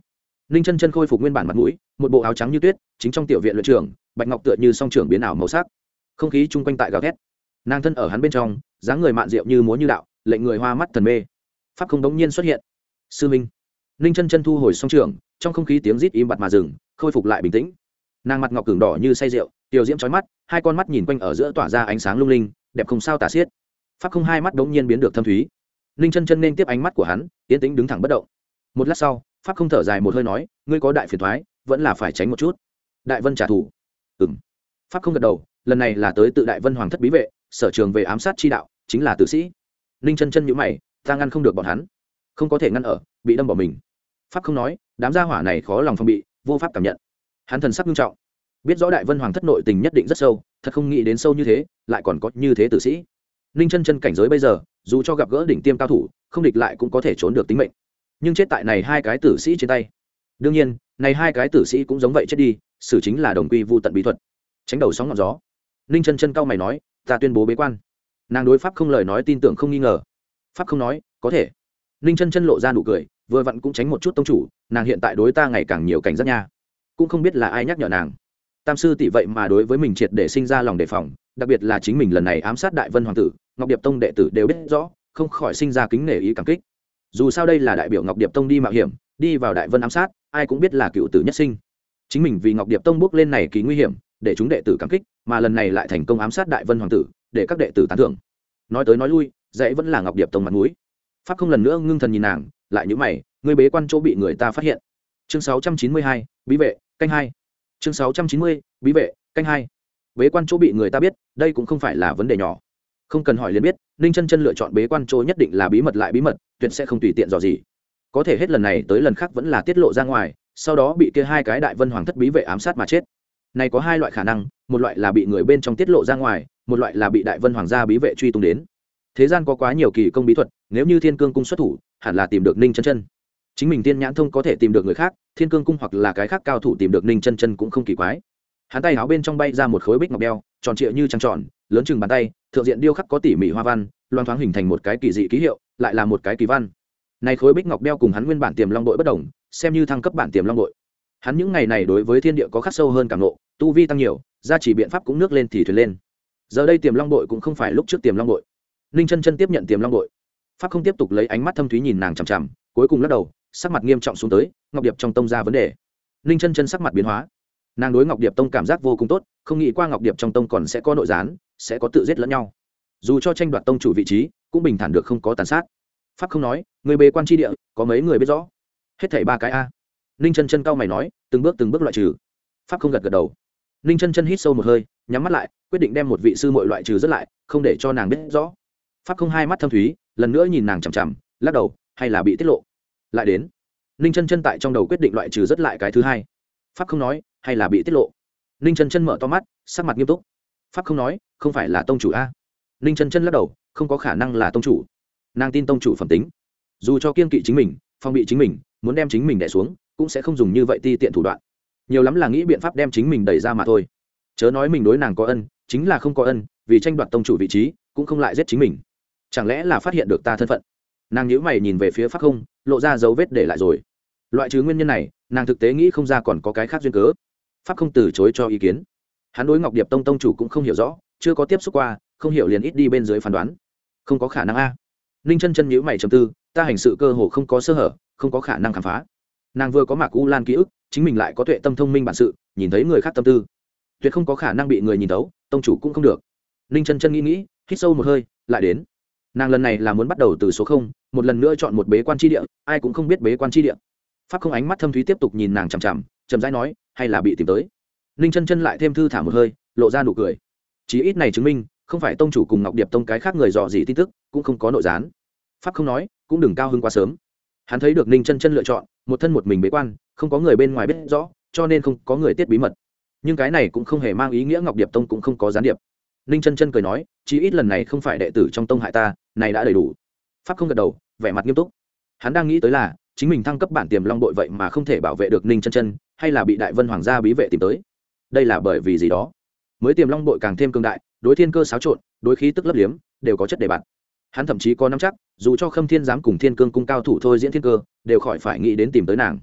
ninh chân chân khôi phục nguyên bản mặt mũi, một bộ áo trắng như tuyết, chính trong tiểu viện luyện trưởng, bạch ngọc tựa như song trưởng biến ảo màu sắc, không khí chung quanh tại gào thét, nàng thân ở hắn bên trong, dáng người mạn diệu như múa như đạo, lệnh người hoa mắt thần mê. Pháp không đống nhiên xuất hiện. Sư minh. Ninh chân chân thu hồi song trưởng, trong không khí tiếng rít im bặt mà dừng, khôi phục lại bình tĩnh. Nàng mặt ngọc cường đỏ như say rượu, tiểu diễm chói mắt, hai con mắt nhìn quanh ở giữa tỏa ra ánh sáng lung linh, đẹp không sao tả xiết. Pháp không hai mắt đống nhiên biến được thâm thúy. Ninh chân chân nên tiếp ánh mắt của hắn, tiến tĩnh đứng thẳng bất động. Một lát sau, Pháp không thở dài một hơi nói, ngươi có đại phiền toái, vẫn là phải tránh một chút. Đại Vân trả thù. Ừm. Pháp không gật đầu, lần này là tới tự Đại Vân hoàng thất bí vệ, sở trường về ám sát chi đạo, chính là tử sĩ. Ninh chân chân nhíu mày, ta ngăn không được bọn hắn, không có thể ngăn ở, bị đâm bỏ mình. Pháp không nói, đám gia hỏa này khó lòng phòng bị, vô pháp cảm nhận. Hắn thần sắc nghiêm trọng, biết rõ Đại Vân hoàng thất nội tình nhất định rất sâu, thật không nghĩ đến sâu như thế, lại còn có như thế tử sĩ. Ninh chân chân cảnh giới bây giờ, dù cho gặp gỡ đỉnh tiêm cao thủ, không địch lại cũng có thể trốn được tính mệnh, nhưng chết tại này hai cái tử sĩ trên tay. Đương nhiên, này hai cái tử sĩ cũng giống vậy chết đi, xử chính là đồng quy vu tận bí thuật, tránh đầu sóng ngọn gió. Ninh chân chân cao mày nói, ta tuyên bố bế quan. Nàng đối Pháp không lời nói tin tưởng không nghi ngờ. Pháp không nói, có thể. Ninh chân chân lộ ra nụ cười, vừa vặn cũng tránh một chút tông chủ, nàng hiện tại đối ta ngày càng nhiều cảnh giác nha, cũng không biết là ai nhắc nhở nàng. Tam sư tỷ vậy mà đối với mình triệt để sinh ra lòng đề phòng, đặc biệt là chính mình lần này ám sát Đại Vân hoàng tử, Ngọc Điệp tông đệ tử đều biết rõ, không khỏi sinh ra kính nể ý cảm kích. Dù sao đây là đại biểu Ngọc Điệp tông đi mạo hiểm, đi vào Đại Vân ám sát, ai cũng biết là cựu tử nhất sinh. Chính mình vì Ngọc Điệp tông bước lên này kỳ nguy hiểm, để chúng đệ tử cảm kích, mà lần này lại thành công ám sát Đại Vân hoàng tử, để các đệ tử tán thưởng. Nói tới nói lui, dãy vẫn là Ngọc Điệp tông mặt mũi. Pháp không lần nữa ngưng thần nhìn nàng, lại nhíu mày, ngươi bế quan chỗ bị người ta phát hiện. Chương sáu trăm chín mươi hai, bí vệ, canh hai. Chương sáu trăm chín mươi, bí vệ, canh hai. Bế quan chỗ bị người ta biết, đây cũng không phải là vấn đề nhỏ. Không cần hỏi liền biết, Ninh chân chân lựa chọn bế quan chỗ nhất định là bí mật lại bí mật, tuyệt sẽ không tùy tiện dò gì. Có thể hết lần này tới lần khác vẫn là tiết lộ ra ngoài, sau đó bị kia hai cái Đại Vân hoàng thất bí vệ ám sát mà chết. Này có hai loại khả năng, một loại là bị người bên trong tiết lộ ra ngoài, một loại là bị Đại Vân hoàng gia bí vệ truy tung đến. Thế gian có quá nhiều kỳ công bí thuật, nếu như Thiên Cương cung xuất thủ, hẳn là tìm được Ninh chân chân. Chính mình tiên nhãn thông có thể tìm được người khác, Thiên Cương cung hoặc là cái khác cao thủ tìm được Ninh chân chân cũng không kỳ quái. Hắn tay áo bên trong bay ra một khối bích ngọc đeo, tròn trịa như trăng tròn, lớn chừng bàn tay, thượng diện điêu khắc có tỉ mỉ hoa văn, loang thoáng hình thành một cái kỳ dị ký hiệu, lại là một cái kỳ văn. Này khối bích ngọc đeo cùng hắn nguyên bản tiềm long bội bất đồng, xem như thăng cấp bản tiềm long bội. Hắn những ngày này đối với thiên địa có khắc sâu hơn cảm ngộ, tu vi tăng nhiều, gia chỉ biện pháp cũng nước lên thì thuyền lên. Giờ đây tiềm long bội cũng không phải lúc trước tiềm long bội. Ninh chân chân tiếp nhận tiềm long bội. Pháp không tiếp tục lấy ánh mắt thâm thúy nhìn nàng chằm chằm, cuối cùng lắc đầu, sắc mặt nghiêm trọng xuống tới, Ngọc Điệp trong tông ra vấn đề. Ninh chân chân sắc mặt biến hóa. Nàng đối Ngọc Điệp tông cảm giác vô cùng tốt, không nghĩ qua Ngọc Điệp trong tông còn sẽ có nội gián, sẽ có tự giết lẫn nhau. Dù cho tranh đoạt tông chủ vị trí, cũng bình thản được không có tàn sát. Pháp không nói, người bề quan tri địa, có mấy người biết rõ? Hết thảy ba cái a. Ninh chân chân cao mày nói, từng bước từng bước loại trừ. Pháp không gật gật đầu. Ninh chân chân hít sâu một hơi, nhắm mắt lại, quyết định đem một vị sư muội loại trừ rất lại, không để cho nàng biết rõ. Pháp không hai mắt thâm thúy, lần nữa nhìn nàng chằm chằm, lắc đầu, hay là bị tiết lộ. Lại đến. Ninh chân chân tại trong đầu quyết định loại trừ rất lại cái thứ hai. Pháp không nói, hay là bị tiết lộ. Ninh chân chân mở to mắt, sắc mặt nghiêm túc. Pháp không nói, không phải là tông chủ a. Ninh chân chân lắc đầu, không có khả năng là tông chủ. Nàng tin tông chủ phẩm tính, dù cho kiên kỵ chính mình, phòng bị chính mình, muốn đem chính mình đè xuống, cũng sẽ không dùng như vậy ti tiện thủ đoạn. Nhiều lắm là nghĩ biện pháp đem chính mình đẩy ra mà thôi. Chớ nói mình đối nàng có ân, chính là không có ân, vì tranh đoạt tông chủ vị trí, cũng không lại giết chính mình. Chẳng lẽ là phát hiện được ta thân phận? Nàng nhíu mày nhìn về phía Pháp không, lộ ra dấu vết để lại rồi. Loại trừ nguyên nhân này, nàng thực tế nghĩ không ra còn có cái khác duyên cớ. Pháp không từ chối cho ý kiến. Hắn đối Ngọc Điệp tông tông chủ cũng không hiểu rõ, chưa có tiếp xúc qua, không hiểu liền ít đi bên dưới phán đoán. Không có khả năng a. Ninh chân chân nhíu mày trầm tư, ta hành sự cơ hồ không có sơ hở, không có khả năng khám phá. Nàng vừa có Mạc U Lan ký ức, chính mình lại có tuệ tâm thông minh bản sự, nhìn thấy người khác tâm tư, tuyệt không có khả năng bị người nhìn thấu, tông chủ cũng không được. Ninh chân chân nghĩ nghĩ, hít sâu một hơi, lại đến. Nàng lần này là muốn bắt đầu từ số không, một lần nữa chọn một bế quan chi địa, ai cũng không biết bế quan chi địa. Pháp không ánh mắt thâm thúy tiếp tục nhìn nàng chằm chằm, chậm rãi nói, hay là bị tìm tới. Ninh chân chân lại thêm thư thả một hơi, lộ ra nụ cười. Chí ít này chứng minh, không phải tông chủ cùng Ngọc Điệp tông cái khác người dò gì tin tức, cũng không có nội gián. Pháp không nói, cũng đừng cao hứng quá sớm. Hắn thấy được Ninh chân chân lựa chọn một thân một mình bế quan, không có người bên ngoài biết rõ, cho nên không có người tiết bí mật. Nhưng cái này cũng không hề mang ý nghĩa Ngọc Điệp tông cũng không có gián điệp. Ninh chân chân cười nói, chí ít lần này không phải đệ tử trong tông hại ta, này đã đầy đủ. Pháp không gật đầu, vẻ mặt nghiêm túc. Hắn đang nghĩ tới là chính mình thăng cấp bản tiềm long đội vậy mà không thể bảo vệ được Ninh chân chân, hay là bị Đại Vân hoàng gia bí vệ tìm tới. Đây là bởi vì gì đó? Mới tiềm long đội càng thêm cường đại, đối thiên cơ xáo trộn, đối khí tức lấp liếm, đều có chất đề bạt. Hắn thậm chí có nắm chắc, dù cho Khâm Thiên giám cùng Thiên Cương cung cao thủ thôi diễn thiên cơ, đều khỏi phải nghĩ đến tìm tới nàng.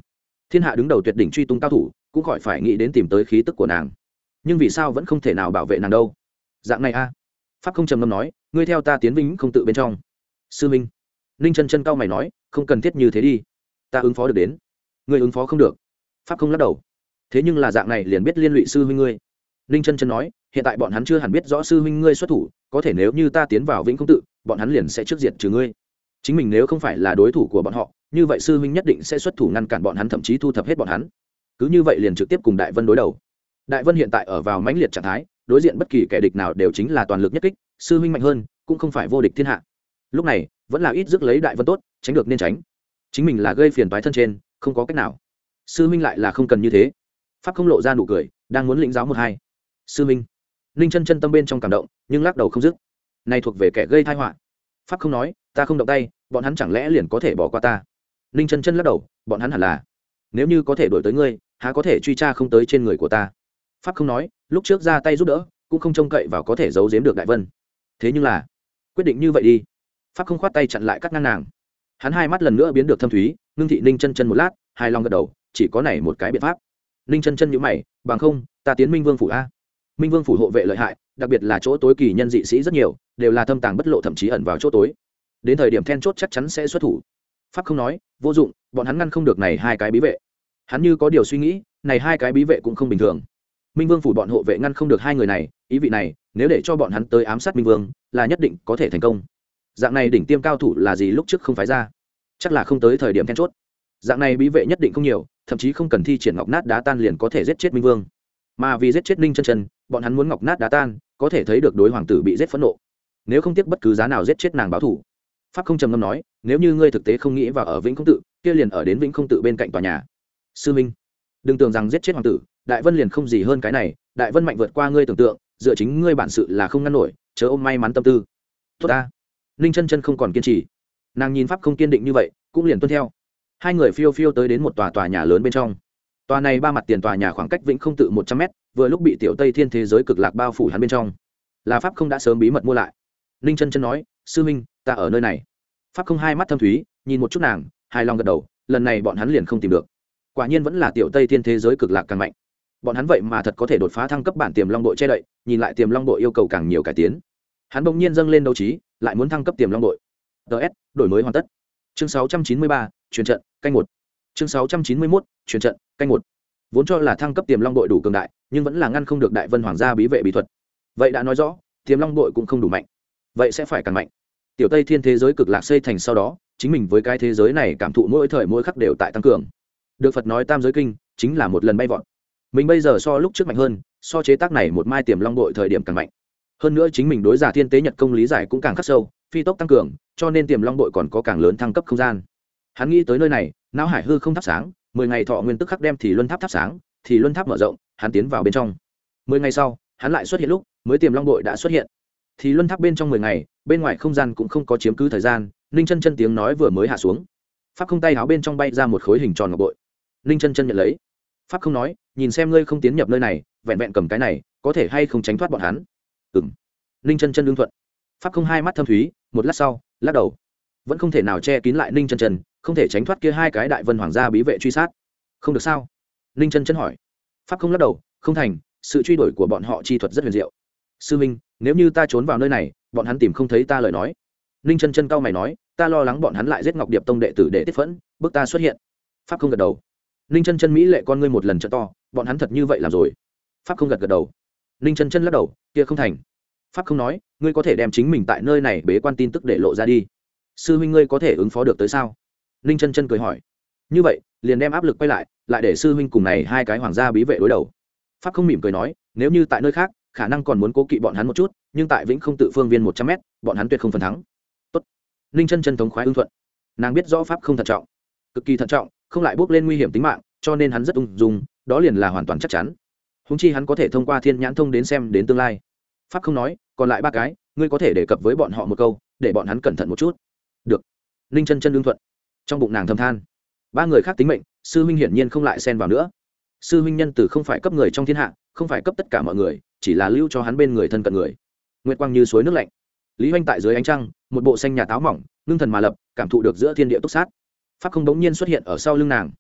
thiên hạ đứng đầu tuyệt đỉnh truy tung cao thủ cũng khỏi phải nghĩ đến tìm tới khí tức của nàng, nhưng vì sao vẫn không thể nào bảo vệ nàng đâu? Dạng này a pháp không trầm ngâm nói, ngươi theo ta tiến vĩnh không tự bên trong. Sư minh. Ninh chân chân cao mày nói, không cần thiết như thế đi, ta ứng phó được đến. Ngươi ứng phó không được. Pháp không lắc đầu. Thế nhưng là dạng này liền biết liên lụy sư huynh ngươi. Ninh chân chân nói, hiện tại bọn hắn chưa hẳn biết rõ sư huynh ngươi xuất thủ, có thể nếu như ta tiến vào vĩnh không tự, bọn hắn liền sẽ trước diệt trừ ngươi. Chính mình nếu không phải là đối thủ của bọn họ, như vậy sư huynh nhất định sẽ xuất thủ ngăn cản bọn hắn, thậm chí thu thập hết bọn hắn. Cứ như vậy liền trực tiếp cùng Đại Vân đối đầu. Đại Vân hiện tại ở vào mãnh liệt trạng thái, đối diện bất kỳ kẻ địch nào đều chính là toàn lực nhất kích, sư huynh mạnh hơn, cũng không phải vô địch thiên hạ. Lúc này, vẫn là ít rước lấy Đại Vân tốt, tránh được nên tránh. Chính mình là gây phiền toái thân trên, không có cách nào. Sư huynh lại là không cần như thế. Pháp không lộ ra nụ cười, đang muốn lĩnh giáo một hai. Sư huynh. Ninh chân chân tâm bên trong cảm động, nhưng lắc đầu không dứt. Này thuộc về kẻ gây tai họa. Pháp không nói, ta không động tay, bọn hắn chẳng lẽ liền có thể bỏ qua ta? Ninh chân chân lắc đầu, bọn hắn hẳn là, nếu như có thể đuổi tới ngươi, há có thể truy tra không tới trên người của ta? Pháp không nói, lúc trước ra tay giúp đỡ, cũng không trông cậy vào có thể giấu giếm được Đại Vân. Thế nhưng là, quyết định như vậy đi. Pháp không khoát tay chặn lại cắt ngang nàng. Hắn hai mắt lần nữa biến được thâm thúy, ngưng thị Ninh chân chân một lát, hài lòng gật đầu, chỉ có này một cái biện pháp. Ninh chân chân nhíu mày, bằng không, ta tiến Minh Vương phủ a. Minh Vương phủ hộ vệ lợi hại, đặc biệt là chỗ tối kỳ nhân dị sĩ rất nhiều, đều là thâm tàng bất lộ, thậm chí ẩn vào chỗ tối. Đến thời điểm then chốt chắc chắn sẽ xuất thủ. Pháp không nói, vô dụng, bọn hắn ngăn không được này hai cái bí vệ. Hắn như có điều suy nghĩ, này hai cái bí vệ cũng không bình thường. Minh Vương phủ bọn hộ vệ ngăn không được hai người này, ý vị này, nếu để cho bọn hắn tới ám sát Minh Vương, là nhất định có thể thành công. Dạng này đỉnh tiêm cao thủ là gì lúc trước không phái ra, chắc là không tới thời điểm then chốt. Dạng này bí vệ nhất định không nhiều, thậm chí không cần thi triển ngọc nát đá tan liền có thể giết chết Minh Vương. Mà vì giết chết Ninh chân chân, bọn hắn muốn ngọc nát đá tan, có thể thấy được đối hoàng tử bị giết phẫn nộ. Nếu không tiếc bất cứ giá nào giết chết nàng báo thù. Pháp không trầm ngâm nói, nếu như ngươi thực tế không nghĩ vào ở Vĩnh Không tự, kia liền ở đến Vĩnh Không tự bên cạnh tòa nhà. Sư minh, đừng tưởng rằng giết chết hoàng tử, Đại Vân liền không gì hơn cái này, Đại Vân mạnh vượt qua ngươi tưởng tượng, dựa chính ngươi bản sự là không ngăn nổi, chớ ôm may mắn tâm tư. Tốt ta. Ninh chân chân không còn kiên trì. Nàng nhìn Pháp không kiên định như vậy, cũng liền tuân theo. Hai người phiêu phiêu tới đến một tòa tòa nhà lớn bên trong. Tòa này ba mặt tiền tòa nhà khoảng cách Vĩnh Không tự một trăm mét, vừa lúc bị tiểu Tây Thiên thế giới cực lạc bao phủ hắn bên trong. Là Pháp không đã sớm bí mật mua lại. Ninh chân chân nói, sư minh, ta ở nơi này. Pháp không hai mắt thâm thúy, nhìn một chút nàng, hài lòng gật đầu, lần này bọn hắn liền không tìm được. Quả nhiên vẫn là tiểu Tây Thiên thế giới cực lạc càng mạnh. Bọn hắn vậy mà thật có thể đột phá thăng cấp bản tiềm long đội che đậy, nhìn lại tiềm long đội yêu cầu càng nhiều cải tiến. Hắn bỗng nhiên dâng lên đấu trí, lại muốn thăng cấp tiềm long đội. ts đổi mới hoàn tất. Chương sáu trăm chín mươi ba, truyền trận, canh một. Chương sáu trăm chín mươi mốt, truyền trận, canh một. Vốn cho là thăng cấp tiềm long đội đủ cường đại, nhưng vẫn là ngăn không được Đại Vân hoàng gia bí vệ bí thuật. Vậy đã nói rõ, tiềm long đội cũng không đủ mạnh. Vậy sẽ phải càng mạnh. Tiểu Tây Thiên thế giới cực lạc xây thành sau đó, chính mình với cái thế giới này cảm thụ mỗi thời mỗi khắc đều tại tăng cường. Được Phật nói tam giới kinh, chính là một lần bay vọt. Mình bây giờ so lúc trước mạnh hơn, so chế tác này một mai tiềm long đội thời điểm càng mạnh. Hơn nữa chính mình đối giả thiên tế nhật công lý giải cũng càng khắc sâu, phi tốc tăng cường, cho nên tiềm long đội còn có càng lớn thăng cấp không gian. Hắn nghĩ tới nơi này, não hải hư không thắp sáng, mười ngày thọ nguyên tức khắc đem thì luân tháp thắp sáng, thì luân tháp mở rộng, hắn tiến vào bên trong. Mười ngày sau, hắn lại xuất hiện lúc, mới tiềm long đội đã xuất hiện. Thì luân tháp bên trong mười ngày, bên ngoài không gian cũng không có chiếm cứ thời gian, Ninh chân chân tiếng nói vừa mới hạ xuống. Pháp không tay áo bên trong bay ra một khối hình tròn ngọc bội. Ninh chân chân nhận lấy. Pháp không nói, nhìn xem ngươi không tiến nhập nơi này, vẹn vẹn cầm cái này, có thể hay không tránh thoát bọn hắn. Ừm. Ninh chân chân đương thuận. Pháp không hai mắt thâm thúy, một lát sau, lắc đầu. Vẫn không thể nào che kín lại Ninh chân chân, không thể tránh thoát kia hai cái Đại Vân hoàng gia bí vệ truy sát. Không được sao? Ninh chân chân hỏi. Pháp không lắc đầu, không thành, sự truy đuổi của bọn họ chi thuật rất huyền diệu. Sư minh, nếu như ta trốn vào nơi này, bọn hắn tìm không thấy ta lời nói. Ninh chân chân cau mày nói, ta lo lắng bọn hắn lại giết Ngọc Điệp tông đệ tử để tiết phẫn, bức ta xuất hiện. Pháp không gật đầu. Ninh chân chân mỹ lệ con ngươi một lần trợ to, bọn hắn thật như vậy làm rồi. Pháp không gật gật đầu. Ninh chân chân lắc đầu, kia không thành. Pháp không nói, ngươi có thể đem chính mình tại nơi này bế quan tin tức để lộ ra đi. Sư huynh ngươi có thể ứng phó được tới sao? Ninh chân chân cười hỏi. Như vậy, liền đem áp lực quay lại, lại để sư huynh cùng này hai cái hoàng gia bí vệ đối đầu. Pháp không mỉm cười nói, nếu như tại nơi khác, khả năng còn muốn cố kỵ bọn hắn một chút, nhưng tại Vĩnh Không tự phương viên một trăm mét, bọn hắn tuyệt không phần thắng. Tốt. Ninh chân chân thống khoái ưng thuận. Nàng biết rõ pháp không thận trọng, cực kỳ thận trọng, không lại bước lên nguy hiểm tính mạng, cho nên hắn rất ung dung, đó liền là hoàn toàn chắc chắn. Húng chi hắn có thể thông qua thiên nhãn thông đến xem đến tương lai. Pháp không nói, còn lại ba cái, ngươi có thể đề cập với bọn họ một câu, để bọn hắn cẩn thận một chút. Được. Ninh chân chân ưng thuận. Trong bụng nàng thầm than, ba người khác tính mệnh, sư huynh hiển nhiên không lại xen vào nữa. Sư huynh nhân từ không phải cấp người trong thiên hạ, không phải cấp tất cả mọi người, chỉ là lưu cho hắn bên người thân cận người. Nguyệt quang như suối nước lạnh. Lý Hoành tại dưới ánh trăng, một bộ xanh nhà táo mỏng, ngưng thần mà lập, cảm thụ được giữa thiên địa túc sát. Pháp không bỗng nhiên xuất hiện ở sau lưng nàng.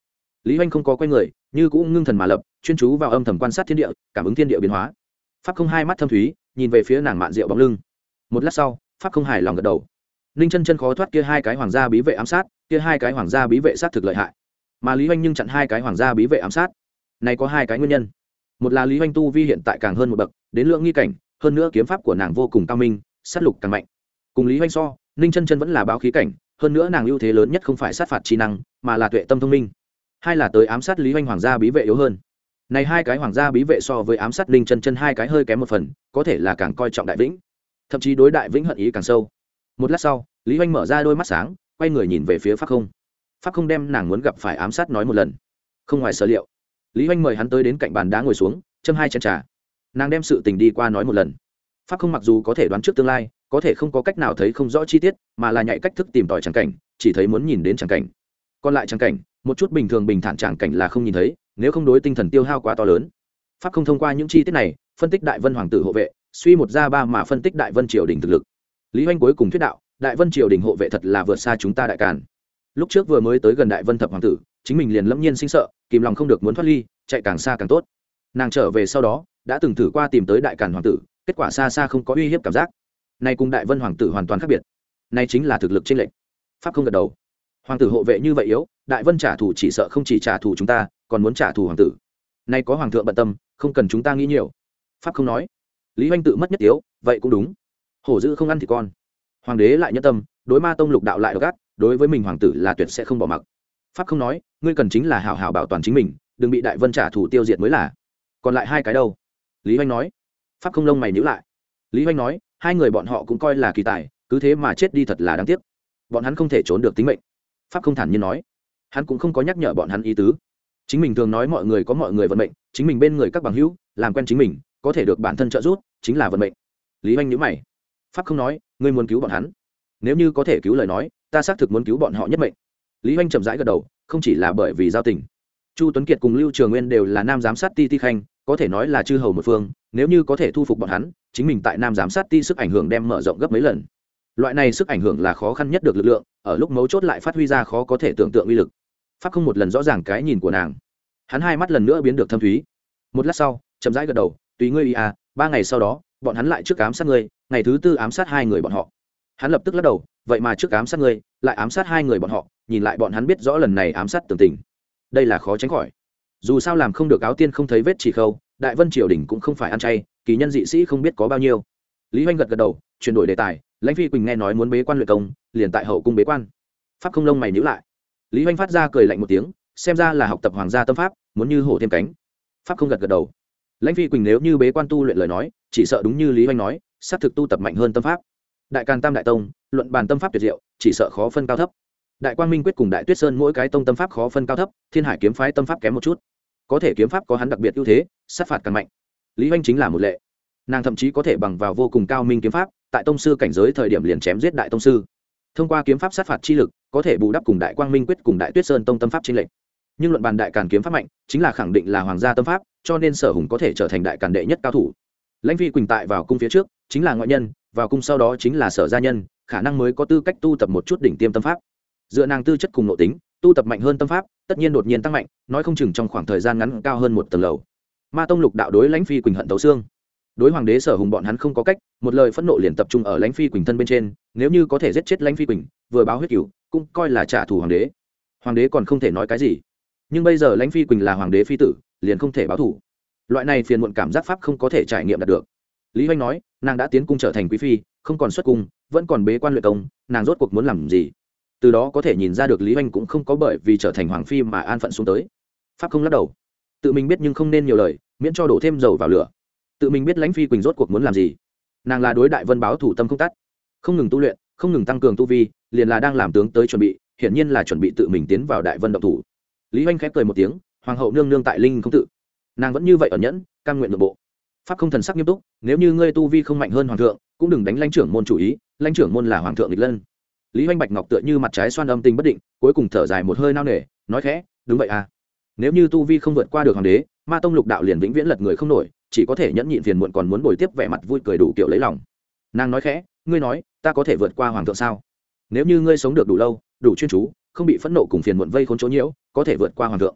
Lý Hoành không có quay người, như cũng ngưng thần mà lập, chuyên chú vào âm thầm quan sát thiên địa, cảm ứng thiên địa biến hóa. Pháp không hai mắt thâm thúy, nhìn về phía nàng mạn diệu bóng lưng. Một lát sau, Pháp không hài lòng gật đầu. Ninh chân chân khó thoát kia hai cái hoàng gia bí vệ ám sát, kia hai cái hoàng gia bí vệ sát thực lợi hại, mà Lý Hoành nhưng chặn hai cái hoàng gia bí vệ ám sát. Này có hai cái nguyên nhân. Một là Lý Hoành tu vi hiện tại càng hơn một bậc, đến lượng nghi cảnh, hơn nữa kiếm pháp của nàng vô cùng cao minh, sát lục càng mạnh. Cùng Lý Hoành so, Ninh chân chân vẫn là báo khí cảnh, hơn nữa nàng ưu thế lớn nhất không phải sát phạt trí năng, mà là tuệ tâm thông minh. Hai là tới ám sát Lý Hoành hoàng gia bí vệ yếu hơn. Này hai cái hoàng gia bí vệ so với ám sát Ninh chân chân hai cái hơi kém một phần, có thể là càng coi trọng Đại Vĩnh, thậm chí đối Đại Vĩnh hận ý càng sâu. Một lát sau, Lý Hoành mở ra đôi mắt sáng, quay người nhìn về phía Pháp Không. Pháp Không đem nàng muốn gặp phải ám sát nói một lần. Không ngoài sở liệu, Lý Hoành mời hắn tới đến cạnh bàn đá ngồi xuống, châm hai chén trà. Nàng đem sự tình đi qua nói một lần. Pháp Không mặc dù có thể đoán trước tương lai, có thể không có cách nào thấy không rõ chi tiết, mà là nhạy cách thức tìm tòi tràng cảnh, chỉ thấy muốn nhìn đến tràng cảnh. Còn lại tràng cảnh, một chút bình thường bình thản tràng cảnh là không nhìn thấy, nếu không đối tinh thần tiêu hao quá to lớn. Pháp Không thông qua những chi tiết này, phân tích Đại Vân hoàng tử hộ vệ, suy một ra ba mà phân tích Đại Vân triều đình thực lực. Lý Hoành cuối cùng thuyết đạo, Đại Vân triều đình hộ vệ thật là vượt xa chúng ta Đại Càn. Lúc trước vừa mới tới gần Đại Vân thập hoàng tử, chính mình liền lâm nhiên sinh sợ, kìm lòng không được muốn thoát ly, chạy càng xa càng tốt. Nàng trở về sau đó, đã từng thử qua tìm tới Đại Càn hoàng tử, kết quả xa xa không có uy hiếp cảm giác. Này cùng Đại Vân hoàng tử hoàn toàn khác biệt. Này chính là thực lực chênh lệch. Pháp Không gật đầu. Hoàng tử hộ vệ như vậy yếu, Đại Vân trả thù chỉ sợ không chỉ trả thù chúng ta, còn muốn trả thù hoàng tử. Nay có hoàng thượng bận tâm, không cần chúng ta nghĩ nhiều. Pháp Không nói. Lý Hoành tự mất nhất yếu, vậy cũng đúng. Hổ dữ không ăn thì con. Hoàng đế lại nhẫn tâm, đối Ma tông lục đạo lại gắt, đối với mình hoàng tử là tuyệt sẽ không bỏ mặc. Pháp Không nói, ngươi cần chính là hảo hảo bảo toàn chính mình, đừng bị Đại Vân trả thù tiêu diệt mới là. Còn lại hai cái đâu? Lý Hoành nói. Pháp Không lông mày nhíu lại. Lý Hoành nói, hai người bọn họ cũng coi là kỳ tài, cứ thế mà chết đi thật là đáng tiếc. Bọn hắn không thể trốn được tính mệnh. Pháp Không thản nhiên nói. Hắn cũng không có nhắc nhở bọn hắn ý tứ. Chính mình thường nói mọi người có mọi người vận mệnh, chính mình bên người các bằng hữu, làm quen chính mình, có thể được bản thân trợ giúp, chính là vận mệnh. Lý Hoành nhíu mày. Pháp Không nói, ngươi muốn cứu bọn hắn. Nếu như có thể cứu lời nói, ta xác thực muốn cứu bọn họ nhất mệnh. Lý Hoành chậm rãi gật đầu, không chỉ là bởi vì giao tình. Chu Tuấn Kiệt cùng Lưu Trường Nguyên đều là nam giám sát ti ti khanh, có thể nói là chư hầu một phương, nếu như có thể thu phục bọn hắn, chính mình tại nam giám sát ti sức ảnh hưởng đem mở rộng gấp mấy lần. Loại này sức ảnh hưởng là khó khăn nhất được lực lượng, ở lúc mấu chốt lại phát huy ra khó có thể tưởng tượng uy lực. Pháp Không một lần rõ ràng cái nhìn của nàng. Hắn hai mắt lần nữa biến được thâm thúy. Một lát sau, chậm rãi gật đầu, tùy ngươi ý à, ba ngày sau đó, bọn hắn lại trước ám sát ngươi, ngày thứ tư ám sát hai người bọn họ. Hắn lập tức lắc đầu, vậy mà trước ám sát ngươi, lại ám sát hai người bọn họ, nhìn lại bọn hắn biết rõ lần này ám sát tường tình. Đây là khó tránh khỏi. Dù sao làm không được áo tiên không thấy vết chỉ khâu, Đại Vân triều đình cũng không phải ăn chay, kỳ nhân dị sĩ không biết có bao nhiêu. Lý Hoành gật gật đầu, chuyển đổi đề tài, Lãnh Phi Quỳnh nghe nói muốn bế quan luyện công, liền tại hậu cung bế quan. Pháp Không lông mày nhíu lại. Lý Hoành phát ra cười lạnh một tiếng, xem ra là học tập hoàng gia tâm pháp, muốn như hổ thêm cánh. Pháp Không gật gật đầu. Lãnh Phi Quỳnh nếu như bế quan tu luyện lời nói, chỉ sợ đúng như Lý Hoành nói, sát thực tu tập mạnh hơn tâm pháp. Đại Càn Tam đại tông, luận bàn tâm pháp tuyệt diệu, chỉ sợ khó phân cao thấp. Đại Quang Minh quyết cùng Đại Tuyết Sơn mỗi cái tông tâm pháp khó phân cao thấp, Thiên Hải kiếm phái tâm pháp kém một chút. Có thể kiếm pháp có hắn đặc biệt ưu thế, sát phạt càng mạnh. Lý Hoành chính là một lệ. Nàng thậm chí có thể bằng vào vô cùng cao minh kiếm pháp, tại tông sư cảnh giới thời điểm liền chém giết đại tông sư. Thông qua kiếm pháp sát phạt chi lực, có thể bù đắp cùng Đại Quang Minh quyết cùng Đại Tuyết Sơn tông tâm pháp chênh lệch. Nhưng luận bàn Đại Càn kiếm pháp mạnh, chính là khẳng định là hoàng gia tâm pháp, cho nên Sở Hùng có thể trở thành Đại Càn đệ nhất cao thủ. Lãnh Phi Quỳnh tại vào cung phía trước, chính là ngoại nhân, vào cung sau đó chính là Sở gia nhân, khả năng mới có tư cách tu tập một chút đỉnh tiêm tâm pháp. Dựa nàng tư chất cùng nội tính, tu tập mạnh hơn tâm pháp, tất nhiên đột nhiên tăng mạnh, nói không chừng trong khoảng thời gian ngắn cao hơn một tầng lầu. Ma tông lục đạo đối Lãnh Phi Quỳnh hận tấu xương. Đối hoàng đế Sở Hùng bọn hắn không có cách, một lời phẫn nộ liền tập trung ở Lãnh Phi Quỳnh thân bên trên, nếu như có thể giết chết Lãnh Phi Quỳnh, vừa báo huyết cửu, cũng coi là trả thù hoàng đế. Hoàng đế còn không thể nói cái gì. Nhưng bây giờ Lãnh Phi Quỳnh là hoàng đế phi tử, liền không thể báo thù. Loại này phiền muộn cảm giác pháp không có thể trải nghiệm đạt được. Lý Hoành nói, nàng đã tiến cung trở thành quý phi, không còn xuất cung, vẫn còn bế quan luyện công, nàng rốt cuộc muốn làm gì? Từ đó có thể nhìn ra được Lý Hoành cũng không có bởi vì trở thành hoàng phi mà an phận xuống tới. Pháp không lắc đầu, tự mình biết nhưng không nên nhiều lời, miễn cho đổ thêm dầu vào lửa. Tự mình biết Lãnh Phi Quỳnh rốt cuộc muốn làm gì. Nàng là đối Đại Vân báo thủ tâm không tắt, không ngừng tu luyện, không ngừng tăng cường tu vi, liền là đang làm tướng tới chuẩn bị, hiển nhiên là chuẩn bị tự mình tiến vào Đại Vân động thủ. Lý Hoành khép cười một tiếng, hoàng hậu nương nương tại linh không tự, nàng vẫn như vậy ẩn nhẫn, cam nguyện nội bộ. Pháp không thần sắc nghiêm túc, nếu như ngươi tu vi không mạnh hơn hoàng thượng, cũng đừng đánh Lãnh trưởng môn chủ ý, Lãnh trưởng môn là hoàng thượng nghịch lân. Lý Hoành bạch ngọc tựa như mặt trái xoan âm tình bất định, cuối cùng thở dài một hơi nao nề, nói khẽ, đúng vậy à. Nếu như tu vi không vượt qua được hoàng đế, Ma tông lục đạo liền vĩnh viễn lật người không nổi, chỉ có thể nhẫn nhịn phiền muộn, còn muốn bồi tiếp vẻ mặt vui cười đủ kiểu lấy lòng. Nàng nói khẽ, ngươi nói, ta có thể vượt qua hoàng thượng sao? Nếu như ngươi sống được đủ lâu, đủ chuyên chú, không bị phẫn nộ cùng phiền muộn vây khốn chỗ nhiễu, có thể vượt qua hoàng thượng.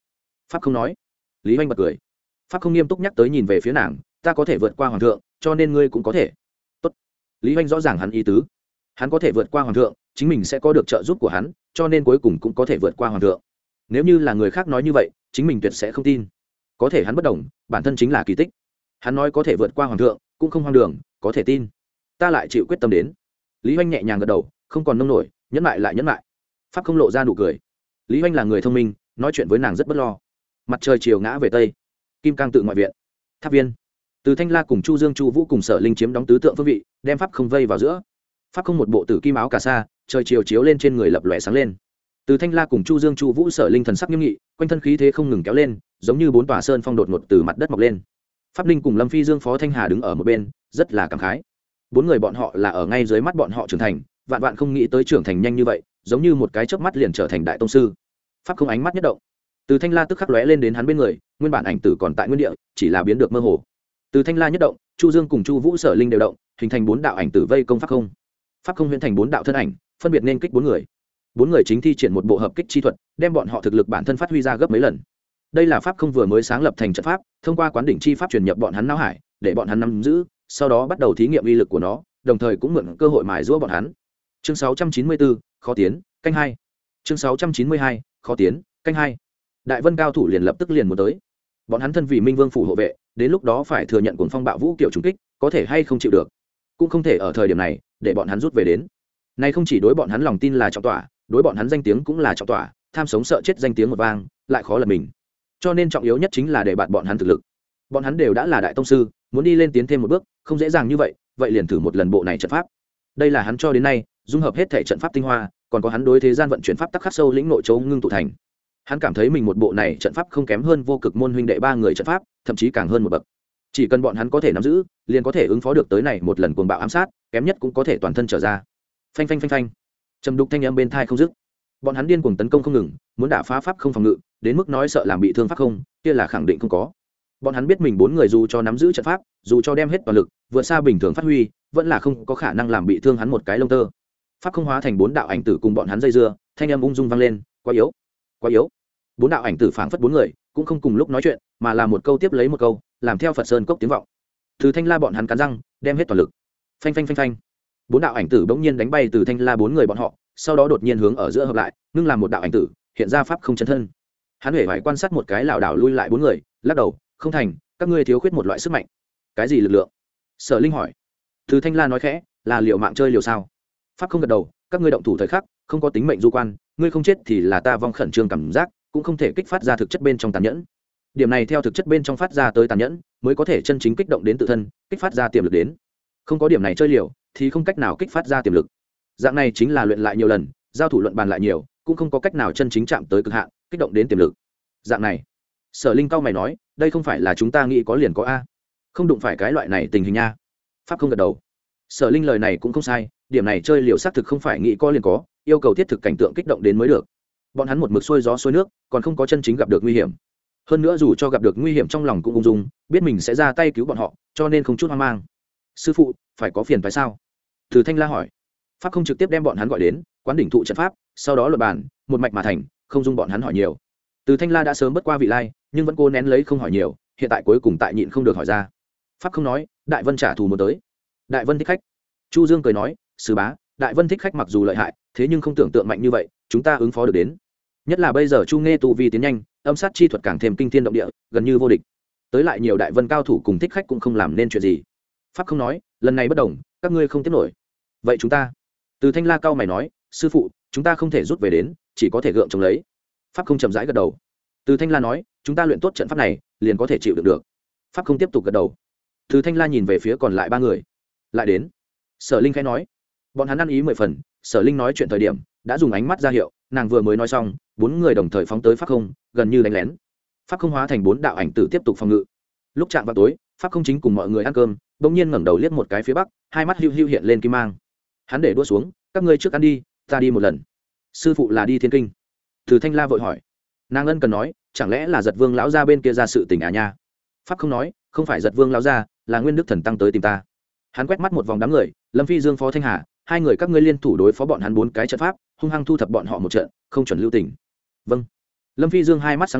pháp không nói. Lý Hoành bật cười. Pháp không nghiêm túc nhắc tới nhìn về phía nàng, ta có thể vượt qua hoàng thượng, cho nên ngươi cũng có thể. Tốt. Lý Hoành rõ ràng hắn ý tứ, hắn có thể vượt qua hoàng thượng, chính mình sẽ có được trợ giúp của hắn, cho nên cuối cùng cũng có thể vượt qua hoàng thượng. Nếu như là người khác nói như vậy, chính mình tuyệt sẽ không tin. Có thể hắn bất đồng, bản thân chính là kỳ tích. Hắn nói có thể vượt qua hoàng thượng, cũng không hoang đường, có thể tin. Ta lại chịu quyết tâm đến. Lý Hoành nhẹ nhàng gật đầu, không còn nông nổi, nhẫn lại lại nhẫn lại. Pháp không lộ ra nụ cười. Lý Hoành là người thông minh, nói chuyện với nàng rất bất lo. Mặt trời chiều ngã về tây, kim cang tự ngoại viện, tháp viên. Từ Thanh La cùng Chu Dương Chu Vũ cùng Sở Linh chiếm đóng tứ tượng phương vị, đem pháp không vây vào giữa. Pháp không một bộ tử kim áo cà sa, trời chiều chiếu lên trên người lập lòe sáng lên. Từ Thanh La cùng Chu Dương Chu Vũ Sở Linh thần sắc nghiêm nghị, quanh thân khí thế không ngừng kéo lên, giống như bốn tòa sơn phong đột ngột từ mặt đất mọc lên. Pháp Linh cùng Lâm Phi Dương Phó Thanh Hà đứng ở một bên, rất là cảm khái. Bốn người bọn họ là ở ngay dưới mắt bọn họ trưởng thành, vạn vạn không nghĩ tới trưởng thành nhanh như vậy, giống như một cái chớp mắt liền trở thành đại tông sư. Pháp không ánh mắt nhất động, Từ Thanh La tức khắc lóe lên đến hắn bên người, nguyên bản ảnh tử còn tại nguyên địa, chỉ là biến được mơ hồ. Từ Thanh La nhất động, Chu Dương cùng Chu Vũ Sở Linh đều động, hình thành bốn đạo ảnh tử vây công pháp không. Pháp không huyễn thành bốn đạo thân ảnh, phân biệt nên kích bốn người. Bốn người chính thi triển một bộ hợp kích chi thuật, đem bọn họ thực lực bản thân phát huy ra gấp mấy lần. Đây là pháp không vừa mới sáng lập thành trận pháp, thông qua quán đỉnh chi pháp truyền nhập bọn hắn não hải, để bọn hắn nắm giữ, sau đó bắt đầu thí nghiệm uy lực của nó, đồng thời cũng mượn cơ hội mài giũa bọn hắn. Chương sáu trăm chín mươi bốn, khó tiến, canh hai. Chương sáu trăm chín mươi hai, khó tiến, canh hai. Đại Vân cao thủ liền lập tức liền muốn tới. Bọn hắn thân vì Minh Vương phủ hộ vệ, đến lúc đó phải thừa nhận cuồng phong bạo vũ kiểu trùng kích, có thể hay không chịu được. Cũng không thể ở thời điểm này để bọn hắn rút về đến. Này không chỉ đối bọn hắn lòng tin là trọng tỏa, đối bọn hắn danh tiếng cũng là trọng tỏa, tham sống sợ chết danh tiếng một vang, lại khó là mình. Cho nên trọng yếu nhất chính là để bạn bọn hắn thực lực. Bọn hắn đều đã là đại tông sư, muốn đi lên tiến thêm một bước, không dễ dàng như vậy, vậy liền thử một lần bộ này trận pháp. Đây là hắn cho đến nay dung hợp hết thể trận pháp tinh hoa, còn có hắn đối thế gian vận chuyển pháp tắc khắc sâu lĩnh nội châu ngưng tụ thành. Hắn cảm thấy mình một bộ này trận pháp không kém hơn vô cực môn huynh đệ ba người trận pháp, thậm chí càng hơn một bậc. Chỉ cần bọn hắn có thể nắm giữ, liền có thể ứng phó được tới này một lần cuồng bạo ám sát, kém nhất cũng có thể toàn thân trở ra. Phanh phanh phanh phanh, trầm đục thanh âm bên tai không dứt. Bọn hắn điên cuồng tấn công không ngừng, muốn đả phá pháp không phòng ngự, đến mức nói sợ làm bị thương pháp không, kia là khẳng định không có. Bọn hắn biết mình bốn người dù cho nắm giữ trận pháp, dù cho đem hết toàn lực, vượt xa bình thường phát huy, vẫn là không có khả năng làm bị thương hắn một cái lông tơ. Pháp không hóa thành bốn đạo ảnh tử cùng bọn hắn dây dưa, thanh âm ung dung vang lên, quá yếu, quá yếu. Bốn đạo ảnh tử phảng phất bốn người, cũng không cùng lúc nói chuyện, mà là một câu tiếp lấy một câu, làm theo Phật Sơn cốc tiếng vọng. Từ Thanh La bọn hắn cắn răng, đem hết toàn lực. Phanh phanh phanh phanh. Bốn đạo ảnh tử bỗng nhiên đánh bay Từ Thanh La bốn người bọn họ, sau đó đột nhiên hướng ở giữa hợp lại, ngưng làm một đạo ảnh tử, hiện ra pháp không chân thân. Hắn hề phải quan sát một cái lảo đảo lui lại bốn người, lắc đầu, không thành, các ngươi thiếu khuyết một loại sức mạnh. Cái gì lực lượng? Sở Linh hỏi. Từ Thanh La nói khẽ, là liều mạng chơi liều sao? Pháp không gật đầu, các ngươi động thủ thời khắc, không có tính mệnh du quan, ngươi không chết thì là ta vong khẩn trương cảm giác, cũng không thể kích phát ra thực chất bên trong tàn nhẫn. Điểm này theo thực chất bên trong phát ra tới tàn nhẫn, mới có thể chân chính kích động đến tự thân, kích phát ra tiềm lực đến. Không có điểm này chơi liều, thì không cách nào kích phát ra tiềm lực. Dạng này chính là luyện lại nhiều lần, giao thủ luận bàn lại nhiều, cũng không có cách nào chân chính chạm tới cực hạn, kích động đến tiềm lực. Dạng này, Sở Linh cao mày nói, đây không phải là chúng ta nghĩ có liền có a, không đụng phải cái loại này tình hình nha. Pháp không gật đầu. Sở Linh lời này cũng không sai, điểm này chơi liều xác thực không phải nghĩ có liền có, yêu cầu thiết thực cảnh tượng kích động đến mới được. Bọn hắn một mực xuôi gió xuôi nước, còn không có chân chính gặp được nguy hiểm. Hơn nữa dù cho gặp được nguy hiểm trong lòng cũng ung dung, biết mình sẽ ra tay cứu bọn họ, cho nên không chút hoang mang. Sư phụ, phải có phiền phải sao? Từ Thanh La hỏi. Pháp không trực tiếp đem bọn hắn gọi đến, quán đỉnh thụ trận pháp, sau đó luận bàn, một mạch mà thành, không dung bọn hắn hỏi nhiều. Từ Thanh La đã sớm bất qua vị lai, nhưng vẫn cố nén lấy không hỏi nhiều, hiện tại cuối cùng tại nhịn không được hỏi ra. Pháp không nói, Đại Vân trả thù muốn tới. Đại Vân thích khách. Chu Dương cười nói, sư bá, Đại Vân thích khách mặc dù lợi hại, thế nhưng không tưởng tượng mạnh như vậy, chúng ta ứng phó được đến. Nhất là bây giờ Chu Nghe tu vi tiến nhanh, âm sát chi thuật càng thêm kinh thiên động địa, gần như vô địch. Tới lại nhiều Đại Vân cao thủ cùng thích khách cũng không làm nên chuyện gì. Pháp không nói, lần này bất đồng, các ngươi không tiếp nổi. Vậy chúng ta? Từ Thanh La cao mày nói, sư phụ, chúng ta không thể rút về đến, chỉ có thể gượng chống lấy. Pháp không chậm rãi gật đầu. Từ Thanh La nói, chúng ta luyện tốt trận pháp này, liền có thể chịu đựng được. Pháp không tiếp tục gật đầu. Từ Thanh La nhìn về phía còn lại ba người, lại đến. Sở Linh khẽ nói, bọn hắn ăn ý mười phần. Sở Linh nói chuyện thời điểm đã dùng ánh mắt ra hiệu, nàng vừa mới nói xong, bốn người đồng thời phóng tới Pháp không, gần như đánh lén. Pháp không hóa thành bốn đạo ảnh tử tiếp tục phòng ngự. Lúc chạm vào tối, Pháp không chính cùng mọi người ăn cơm, bỗng nhiên ngẩng đầu liếc một cái phía bắc, hai mắt hưu hưu hiện lên kim mang. Hắn để đua xuống, các ngươi trước ăn đi, ta đi một lần. Sư phụ là đi Thiên Kinh. Từ Thanh La vội hỏi. Nàng ân cần nói, chẳng lẽ là Giật Vương lão gia bên kia ra sự tình à nha? Pháp không nói, không phải Giật Vương lão gia, là Nguyên Đức Thần tăng tới tìm ta. Hắn quét mắt một vòng đám người, Lâm Phi Dương Phó Thanh Hà, hai người các ngươi liên thủ đối phó bọn hắn bốn cái trận pháp, hung hăng thu thập bọn họ một trận, không chuẩn lưu tình. Vâng. Lâm Phi Dương hai mắt sáng lên,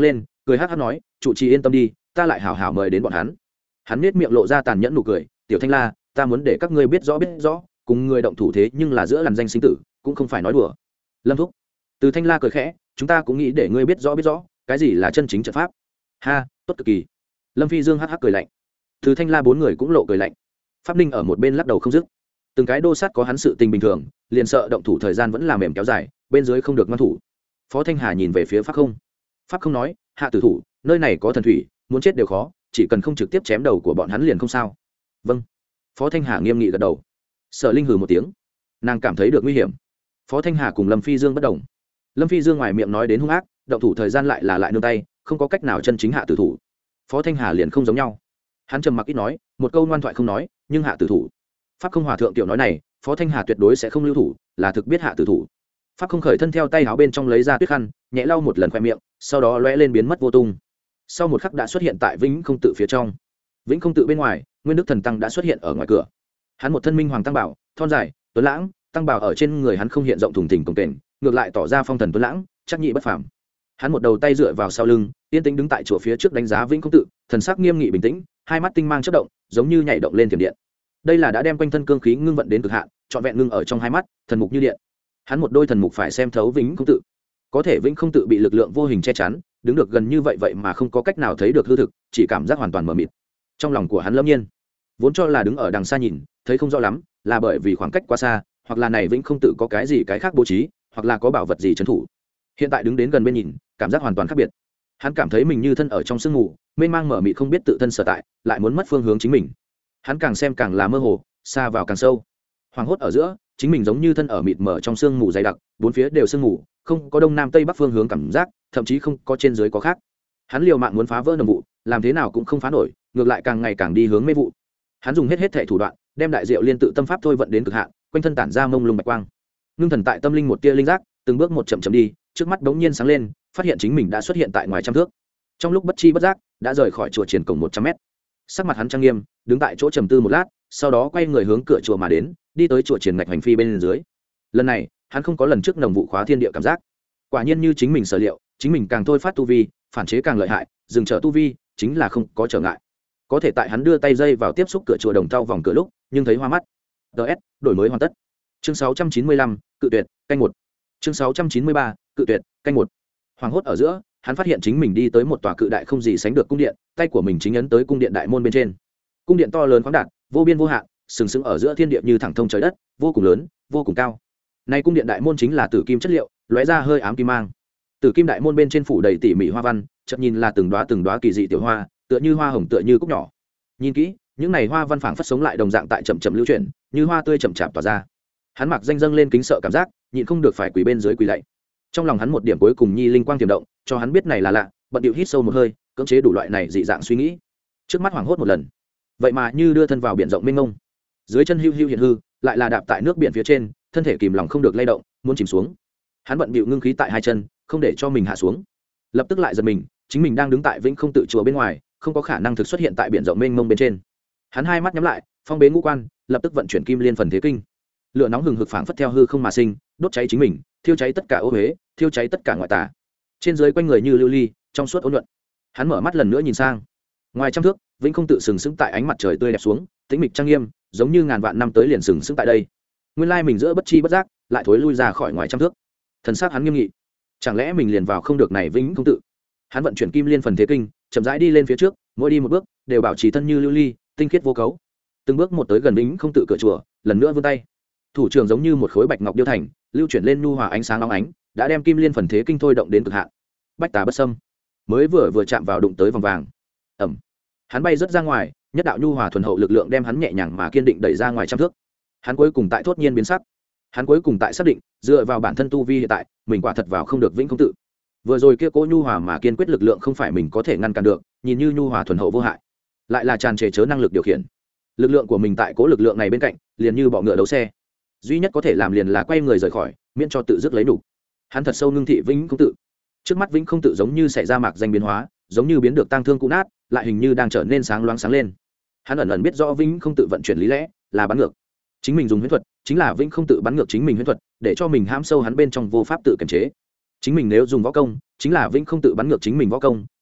cười hát hát nói trụ trì yên tâm đi, ta lại hảo hảo mời đến bọn hắn. Hắn nết miệng lộ ra tàn nhẫn nụ cười, tiểu Thanh La, ta muốn để các ngươi biết rõ biết rõ, cùng người động thủ thế nhưng là giữa làn danh sinh tử, cũng không phải nói đùa. Lâm thúc. Từ Thanh La cười khẽ, chúng ta cũng nghĩ để ngươi biết rõ biết rõ, cái gì là chân chính trận pháp. Ha, tốt cực kỳ. Lâm Phi Dương hắc hắc cười lạnh. Từ Thanh La bốn người cũng lộ cười lạnh. Pháp Ninh ở một bên lắc đầu không dứt. Từng cái đô sát có hắn sự tình bình thường, liền sợ động thủ thời gian vẫn làm mềm kéo dài, bên dưới không được ngoan thủ. Phó Thanh Hà nhìn về phía Pháp Không. Pháp Không nói, hạ tử thủ, nơi này có thần thủy, muốn chết đều khó, chỉ cần không trực tiếp chém đầu của bọn hắn liền không sao. Vâng. Phó Thanh Hà nghiêm nghị gật đầu. Sở Linh hừ một tiếng, nàng cảm thấy được nguy hiểm. Phó Thanh Hà cùng Lâm Phi Dương bất đồng. Lâm Phi Dương ngoài miệng nói đến hung ác, động thủ thời gian lại là lại nương tay, không có cách nào chân chính hạ tử thủ. Phó Thanh Hà liền không giống nhau, hắn trầm mặc ít nói, một câu ngoan thoại không nói, nhưng hạ tử thủ. Pháp Không hòa thượng tiểu nói này, Phó Thanh Hà tuyệt đối sẽ không lưu thủ, là thực biết hạ tử thủ. Pháp Không khởi thân theo tay áo bên trong lấy ra tuyết khăn, nhẹ lau một lần khoe miệng, sau đó lóe lên biến mất vô tung. Sau một khắc đã xuất hiện tại Vĩnh Không tự phía trong. Vĩnh Không tự bên ngoài, Nguyên Đức Thần Tăng đã xuất hiện ở ngoài cửa. Hắn một thân minh hoàng tăng bảo, thon dài, tuấn lãng, tăng bảo ở trên người hắn không hiện rộng thùng thình cồng kềnh, ngược lại tỏ ra phong thần tuấn lãng, chắc nhị bất phàm. Hắn một đầu tay dựa vào sau lưng, yên tĩnh đứng tại chùa phía trước đánh giá Vĩnh Không tự, thần sắc nghiêm nghị bình tĩnh, hai mắt tinh mang chớp động, giống như nhảy động lên thiểm điện. Đây là đã đem quanh thân cương khí ngưng vận đến cực hạn, trọn vẹn ngưng ở trong hai mắt, thần mục như điện. Hắn một đôi thần mục phải xem thấu Vĩnh Không tự. Có thể Vĩnh Không tự bị lực lượng vô hình che chắn, đứng được gần như vậy vậy mà không có cách nào thấy được hư thực, chỉ cảm giác hoàn toàn mờ mịt. Trong lòng của hắn lâm nhiên, vốn cho là đứng ở đằng xa nhìn, thấy không rõ lắm, là bởi vì khoảng cách quá xa, hoặc là này Vĩnh Không tự có cái gì cái khác bố trí, hoặc là có bảo vật gì trấn thủ. Hiện tại đứng đến gần bên nhìn, cảm giác hoàn toàn khác biệt. Hắn cảm thấy mình như thân ở trong sương mù, mênh mang mở mịt không biết tự thân sở tại, lại muốn mất phương hướng chính mình. Hắn càng xem càng là mơ hồ, xa vào càng sâu. Hoàng hốt ở giữa, chính mình giống như thân ở mịt mờ trong sương mù dày đặc, bốn phía đều sương mù, không có đông nam tây bắc phương hướng cảm giác, thậm chí không có trên dưới có khác. Hắn liều mạng muốn phá vỡ nồng vụ, làm thế nào cũng không phá nổi, ngược lại càng ngày càng đi hướng mê vụ. Hắn dùng hết hết thể thủ đoạn, đem đại diệu liên tự tâm pháp thôi vận đến cực hạn, quanh thân tản ra mông lung bạch quang. Ngưng thần tại tâm linh một tia linh giác, từng bước một chậm chậm đi, trước mắt bỗng nhiên sáng lên, phát hiện chính mình đã xuất hiện tại ngoài trăm thước. Trong lúc bất chi bất giác, đã rời khỏi chùa triển cổng một trăm mét. Sắc mặt hắn trang nghiêm, đứng tại chỗ trầm tư một lát, sau đó quay người hướng cửa chùa mà đến, đi tới chùa triển ngạch hành phi bên dưới. Lần này, hắn không có lần trước nồng vụ khóa thiên địa cảm giác. Quả nhiên như chính mình sở liệu, chính mình càng thôi phát tu vi, phản chế càng lợi hại, dừng trở tu vi, chính là không có trở ngại. Có thể tại hắn đưa tay dây vào tiếp xúc cửa chùa đồng tao vòng cửa lúc, nhưng thấy hoa mắt. ds đổi mới hoàn tất. Chương sáu trăm chín mươi lăm, cự tuyệt, canh một. Chương sáu trăm chín mươi ba, cự tuyệt, canh một. Hoàng hốt ở giữa, hắn phát hiện chính mình đi tới một tòa cự đại không gì sánh được cung điện, tay của mình chính ấn tới cung điện đại môn bên trên. Cung điện to lớn khoáng đạt, vô biên vô hạn, sừng sững ở giữa thiên địa như thẳng thông trời đất, vô cùng lớn, vô cùng cao. Nay cung điện đại môn chính là tử kim chất liệu, lóe ra hơi ám kim mang. Tử kim đại môn bên trên phủ đầy tỉ mỉ hoa văn, chợt nhìn là từng đóa từng đóa kỳ dị tiểu hoa, tựa như hoa hồng tựa như cúc nhỏ. Nhìn kỹ, những này hoa văn phảng phất sống lại đồng dạng tại chậm chậm lưu chuyển, như hoa tươi chậm chạp tỏa ra. Hắn mặc danh dâng lên kính sợ cảm giác, nhịn không được phải quỳ bên dưới quỳ lạy. Trong lòng hắn một điểm cuối cùng nhi linh quang tiềm động, cho hắn biết này là lạ, bận điệu hít sâu một hơi, cưỡng chế đủ loại này dị dạng suy nghĩ. Trước mắt hoảng hốt một lần, vậy mà như đưa thân vào biển rộng mênh mông. Dưới chân hưu hưu hiện hư, lại là đạp tại nước biển phía trên, thân thể kìm lòng không được lay động, muốn chìm xuống. Hắn bận bịu ngưng khí tại hai chân, không để cho mình hạ xuống. Lập tức lại giật mình, chính mình đang đứng tại Vĩnh Không tự chùa bên ngoài, không có khả năng thực xuất hiện tại biển rộng mênh mông bên trên. Hắn hai mắt nhắm lại, phong bế ngũ quan, lập tức vận chuyển kim liên phần thế kinh. Lửa nóng hừng hực phảng phất theo hư không mà sinh, đốt cháy chính mình, thiêu cháy tất cả ô huế, thiêu cháy tất cả ngoại tà. Trên dưới quanh người như lưu ly, trong suốt ôn nhuận. Hắn mở mắt lần nữa nhìn sang. Ngoài trăm thước, Vĩnh Không tự sừng sững tại ánh mặt trời tươi đẹp xuống, tĩnh mịch trang nghiêm, giống như ngàn vạn năm tới liền sừng sững tại đây. Nguyên lai mình giữa bất chi bất giác, lại thối lui ra khỏi ngoài trăm thước. Thần sắc hắn nghiêm nghị. Chẳng lẽ mình liền vào không được này Vĩnh Không tự? Hắn vận chuyển kim liên phần thế kinh, chậm rãi đi lên phía trước, mỗi đi một bước, đều bảo trì thân như lưu ly, tinh khiết vô cấu. Từng bước một tới gần Vĩnh Không tự cửa chùa, lần nữa vươn tay. Thủ trưởng giống như một khối bạch ngọc điêu thành, lưu chuyển lên nhu hòa ánh sáng óng ánh, đã đem kim liên phần thế kinh thôi động đến cực hạn. Bách tà bất xâm, mới vừa vừa chạm vào đụng tới vòng vàng. Ầm. Hắn bay rất ra ngoài, nhất đạo nhu hòa thuần hậu lực lượng đem hắn nhẹ nhàng mà kiên định đẩy ra ngoài trăm thước. Hắn cuối cùng tại thốt nhiên biến sắc. Hắn cuối cùng tại xác định, dựa vào bản thân tu vi hiện tại, mình quả thật vào không được Vĩnh Không tự. Vừa rồi kia cố nhu hòa mà kiên quyết lực lượng không phải mình có thể ngăn cản được, nhìn như nhu hòa thuần hậu vô hại, lại là tràn trề chớ năng lực điều khiển. Lực lượng của mình tại cố lực lượng này bên cạnh, liền như bọ ngựa đấu xe. Duy nhất có thể làm liền là quay người rời khỏi, miễn cho tự dứt lấy đủ. Hắn thật sâu ngưng thị Vĩnh Không tự. Trước mắt Vĩnh Không tự giống như xảy ra mạc danh biến hóa, giống như biến được tang thương cũ nát, lại hình như đang trở nên sáng loáng sáng lên. Hắn ẩn ẩn biết rõ Vĩnh Không tự vận chuyển lý lẽ là bắn ngược. Chính mình dùng huyễn thuật, chính là Vĩnh Không tự bắn ngược chính mình huyễn thuật, để cho mình hãm sâu hắn bên trong vô pháp tự kiềm chế. Chính mình nếu dùng võ công, chính là Vĩnh Không tự bắn ngược chính mình võ công,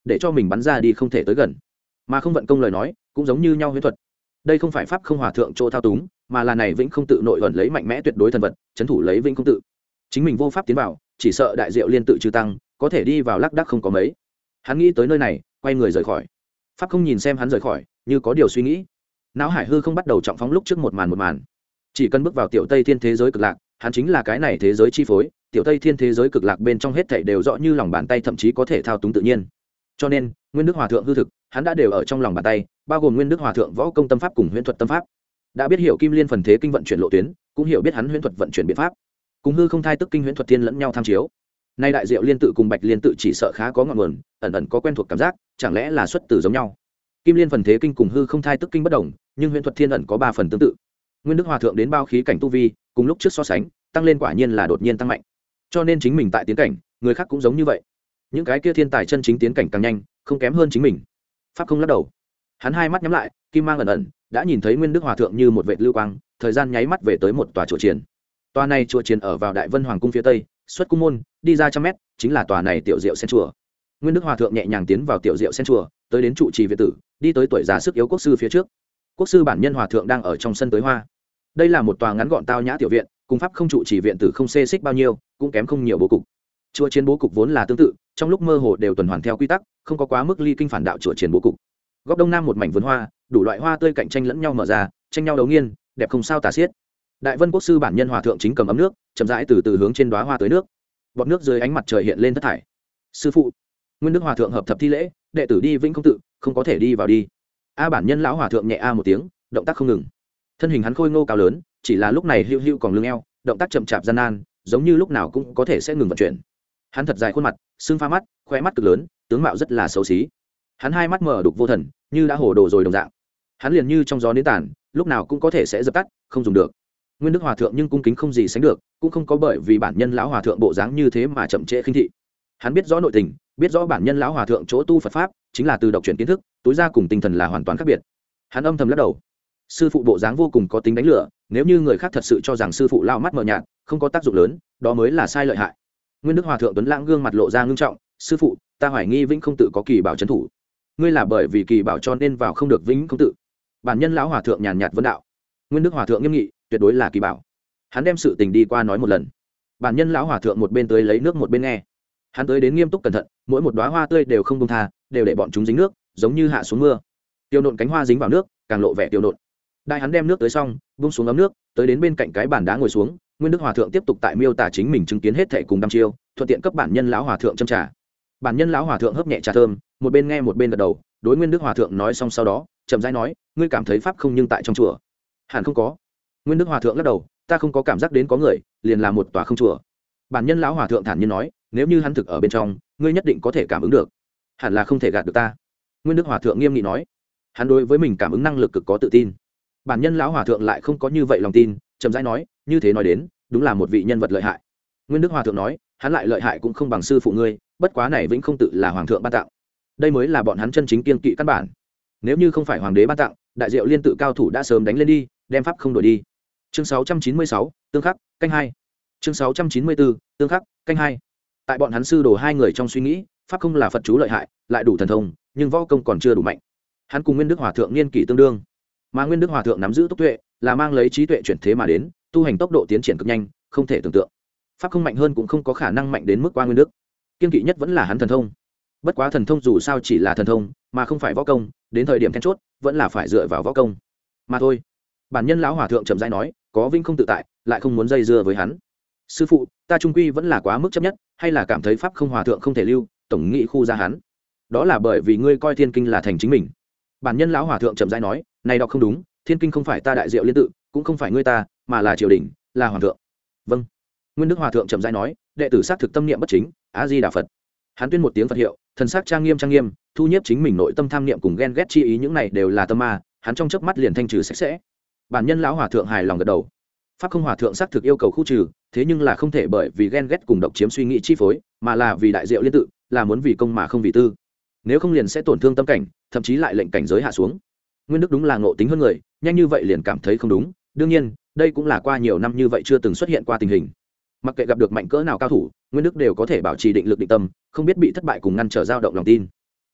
để cho mình bắn ra đi không thể tới gần, mà không vận công lời nói cũng giống như nhau huyễn thuật. Đây không phải pháp không hòa thượng chỗ thao túng, mà là này vĩnh không tự nội ẩn lấy mạnh mẽ tuyệt đối thần vật trấn thủ lấy vĩnh không tự. Chính mình vô pháp tiến vào, chỉ sợ đại diệu liên tự trừ tăng có thể đi vào lác đác không có mấy. Hắn nghĩ tới nơi này, quay người rời khỏi. Pháp không nhìn xem hắn rời khỏi, như có điều suy nghĩ. Não hải hư không bắt đầu trọng phóng lúc trước một màn một màn. Chỉ cần bước vào tiểu tây thiên thế giới cực lạc, hắn chính là cái này thế giới chi phối. Tiểu tây thiên thế giới cực lạc bên trong hết thảy đều rõ như lòng bàn tay, thậm chí có thể thao túng tự nhiên. Cho nên nguyên đức hòa thượng hư thực hắn đã đều ở trong lòng bàn tay, bao gồm nguyên đức hòa thượng võ công tâm pháp cùng huyễn thuật tâm pháp. Đã biết hiểu kim liên phần thế kinh vận chuyển lộ tuyến, cũng hiểu biết hắn huyễn thuật vận chuyển biện pháp, cùng hư không thai tức kinh huyễn thuật tiên lẫn nhau tham chiếu. Nay đại diệu liên tự cùng bạch liên tự chỉ sợ khá có ngọn nguồn, ẩn ẩn có quen thuộc cảm giác, chẳng lẽ là xuất từ giống nhau. Kim liên phần thế kinh cùng hư không thai tức kinh bất đồng, nhưng huyễn thuật thiên ẩn có ba phần tương tự. Nguyên đức hòa thượng đến bao khí cảnh tu vi, cùng lúc trước so sánh tăng lên quả nhiên là đột nhiên tăng mạnh, cho nên chính mình tại tiến cảnh, người khác cũng giống như vậy. Những cái kia thiên tài chân chính tiến cảnh càng nhanh, không kém hơn chính mình. Pháp không lắc đầu, hắn hai mắt nhắm lại, kim mang ẩn ẩn đã nhìn thấy nguyên đức hòa thượng như một vệt lưu quang, thời gian nháy mắt về tới một tòa chùa chiền. Tòa này chùa chiền ở vào đại vân hoàng cung phía tây, xuất cung môn đi ra trăm mét chính là tòa này tiểu diệu sen chùa. Nguyên đức hòa thượng nhẹ nhàng tiến vào tiểu diệu sen chùa, tới đến trụ trì viện tử, đi tới tuổi già sức yếu quốc sư phía trước. Quốc sư bản nhân hòa thượng đang ở trong sân tới hoa. Đây là một tòa ngắn gọn tao nhã tiểu viện, cùng pháp không trụ trì viện tử không xê xích bao nhiêu, cũng kém không nhiều bố cục. Chùa chiền bố cục vốn là tương tự, trong lúc mơ hồ đều tuần hoàn theo quy tắc, không có quá mức ly kinh phản đạo chùa chiền bố cục. Góc đông nam một mảnh vườn hoa, đủ loại hoa tươi cạnh tranh lẫn nhau mở ra, tranh nhau đấu nghiên, đẹp không sao tả xiết. Đại vân quốc sư bản nhân hòa thượng chính cầm ấm nước, chậm rãi từ từ hướng trên đóa hoa tới nước. Bọt nước dưới ánh mặt trời hiện lên thất thải. Sư phụ, nguyên đức hòa thượng hợp thập thi lễ, đệ tử đi vĩnh không tự, không có thể đi vào đi. A bản nhân lão hòa thượng nhẹ a một tiếng, động tác không ngừng. Thân hình hắn khôi ngô cao lớn, chỉ là lúc này hưu hưu còn lưng eo, động tác chậm chạp gian nan, giống như lúc nào cũng có thể sẽ ngừng vận chuyển. Hắn thật dài khuôn mặt, xương pha mắt, khóe mắt cực lớn, tướng mạo rất là xấu xí. Hắn hai mắt mở đục vô thần, như đã hồ đồ rồi đồng dạng. Hắn liền như trong gió nến tàn, lúc nào cũng có thể sẽ dập tắt, không dùng được. Nguyên đức hòa thượng nhưng cung kính không gì sánh được, cũng không có bởi vì bản nhân lão hòa thượng bộ dáng như thế mà chậm trễ khinh thị. Hắn biết rõ nội tình, biết rõ bản nhân lão hòa thượng chỗ tu Phật pháp chính là từ độc chuyển kiến thức, túi ra cùng tinh thần là hoàn toàn khác biệt. Hắn âm thầm lắc đầu. Sư phụ bộ dáng vô cùng có tính đánh lửa, nếu như người khác thật sự cho rằng sư phụ lao mắt mờ nhạt, không có tác dụng lớn, đó mới là sai lợi hại. Nguyên đức hòa thượng tuấn lãng gương mặt lộ ra ngưng trọng, sư phụ, ta hoài nghi vĩnh không tự có kỳ bảo trấn thủ. Ngươi là bởi vì kỳ bảo cho nên vào không được vĩnh không tự. Bản nhân lão hòa thượng nhàn nhạt vấn đạo. Nguyên đức hòa thượng nghiêm nghị, tuyệt đối là kỳ bảo. Hắn đem sự tình đi qua nói một lần. Bản nhân lão hòa thượng một bên tới lấy nước một bên nghe. Hắn tới đến nghiêm túc cẩn thận, mỗi một đóa hoa tươi đều không buông tha, đều để bọn chúng dính nước, giống như hạ xuống mưa. Tiêu nộn cánh hoa dính vào nước, càng lộ vẻ tiêu nộn. Đại hắn đem nước tới xong, buông xuống ấm nước, tới đến bên cạnh cái bàn đá ngồi xuống. Nguyên đức hòa thượng tiếp tục tại miêu tả chính mình chứng kiến hết thảy cùng đăm chiêu, thuận tiện cấp bản nhân lão hòa thượng châm trà. Bản nhân lão hòa thượng hấp nhẹ trà thơm, một bên nghe một bên gật đầu. Đối Nguyên đức hòa thượng nói xong sau đó, chậm rãi nói, ngươi cảm thấy pháp không nhưng tại trong chùa? Hẳn không có. Nguyên đức hòa thượng lắc đầu, ta không có cảm giác đến có người, liền là một tòa không chùa. Bản nhân lão hòa thượng thản nhiên nói, nếu như hắn thực ở bên trong, ngươi nhất định có thể cảm ứng được. Hẳn là không thể gạt được ta. Nguyên đức hòa thượng nghiêm nghị nói, hắn đối với mình cảm ứng năng lực cực có tự tin. Bản nhân lão hòa thượng lại không có như vậy lòng tin, chậm rãi nói, như thế nói đến, đúng là một vị nhân vật lợi hại. Nguyên đức hòa thượng nói, hắn lại lợi hại cũng không bằng sư phụ ngươi, bất quá này vĩnh không tự là hoàng thượng ban tặng. Đây mới là bọn hắn chân chính kiên kỵ căn bản. Nếu như không phải hoàng đế ban tặng, đại diệu liên tự cao thủ đã sớm đánh lên đi, đem pháp không đổi đi. Chương sáu trăm chín mươi sáu, tương khắc, canh hai. Chương sáu trăm chín mươi bốn, tương khắc, canh hai. Tại bọn hắn sư đồ hai người trong suy nghĩ, pháp không là Phật chú lợi hại, lại đủ thần thông, nhưng võ công còn chưa đủ mạnh. Hắn cùng Nguyên đức hòa thượng niên kỷ tương đương, mà Nguyên đức hòa thượng nắm giữ tốc tuệ, là mang lấy trí tuệ chuyển thế mà đến, tu hành tốc độ tiến triển cực nhanh, không thể tưởng tượng. Pháp không mạnh hơn cũng không có khả năng mạnh đến mức qua Nguyên đức. Kiên kỵ nhất vẫn là hắn thần thông. Bất quá thần thông dù sao chỉ là thần thông, mà không phải võ công, đến thời điểm then chốt, vẫn là phải dựa vào võ công mà thôi. Bản nhân lão hòa thượng trầm rãi nói, có vinh không tự tại, lại không muốn dây dưa với hắn. Sư phụ, ta trung quy vẫn là quá mức chấp nhất, hay là cảm thấy pháp không hòa thượng không thể lưu, tổng nghị khu ra hắn. Đó là bởi vì ngươi coi thiên kinh là thành chính mình. Bản nhân lão hòa thượng trầm rãi nói, này đọc không đúng, thiên kinh không phải ta đại diệu liên tự, cũng không phải ngươi ta, mà là triều đình, là hoàng thượng. Vâng. Nguyên đức hòa thượng trầm rãi nói, đệ tử xác thực tâm niệm bất chính, a di đà phật. Hắn tuyên một tiếng Phật hiệu, thần sắc trang nghiêm trang nghiêm, thu nhiếp chính mình nội tâm tham niệm cùng ghen ghét chi ý, những này đều là tâm ma, hắn trong chớp mắt liền thanh trừ sạch sẽ. Bản nhân lão hòa thượng hài lòng gật đầu. Pháp không hòa thượng xác thực yêu cầu khu trừ, thế nhưng là không thể bởi vì ghen ghét cùng độc chiếm suy nghĩ chi phối, mà là vì đại diệu liên tự, là muốn vì công mà không vì tư. Nếu không liền sẽ tổn thương tâm cảnh, thậm chí lại lệnh cảnh giới hạ xuống. Nguyên đức đúng là ngộ tính hơn người, nhanh như vậy liền cảm thấy không đúng. Đương nhiên, đây cũng là qua nhiều năm như vậy chưa từng xuất hiện qua tình hình. Mặc kệ gặp được mạnh cỡ nào cao thủ, Nguyên đức đều có thể bảo trì định lực định tâm, không biết bị thất bại cùng ngăn trở dao động lòng tin.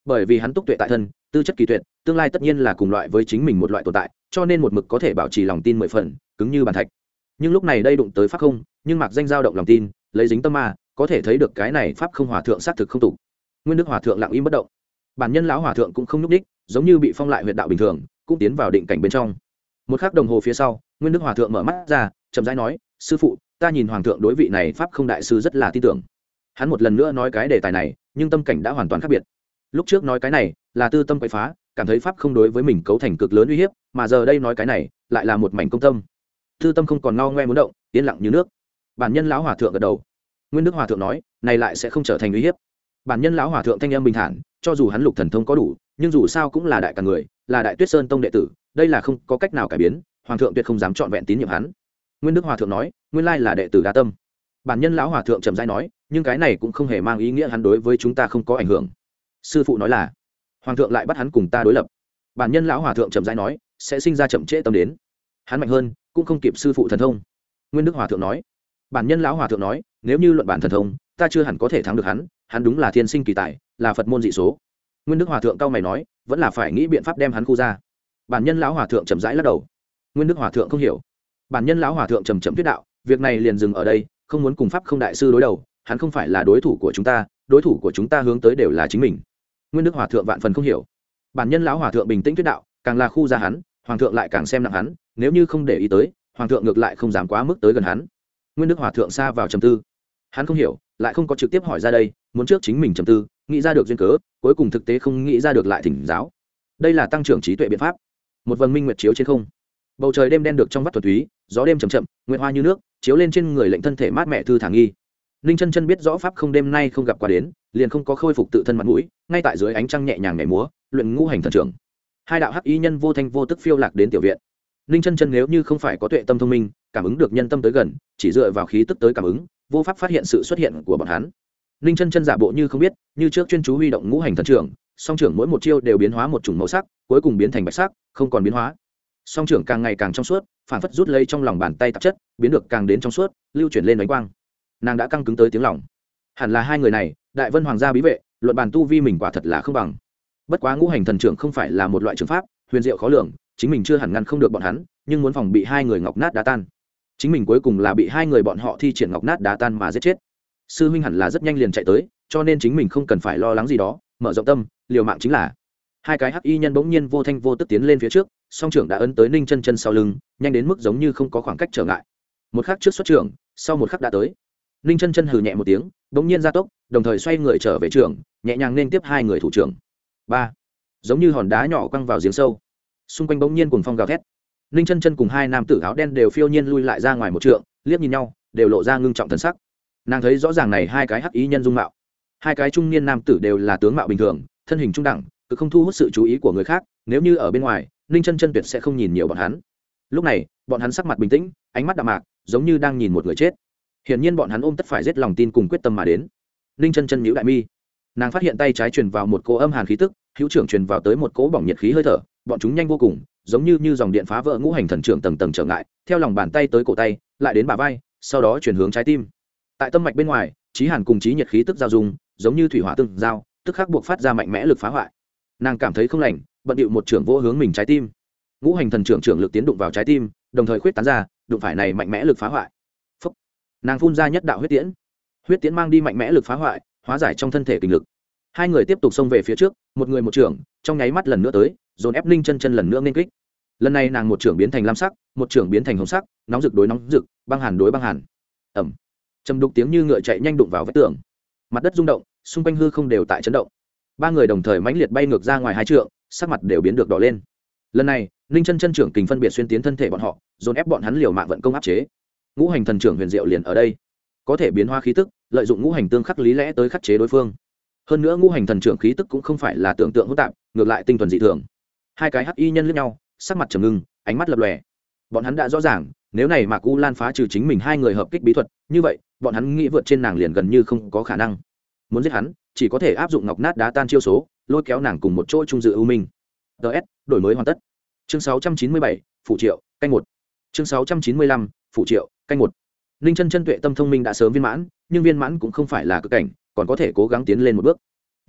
bởi vì hắn túc tuệ tại thân, tư chất kỳ tuyệt, tương lai tất nhiên là cùng loại với chính mình một loại tồn tại, cho nên một mực có thể bảo trì lòng tin mười phần, cứng như bàn thạch. Nhưng lúc này đây đụng tới pháp không, nhưng Mạc Danh dao động lòng tin, lấy dính tâm ma, có thể thấy được cái này pháp không hòa thượng xác thực không tụ. Nguyên Đức hòa thượng lặng im bất động. Bản nhân lão hòa thượng cũng không nhúc nhích, giống như bị phong lại huyệt đạo bình thường, cũng tiến vào định cảnh bên trong. Một khắc đồng hồ phía sau, Nguyên Đức hòa thượng mở mắt ra, chậm rãi nói: "Sư phụ, ta nhìn hoàng thượng đối vị này pháp không đại sư rất là tin tưởng." Hắn một lần nữa nói cái đề tài này, nhưng tâm cảnh đã hoàn toàn khác biệt. Lúc trước nói cái này là tư tâm quậy phá, cảm thấy pháp không đối với mình cấu thành cực lớn uy hiếp, mà giờ đây nói cái này lại là một mảnh công tâm. Tư tâm không còn ngao ngoe muốn động, yên lặng như nước. Bản nhân lão hòa thượng gật đầu. Nguyên Đức hòa thượng nói: "Này lại sẽ không trở thành uy hiếp." Bản nhân lão hòa thượng thanh âm bình thản, cho dù hắn lục thần thông có đủ, nhưng dù sao cũng là đại cả người, là Đại Tuyết Sơn tông đệ tử, đây là không có cách nào cải biến, hoàng thượng tuyệt không dám chọn vẹn tín nhiệm hắn. Nguyên Đức hòa thượng nói: "Nguyên lai là đệ tử đa tâm." Bản nhân lão hòa thượng trầm rãi nói: "Nhưng cái này cũng không hề mang ý nghĩa hắn đối với chúng ta không có ảnh hưởng." Sư phụ nói là, hoàng thượng lại bắt hắn cùng ta đối lập. Bản nhân lão hòa thượng trầm rãi nói: "Sẽ sinh ra chậm trễ tâm đến. Hắn mạnh hơn, cũng không kịp sư phụ thần thông." Nguyên Đức hòa thượng nói. Bản nhân lão hòa thượng nói: "Nếu như luận bản thần thông, ta chưa hẳn có thể thắng được hắn, hắn đúng là thiên sinh kỳ tài, là Phật môn dị số." Nguyên Đức hòa thượng cau mày nói: "Vẫn là phải nghĩ biện pháp đem hắn khu ra." Bản nhân lão hòa thượng trầm rãi lắc đầu. Nguyên Đức hòa thượng không hiểu. Bản nhân lão hòa thượng trầm trầm thuyết đạo: "Việc này liền dừng ở đây, không muốn cùng pháp không đại sư đối đầu, hắn không phải là đối thủ của chúng ta, đối thủ của chúng ta hướng tới đều là chính mình." Nguyên Đức hòa thượng vạn phần không hiểu. Bản nhân lão hòa thượng bình tĩnh thuyết đạo: "Càng là khu ra hắn, hoàng thượng lại càng xem nặng hắn, nếu như không để ý tới, hoàng thượng ngược lại không dám quá mức tới gần hắn." Nguyên Đức hòa thượng xa vào trầm tư. Hắn không hiểu, lại không có trực tiếp hỏi ra đây, muốn trước chính mình trầm tư, nghĩ ra được duyên cớ, cuối cùng thực tế không nghĩ ra được lại thỉnh giáo. Đây là tăng trưởng trí tuệ biện pháp. Một vầng minh nguyệt chiếu trên không, bầu trời đêm đen được trong vắt thuần túy, gió đêm chậm chậm, nguyệt hoa như nước chiếu lên trên người, lệnh thân thể mát mẻ thư thả nghi. Ninh chân chân biết rõ pháp không đêm nay không gặp qua đến, liền không có khôi phục tự thân mặt mũi, ngay tại dưới ánh trăng nhẹ nhàng nhảy múa, luyện ngũ hành thần trưởng. Hai đạo hắc y nhân vô thanh vô tức phiêu lạc đến tiểu viện. Ninh chân chân nếu như không phải có tuệ tâm thông minh, cảm ứng được nhân tâm tới gần, chỉ dựa vào khí tức tới cảm ứng, vô pháp phát hiện sự xuất hiện của bọn hắn. Ninh chân chân giả bộ như không biết, như trước chuyên chú huy động ngũ hành thần trưởng, song trưởng mỗi một chiêu đều biến hóa một chủng màu sắc, cuối cùng biến thành bạch sắc, không còn biến hóa. Song trưởng càng ngày càng trong suốt, phản phất rút lấy trong lòng bàn tay tạp chất, biến được càng đến trong suốt, lưu chuyển lên ánh quang. Nàng đã căng cứng tới tiếng lòng. Hẳn là hai người này, Đại Vân Hoàng gia bí vệ, luận bàn tu vi mình quả thật là không bằng. Bất quá ngũ hành thần trưởng không phải là một loại trường pháp, huyền diệu khó lường, chính mình chưa hẳn ngăn không được bọn hắn, nhưng muốn phòng bị hai người ngọc nát đá tan. Chính mình cuối cùng là bị hai người bọn họ thi triển ngọc nát đá tan mà giết chết. Sư huynh hẳn là rất nhanh liền chạy tới, cho nên chính mình không cần phải lo lắng gì đó, mở rộng tâm, liều mạng chính là. Hai cái hắc y nhân bỗng nhiên vô thanh vô tức tiến lên phía trước, song trưởng đã ấn tới Ninh chân chân sau lưng, nhanh đến mức giống như không có khoảng cách trở ngại. Một khắc trước xuất trưởng, sau một khắc đã tới. Ninh chân chân hừ nhẹ một tiếng, bỗng nhiên gia tốc, đồng thời xoay người trở về trường, nhẹ nhàng nên tiếp hai người thủ trưởng. Ba, giống như hòn đá nhỏ quăng vào giếng sâu. Xung quanh bỗng nhiên cuồng phong gào thét. Ninh chân chân cùng hai nam tử áo đen đều phiêu nhiên lui lại ra ngoài một trượng, liếc nhìn nhau, đều lộ ra ngưng trọng thần sắc. Nàng thấy rõ ràng này hai cái hắc ý nhân dung mạo, hai cái trung niên nam tử đều là tướng mạo bình thường, thân hình trung đẳng, cứ không thu hút sự chú ý của người khác. Nếu như ở bên ngoài, Ninh chân chân tuyệt sẽ không nhìn nhiều bọn hắn. Lúc này, bọn hắn sắc mặt bình tĩnh, ánh mắt đạm mạc, giống như đang nhìn một người chết. Hiển nhiên bọn hắn ôm tất phải giết lòng tin cùng quyết tâm mà đến. Ninh chân chân nhíu đại mi, nàng phát hiện tay trái truyền vào một cỗ âm hàn khí tức, hữu trưởng truyền vào tới một cỗ bỏng nhiệt khí hơi thở, bọn chúng nhanh vô cùng, giống như như dòng điện phá vỡ ngũ hành thần trưởng tầng tầng trở ngại, theo lòng bàn tay tới cổ tay, lại đến bả vai, sau đó chuyển hướng trái tim. Tại tâm mạch bên ngoài, chí hàn cùng chí nhiệt khí tức giao dung, giống như thủy hỏa tương giao, tức khắc buộc phát ra mạnh mẽ lực phá hoại. Nàng cảm thấy không lành, bận điệu một trưởng vỗ hướng mình trái tim. Ngũ hành thần trưởng trưởng lực tiến đụng vào trái tim, đồng thời khuyết tán ra, đụng phải này mạnh mẽ lực phá hoại. Phúc. Nàng phun ra nhất đạo huyết tiễn. Huyết tiễn mang đi mạnh mẽ lực phá hoại, hóa giải trong thân thể kình lực. Hai người tiếp tục xông về phía trước, một người một trưởng, trong nháy mắt lần nữa tới, dồn ép Ninh chân chân lần nữa nên kích. Lần này nàng một trưởng biến thành lam sắc, một trưởng biến thành hồng sắc, nóng rực đối nóng rực, băng hàn đối băng hàn. Ầm. Trầm đục tiếng như ngựa chạy nhanh đụng vào vách tường. Mặt đất rung động, xung quanh hư không đều tại chấn động. Ba người đồng thời mãnh liệt bay ngược ra ngoài hai trượng, sắc mặt đều biến được đỏ lên. Lần này, Ninh chân chân trưởng kình phân biệt xuyên tiến thân thể bọn họ, dồn ép bọn hắn liều mạng vận công áp chế. Ngũ hành thần trưởng huyền diệu liền ở đây, có thể biến hóa khí tức, lợi dụng ngũ hành tương khắc lý lẽ tới khắc chế đối phương. Hơn nữa ngũ hành thần trưởng khí tức cũng không phải là tưởng tượng hỗn tạp, ngược lại tinh thuần dị thường. Hai cái hắc y nhân liếc nhau, sắc mặt trầm ngưng, ánh mắt lập lòe. Bọn hắn đã rõ ràng, nếu này Mạc U Lan phá trừ chính mình hai người hợp kích bí thuật, như vậy, bọn hắn nghĩ vượt trên nàng liền gần như không có khả năng. Muốn giết hắn, chỉ có thể áp dụng ngọc nát đá tan chiêu số, lôi kéo nàng cùng một chỗ chung dự ưu minh. ts đổi mới hoàn tất. Chương sáu trăm chín mươi bảy, phụ triệu, canh một. Chương sáu trăm chín mươi lăm, phụ triệu, canh một. Ninh chân chân tuệ tâm thông minh đã sớm viên mãn, nhưng viên mãn cũng không phải là cực cảnh, còn có thể cố gắng tiến lên một bước.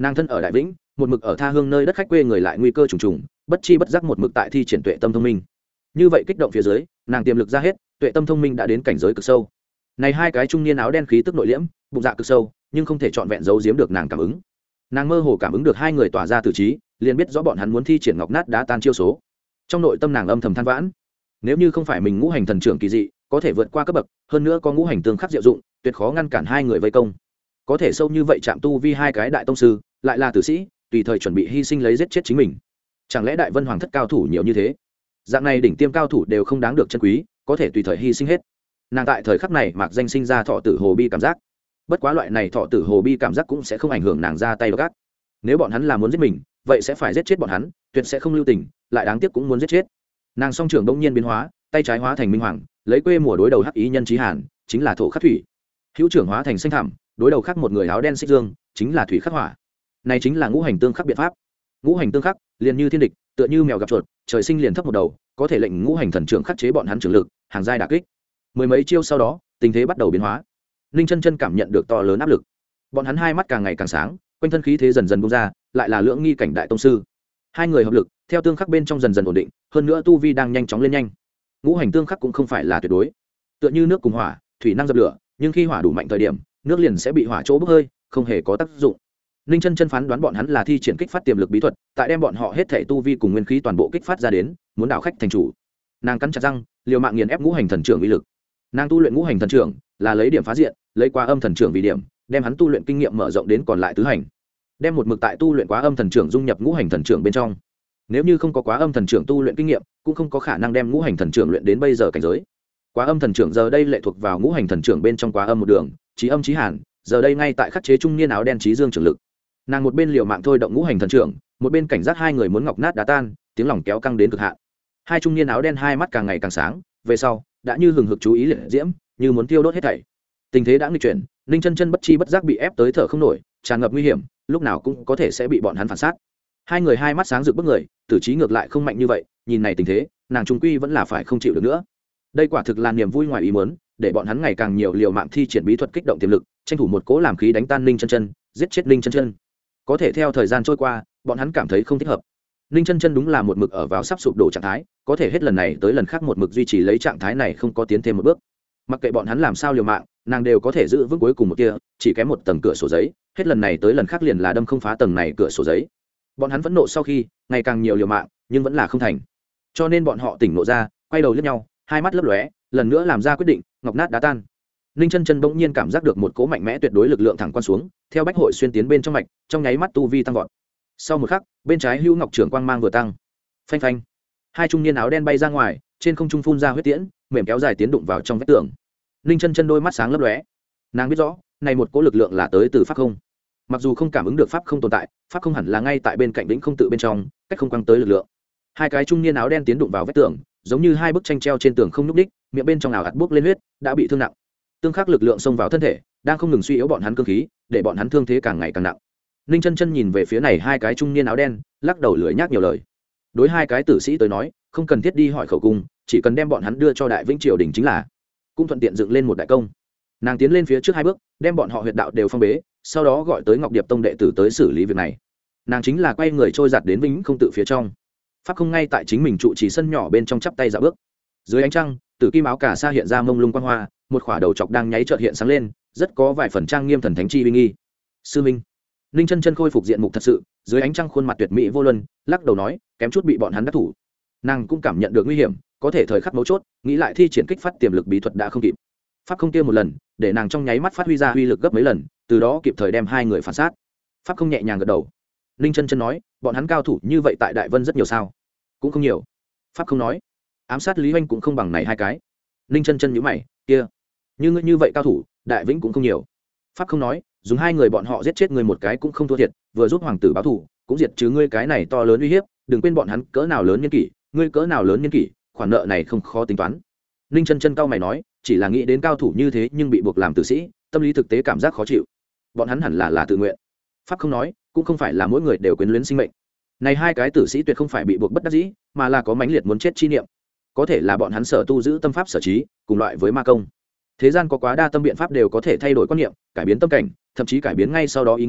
nàng thân ở đại vĩnh, một mực ở tha hương nơi đất khách quê người lại nguy cơ trùng trùng, bất chi bất giác một mực tại thi triển tuệ tâm thông minh. Như vậy kích động phía dưới, nàng tiềm lực ra hết, tuệ tâm thông minh đã đến cảnh giới cực sâu. Này hai cái trung niên áo đen khí tức nội liễm, bụng dạ cực sâu, nhưng không thể trọn vẹn giấu giếm được nàng cảm ứng. Nàng mơ hồ cảm ứng được hai người tỏa ra tử trí, liền biết rõ bọn hắn muốn thi triển ngọc nát đá tan chiêu số. Trong nội tâm nàng âm thầm than vãn, nếu như không phải mình ngũ hành thần trưởng kỳ dị, có thể vượt qua cấp bậc, hơn nữa có ngũ hành tương khắc diệu dụng, tuyệt khó ngăn cản hai người vây công. Có thể sâu như vậy chạm tu vi hai cái đại tông sư, lại là tử sĩ, tùy thời chuẩn bị hy sinh lấy giết chết chính mình. Chẳng lẽ Đại Vân Hoàng thất cao thủ nhiều như thế? Dạng này đỉnh tiêm cao thủ đều không đáng được chân quý, có thể tùy thời hy sinh hết. Nàng tại thời khắc này mạc danh sinh ra thọ tử hồ bi cảm giác. Bất quá loại này thọ tử hồ bi cảm giác cũng sẽ không ảnh hưởng nàng ra tay gắt. Nếu bọn hắn là muốn giết mình, vậy sẽ phải giết chết bọn hắn, tuyệt sẽ không lưu tình, lại đáng tiếc cũng muốn giết chết. Nàng song trưởng đông nhiên biến hóa, tay trái hóa thành minh hoàng, lấy quê mùa đối đầu hắc ý nhân chí hàn, chính là thổ khắc thủy. Hữu trưởng hóa thành xanh thẳm, đối đầu khắc một người áo đen xích dương, chính là thủy khắc hỏa. Này chính là ngũ hành tương khắc biện pháp. Ngũ hành tương khắc, liền như thiên địch, tựa như mèo gặp chuột, trời sinh liền thấp một đầu, có thể lệnh ngũ hành thần trưởng khắc chế bọn hắn trưởng lực, hàng giai đả kích. Mười mấy chiêu sau đó, tình thế bắt đầu biến hóa. Ninh Chân Chân cảm nhận được to lớn áp lực. Bọn hắn hai mắt càng ngày càng sáng, quanh thân khí thế dần dần bung ra, lại là lưỡng nghi cảnh đại tông sư. Hai người hợp lực, theo tương khắc bên trong dần dần ổn định, hơn nữa tu vi đang nhanh chóng lên nhanh. Ngũ hành tương khắc cũng không phải là tuyệt đối, tựa như nước cùng hỏa, thủy năng dập lửa, nhưng khi hỏa đủ mạnh thời điểm, nước liền sẽ bị hỏa chỗ bốc hơi, không hề có tác dụng. Ninh Chân Chân phán đoán bọn hắn là thi triển kích phát tiềm lực bí thuật, tại đem bọn họ hết thể tu vi cùng nguyên khí toàn bộ kích phát ra đến, muốn đảo khách thành chủ. Nàng cắn chặt răng, liều mạng nghiền ép ngũ hành thần trưởng uy lực. Nàng tu luyện ngũ hành thần trưởng, là lấy điểm phá diện, lấy quá âm thần trưởng vì điểm, đem hắn tu luyện kinh nghiệm mở rộng đến còn lại tứ hành. Đem một mực tại tu luyện quá âm thần trưởng dung nhập ngũ hành thần trưởng bên trong. Nếu như không có quá âm thần trưởng tu luyện kinh nghiệm, cũng không có khả năng đem ngũ hành thần trưởng luyện đến bây giờ cảnh giới. Quá âm thần trưởng giờ đây lệ thuộc vào ngũ hành thần trưởng bên trong quá âm một đường, chí âm chí hàn, giờ đây ngay tại khắc chế trung niên áo đen chí dương trưởng lực. Nàng một bên liều mạng thôi động ngũ hành thần trưởng, một bên cảnh giác hai người muốn ngọc nát đá tan, tiếng lòng kéo căng đến cực hạn. Hai trung niên áo đen hai mắt càng ngày càng sáng, về sau đã như hừng hực chú ý liệt diễm, như muốn tiêu đốt hết thảy. Tình thế đã nghịch chuyển, Ninh Chân Chân bất chi bất giác bị ép tới thở không nổi, tràn ngập nguy hiểm, lúc nào cũng có thể sẽ bị bọn hắn phản sát. Hai người hai mắt sáng rực bức người, tử trí ngược lại không mạnh như vậy, nhìn này tình thế, nàng trung quy vẫn là phải không chịu được nữa. Đây quả thực là niềm vui ngoài ý muốn, để bọn hắn ngày càng nhiều liều mạng thi triển bí thuật kích động tiềm lực, tranh thủ một cỗ làm khí đánh tan Ninh Chân Chân, giết chết Ninh Chân Chân. Có thể theo thời gian trôi qua, bọn hắn cảm thấy không thích hợp. Ninh Chân Chân đúng là một mực ở vào sắp sụp đổ trạng thái, có thể hết lần này tới lần khác một mực duy trì lấy trạng thái này không có tiến thêm một bước. Mặc kệ bọn hắn làm sao liều mạng, nàng đều có thể giữ vững cuối cùng một tia, chỉ kém một tầng cửa sổ giấy, hết lần này tới lần khác liền là đâm không phá tầng này cửa sổ giấy. Bọn hắn vẫn nộ sau khi ngày càng nhiều liều mạng, nhưng vẫn là không thành. Cho nên bọn họ tỉnh nộ ra, quay đầu liếc nhau, hai mắt lấp lóe, lần nữa làm ra quyết định, ngọc nát đá tan. Ninh Chân Chân bỗng nhiên cảm giác được một cỗ mạnh mẽ tuyệt đối lực lượng thẳng quan xuống, theo bách hội xuyên tiến bên trong mạch, trong nháy mắt tu vi tăng vọt. Sau một khắc, bên trái hưu ngọc trưởng quang mang vừa tăng. Phanh phanh. Hai trung niên áo đen bay ra ngoài, trên không trung phun ra huyết tiễn, mềm kéo dài tiến đụng vào trong vách tường. Ninh Chân Chân đôi mắt sáng lấp lóe. Nàng biết rõ, này một cỗ lực lượng là tới từ pháp không. Mặc dù không cảm ứng được pháp không tồn tại, pháp không hẳn là ngay tại bên cạnh đỉnh không tự bên trong, cách không quăng tới lực lượng. Hai cái trung niên áo đen tiến đụng vào vách tường, giống như hai bức tranh treo trên tường không nhúc đích, miệng bên trong ảo ạt bốc lên huyết, đã bị thương nặng. Tương khắc lực lượng xông vào thân thể, đang không ngừng suy yếu bọn hắn cương khí, để bọn hắn thương thế càng ngày càng nặng. Ninh Chân Chân nhìn về phía này hai cái trung niên áo đen, lắc đầu lưỡi nhác nhiều lời. Đối hai cái tử sĩ tới nói, không cần thiết đi hỏi khẩu cung, chỉ cần đem bọn hắn đưa cho Đại Vĩnh triều đình chính là, cũng thuận tiện dựng lên một đại công. Nàng tiến lên phía trước hai bước, đem bọn họ huyệt đạo đều phong bế, sau đó gọi tới Ngọc Điệp tông đệ tử tới xử lý việc này. Nàng chính là quay người trôi giạt đến Vĩnh không tự phía trong. Pháp không ngay tại chính mình trụ trì sân nhỏ bên trong chắp tay dạo bước. Dưới ánh trăng, tử kim áo cà sa hiện ra mông lung quang hoa, một khỏa đầu chọc đang nháy chợt hiện sáng lên, rất có vài phần trang nghiêm thần thánh chi uy nghi. Sư minh. Ninh Chân Chân khôi phục diện mục thật sự, dưới ánh trăng khuôn mặt tuyệt mỹ vô luân, lắc đầu nói, kém chút bị bọn hắn đắc thủ. Nàng cũng cảm nhận được nguy hiểm, có thể thời khắc mấu chốt, nghĩ lại thi triển kích phát tiềm lực bí thuật đã không kịp. Pháp không kia một lần, để nàng trong nháy mắt phát huy ra uy lực gấp mấy lần, từ đó kịp thời đem hai người phản sát. Pháp không nhẹ nhàng gật đầu. Ninh Chân Chân nói, bọn hắn cao thủ như vậy tại Đại Vân rất nhiều sao? Cũng không nhiều. Pháp không nói, ám sát Lý Hoành cũng không bằng này hai cái. Ninh Chân Chân nhíu mày, kia, như ngươi như vậy cao thủ, Đại Vĩnh cũng không nhiều. Pháp không nói, dùng hai người bọn họ giết chết người một cái cũng không thua thiệt, vừa giúp hoàng tử báo thù, cũng diệt trừ ngươi cái này to lớn uy hiếp, đừng quên bọn hắn cỡ nào lớn nhân kỷ, ngươi cỡ nào lớn nhân kỷ, khoản nợ này không khó tính toán. Ninh Chân Chân cao mày nói, chỉ là nghĩ đến cao thủ như thế nhưng bị buộc làm tử sĩ, tâm lý thực tế cảm giác khó chịu. Bọn hắn hẳn là là tự nguyện. Pháp không nói, cũng không phải là mỗi người đều quyến luyến sinh mệnh. Này hai cái tử sĩ tuyệt không phải bị buộc bất đắc dĩ, mà là có mãnh liệt muốn chết chi niệm. Có thể là bọn hắn sở tu giữ tâm pháp sở trí, cùng loại với ma công. Thế gian có quá đa tâm biện pháp đều có thể thay đổi quan niệm, cải biến tâm cảnh, thậm chí cải biến ngay sau đó ý nghĩ,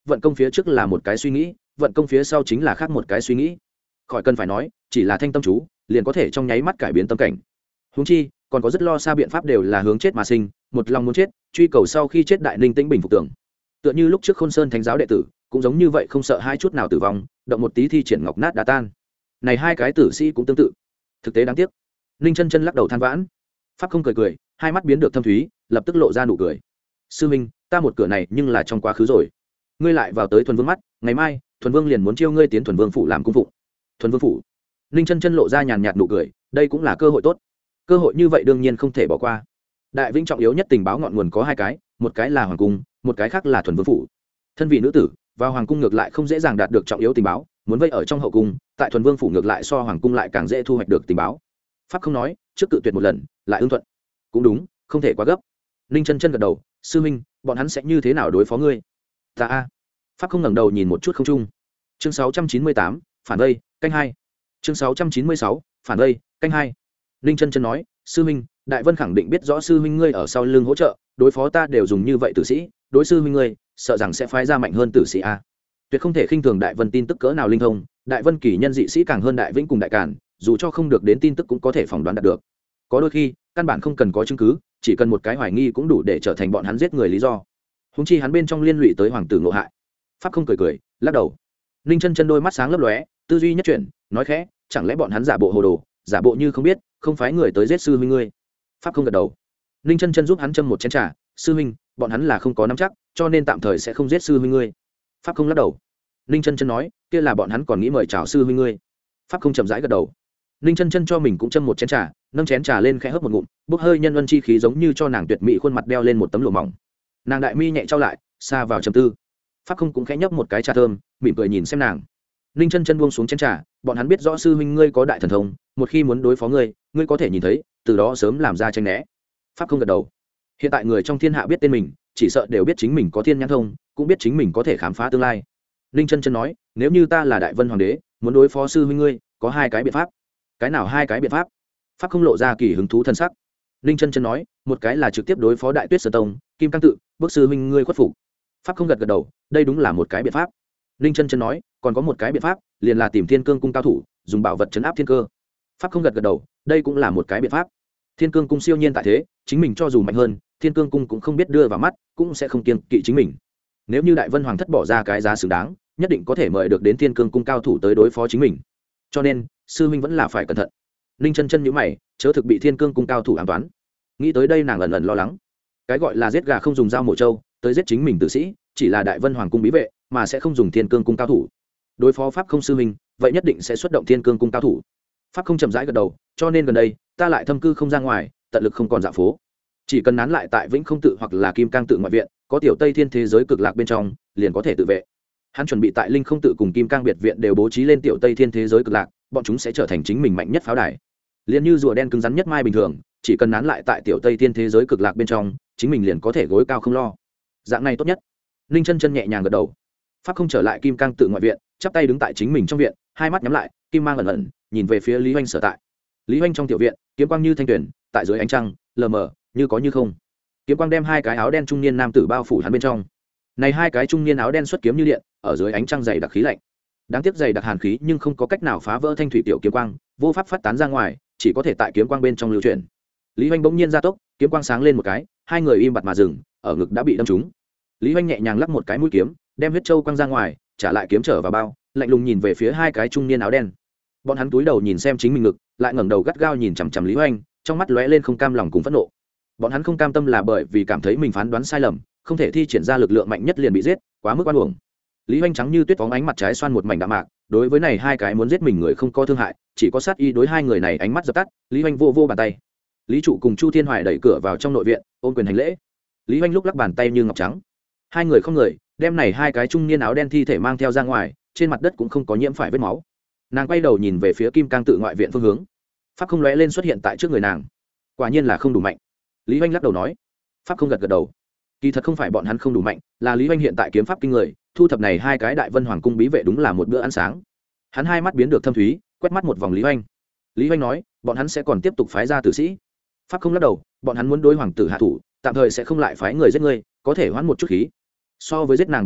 vận công phía trước là một cái suy nghĩ, vận công phía sau chính là khác một cái suy nghĩ. Khỏi cần phải nói, chỉ là thanh tâm chú liền có thể trong nháy mắt cải biến tâm cảnh. Huống chi còn có rất lo xa biện pháp đều là hướng chết mà sinh, một lòng muốn chết, truy cầu sau khi chết đại ninh tĩnh bình phục tưởng. Tựa như lúc trước Khôn Sơn thánh giáo đệ tử cũng giống như vậy, không sợ hai chút nào tử vong, động một tí thi triển ngọc nát đá tan. Này hai cái tử sĩ cũng tương tự. Thực tế đáng tiếc. Ninh chân chân lắc đầu than vãn. Pháp không cười cười, hai mắt biến được thâm thúy, lập tức lộ ra nụ cười. Sư minh, ta một cửa này nhưng là trong quá khứ rồi. Ngươi lại vào tới Thuần Vương mắt, ngày mai Thuần Vương liền muốn chiêu ngươi tiến Thuần Vương phủ làm cung phụng. Thuần Vương phủ. Ninh chân chân lộ ra nhàn nhạt nụ cười, đây cũng là cơ hội tốt. Cơ hội như vậy đương nhiên không thể bỏ qua. Đại Vĩnh trọng yếu nhất tình báo ngọn nguồn có hai cái, một cái là hoàng cung, một cái khác là Thuần Vương phủ. Thân vị nữ tử vào hoàng cung ngược lại không dễ dàng đạt được trọng yếu tình báo, muốn vây ở trong hậu cung, tại Thuần Vương phủ ngược lại so hoàng cung lại càng dễ thu hoạch được tình báo. Pháp không nói, trước cự tuyệt một lần, lại ưng thuận. Cũng đúng, không thể quá gấp. Ninh chân chân gật đầu, sư minh, bọn hắn sẽ như thế nào đối phó ngươi? Ta a. Pháp không ngẩng đầu nhìn một chút không trung. Chương sáu trăm chín mươi tám, phản vây, canh hai. Chương sáu trăm chín mươi sáu, phản vây, canh hai. Ninh chân chân nói, sư minh, Đại Vân khẳng định biết rõ sư minh ngươi ở sau lưng hỗ trợ, đối phó ta đều dùng như vậy tử sĩ, đối sư minh ngươi, sợ rằng sẽ phái ra mạnh hơn tử sĩ a. Tuyệt không thể khinh thường Đại Vân tin tức cỡ nào linh thông, Đại Vân kỳ nhân dị sĩ càng hơn Đại Vĩnh cùng Đại Càn, dù cho không được đến tin tức cũng có thể phỏng đoán đạt được. Có đôi khi, căn bản không cần có chứng cứ, chỉ cần một cái hoài nghi cũng đủ để trở thành bọn hắn giết người lý do. Húng chi hắn bên trong liên lụy tới hoàng tử ngộ hại. Pháp không cười cười, lắc đầu. Ninh chân chân đôi mắt sáng lấp lóe, tư duy nhất chuyển, nói khẽ, chẳng lẽ bọn hắn giả bộ hồ đồ, giả bộ như không biết, không phái người tới giết sư huynh ngươi? Pháp không gật đầu. Ninh chân chân giúp hắn châm một chén trà, sư huynh, bọn hắn là không có nắm chắc, cho nên tạm thời sẽ không giết sư huynh ngươi. Pháp không lắc đầu. Ninh chân chân nói, kia là bọn hắn còn nghĩ mời chào sư huynh ngươi. Pháp không chậm rãi gật đầu. Ninh chân chân cho mình cũng châm một chén trà, nâng chén trà lên khẽ hớp một ngụm, bốc hơi nhân ân chi khí giống như cho nàng tuyệt mỹ khuôn mặt đeo lên một tấm lụa mỏng. Nàng đại mi nhẹ trao lại, xa vào trầm tư. Pháp không cũng khẽ nhấp một cái trà thơm, mỉm cười nhìn xem nàng. Ninh chân chân buông xuống chén trà, bọn hắn biết rõ sư huynh ngươi có đại thần thông, một khi muốn đối phó ngươi, ngươi có thể nhìn thấy, từ đó sớm làm ra tranh né. Pháp không gật đầu. Hiện tại người trong thiên hạ biết tên mình, chỉ sợ đều biết chính mình có thiên nhãn thông, cũng biết chính mình có thể khám phá tương lai. Ninh chân chân nói, nếu như ta là Đại Vân hoàng đế, muốn đối phó sư huynh ngươi, có hai cái biện pháp. Cái nào hai cái biện pháp? Pháp không lộ ra kỳ hứng thú thân sắc. Ninh chân chân nói, một cái là trực tiếp đối phó Đại Tuyết Sơn Tông, Kim Cang tự, bức sư huynh ngươi khuất phục. Pháp không gật gật đầu, đây đúng là một cái biện pháp. Ninh chân chân nói, còn có một cái biện pháp, liền là tìm Thiên Cương cung cao thủ, dùng bảo vật trấn áp thiên cơ. Pháp không gật gật đầu, đây cũng là một cái biện pháp. Thiên Cương cung siêu nhiên tại thế, chính mình cho dù mạnh hơn, Thiên Cương cung cũng không biết đưa vào mắt, cũng sẽ không kiêng kỵ chính mình. Nếu như Đại Vân hoàng thất bỏ ra cái giá xứng đáng, nhất định có thể mời được đến Thiên Cương cung cao thủ tới đối phó chính mình. Cho nên, sư huynh vẫn là phải cẩn thận. Ninh chân chân nhíu mày, chớ thực bị Thiên Cương cung cao thủ ám toán. Nghĩ tới đây nàng ẩn ẩn lo lắng. Cái gọi là giết gà không dùng dao mổ trâu, tới giết chính mình tử sĩ, chỉ là Đại Vân hoàng cung bí vệ, mà sẽ không dùng Thiên Cương cung cao thủ. Đối phó Pháp không sư huynh, vậy nhất định sẽ xuất động Thiên Cương cung cao thủ. Pháp không chậm rãi gật đầu, cho nên gần đây, ta lại thâm cư không ra ngoài, tận lực không còn dạo phố. Chỉ cần nán lại tại Vĩnh Không tự hoặc là Kim Cang tự ngoại viện, có tiểu Tây Thiên thế giới cực lạc bên trong, liền có thể tự vệ. Hắn chuẩn bị tại Linh Không tự cùng Kim Cang biệt viện đều bố trí lên tiểu Tây Thiên thế giới cực lạc, bọn chúng sẽ trở thành chính mình mạnh nhất pháo đài. Liền như rùa đen cứng rắn nhất mai bình thường, chỉ cần nán lại tại tiểu Tây Thiên thế giới cực lạc bên trong, chính mình liền có thể gối cao không lo. Dạng này tốt nhất. Ninh chân chân nhẹ nhàng gật đầu. Pháp không trở lại Kim Cang tự ngoại viện, chắp tay đứng tại chính mình trong viện, hai mắt nhắm lại, kim mang ẩn ẩn, nhìn về phía Lý Hoành sở tại. Lý Hoành trong tiểu viện, kiếm quang như thanh tuyển, tại dưới ánh trăng, lờ mờ, như có như không. Kiếm quang đem hai cái áo đen trung niên nam tử bao phủ hắn bên trong. Này hai cái trung niên áo đen xuất kiếm như điện, ở dưới ánh trăng dày đặc khí lạnh. Đáng tiếc dày đặc hàn khí nhưng không có cách nào phá vỡ thanh thủy tiểu kiếm quang, vô pháp phát tán ra ngoài, chỉ có thể tại kiếm quang bên trong lưu chuyển. Lý Hoành bỗng nhiên gia tốc, kiếm quang sáng lên một cái, hai người im bặt mà dừng, ở ngực đã bị đâm trúng. Lý Hoành nhẹ nhàng lắc một cái mũi kiếm, đem huyết châu quăng ra ngoài, trả lại kiếm trở vào bao, lạnh lùng nhìn về phía hai cái trung niên áo đen. Bọn hắn túi đầu nhìn xem chính mình ngực, lại ngẩng đầu gắt gao nhìn chằm chằm Lý Hoành, trong mắt lóe lên không cam lòng cùng phẫn nộ. Bọn hắn không cam tâm là bởi vì cảm thấy mình phán đoán sai lầm, không thể thi triển ra lực lượng mạnh nhất liền bị giết, quá mức oan uổng. Lý Hoành trắng như tuyết phóng ánh mặt trái xoan một mảnh đạm mạc, đối với này hai cái muốn giết mình người không có thương hại, chỉ có sát ý đối hai người này ánh mắt dập tắt. Lý Hoành vô vô bàn tay. Lý trụ cùng Chu Thiên Hoài đẩy cửa vào trong nội viện, ôn quyền hành lễ. Lý Hoành lúc lắc bàn tay như ngọc trắng. Hai người không người, đem này hai cái trung niên áo đen thi thể mang theo ra ngoài, trên mặt đất cũng không có nhiễm phải vết máu. Nàng quay đầu nhìn về phía Kim Cang tự ngoại viện phương hướng. Pháp không lóe lên xuất hiện tại trước người nàng. Quả nhiên là không đủ mạnh. Lý Hoành lắc đầu nói. Pháp không gật gật đầu. Kỳ thật không phải bọn hắn không đủ mạnh, là Lý Hoành hiện tại kiếm pháp kinh người, thu thập này hai cái Đại Vân hoàng cung bí vệ đúng là một bữa ăn sáng. Hắn hai mắt biến được thâm thúy, quét mắt một vòng Lý Hoành. Lý Hoành nói, bọn hắn sẽ còn tiếp tục phái ra tử sĩ. Pháp không lắc đầu, bọn hắn muốn đối hoàng tử hạ thủ, tạm thời sẽ không lại phái người giết ngươi, có thể hoãn một chút khí. So với giết nàng báo thủ,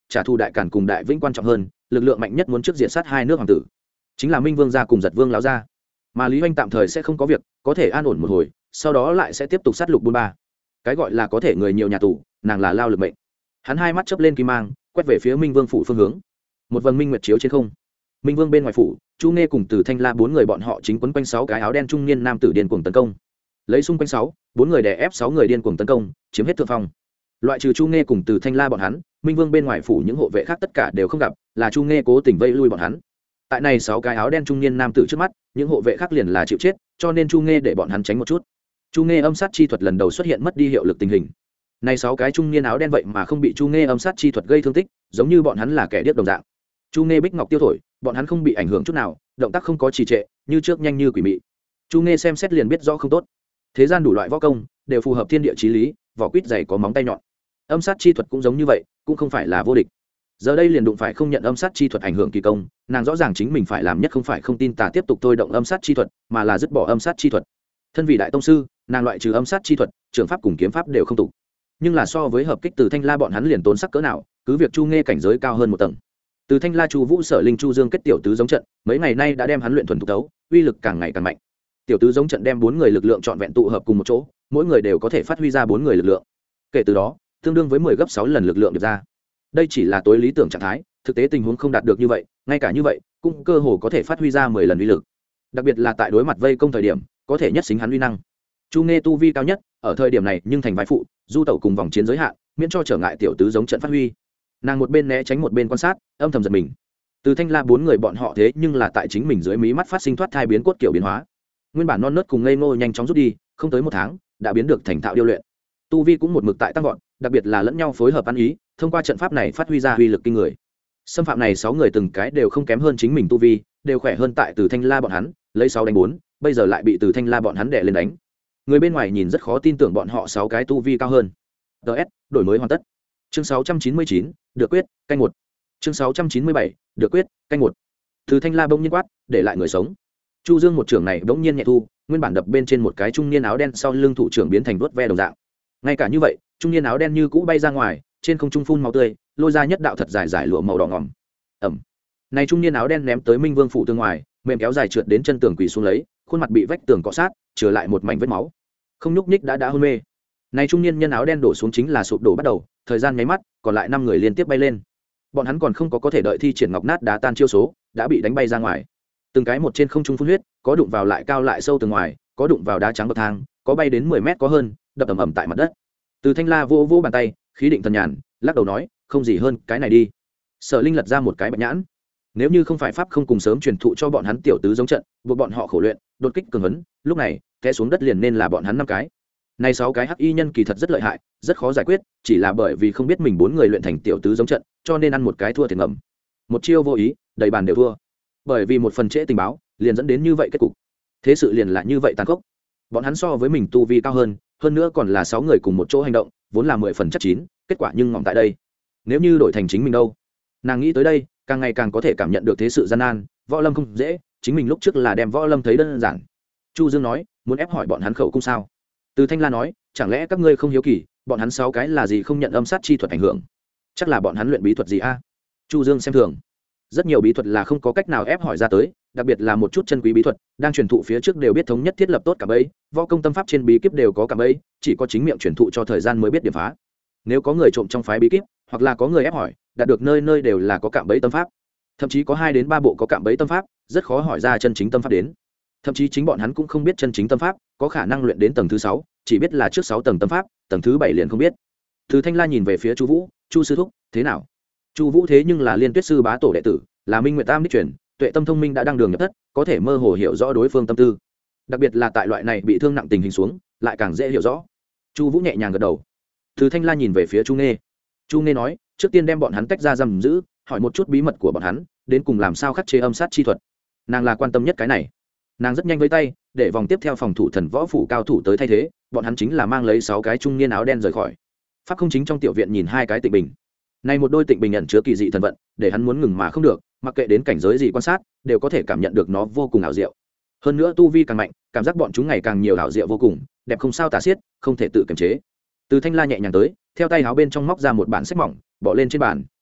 trả thù đại càn cùng đại vĩnh quan trọng hơn, lực lượng mạnh nhất muốn trước diệt sát hai nước hoàng tử chính là Minh Vương gia cùng Giật Vương lão gia, mà Lý Hoành tạm thời sẽ không có việc, có thể an ổn một hồi, sau đó lại sẽ tiếp tục sát lục buôn ba. Cái gọi là có thể người nhiều nhà tù, nàng là lao lực mệnh. Hắn hai mắt chớp lên kim mang, quét về phía Minh Vương phủ phương hướng. Một vầng minh nguyệt chiếu trên không. Minh Vương bên ngoài phủ, Chu Nghe cùng Từ Thanh La bốn người bọn họ chính quấn quanh sáu cái áo đen trung niên nam tử điên cuồng tấn công. Lấy xung quanh sáu, bốn người đè ép sáu người điên cuồng tấn công, chiếm hết thượng phong. Loại trừ Chu Nghe cùng Từ Thanh La bọn hắn, Minh Vương bên ngoài phủ những hộ vệ khác tất cả đều không gặp, là Chu Nghe cố tình vây lui bọn hắn. Tại này sáu cái áo đen trung niên nam tử trước mắt, những hộ vệ khác liền là chịu chết, cho nên Chu Nghe để bọn hắn tránh một chút. Chu Nghe âm sát chi thuật lần đầu xuất hiện mất đi hiệu lực tình hình. Này sáu cái trung niên áo đen vậy mà không bị Chu Nghe âm sát chi thuật gây thương tích, giống như bọn hắn là kẻ điếc đồng dạng. Chu Nghe bích ngọc tiêu thổi, bọn hắn không bị ảnh hưởng chút nào, động tác không có trì trệ, như trước nhanh như quỷ mị. Chu Nghe xem xét liền biết rõ không tốt. Thế gian đủ loại võ công đều phù hợp thiên địa chí lý, vỏ quýt dày có móng tay nhọn. Âm sát chi thuật cũng giống như vậy, cũng không phải là vô địch. Giờ đây liền đụng phải không nhận âm sát chi thuật ảnh hưởng kỳ công, nàng rõ ràng chính mình phải làm nhất không phải không tin tà tiếp tục thôi động âm sát chi thuật, mà là dứt bỏ âm sát chi thuật. Thân vị đại tông sư, nàng loại trừ âm sát chi thuật, trường pháp cùng kiếm pháp đều không tục. Nhưng là so với hợp kích từ Thanh La bọn hắn liền tốn sắc cỡ nào, cứ việc Chu Nghe cảnh giới cao hơn một tầng. Từ Thanh La, Chu Vũ, Sở Linh, Chu Dương kết tiểu tứ giống trận, mấy ngày nay đã đem hắn luyện thuần thục tấu, uy lực càng ngày càng mạnh. Tiểu tứ giống trận đem bốn người lực lượng trọn vẹn tụ hợp cùng một chỗ, mỗi người đều có thể phát huy ra bốn người lực lượng. Kể từ đó, tương đương với mười gấp sáu lần lực lượng được ra. Đây chỉ là tối lý tưởng trạng thái, thực tế tình huống không đạt được như vậy, ngay cả như vậy, cũng cơ hồ có thể phát huy ra mười lần uy lực. Đặc biệt là tại đối mặt vây công thời điểm, có thể nhất xính hắn uy năng. Chu Nghe tu vi cao nhất, ở thời điểm này nhưng thành vai phụ, du tẩu cùng vòng chiến giới hạn, miễn cho trở ngại tiểu tứ giống trận phát huy. Nàng một bên né tránh một bên quan sát, âm thầm giật mình. Từ Thanh La bốn người bọn họ thế nhưng là tại chính mình dưới mí mắt phát sinh thoát thai biến cốt kiểu biến hóa. Nguyên bản non nớt cùng ngây ngô nhanh chóng rút đi, không tới một tháng, đã biến được thành thạo điêu luyện. Tu vi cũng một mực tại tăng vọt, đặc biệt là lẫn nhau phối hợp ăn ý, thông qua trận pháp này phát huy ra uy lực kinh người. Xâm phạm này sáu người từng cái đều không kém hơn chính mình tu vi, đều khỏe hơn tại Từ Thanh La bọn hắn, lấy sáu đánh bốn, bây giờ lại bị Từ Thanh La bọn hắn đè lên đánh. Người bên ngoài nhìn rất khó tin tưởng bọn họ sáu cái tu vi cao hơn. ê ét đổi mới hoàn tất. Chương sáu trăm chín mươi chín, được quyết, canh một. Chương sáu trăm chín mươi bảy, được quyết, canh một. Từ Thanh La bỗng nhiên quát, để lại người sống. Chu Dương một trưởng này bỗng nhiên nhẹ thu, nguyên bản đập bên trên một cái trung niên áo đen sau lưng thủ trưởng biến thành vuốt ve đồng dạng. Ngay cả như vậy, trung niên áo đen như cũ bay ra ngoài, trên không trung phun máu tươi, lôi ra nhất đạo thật dài dài lụa màu đỏ ngòm. Ẩm. Này trung niên áo đen ném tới Minh Vương phủ tương ngoài, mềm kéo dài trượt đến chân tường quỳ xuống lấy, khuôn mặt bị vách tường cọ sát, trở lại một mảnh vết máu. Không nhúc nhích đã đã hôn mê. Này trung niên nhân áo đen đổ xuống chính là sụp đổ bắt đầu, thời gian nháy mắt, còn lại năm người liên tiếp bay lên. Bọn hắn còn không có có thể đợi thi triển ngọc nát đá tan chiêu số, đã bị đánh bay ra ngoài. Từng cái một trên không trung phun huyết, có đụng vào lại cao lại sâu từ ngoài, có đụng vào đá trắng bậc thang, có bay đến mười mét có hơn, đập ầm ầm tại mặt đất. Từ Thanh La vô vô bàn tay, khí định thần nhàn, lắc đầu nói, không gì hơn cái này đi. Sở Linh lật ra một cái bạch nhãn. Nếu như không phải pháp không cùng sớm truyền thụ cho bọn hắn tiểu tứ giống trận, buộc bọn họ khổ luyện, đột kích cường hấn, lúc này, té xuống đất liền nên là bọn hắn năm cái. Này sáu cái hắc y nhân kỳ thật rất lợi hại, rất khó giải quyết, chỉ là bởi vì không biết mình bốn người luyện thành tiểu tứ giống trận, cho nên ăn một cái thua thiệt ngầm. Một chiêu vô ý, đầy bàn đều thua. Bởi vì một phần trễ tình báo, liền dẫn đến như vậy kết cục. Thế sự liền là như vậy tàn khốc. Bọn hắn so với mình tu vi cao hơn, hơn nữa còn là sáu người cùng một chỗ hành động, vốn là mười phần chắc chín, kết quả nhưng ngỏm tại đây. Nếu như đổi thành chính mình đâu? Nàng nghĩ tới đây, càng ngày càng có thể cảm nhận được thế sự gian nan, võ lâm không dễ, chính mình lúc trước là đem võ lâm thấy đơn giản. Chu Dương nói, muốn ép hỏi bọn hắn khẩu cung sao? Từ Thanh La nói, chẳng lẽ các ngươi không hiếu kỳ, bọn hắn sáu cái là gì không nhận âm sát chi thuật ảnh hưởng? Chắc là bọn hắn luyện bí thuật gì a? Chu Dương xem thường. Rất nhiều bí thuật là không có cách nào ép hỏi ra tới, đặc biệt là một chút chân quý bí thuật, đang truyền thụ phía trước đều biết thống nhất thiết lập tốt cả bấy, võ công tâm pháp trên bí kíp đều có cả bấy, chỉ có chính miệng truyền thụ cho thời gian mới biết điểm phá. Nếu có người trộm trong phái bí kíp, hoặc là có người ép hỏi, đạt được nơi nơi đều là có cạm bẫy tâm pháp. Thậm chí có hai đến ba bộ có cạm bẫy tâm pháp, rất khó hỏi ra chân chính tâm pháp đến. Thậm chí chính bọn hắn cũng không biết chân chính tâm pháp, có khả năng luyện đến tầng thứ sáu, chỉ biết là trước sáu tầng tâm pháp, tầng thứ bảy liền không biết. Từ Thanh La nhìn về phía Chu Vũ, "Chu sư thúc, thế nào?" Chu Vũ thế nhưng là Liên Tuyết sư bá tổ đệ tử, là Minh Nguyệt Tam đích truyền, tuệ tâm thông minh đã đăng đường nhập thất, có thể mơ hồ hiểu rõ đối phương tâm tư. Đặc biệt là tại loại này bị thương nặng tình hình xuống, lại càng dễ hiểu rõ. Chu Vũ nhẹ nhàng gật đầu. Từ Thanh La nhìn về phía Chu Nghê. Chu Nghê nói, trước tiên đem bọn hắn tách ra giam giữ, hỏi một chút bí mật của bọn hắn, đến cùng làm sao khắc chế âm sát chi thuật. Nàng là quan tâm nhất cái này. Nàng rất nhanh với tay, để vòng tiếp theo phòng thủ thần võ phủ cao thủ tới thay thế, bọn hắn chính là mang lấy sáu cái trung niên áo đen rời khỏi. Pháp không chính trong tiểu viện nhìn hai cái Tịnh Bình. Này một đôi Tịnh Bình ẩn chứa kỳ dị thần vận, để hắn muốn ngừng mà không được, mặc kệ đến cảnh giới gì quan sát, đều có thể cảm nhận được nó vô cùng ảo diệu. Hơn nữa tu vi càng mạnh, cảm giác bọn chúng ngày càng nhiều ảo diệu vô cùng, đẹp không sao tả xiết, không thể tự kiềm chế. Từ Thanh La nhẹ nhàng tới, theo tay áo bên trong móc ra một bản sách mỏng, bỏ lên trên bàn,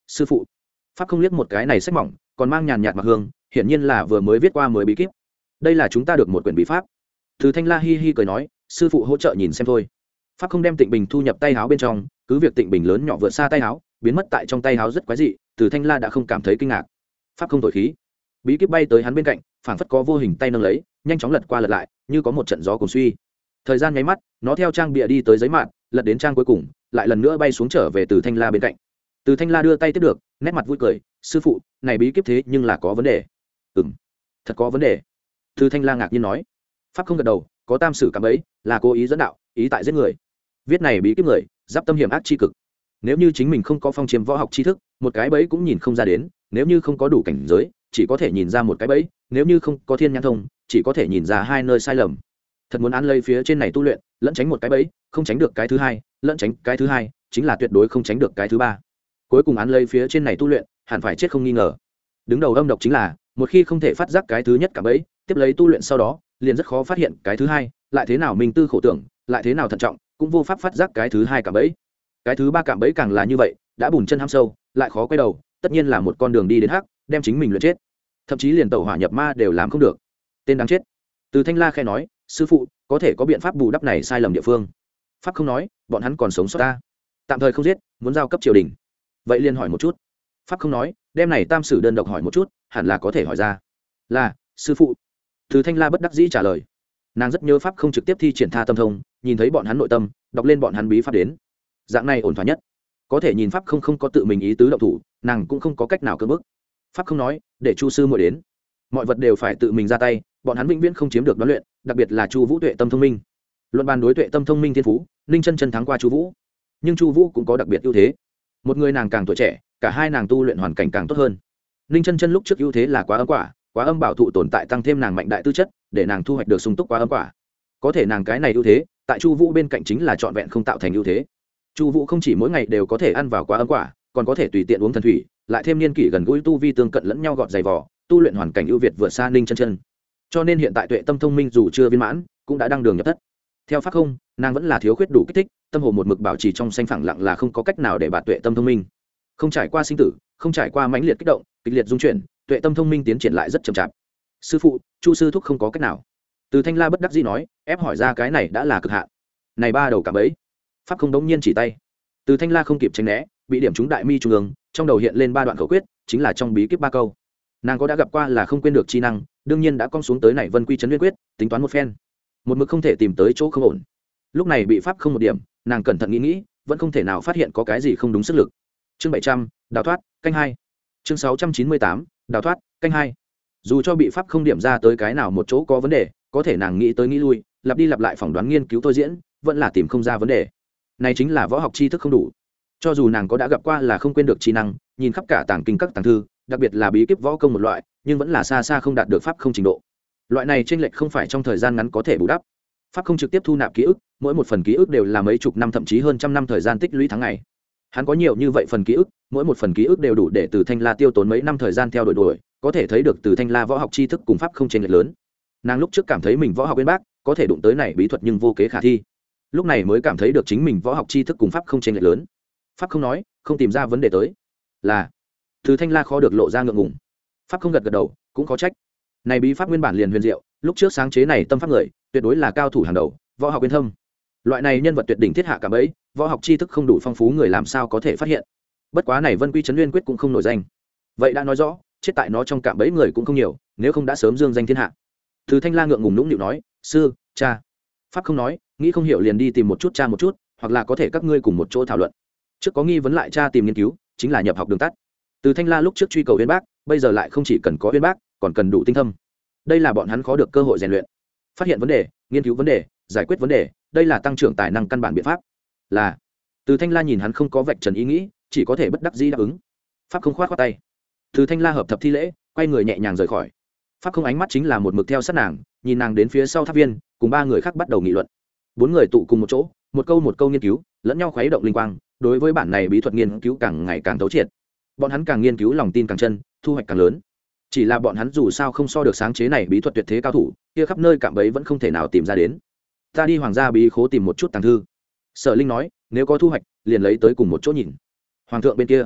sư phụ. Pháp không liếc một cái này sách mỏng còn mang nhàn nhạt mặc hương, hiển nhiên là vừa mới viết qua mới bí kíp. Đây là chúng ta được một quyển bí pháp. Từ Thanh La hi hi cười nói, sư phụ hỗ trợ nhìn xem thôi. Pháp không đem Tịnh Bình thu nhập tay áo bên trong, cứ việc Tịnh Bình lớn nhỏ vượt xa tay áo, biến mất tại trong tay áo rất quái dị. Từ Thanh La đã không cảm thấy kinh ngạc. Pháp không thổi khí, bí kíp bay tới hắn bên cạnh, phảng phất có vô hình tay nâng lấy, nhanh chóng lật qua lật lại, như có một trận gió cuồng suy. Thời gian nháy mắt, nó theo trang bìa đi tới giấy mạn, lật đến trang cuối cùng, lại lần nữa bay xuống trở về Từ Thanh La bên cạnh. Từ Thanh La đưa tay tiếp được, nét mặt vui cười, sư phụ, này bí kíp thế nhưng là có vấn đề. Ừm, thật có vấn đề. Từ Thanh La ngạc nhiên nói. Pháp không gật đầu, có tam sử cảm ấy, là cố ý dẫn đạo, ý tại giết người. Viết này bí kíp người, giáp tâm hiểm ác chi cực. Nếu như chính mình không có phong chiếm võ học tri thức, một cái bẫy cũng nhìn không ra đến, nếu như không có đủ cảnh giới, chỉ có thể nhìn ra một cái bẫy, nếu như không có thiên nhãn thông, chỉ có thể nhìn ra hai nơi sai lầm. Thật muốn án lấy phía trên này tu luyện, lẫn tránh một cái bẫy, không tránh được cái thứ hai, lẫn tránh cái thứ hai, chính là tuyệt đối không tránh được cái thứ ba. Cuối cùng án lấy phía trên này tu luyện, hẳn phải chết không nghi ngờ. Đứng đầu âm độc chính là, một khi không thể phát giác cái thứ nhất cả bẫy, tiếp lấy tu luyện sau đó, liền rất khó phát hiện cái thứ hai, lại thế nào minh tư khổ tưởng, lại thế nào thận trọng, cũng vô pháp phát giác cái thứ hai cả bẫy. Cái thứ ba cạm bẫy càng là như vậy, đã bùn chân hăm sâu, lại khó quay đầu, tất nhiên là một con đường đi đến hắc, đem chính mình luyện chết. Thậm chí liền tẩu hỏa nhập ma đều làm không được. Tên đáng chết. Từ Thanh La khẽ nói, sư phụ, có thể có biện pháp bù đắp này sai lầm địa phương. Pháp không nói, bọn hắn còn sống sót ta. Tạm thời không giết, muốn giao cấp triều đình. Vậy liền hỏi một chút. Pháp không nói, đem này tam sử đơn độc hỏi một chút, hẳn là có thể hỏi ra. Là, sư phụ. Từ Thanh La bất đắc dĩ trả lời. Nàng rất nhớ pháp không trực tiếp thi triển tha tâm thông, nhìn thấy bọn hắn nội tâm, đọc lên bọn hắn bí pháp đến. Dạng này ổn thỏa nhất. Có thể nhìn pháp không không có tự mình ý tứ động thủ, nàng cũng không có cách nào cưỡng bức. Pháp không nói, để Chu sư muội đến. Mọi vật đều phải tự mình ra tay, bọn hắn vĩnh viễn không chiếm được đoán luyện, đặc biệt là Chu Vũ tuệ tâm thông minh. Luận bàn đối tuệ tâm thông minh thiên phú, Ninh Chân Chân thắng qua Chu Vũ, nhưng Chu Vũ cũng có đặc biệt ưu thế. Một người nàng càng tuổi trẻ, cả hai nàng tu luyện hoàn cảnh càng tốt hơn. Ninh Chân Chân lúc trước ưu thế là quá âm quả, quá âm bảo thụ tồn tại tăng thêm nàng mạnh đại tư chất, để nàng thu hoạch được sung túc quá âm quả. Có thể nàng cái này ưu thế, tại Chu Vũ bên cạnh chính là trọn vẹn không tạo thành ưu thế. Chu Vũ không chỉ mỗi ngày đều có thể ăn vào quá âm quả, còn có thể tùy tiện uống thần thủy, lại thêm niên kỷ gần gũi tu vi tương cận lẫn nhau gọt giày vò, tu luyện hoàn cảnh ưu việt vượt xa Ninh Chân Chân. Cho nên hiện tại tuệ tâm thông minh dù chưa viên mãn, cũng đã đăng đường nhập thất. Theo pháp không, nàng vẫn là thiếu khuyết đủ kích thích, tâm hồ một mực bảo trì trong xanh phẳng lặng là không có cách nào để bạt tuệ tâm thông minh. Không trải qua sinh tử, không trải qua mãnh liệt kích động, kịch liệt dung chuyển, tuệ tâm thông minh tiến triển lại rất chậm chạp. Sư phụ, Chu sư thúc không có cách nào. Từ Thanh La bất đắc dĩ nói, ép hỏi ra cái này đã là cực hạn. Này ba đầu cả bấy. Pháp không đống nhiên chỉ tay. Từ Thanh La không kịp tránh né, bị điểm trúng đại mi trung ương, trong đầu hiện lên ba đoạn khẩu quyết, chính là trong bí kíp ba câu. Nàng có đã gặp qua là không quên được chi năng, đương nhiên đã cong xuống tới này Vân Quy Trấn Nguyên Quyết, tính toán một phen. Một mực không thể tìm tới chỗ không ổn. Lúc này bị pháp không một điểm, nàng cẩn thận nghĩ nghĩ, vẫn không thể nào phát hiện có cái gì không đúng sức lực. Chương bảy trăm, đào thoát, canh hai. Chương sáu trăm chín mươi tám, đào thoát, canh hai. Dù cho bị pháp không điểm ra tới cái nào một chỗ có vấn đề, có thể nàng nghĩ tới nghĩ lui, lặp đi lặp lại phỏng đoán nghiên cứu tôi diễn, vẫn là tìm không ra vấn đề. Này chính là võ học tri thức không đủ. Cho dù nàng có đã gặp qua là không quên được trí năng, nhìn khắp cả tàng kinh các tàng thư, đặc biệt là bí kíp võ công một loại, nhưng vẫn là xa xa không đạt được pháp không trình độ. Loại này chênh lệch không phải trong thời gian ngắn có thể bù đắp. Pháp không trực tiếp thu nạp ký ức, mỗi một phần ký ức đều là mấy chục năm thậm chí hơn trăm năm thời gian tích lũy tháng ngày. Hắn có nhiều như vậy phần ký ức, mỗi một phần ký ức đều đủ để Từ Thanh La tiêu tốn mấy năm thời gian theo đuổi đuổi, có thể thấy được Từ Thanh La võ học tri thức cùng pháp không chênh lệch lớn. Nàng lúc trước cảm thấy mình võ học bên bác, có thể đụng tới này bí thuật nhưng vô kế khả thi. Lúc này mới cảm thấy được chính mình võ học tri thức cùng pháp không chênh lệch lớn. Pháp không nói, không tìm ra vấn đề tới. Là Từ Thanh La khó được lộ ra ngượng ngùng. Pháp không gật gật đầu, cũng có trách. Này bí pháp nguyên bản liền huyền diệu, lúc trước sáng chế này tâm pháp người, tuyệt đối là cao thủ hàng đầu, võ học uyên thâm. Loại này nhân vật tuyệt đỉnh thiết hạ cả bấy, võ học tri thức không đủ phong phú người làm sao có thể phát hiện. Bất quá này Vân Quy Trấn Nguyên Quyết cũng không nổi danh. Vậy đã nói rõ, chết tại nó trong cạm bẫy người cũng không nhiều, nếu không đã sớm dương danh thiên hạ. Từ Thanh La ngượng ngùng nũng nịu nói, sư, cha. Pháp không nói, nghĩ không hiểu liền đi tìm một chút cha một chút, hoặc là có thể các ngươi cùng một chỗ thảo luận. Trước có nghi vấn lại cha tìm nghiên cứu, chính là nhập học đường tắt. Từ Thanh La lúc trước truy cầu uyên bác, bây giờ lại không chỉ cần có uyên bác, còn cần đủ tinh thâm. Đây là bọn hắn khó được cơ hội rèn luyện, phát hiện vấn đề, nghiên cứu vấn đề, giải quyết vấn đề, đây là tăng trưởng tài năng căn bản biện pháp. Là Từ Thanh La nhìn hắn không có vạch trần ý nghĩ, chỉ có thể bất đắc dĩ đáp ứng. Pháp không khoát khoát tay. Từ Thanh La hợp thập thi lễ, quay người nhẹ nhàng rời khỏi. Pháp không ánh mắt chính là một mực theo sát nàng, nhìn nàng đến phía sau tháp viên, cùng ba người khác bắt đầu nghị luận. Bốn người tụ cùng một chỗ, một câu một câu nghiên cứu, lẫn nhau khuấy động linh quang, đối với bản này bí thuật nghiên cứu càng ngày càng thấu triệt. Bọn hắn càng nghiên cứu lòng tin càng chân, thu hoạch càng lớn. Chỉ là bọn hắn dù sao không so được sáng chế này bí thuật tuyệt thế cao thủ, kia khắp nơi cạm bẫy vẫn không thể nào tìm ra đến. Ta đi hoàng gia bí khố tìm một chút tàng thư. Sở Linh nói, nếu có thu hoạch, liền lấy tới cùng một chỗ nhìn. Hoàng thượng bên kia,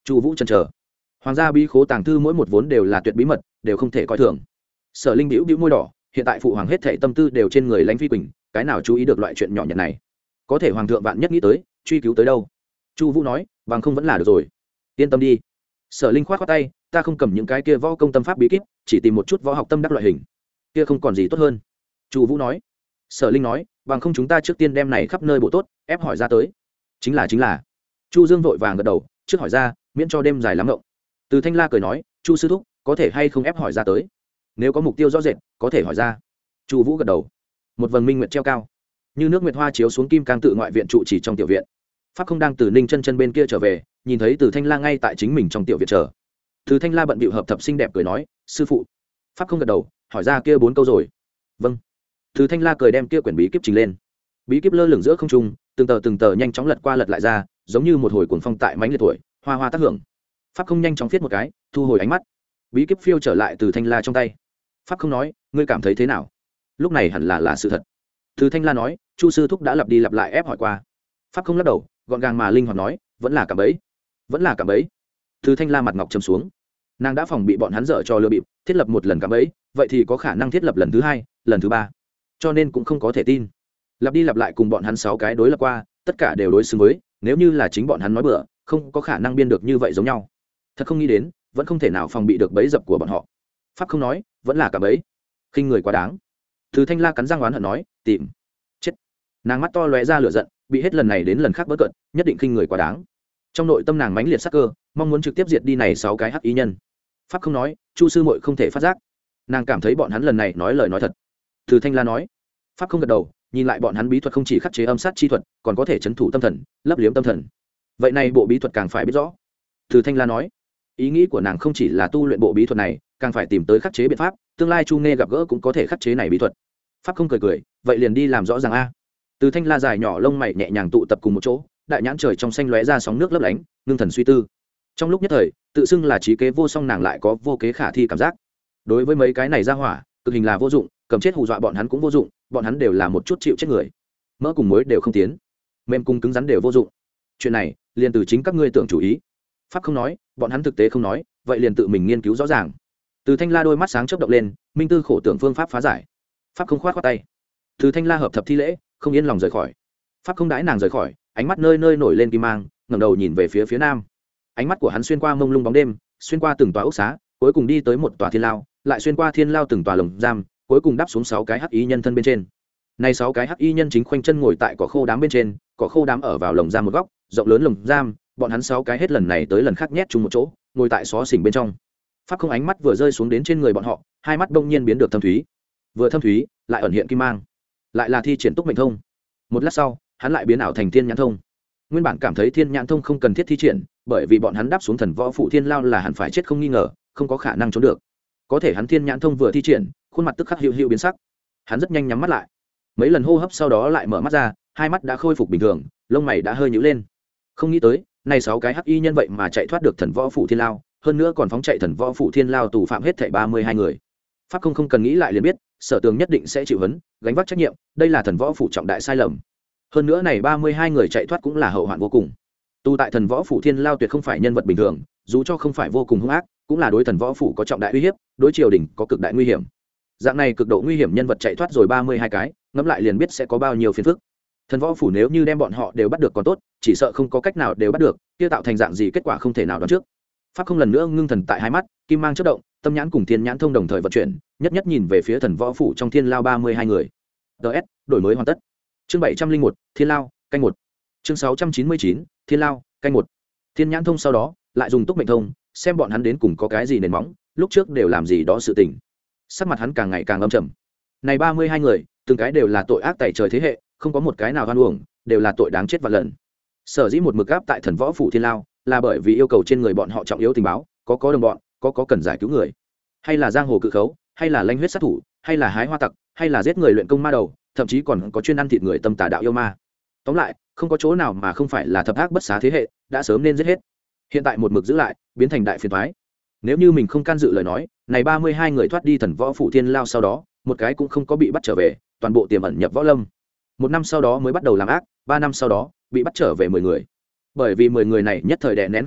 Chu Vũ chần chờ. Hoàng gia bí khố tàng thư mỗi một vốn đều là tuyệt bí mật, đều không thể coi thường. Sở Linh bĩu bĩu môi đỏ, hiện tại phụ hoàng hết thảy tâm tư đều trên người Lãnh Phi Quỳnh, cái nào chú ý được loại chuyện nhỏ nhặt này. Có thể hoàng thượng vạn nhất nghĩ tới, truy cứu tới đâu. Chu Vũ nói, bằng không vẫn là được rồi. Yên tâm đi. Sở Linh khoát khoát tay, ta không cầm những cái kia võ công tâm pháp bí kíp, chỉ tìm một chút võ học tâm đắc loại hình. Kia không còn gì tốt hơn. Chu Vũ nói. Sở Linh nói, bằng không chúng ta trước tiên đem này khắp nơi bộ tốt, ép hỏi ra tới. Chính là chính là. Chu Dương vội vàng gật đầu, trước hỏi ra, miễn cho đêm dài lắm ngộng. Từ Thanh La cười nói, Chu sư thúc, có thể hay không ép hỏi ra tới? Nếu có mục tiêu rõ rệt, có thể hỏi ra. Chu Vũ gật đầu. Một vầng minh nguyệt treo cao, như nước nguyệt hoa chiếu xuống kim cang tự ngoại viện trụ chỉ trong tiểu viện. Pháp không đang từ Ninh Chân Chân bên kia trở về, nhìn thấy Từ Thanh La ngay tại chính mình trong tiểu viện chờ. Từ Thanh La bận bịu hợp thập xinh đẹp cười nói, sư phụ. Pháp không gật đầu, hỏi ra kia bốn câu rồi. Vâng. Từ Thanh La cười đem kia quyển bí kíp trình lên. Bí kíp lơ lửng giữa không trung, từng tờ từng tờ nhanh chóng lật qua lật lại ra, giống như một hồi cuồng phong tại mãnh liệt tuổi, hoa hoa tác hưởng. Pháp không nhanh chóng viết một cái, thu hồi ánh mắt. Bí kíp phiêu trở lại Từ Thanh La trong tay. Pháp không nói, ngươi cảm thấy thế nào? Lúc này hẳn là là sự thật. Từ Thanh La nói, Chu sư thúc đã lặp đi lặp lại ép hỏi qua. Pháp không lắc đầu, gọn gàng mà linh hoạt nói, vẫn là cả bẫy, vẫn là cả bẫy. Từ Thanh La mặt ngọc trầm xuống, nàng đã phòng bị bọn hắn dở cho lừa bịp, thiết lập một lần cả bẫy, vậy thì có khả năng thiết lập lần thứ hai, lần thứ ba, cho nên cũng không có thể tin. Lặp đi lặp lại cùng bọn hắn sáu cái đối lập qua, tất cả đều đối xứng với, nếu như là chính bọn hắn nói bừa, không có khả năng biên được như vậy giống nhau. Thật không nghĩ đến, vẫn không thể nào phòng bị được bẫy dập của bọn họ. Pháp không nói, vẫn là cả bẫy, khinh người quá đáng. Từ Thanh La cắn răng oán hận nói, tìm chết. Nàng mắt to lóe ra lửa giận, bị hết lần này đến lần khác bớt cận, nhất định khinh người quá đáng. Trong nội tâm nàng mãnh liệt sắc cơ, mong muốn trực tiếp diệt đi này sáu cái hắc ý nhân. Pháp không nói, Chu sư muội không thể phát giác. Nàng cảm thấy bọn hắn lần này nói lời nói thật. Từ Thanh La nói. Pháp không gật đầu, nhìn lại bọn hắn bí thuật không chỉ khắc chế âm sát chi thuật, còn có thể chấn thủ tâm thần, lấp liếm tâm thần. Vậy này bộ bí thuật càng phải biết rõ. Từ Thanh La nói. Ý nghĩ của nàng không chỉ là tu luyện bộ bí thuật này, càng phải tìm tới khắc chế biện pháp, tương lai Chu Nghe gặp gỡ cũng có thể khắc chế này bí thuật. Pháp không cười cười, vậy liền đi làm rõ ràng a. Từ Thanh La dài nhỏ lông mày nhẹ nhàng tụ tập cùng một chỗ, đại nhãn trời trong xanh lóe ra sóng nước lấp lánh, ngưng thần suy tư. Trong lúc nhất thời, tự xưng là trí kế vô song nàng lại có vô kế khả thi cảm giác. Đối với mấy cái này ra hỏa, cực hình là vô dụng, cầm chết hù dọa bọn hắn cũng vô dụng, bọn hắn đều là một chút chịu chết người. Mỡ cùng muối đều không tiến, mềm cùng cứng rắn đều vô dụng. Chuyện này, liền từ chính các ngươi tưởng chủ ý. Pháp không nói, bọn hắn thực tế không nói, vậy liền tự mình nghiên cứu rõ ràng. Từ Thanh La đôi mắt sáng chớp động lên, minh tư khổ tưởng phương pháp phá giải. Pháp không khoát khoát tay. Từ Thanh La hợp thập thi lễ, không yên lòng rời khỏi. Pháp không đãi nàng rời khỏi, ánh mắt nơi nơi nổi lên kim mang, ngẩng đầu nhìn về phía phía nam. Ánh mắt của hắn xuyên qua mông lung bóng đêm, xuyên qua từng tòa ốc xá, cuối cùng đi tới một tòa thiên lao, lại xuyên qua thiên lao từng tòa lồng giam, cuối cùng đáp xuống sáu cái hắc y nhân thân bên trên. Này sáu cái hắc y nhân chính khoanh chân ngồi tại cỏ khô đám bên trên, cỏ khô đám ở vào lồng giam một góc, rộng lớn lồng giam, bọn hắn sáu cái hết lần này tới lần khác nhét chung một chỗ, ngồi tại xó xỉnh bên trong. Pháp không ánh mắt vừa rơi xuống đến trên người bọn họ, hai mắt bỗng nhiên biến được thâm thúy, vừa thâm thúy lại ẩn hiện kim mang, lại là thi triển túc mệnh thông. Một lát sau, hắn lại biến ảo thành thiên nhãn thông. Nguyên bản cảm thấy thiên nhãn thông không cần thiết thi triển, bởi vì bọn hắn đáp xuống thần võ phụ thiên lao là hẳn phải chết không nghi ngờ, không có khả năng trốn được. Có thể hắn thiên nhãn thông vừa thi triển, khuôn mặt tức khắc hữu hữu biến sắc. Hắn rất nhanh nhắm mắt lại, mấy lần hô hấp sau đó lại mở mắt ra, hai mắt đã khôi phục bình thường, lông mày đã hơi nhíu lên. Không nghĩ tới, này sáu cái hắc y nhân vậy mà chạy thoát được thần võ phụ thiên lao, hơn nữa còn phóng chạy thần võ phụ thiên lao tù phạm hết thảy ba mươi hai người. Pháp không không cần nghĩ lại liền biết, Sở Tường nhất định sẽ chịu huấn, gánh vác trách nhiệm, đây là thần võ phụ trọng đại sai lầm. Hơn nữa này ba mươi hai người chạy thoát cũng là hậu hoạn vô cùng. Tu tại thần võ phủ thiên lao tuyệt không phải nhân vật bình thường, dù cho không phải vô cùng hung ác, cũng là đối thần võ phủ có trọng đại uy hiếp, đối triều đình có cực đại nguy hiểm. Dạng này cực độ nguy hiểm nhân vật chạy thoát rồi ba mươi hai cái, ngẫm lại liền biết sẽ có bao nhiêu phiền phức. Thần võ phủ nếu như đem bọn họ đều bắt được còn tốt, chỉ sợ không có cách nào đều bắt được, kia tạo thành dạng gì kết quả không thể nào đoán trước. Pháp không lần nữa ngưng thần tại hai mắt, kim mang chớp động, tâm nhãn cùng thiên nhãn thông đồng thời vận chuyển, nhất nhất nhìn về phía thần võ phủ trong thiên lao ba mươi hai người. ds đổi mới hoàn tất. Chương bảy trăm linh một, thiên lao canh một. Chương sáu trăm chín mươi chín, thiên lao canh một. Thiên nhãn thông sau đó lại dùng túc mệnh thông, xem bọn hắn đến cùng có cái gì nền móng, lúc trước đều làm gì đó sự tình. Sắc mặt hắn càng ngày càng âm trầm. Này ba mươi hai người, từng cái đều là tội ác tày trời thế hệ, không có một cái nào oan uổng, đều là tội đáng chết vạn lần. Sở dĩ một mực áp tại thần võ phủ thiên lao, là bởi vì yêu cầu trên người bọn họ trọng yếu tình báo, có có đồng bọn, có có cần giải cứu người, hay là giang hồ cự khấu, hay là lanh huyết sát thủ, hay là hái hoa tặc, hay là giết người luyện công ma đầu, thậm chí còn có chuyên ăn thịt người tâm tà đạo yêu ma. Tóm lại, không có chỗ nào mà không phải là thập ác bất xá thế hệ, đã sớm nên giết hết. Hiện tại một mực giữ lại, biến thành đại phiền toái. Nếu như mình không can dự lời nói, này ba mươi hai người thoát đi thần võ phủ thiên lao sau đó, một cái cũng không có bị bắt trở về, toàn bộ tiềm ẩn nhập võ lâm. Một năm sau đó mới bắt đầu làm ác, ba năm sau đó bị bắt trở về mười người. Bởi vì mười người này nhất thời đè nén không được,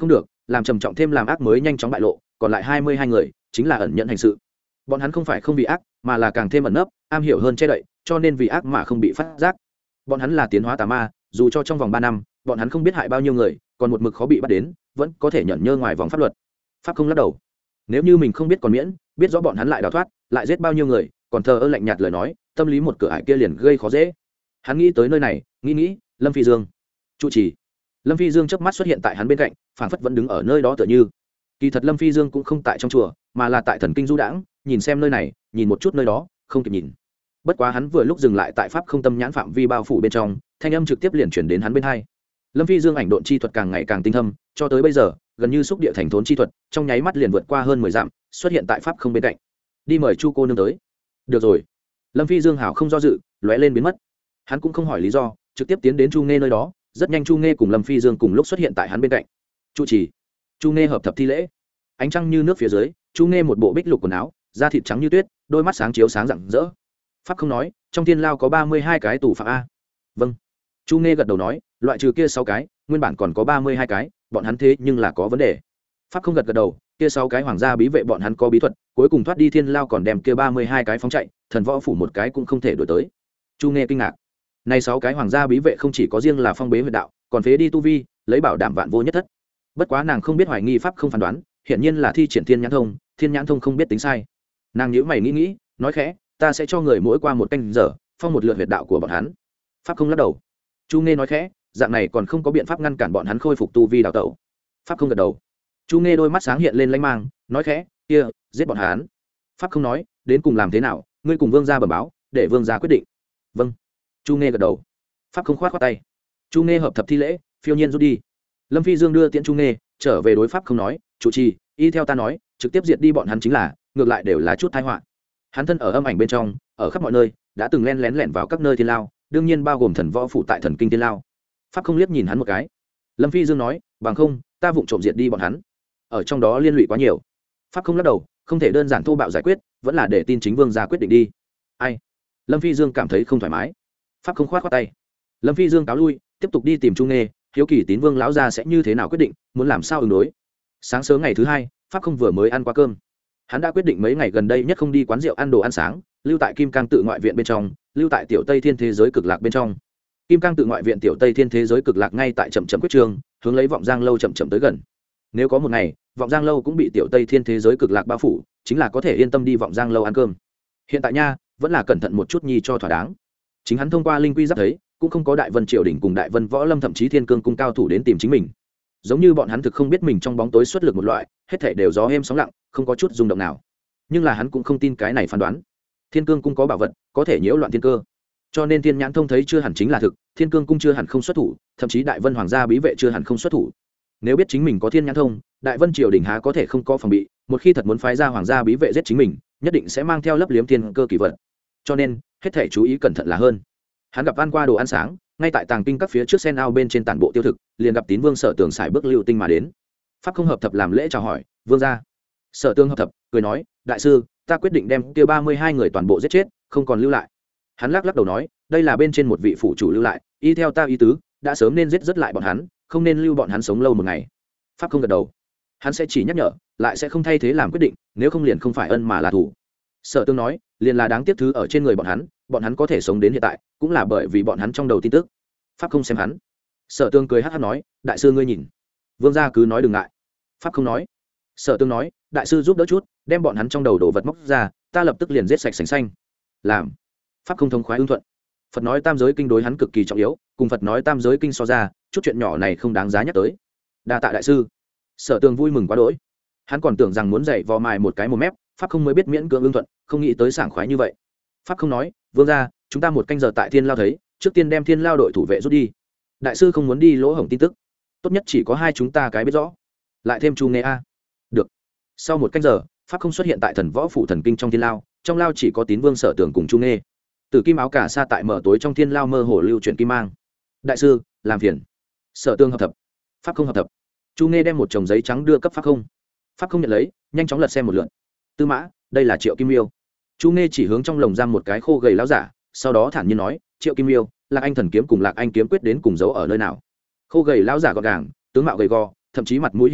làm trầm trọng thêm làm ác mới nhanh chóng bại lộ, còn lại hai mươi hai người chính là ẩn nhận hành sự. Bọn hắn không phải không bị ác, mà là càng thêm ẩn nấp, am hiểu hơn che đậy, cho nên vì ác mà không bị phát giác. Bọn hắn là tiến hóa tà ma, dù cho trong vòng ba năm, bọn hắn không biết hại bao nhiêu người, còn một mực khó bị bắt đến, vẫn có thể nhận nhơ ngoài vòng pháp luật. Pháp không lắc đầu. Nếu như mình không biết còn miễn, biết rõ bọn hắn lại đào thoát, lại giết bao nhiêu người, còn thờ ơ lạnh nhạt lời nói, tâm lý một cửa ải kia liền gây khó dễ. Hắn nghĩ tới nơi này, nghĩ nghĩ, Lâm Phi Dương. Trụ trì. Lâm Phi Dương chớp mắt xuất hiện tại hắn bên cạnh, phảng phất vẫn đứng ở nơi đó tựa như. Kỳ thật Lâm Phi Dương cũng không tại trong chùa, mà là tại thần kinh du đãng, nhìn xem nơi này, nhìn một chút nơi đó, không kịp nhìn. Bất quá hắn vừa lúc dừng lại tại pháp không tâm nhãn phạm vi bao phủ bên trong, thanh âm trực tiếp liền chuyển đến hắn bên hai. Lâm Phi Dương ảnh độn chi thuật càng ngày càng tinh thâm, cho tới bây giờ, gần như xúc địa thành thốn chi thuật, trong nháy mắt liền vượt qua hơn mười dặm, xuất hiện tại pháp không bên cạnh. Đi mời Chu cô nương tới. Được rồi. Lâm Phi Dương hảo không do dự, lóe lên biến mất. Hắn cũng không hỏi lý do, trực tiếp tiến đến Chu Nghe nơi đó, rất nhanh Chu Nghe cùng Lâm Phi Dương cùng lúc xuất hiện tại hắn bên cạnh. Chu trì. Chu Nghe hợp thập thi lễ. Ánh trăng như nước phía dưới, Chu Nghe một bộ bích lục quần áo, da thịt trắng như tuyết, đôi mắt sáng chiếu sáng rạng rỡ. Pháp không nói, trong thiên lao có ba mươi hai cái tù phạm a. Vâng. Chu Nghe gật đầu nói, loại trừ kia sáu cái, nguyên bản còn có ba mươi hai cái, bọn hắn thế nhưng là có vấn đề. Pháp không gật gật đầu, kia sáu cái hoàng gia bí vệ bọn hắn có bí thuật, cuối cùng thoát đi thiên lao còn đem kia ba mươi hai cái phóng chạy, thần võ phủ một cái cũng không thể đuổi tới. Chu Nghe kinh ngạc. Này sáu cái hoàng gia bí vệ không chỉ có riêng là phong bế huyệt đạo, còn phế đi tu vi, lấy bảo đảm vạn vô nhất thất. Bất quá nàng không biết hoài nghi pháp không phán đoán, hiển nhiên là thi triển thiên nhãn thông, thiên nhãn thông không biết tính sai. Nàng nhíu mày nghĩ nghĩ, nói khẽ, ta sẽ cho người mỗi qua một canh giờ, phong một lượt huyệt đạo của bọn hắn. Pháp không lắc đầu. Chu Nghe nói khẽ, dạng này còn không có biện pháp ngăn cản bọn hắn khôi phục tu vi đào tẩu. Pháp không gật đầu. Chu Nghe đôi mắt sáng hiện lên lanh mang, nói khẽ, kia, giết bọn hắn. Pháp không nói, đến cùng làm thế nào, ngươi cùng vương gia bẩm báo, để vương gia quyết định. Vâng. Chu Nghe gật đầu. Pháp không khoát khoát tay. Chu Nghe hợp thập thi lễ, phiêu nhiên rút đi. Lâm Phi Dương đưa tiễn Chu Nghe trở về đối pháp không nói, chủ trì, y theo ta nói, trực tiếp diệt đi bọn hắn chính là, ngược lại đều là chút tai họa. Hắn thân ở âm ảnh bên trong, ở khắp mọi nơi, đã từng len lén lẻn vào các nơi thiên lao, đương nhiên bao gồm thần võ phủ tại thần kinh thiên lao. Pháp không liếc nhìn hắn một cái. Lâm Phi Dương nói, bằng không, ta vụng trộm diệt đi bọn hắn. Ở trong đó liên lụy quá nhiều. Pháp không lắc đầu, không thể đơn giản thô bạo giải quyết, vẫn là để tin chính vương ra quyết định đi. Ai? Lâm Phi Dương cảm thấy không thoải mái. Pháp không khoát khoát tay. Lâm Phi Dương cáo lui, tiếp tục đi tìm Chu Nghe, hiếu kỳ tín vương lão gia sẽ như thế nào quyết định, muốn làm sao ứng đối. Sáng sớm ngày thứ hai, Pháp không vừa mới ăn qua cơm, hắn đã quyết định mấy ngày gần đây nhất không đi quán rượu ăn đồ ăn sáng, lưu tại Kim Cang tự ngoại viện bên trong, lưu tại tiểu Tây Thiên thế giới cực lạc bên trong. Kim Cang tự ngoại viện tiểu Tây Thiên thế giới cực lạc ngay tại chậm chậm quyết trường, hướng lấy vọng giang lâu chậm chậm tới gần. Nếu có một ngày, vọng giang lâu cũng bị tiểu Tây Thiên thế giới cực lạc bao phủ, chính là có thể yên tâm đi vọng giang lâu ăn cơm. Hiện tại nha, vẫn là cẩn thận một chút nhi cho thỏa đáng. Chính hắn thông qua linh quy giáp thấy, cũng không có đại vân triều đình cùng đại vân võ lâm thậm chí thiên cương cung cao thủ đến tìm chính mình. Giống như bọn hắn thực không biết mình trong bóng tối xuất lực một loại, hết thảy đều gió êm sóng lặng, không có chút rung động nào. Nhưng là hắn cũng không tin cái này phán đoán. Thiên cương cung có bảo vật, có thể nhiễu loạn thiên cơ, cho nên thiên nhãn thông thấy chưa hẳn chính là thực, thiên cương cung chưa hẳn không xuất thủ, thậm chí đại vân hoàng gia bí vệ chưa hẳn không xuất thủ. Nếu biết chính mình có thiên nhãn thông, đại vân triều đình há có thể không có phòng bị, một khi thật muốn phái ra hoàng gia bí vệ giết chính mình, nhất định sẽ mang theo lấp liếm thiên cơ kỳ vật. Cho nên hết thảy chú ý cẩn thận là hơn. Hắn gặp ăn qua đồ ăn sáng, ngay tại tàng kinh các phía trước sen ao bên trên tản bộ tiêu thực, liền gặp tín vương Sở Tường xài bước lưu tinh mà đến. Pháp không hợp thập làm lễ chào hỏi, vương gia. Sở Tường hợp thập cười nói, đại sư, ta quyết định đem kia ba mươi hai người toàn bộ giết chết, không còn lưu lại. Hắn lắc lắc đầu nói, đây là bên trên một vị phụ chủ lưu lại, y theo ta ý tứ, đã sớm nên giết rất lại bọn hắn, không nên lưu bọn hắn sống lâu một ngày. Pháp không gật đầu. Hắn sẽ chỉ nhắc nhở, lại sẽ không thay thế làm quyết định, nếu không liền không phải ân mà là thủ. Sở Tương nói, liền là đáng tiếc thứ ở trên người bọn hắn, bọn hắn có thể sống đến hiện tại, cũng là bởi vì bọn hắn trong đầu tin tức. Pháp không xem hắn. Sở Tương cười hắc hắc nói, đại sư ngươi nhìn. Vương gia cứ nói đừng ngại. Pháp không nói. Sở Tương nói, đại sư giúp đỡ chút, đem bọn hắn trong đầu đồ vật móc ra, ta lập tức liền giết sạch sành xanh. Làm. Pháp không thông khoái ưng thuận. Phật nói tam giới kinh đối hắn cực kỳ trọng yếu, cùng Phật nói tam giới kinh so ra, chút chuyện nhỏ này không đáng giá nhắc tới. Đa tạ đại sư. Sở Tương vui mừng quá đỗi. Hắn còn tưởng rằng muốn dạy vò mài một cái một mép, Pháp không mới biết miễn cưỡng ưng thuận, không nghĩ tới sảng khoái như vậy. Pháp không nói, vương gia, chúng ta một canh giờ tại thiên lao thấy, trước tiên đem thiên lao đội thủ vệ rút đi. Đại sư không muốn đi lỗ hổng tin tức, tốt nhất chỉ có hai chúng ta cái biết rõ. Lại thêm Chu Nghe a. Được. Sau một canh giờ, Pháp không xuất hiện tại thần võ phủ thần kinh trong thiên lao, trong lao chỉ có tín vương Sở Tường cùng Chu Nghe. Tử kim áo cả sa tại mở tối trong thiên lao mơ hồ lưu chuyển kim mang. Đại sư, làm phiền. Sở Tường hợp thập. Pháp không hợp thập. Chu Nghe đem một chồng giấy trắng đưa cấp Pháp không. Pháp không nhận lấy, nhanh chóng lật xem một lượt. Tư mã, đây là Triệu Kim Miêu. Chu Nghe chỉ hướng trong lồng giam một cái khô gầy lão giả, sau đó thản nhiên nói, Triệu Kim Miêu, Lạc Anh thần kiếm cùng Lạc Anh kiếm quyết đến cùng giấu ở nơi nào? Khô gầy lão giả gọn gàng, tướng mạo gầy gò, thậm chí mặt mũi hiền lành,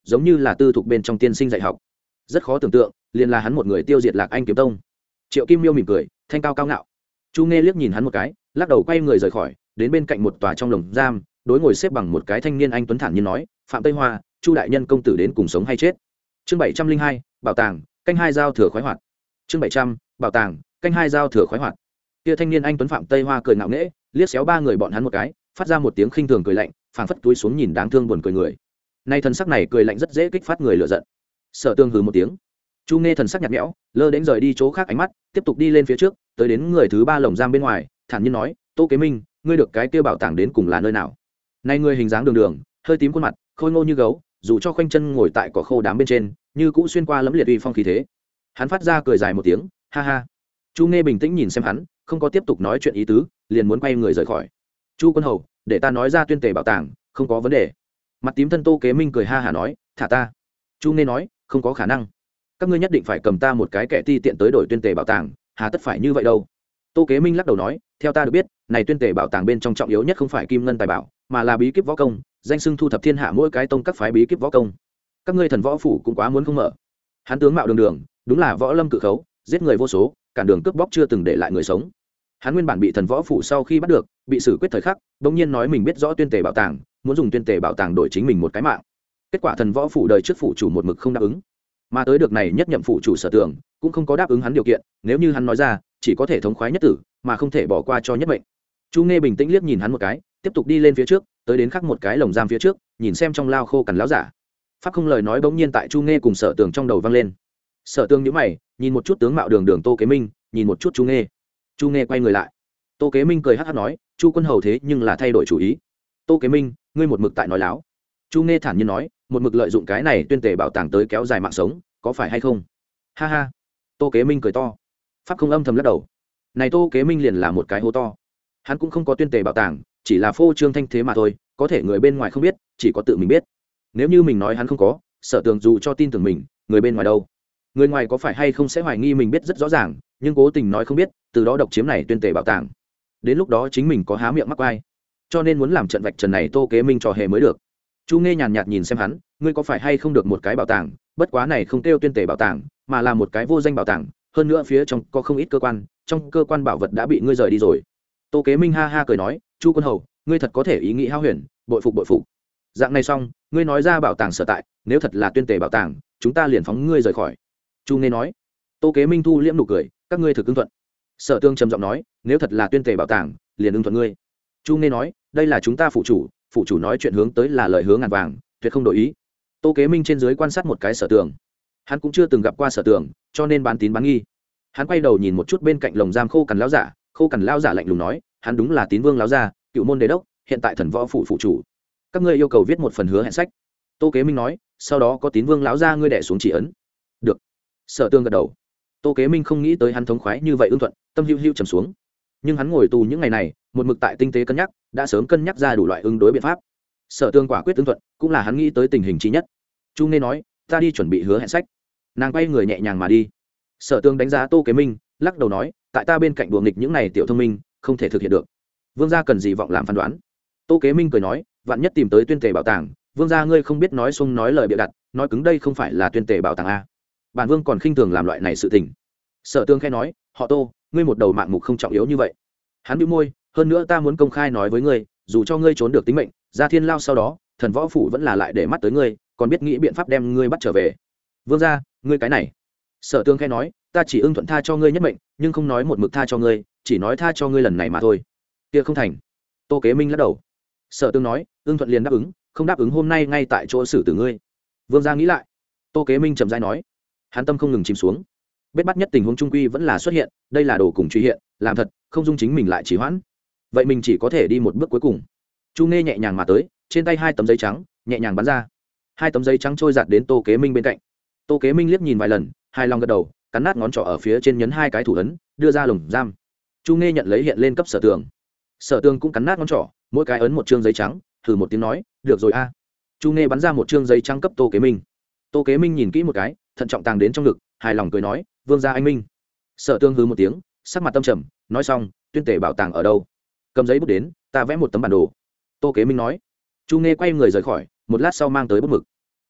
giống như là tư thục bên trong tiên sinh dạy học. Rất khó tưởng tượng, liền là hắn một người tiêu diệt Lạc Anh kiếm tông. Triệu Kim Miêu mỉm cười, thanh cao cao ngạo. Chu Nghe liếc nhìn hắn một cái, lắc đầu quay người rời khỏi, đến bên cạnh một tòa trong lồng giam, đối ngồi xếp bằng một cái thanh niên anh tuấn thản nhiên nói, Phạm Tây Hoa, Chu đại nhân công tử đến cùng sống hay chết. Chương bảy trăm linh hai, bảo tàng, canh hai giao thừa khoái hoạt. Chương bảy trăm, bảo tàng, canh hai giao thừa khoái hoạt. Kia thanh niên anh tuấn Phạm Tây Hoa cười ngạo nghễ, liếc xéo ba người bọn hắn một cái, phát ra một tiếng khinh thường cười lạnh, phảng phất túi xuống nhìn đáng thương buồn cười người. Nay thần sắc này cười lạnh rất dễ kích phát người lửa giận. Sở Tương hừ một tiếng. Chu Nghe thần sắc nhạt nhẽo, lơ đến rời đi chỗ khác ánh mắt, tiếp tục đi lên phía trước, tới đến người thứ ba lồng giam bên ngoài, thản nhiên nói, Tô Kế Minh, ngươi được cái kia bảo tàng đến cùng là nơi nào? Nay ngươi hình dáng đường đường, hơi tím khuôn mặt, khôi ngô như gấu, dù cho khoanh chân ngồi tại cỏ khô đám bên trên, như cũ xuyên qua lẫm liệt uy phong khí thế. Hắn phát ra cười dài một tiếng, ha ha. Chu Nghe bình tĩnh nhìn xem hắn, không có tiếp tục nói chuyện ý tứ, liền muốn quay người rời khỏi. Chu Quân Hầu, để ta nói ra tuyên tề bảo tàng, không có vấn đề. Mặt tím thân Tô Kế Minh cười ha hả nói, thả ta. Chu Nghe nói, không có khả năng. Các ngươi nhất định phải cầm ta một cái kẻ ti tiện tới đổi tuyên tề bảo tàng, hà tất phải như vậy đâu. Tô Kế Minh lắc đầu nói, theo ta được biết, này tuyên tề bảo tàng bên trong trọng yếu nhất không phải kim ngân tài bảo, mà là bí kíp võ công, danh xưng thu thập thiên hạ mỗi cái tông các phái bí kíp võ công. Các ngươi thần võ phủ cũng quá muốn không mở. Hắn tướng mạo đường đường, đúng là võ lâm cự khấu, giết người vô số, cản đường cướp bóc chưa từng để lại người sống. Hắn nguyên bản bị thần võ phủ sau khi bắt được, bị xử quyết thời khắc, bỗng nhiên nói mình biết rõ tuyên tề bảo tàng, muốn dùng tuyên tề bảo tàng đổi chính mình một cái mạng. Kết quả thần võ phủ đời trước phủ chủ một mực không đáp ứng, mà tới được này nhất nhậm phủ chủ Sở Tường cũng không có đáp ứng hắn điều kiện, nếu như hắn nói ra, chỉ có thể thống khoái nhất tử, mà không thể bỏ qua cho nhất mệnh. Chu Nghe bình tĩnh liếc nhìn hắn một cái, tiếp tục đi lên phía trước, tới đến khắc một cái lồng giam phía trước, nhìn xem trong lao khô cằn lão giả. Pháp không lời nói bỗng nhiên tại Chu Nghe cùng Sở Tường trong đầu vang lên. Sở Tường nhíu mày, nhìn một chút tướng mạo đường đường Tô Kế Minh, nhìn một chút Chu Nghe. Chu Nghe quay người lại. Tô Kế Minh cười hắc hắc nói, Chu Quân Hầu thế nhưng là thay đổi chủ ý. Tô Kế Minh, ngươi một mực tại nói láo. Chu Nghe thản nhiên nói, một mực lợi dụng cái này tuyên tề bảo tàng tới kéo dài mạng sống, có phải hay không? Ha ha. Tô Kế Minh cười to. Pháp không âm thầm lắc đầu. Này Tô Kế Minh liền là một cái hố to. Hắn cũng không có tuyên tề bảo tàng, chỉ là phô trương thanh thế mà thôi, có thể người bên ngoài không biết, chỉ có tự mình biết. Nếu như mình nói hắn không có, Sở Tường dù cho tin tưởng mình, người bên ngoài đâu? Người ngoài có phải hay không sẽ hoài nghi mình biết rất rõ ràng, nhưng cố tình nói không biết, từ đó độc chiếm này tuyên tề bảo tàng. Đến lúc đó chính mình có há miệng mắc oai. Cho nên muốn làm trận vạch trần này Tô Kế Minh trò hề mới được. Chu Nghe nhàn nhạt nhìn xem hắn, ngươi có phải hay không được một cái bảo tàng, bất quá này không kêu tuyên tề bảo tàng, mà là một cái vô danh bảo tàng, hơn nữa phía trong có không ít cơ quan, trong cơ quan bảo vật đã bị ngươi rời đi rồi. Tô Kế Minh ha ha cười nói, Chu Quân Hầu, ngươi thật có thể ý nghĩ hao huyền, bội phục bội phục. Dạng này xong, ngươi nói ra bảo tàng sở tại, nếu thật là tuyên tề bảo tàng, chúng ta liền phóng ngươi rời khỏi. Chu Nghe nói. Tô Kế Minh thu liễm nụ cười, các ngươi thực ứng thuận. Sở Tương trầm giọng nói, nếu thật là tuyên tề bảo tàng, liền ứng thuận ngươi. Chu Nghe nói, đây là chúng ta phụ chủ, phụ chủ nói chuyện hướng tới là lời hướng ngàn vàng, tuyệt không đổi ý. Tô Kế Minh trên dưới quan sát một cái Sở Tường, hắn cũng chưa từng gặp qua Sở Tường, cho nên bán tín bán nghi. Hắn quay đầu nhìn một chút bên cạnh lồng giam khô cằn lão giả, khô cằn lão giả lạnh lùng nói, hắn đúng là Tín Vương lão gia, cựu môn đế đốc, hiện tại thần võ phủ phụ chủ. Các ngươi yêu cầu viết một phần hứa hẹn sách. Tô Kế Minh nói, sau đó có Tín Vương lão gia ngươi đẻ xuống chỉ ấn. Được. Sở Tường gật đầu. Tô Kế Minh không nghĩ tới hắn thống khoái như vậy ưng thuận, tâm hữu hữu trầm xuống. Nhưng hắn ngồi tù những ngày này, một mực tại tinh tế cân nhắc, đã sớm cân nhắc ra đủ loại ứng đối biện pháp. Sở Tương quả quyết tương thuận, cũng là hắn nghĩ tới tình hình trí nhất. Chu Nghe nói, ta đi chuẩn bị hứa hẹn sách. Nàng quay người nhẹ nhàng mà đi. Sở Tương đánh giá Tô Kế Minh, lắc đầu nói, tại ta bên cạnh đùa nghịch những này tiểu thông minh, không thể thực hiện được. Vương gia cần gì vọng làm phán đoán. Tô Kế Minh cười nói, vạn nhất tìm tới tuyên tề bảo tàng, vương gia ngươi không biết nói xung nói lời bịa đặt, nói cứng đây không phải là tuyên tề bảo tàng a. Bản vương còn khinh thường làm loại này sự tình. Sở Tương khẽ nói, họ Tô, ngươi một đầu mạng mục không trọng yếu như vậy. Hắn bĩu môi, hơn nữa ta muốn công khai nói với ngươi, dù cho ngươi trốn được tính mệnh, ra thiên lao sau đó, thần võ phủ vẫn là lại để mắt tới ngươi, còn biết nghĩ biện pháp đem ngươi bắt trở về. Vương gia, ngươi cái này. Sở Tương khẽ nói, ta chỉ ưng thuận tha cho ngươi nhất mệnh, nhưng không nói một mực tha cho ngươi, chỉ nói tha cho ngươi lần này mà thôi. Kia không thành. Tô Kế Minh lắc đầu. Sở Tương nói, ưng thuận liền đáp ứng, không đáp ứng hôm nay ngay tại chỗ xử tử ngươi. Vương gia nghĩ lại. Tô Kế Minh chậm rãi nói. Hắn tâm không ngừng chìm xuống. Bết bắt nhất tình huống trung quy vẫn là xuất hiện, đây là đồ cùng truy hiện, làm thật, không dung chính mình lại chỉ hoãn. Vậy mình chỉ có thể đi một bước cuối cùng. Chu Nghe nhẹ nhàng mà tới, trên tay hai tấm giấy trắng, nhẹ nhàng bắn ra. Hai tấm giấy trắng trôi giạt đến Tô Kế Minh bên cạnh. Tô Kế Minh liếc nhìn vài lần, hài lòng gật đầu, cắn nát ngón trỏ ở phía trên nhấn hai cái thủ ấn, đưa ra lồng giam. Chu Nghe nhận lấy hiện lên cấp Sở Tường. Sở Tường cũng cắn nát ngón trỏ, mỗi cái ấn một trương giấy trắng, thử một tiếng nói, được rồi a. Chu Nghe bắn ra một trương giấy trắng cấp Tô Kế Minh. Tô Kế Minh nhìn kỹ một cái, thận trọng tàng đến trong ngực, hài lòng cười nói, vương gia anh minh. Sở Tương hừ một tiếng, sắc mặt tâm trầm, nói xong, tuyên tề bảo tàng ở đâu? Cầm giấy bút đến, ta vẽ một tấm bản đồ. Tô Kế Minh nói. Chu Nghe quay người rời khỏi, một lát sau mang tới bút mực.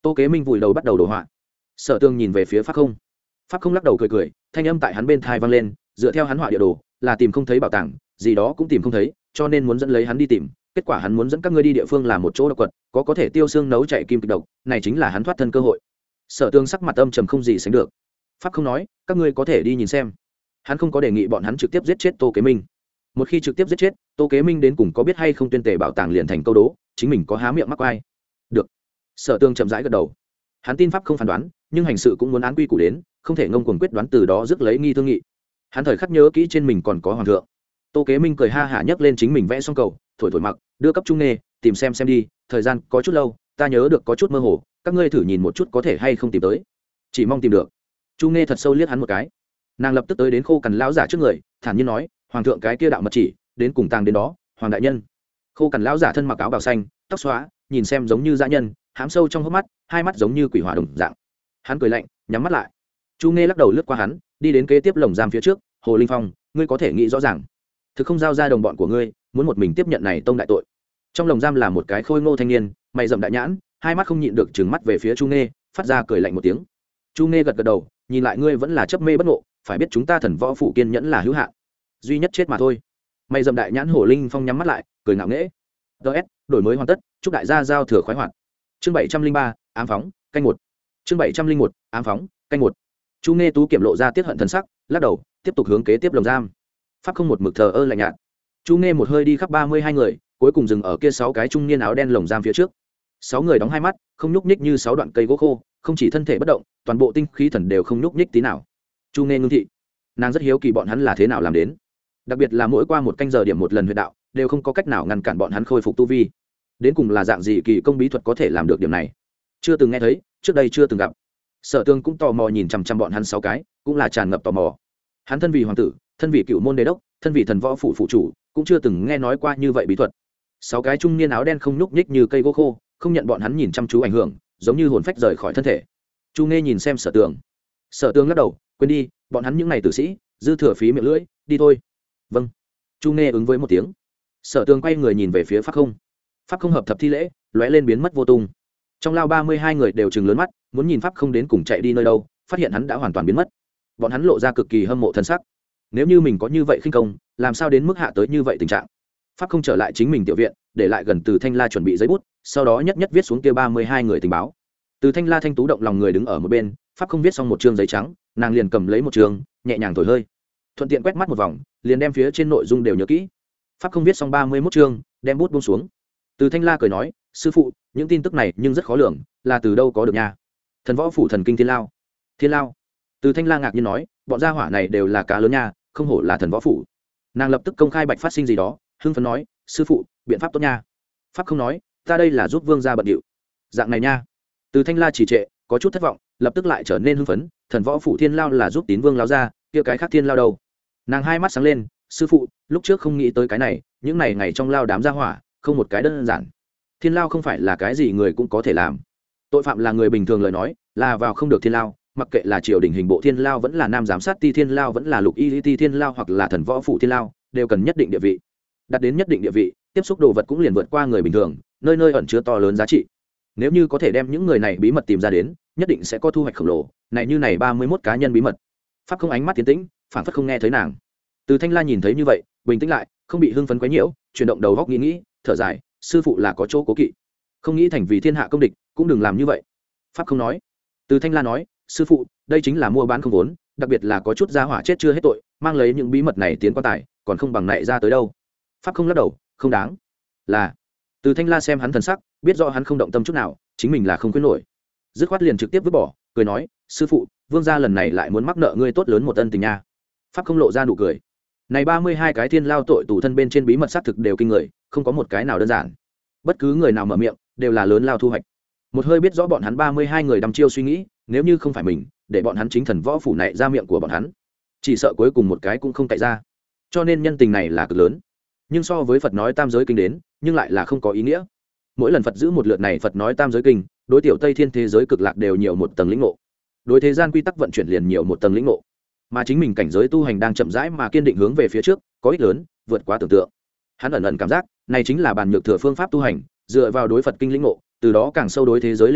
Tô Kế Minh vùi đầu bắt đầu đồ họa. Sở Tương nhìn về phía Pháp Không. Pháp Không lắc đầu cười cười, thanh âm tại hắn bên tai vang lên, dựa theo hắn họa địa đồ, là tìm không thấy bảo tàng, gì đó cũng tìm không thấy, cho nên muốn dẫn lấy hắn đi tìm. Kết quả hắn muốn dẫn các ngươi đi địa phương làm một chỗ độc quật, có có thể tiêu xương nấu chạy kim kịch độc, này chính là hắn thoát thân cơ hội. Sở Tương sắc mặt âm trầm không gì sánh được. Pháp Không nói, các ngươi có thể đi nhìn xem. Hắn không có đề nghị bọn hắn trực tiếp giết chết Tô Kế Minh. Một khi trực tiếp giết chết, Tô Kế Minh đến cùng có biết hay không tuyên tề bảo tàng liền thành câu đố, chính mình có há miệng mắc oai. Được. Sở Tương chậm rãi gật đầu. Hắn tin Pháp Không phán đoán, nhưng hành sự cũng muốn án quy củ đến, không thể ngông cuồng quyết đoán từ đó rước lấy nghi thương nghị. Hắn thời khắc nhớ kỹ trên mình còn có hoàng thượng. Tô Kế Minh cười ha hả nhấc lên chính mình vẽ xong cầu, thổi thổi mặc, đưa cấp Trung Nghê, tìm xem xem đi, thời gian có chút lâu, ta nhớ được có chút mơ hồ, các ngươi thử nhìn một chút có thể hay không tìm tới. Chỉ mong tìm được. Trung Nghê thật sâu liếc hắn một cái. Nàng lập tức tới đến Khô Cằn lão giả trước người, thản nhiên nói, hoàng thượng cái kia đạo mật chỉ, đến cùng tàng đến đó, hoàng đại nhân. Khô Cằn lão giả thân mặc áo bào xanh, tóc xóa, nhìn xem giống như dã nhân, hám sâu trong hốc mắt, hai mắt giống như quỷ hỏa đồng dạng. Hắn cười lạnh, nhắm mắt lại. Chu Nghê lắc đầu lướt qua hắn, đi đến kế tiếp lồng giam phía trước. Hồ Linh Phong, ngươi có thể nghĩ rõ ràng, thực không giao ra đồng bọn của ngươi, muốn một mình tiếp nhận này tông đại tội. Trong lồng giam là một cái khôi ngô thanh niên, mày rậm đại nhãn, hai mắt không nhịn được trừng mắt về phía Chu Nghê, phát ra cười lạnh một tiếng. Chu Nghê gật gật đầu, nhìn lại ngươi vẫn là chấp mê bất ngộ, phải biết chúng ta thần võ phủ kiên nhẫn là hữu hạn, duy nhất chết mà thôi. Mày rậm đại nhãn Hồ Linh Phong nhắm mắt lại, cười ngạo nghễ. ds đổi mới hoàn tất, chúc đại gia giao thừa khoái hoạt. Chương bảy trăm linh ba, ám phóng, canh một. Chương bảy trăm linh một, ám phóng, canh một. Chu Nghê tú kiểm lộ ra tiết hận thần sắc, lắc đầu, tiếp tục hướng kế tiếp lồng giam. Pháp Không một mực thờ ơ lạnh nhạt. Chu Nghê một hơi đi khắp ba mươi hai người, cuối cùng dừng ở kia sáu cái trung niên áo đen lồng giam phía trước. Sáu người đóng hai mắt, không nhúc nhích như sáu đoạn cây gỗ khô, không chỉ thân thể bất động, toàn bộ tinh khí thần đều không nhúc nhích tí nào. Chu Nghê ngưng thị, nàng rất hiếu kỳ bọn hắn là thế nào làm đến, đặc biệt là mỗi qua một canh giờ điểm một lần huyệt đạo, đều không có cách nào ngăn cản bọn hắn khôi phục tu vi. Đến cùng là dạng gì kỳ công bí thuật có thể làm được điểm này? Chưa từng nghe thấy, trước đây chưa từng gặp. Sở Tương cũng tò mò nhìn chằm chằm bọn hắn sáu cái, cũng là tràn ngập tò mò. Hắn thân vì hoàng tử, thân vị cựu môn đế đốc, thân vị thần võ phủ phụ chủ, cũng chưa từng nghe nói qua như vậy bí thuật. Sáu cái trung niên áo đen không nhúc nhích như cây gỗ khô, không nhận bọn hắn nhìn chăm chú ảnh hưởng, giống như hồn phách rời khỏi thân thể. Chu Nghê nhìn xem Sở Tường. Sở Tường lắc đầu, quên đi, bọn hắn những này tử sĩ, dư thừa phí miệng lưỡi, đi thôi. Vâng. Chu Nghê ứng với một tiếng. Sở Tường quay người nhìn về phía Pháp Không. Pháp Không hợp thập thi lễ, lóe lên biến mất vô tung. Trong lao ba mươi hai người đều trừng lớn mắt, muốn nhìn Pháp Không đến cùng chạy đi nơi đâu, phát hiện hắn đã hoàn toàn biến mất. Bọn hắn lộ ra cực kỳ hâm mộ thân sắc. Nếu như mình có như vậy khinh công, làm sao đến mức hạ tới như vậy tình trạng? Pháp Không trở lại chính mình tiểu viện, để lại gần Từ Thanh La chuẩn bị giấy bút, sau đó nhất nhất viết xuống kia ba mươi hai người tình báo. Từ Thanh La thanh tú động lòng người đứng ở một bên, Pháp Không viết xong một chương giấy trắng, nàng liền cầm lấy một chương, nhẹ nhàng thổi hơi, thuận tiện quét mắt một vòng, liền đem phía trên nội dung đều nhớ kỹ. Pháp Không viết xong ba mươi mốt chương, đem bút buông xuống. Từ Thanh La cười nói, sư phụ, những tin tức này nhưng rất khó lường, là từ đâu có được nha? Thần võ phủ thần kinh thiên lao. Thiên lao? Từ Thanh La ngạc nhiên nói, bọn gia hỏa này đều là cá lớn nha, không hổ là thần võ phủ. Nàng lập tức công khai bạch phát sinh gì đó, hưng phấn nói, sư phụ, biện pháp tốt nha. Pháp Không nói, ta đây là giúp vương gia bận điệu. Dạng này nha. Từ Thanh La chỉ trệ, có chút thất vọng, lập tức lại trở nên hưng phấn, thần võ phủ thiên lao là giúp tín vương lao ra, kia cái khác thiên lao đâu? Nàng hai mắt sáng lên, sư phụ, lúc trước không nghĩ tới cái này, những này ngày trong lao đám gia hỏa, không một cái đơn giản. Thiên lao không phải là cái gì người cũng có thể làm. Tội phạm là người bình thường lời nói, là vào không được thiên lao, mặc kệ là triều đình hình bộ thiên lao vẫn là nam giám sát ti thiên lao vẫn là lục y ti thiên lao hoặc là thần võ phủ thiên lao, đều cần nhất định địa vị. Đạt đến nhất định địa vị, tiếp xúc đồ vật cũng liền vượt qua người bình thường, nơi nơi ẩn chứa to lớn giá trị. Nếu như có thể đem những người này bí mật tìm ra đến, nhất định sẽ có thu hoạch khổng lồ. Này như này ba mươi mốt cá nhân bí mật. Pháp Không ánh mắt tiến tĩnh, phản phất không nghe thấy nàng. Từ Thanh La nhìn thấy như vậy, bình tĩnh lại, không bị hưng phấn quấy nhiễu, chuyển động đầu góc nghĩ nghĩ, thở dài, sư phụ là có chỗ cố kỵ, không nghĩ thành vì thiên hạ công địch, cũng đừng làm như vậy. Pháp Không nói. Từ Thanh La nói, sư phụ, đây chính là mua bán không vốn, đặc biệt là có chút gia hỏa chết chưa hết tội, mang lấy những bí mật này tiến quan tài, còn không bằng nại ra tới đâu. Pháp Không lắc đầu, không đáng. Là. Từ Thanh La xem hắn thần sắc, biết rõ hắn không động tâm chút nào, chính mình là không quyết nổi, dứt khoát liền trực tiếp vứt bỏ, cười nói, sư phụ, vương gia lần này lại muốn mắc nợ ngươi tốt lớn một ân tình nha. Pháp Không lộ ra nụ cười. Này ba mươi hai cái thiên lao tội tù thân bên trên bí mật xác thực đều kinh người, không có một cái nào đơn giản. Bất cứ người nào mở miệng, đều là lớn lao thu hoạch. Một hơi biết rõ bọn hắn ba mươi hai người đăm chiêu suy nghĩ, nếu như không phải mình, để bọn hắn chính thần võ phủ này ra miệng của bọn hắn, chỉ sợ cuối cùng một cái cũng không cậy ra. Cho nên nhân tình này là cực lớn. Nhưng so với Phật nói tam giới kinh đến, nhưng lại là không có ý nghĩa. Mỗi lần Phật giữ một lượt này Phật nói tam giới kinh, đối tiểu Tây Thiên thế giới cực lạc đều nhiều một tầng lĩnh ngộ. Đối thế gian quy tắc vận chuyển liền nhiều một tầng lĩnh ngộ. Mà chính mình cảnh giới tu hành đang chậm rãi mà kiên định hướng về phía trước, có ích lớn, vượt quá tưởng tượng. Hắn ẩn ẩn cảm giác, này chính là bàn nhược thừa phương pháp tu hành, dựa vào đối Phật kinh lĩnh ngộ, từ đó càng sâu đối thế giới lĩnh ngộ,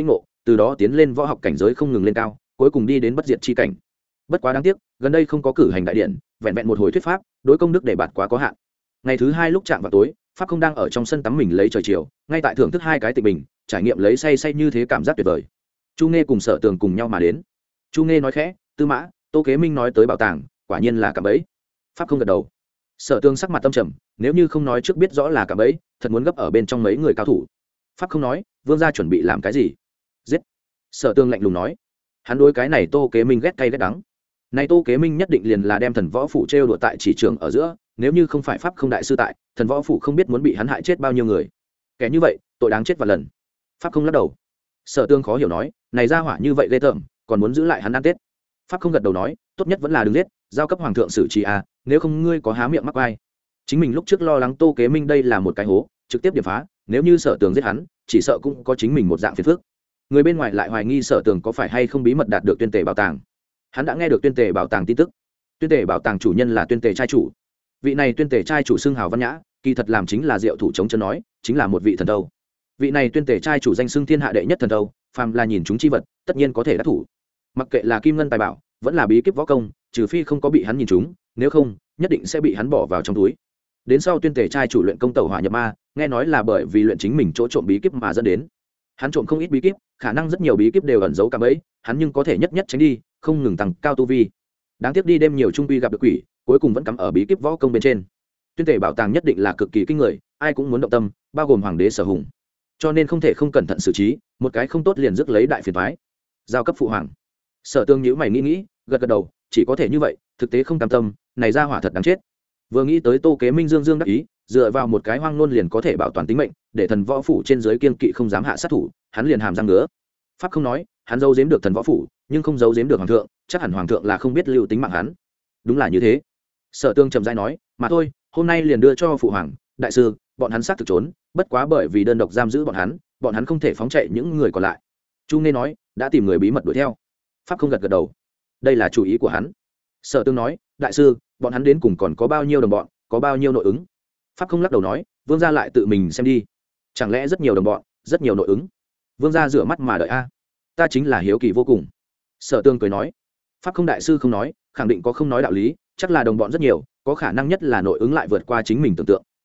từ đó tiến lên võ học cảnh giới không ngừng lên cao, cuối cùng đi đến bất diệt chi cảnh. Bất quá đáng tiếc, gần đây không có cử hành đại điện, vẹn vẹn một hồi thuyết pháp, đối công đức để bạt quá có hạn. Ngày thứ hai lúc chạm vào tối, pháp không đang ở trong sân tắm mình lấy trời chiều, ngay tại thưởng thức hai cái tịch bình, trải nghiệm lấy say say như thế cảm giác tuyệt vời. Chu Nghe cùng Sở Tường cùng nhau mà đến. Chu Nghe nói khẽ, Tư Mã, Tô Kế Minh nói tới bảo tàng, quả nhiên là cạm bẫy. Pháp không gật đầu. Sở Tường sắc mặt tâm trầm, nếu như không nói trước biết rõ là cạm bẫy, thật muốn gấp ở bên trong mấy người cao thủ. Pháp không nói, vương gia chuẩn bị làm cái gì? Giết. Sở Tường lạnh lùng nói. Hắn đối cái này Tô Kế Minh ghét cay ghét đắng. Này Tô Kế Minh nhất định liền là đem thần võ phủ trêu đùa tại chỉ trường ở giữa, nếu như không phải pháp không đại sư tại, thần võ phủ không biết muốn bị hắn hại chết bao nhiêu người. Kẻ như vậy, tội đáng chết vạn lần. Pháp không lắc đầu. Sở Tương khó hiểu nói, này ra hỏa như vậy ghê tởm, còn muốn giữ lại hắn ăn Tết. Pháp không gật đầu nói, tốt nhất vẫn là đừng giết, giao cấp hoàng thượng xử trí à, nếu không ngươi có há miệng mắc ai. Chính mình lúc trước lo lắng Tô Kế Minh đây là một cái hố, trực tiếp điểm phá, nếu như Sở Tường giết hắn, chỉ sợ cũng có chính mình một dạng phiền phức. Người bên ngoài lại hoài nghi Sở Tường có phải hay không bí mật đạt được tuyên tề bảo tàng. Hắn đã nghe được tuyên tề bảo tàng tin tức. Tuyên tề bảo tàng chủ nhân là tuyên tề trai chủ. Vị này tuyên tề trai chủ xưng hào văn nhã, kỳ thật làm chính là diệu thủ chống chân nói, chính là một vị thần đâu. Vị này tuyên tề trai chủ danh xưng thiên hạ đệ nhất thần đâu, phàm là nhìn chúng chi vật, tất nhiên có thể đắc thủ. Mặc kệ là kim ngân tài bảo, vẫn là bí kíp võ công, trừ phi không có bị hắn nhìn chúng, nếu không, nhất định sẽ bị hắn bỏ vào trong túi. Đến sau tuyên tề trai chủ luyện công tẩu hỏa nhập ma, nghe nói là bởi vì luyện chính mình chỗ trộm bí kíp mà dẫn đến. Hắn trộm không ít bí kíp, khả năng rất nhiều bí kíp đều ẩn giấu cả bẫy, hắn nhưng có thể nhất nhất tránh đi, không ngừng tăng cao tu vi. Đáng tiếc đi đêm nhiều trung quy gặp được quỷ, cuối cùng vẫn cắm ở bí kíp võ công bên trên. Tuyên tề bảo tàng nhất định là cực kỳ kinh người, ai cũng muốn động tâm, bao gồm hoàng đế Sở Hùng. Cho nên không thể không cẩn thận xử trí, một cái không tốt liền rước lấy đại phiền toái. Giao cấp phụ hoàng. Sở Tương nhíu mày nghĩ nghĩ, gật gật đầu, chỉ có thể như vậy, thực tế không cam tâm, này ra hỏa thật đáng chết. Vừa nghĩ tới Tô Kế Minh dương dương đắc ý, dựa vào một cái hoang nôn liền có thể bảo toàn tính mệnh, để thần võ phủ trên dưới kiên kỵ không dám hạ sát thủ, hắn liền hàm răng ngứa. Pháp không nói, hắn giấu giếm được thần võ phủ, nhưng không giấu giếm được hoàng thượng, chắc hẳn hoàng thượng là không biết lưu tính mạng hắn. Đúng là như thế. Sở Tương trầm rãi nói, mà thôi, hôm nay liền đưa cho phụ hoàng, đại sư, bọn hắn sát thực trốn, bất quá bởi vì đơn độc giam giữ bọn hắn, bọn hắn không thể phóng chạy những người còn lại. Chu Nghe nói, đã tìm người bí mật đuổi theo. Pháp không gật gật đầu. Đây là chủ ý của hắn. Sở Tương nói, đại sư, bọn hắn đến cùng còn có bao nhiêu đồng bọn, có bao nhiêu nội ứng? Pháp không lắc đầu nói, vương gia lại tự mình xem đi. Chẳng lẽ rất nhiều đồng bọn, rất nhiều nội ứng? Vương gia rửa mắt mà đợi a. Ta chính là hiếu kỳ vô cùng. Sở Tương cười nói, Pháp không đại sư không nói, khẳng định có không nói đạo lý, chắc là đồng bọn rất nhiều, có khả năng nhất là nội ứng lại vượt qua chính mình tưởng tượng.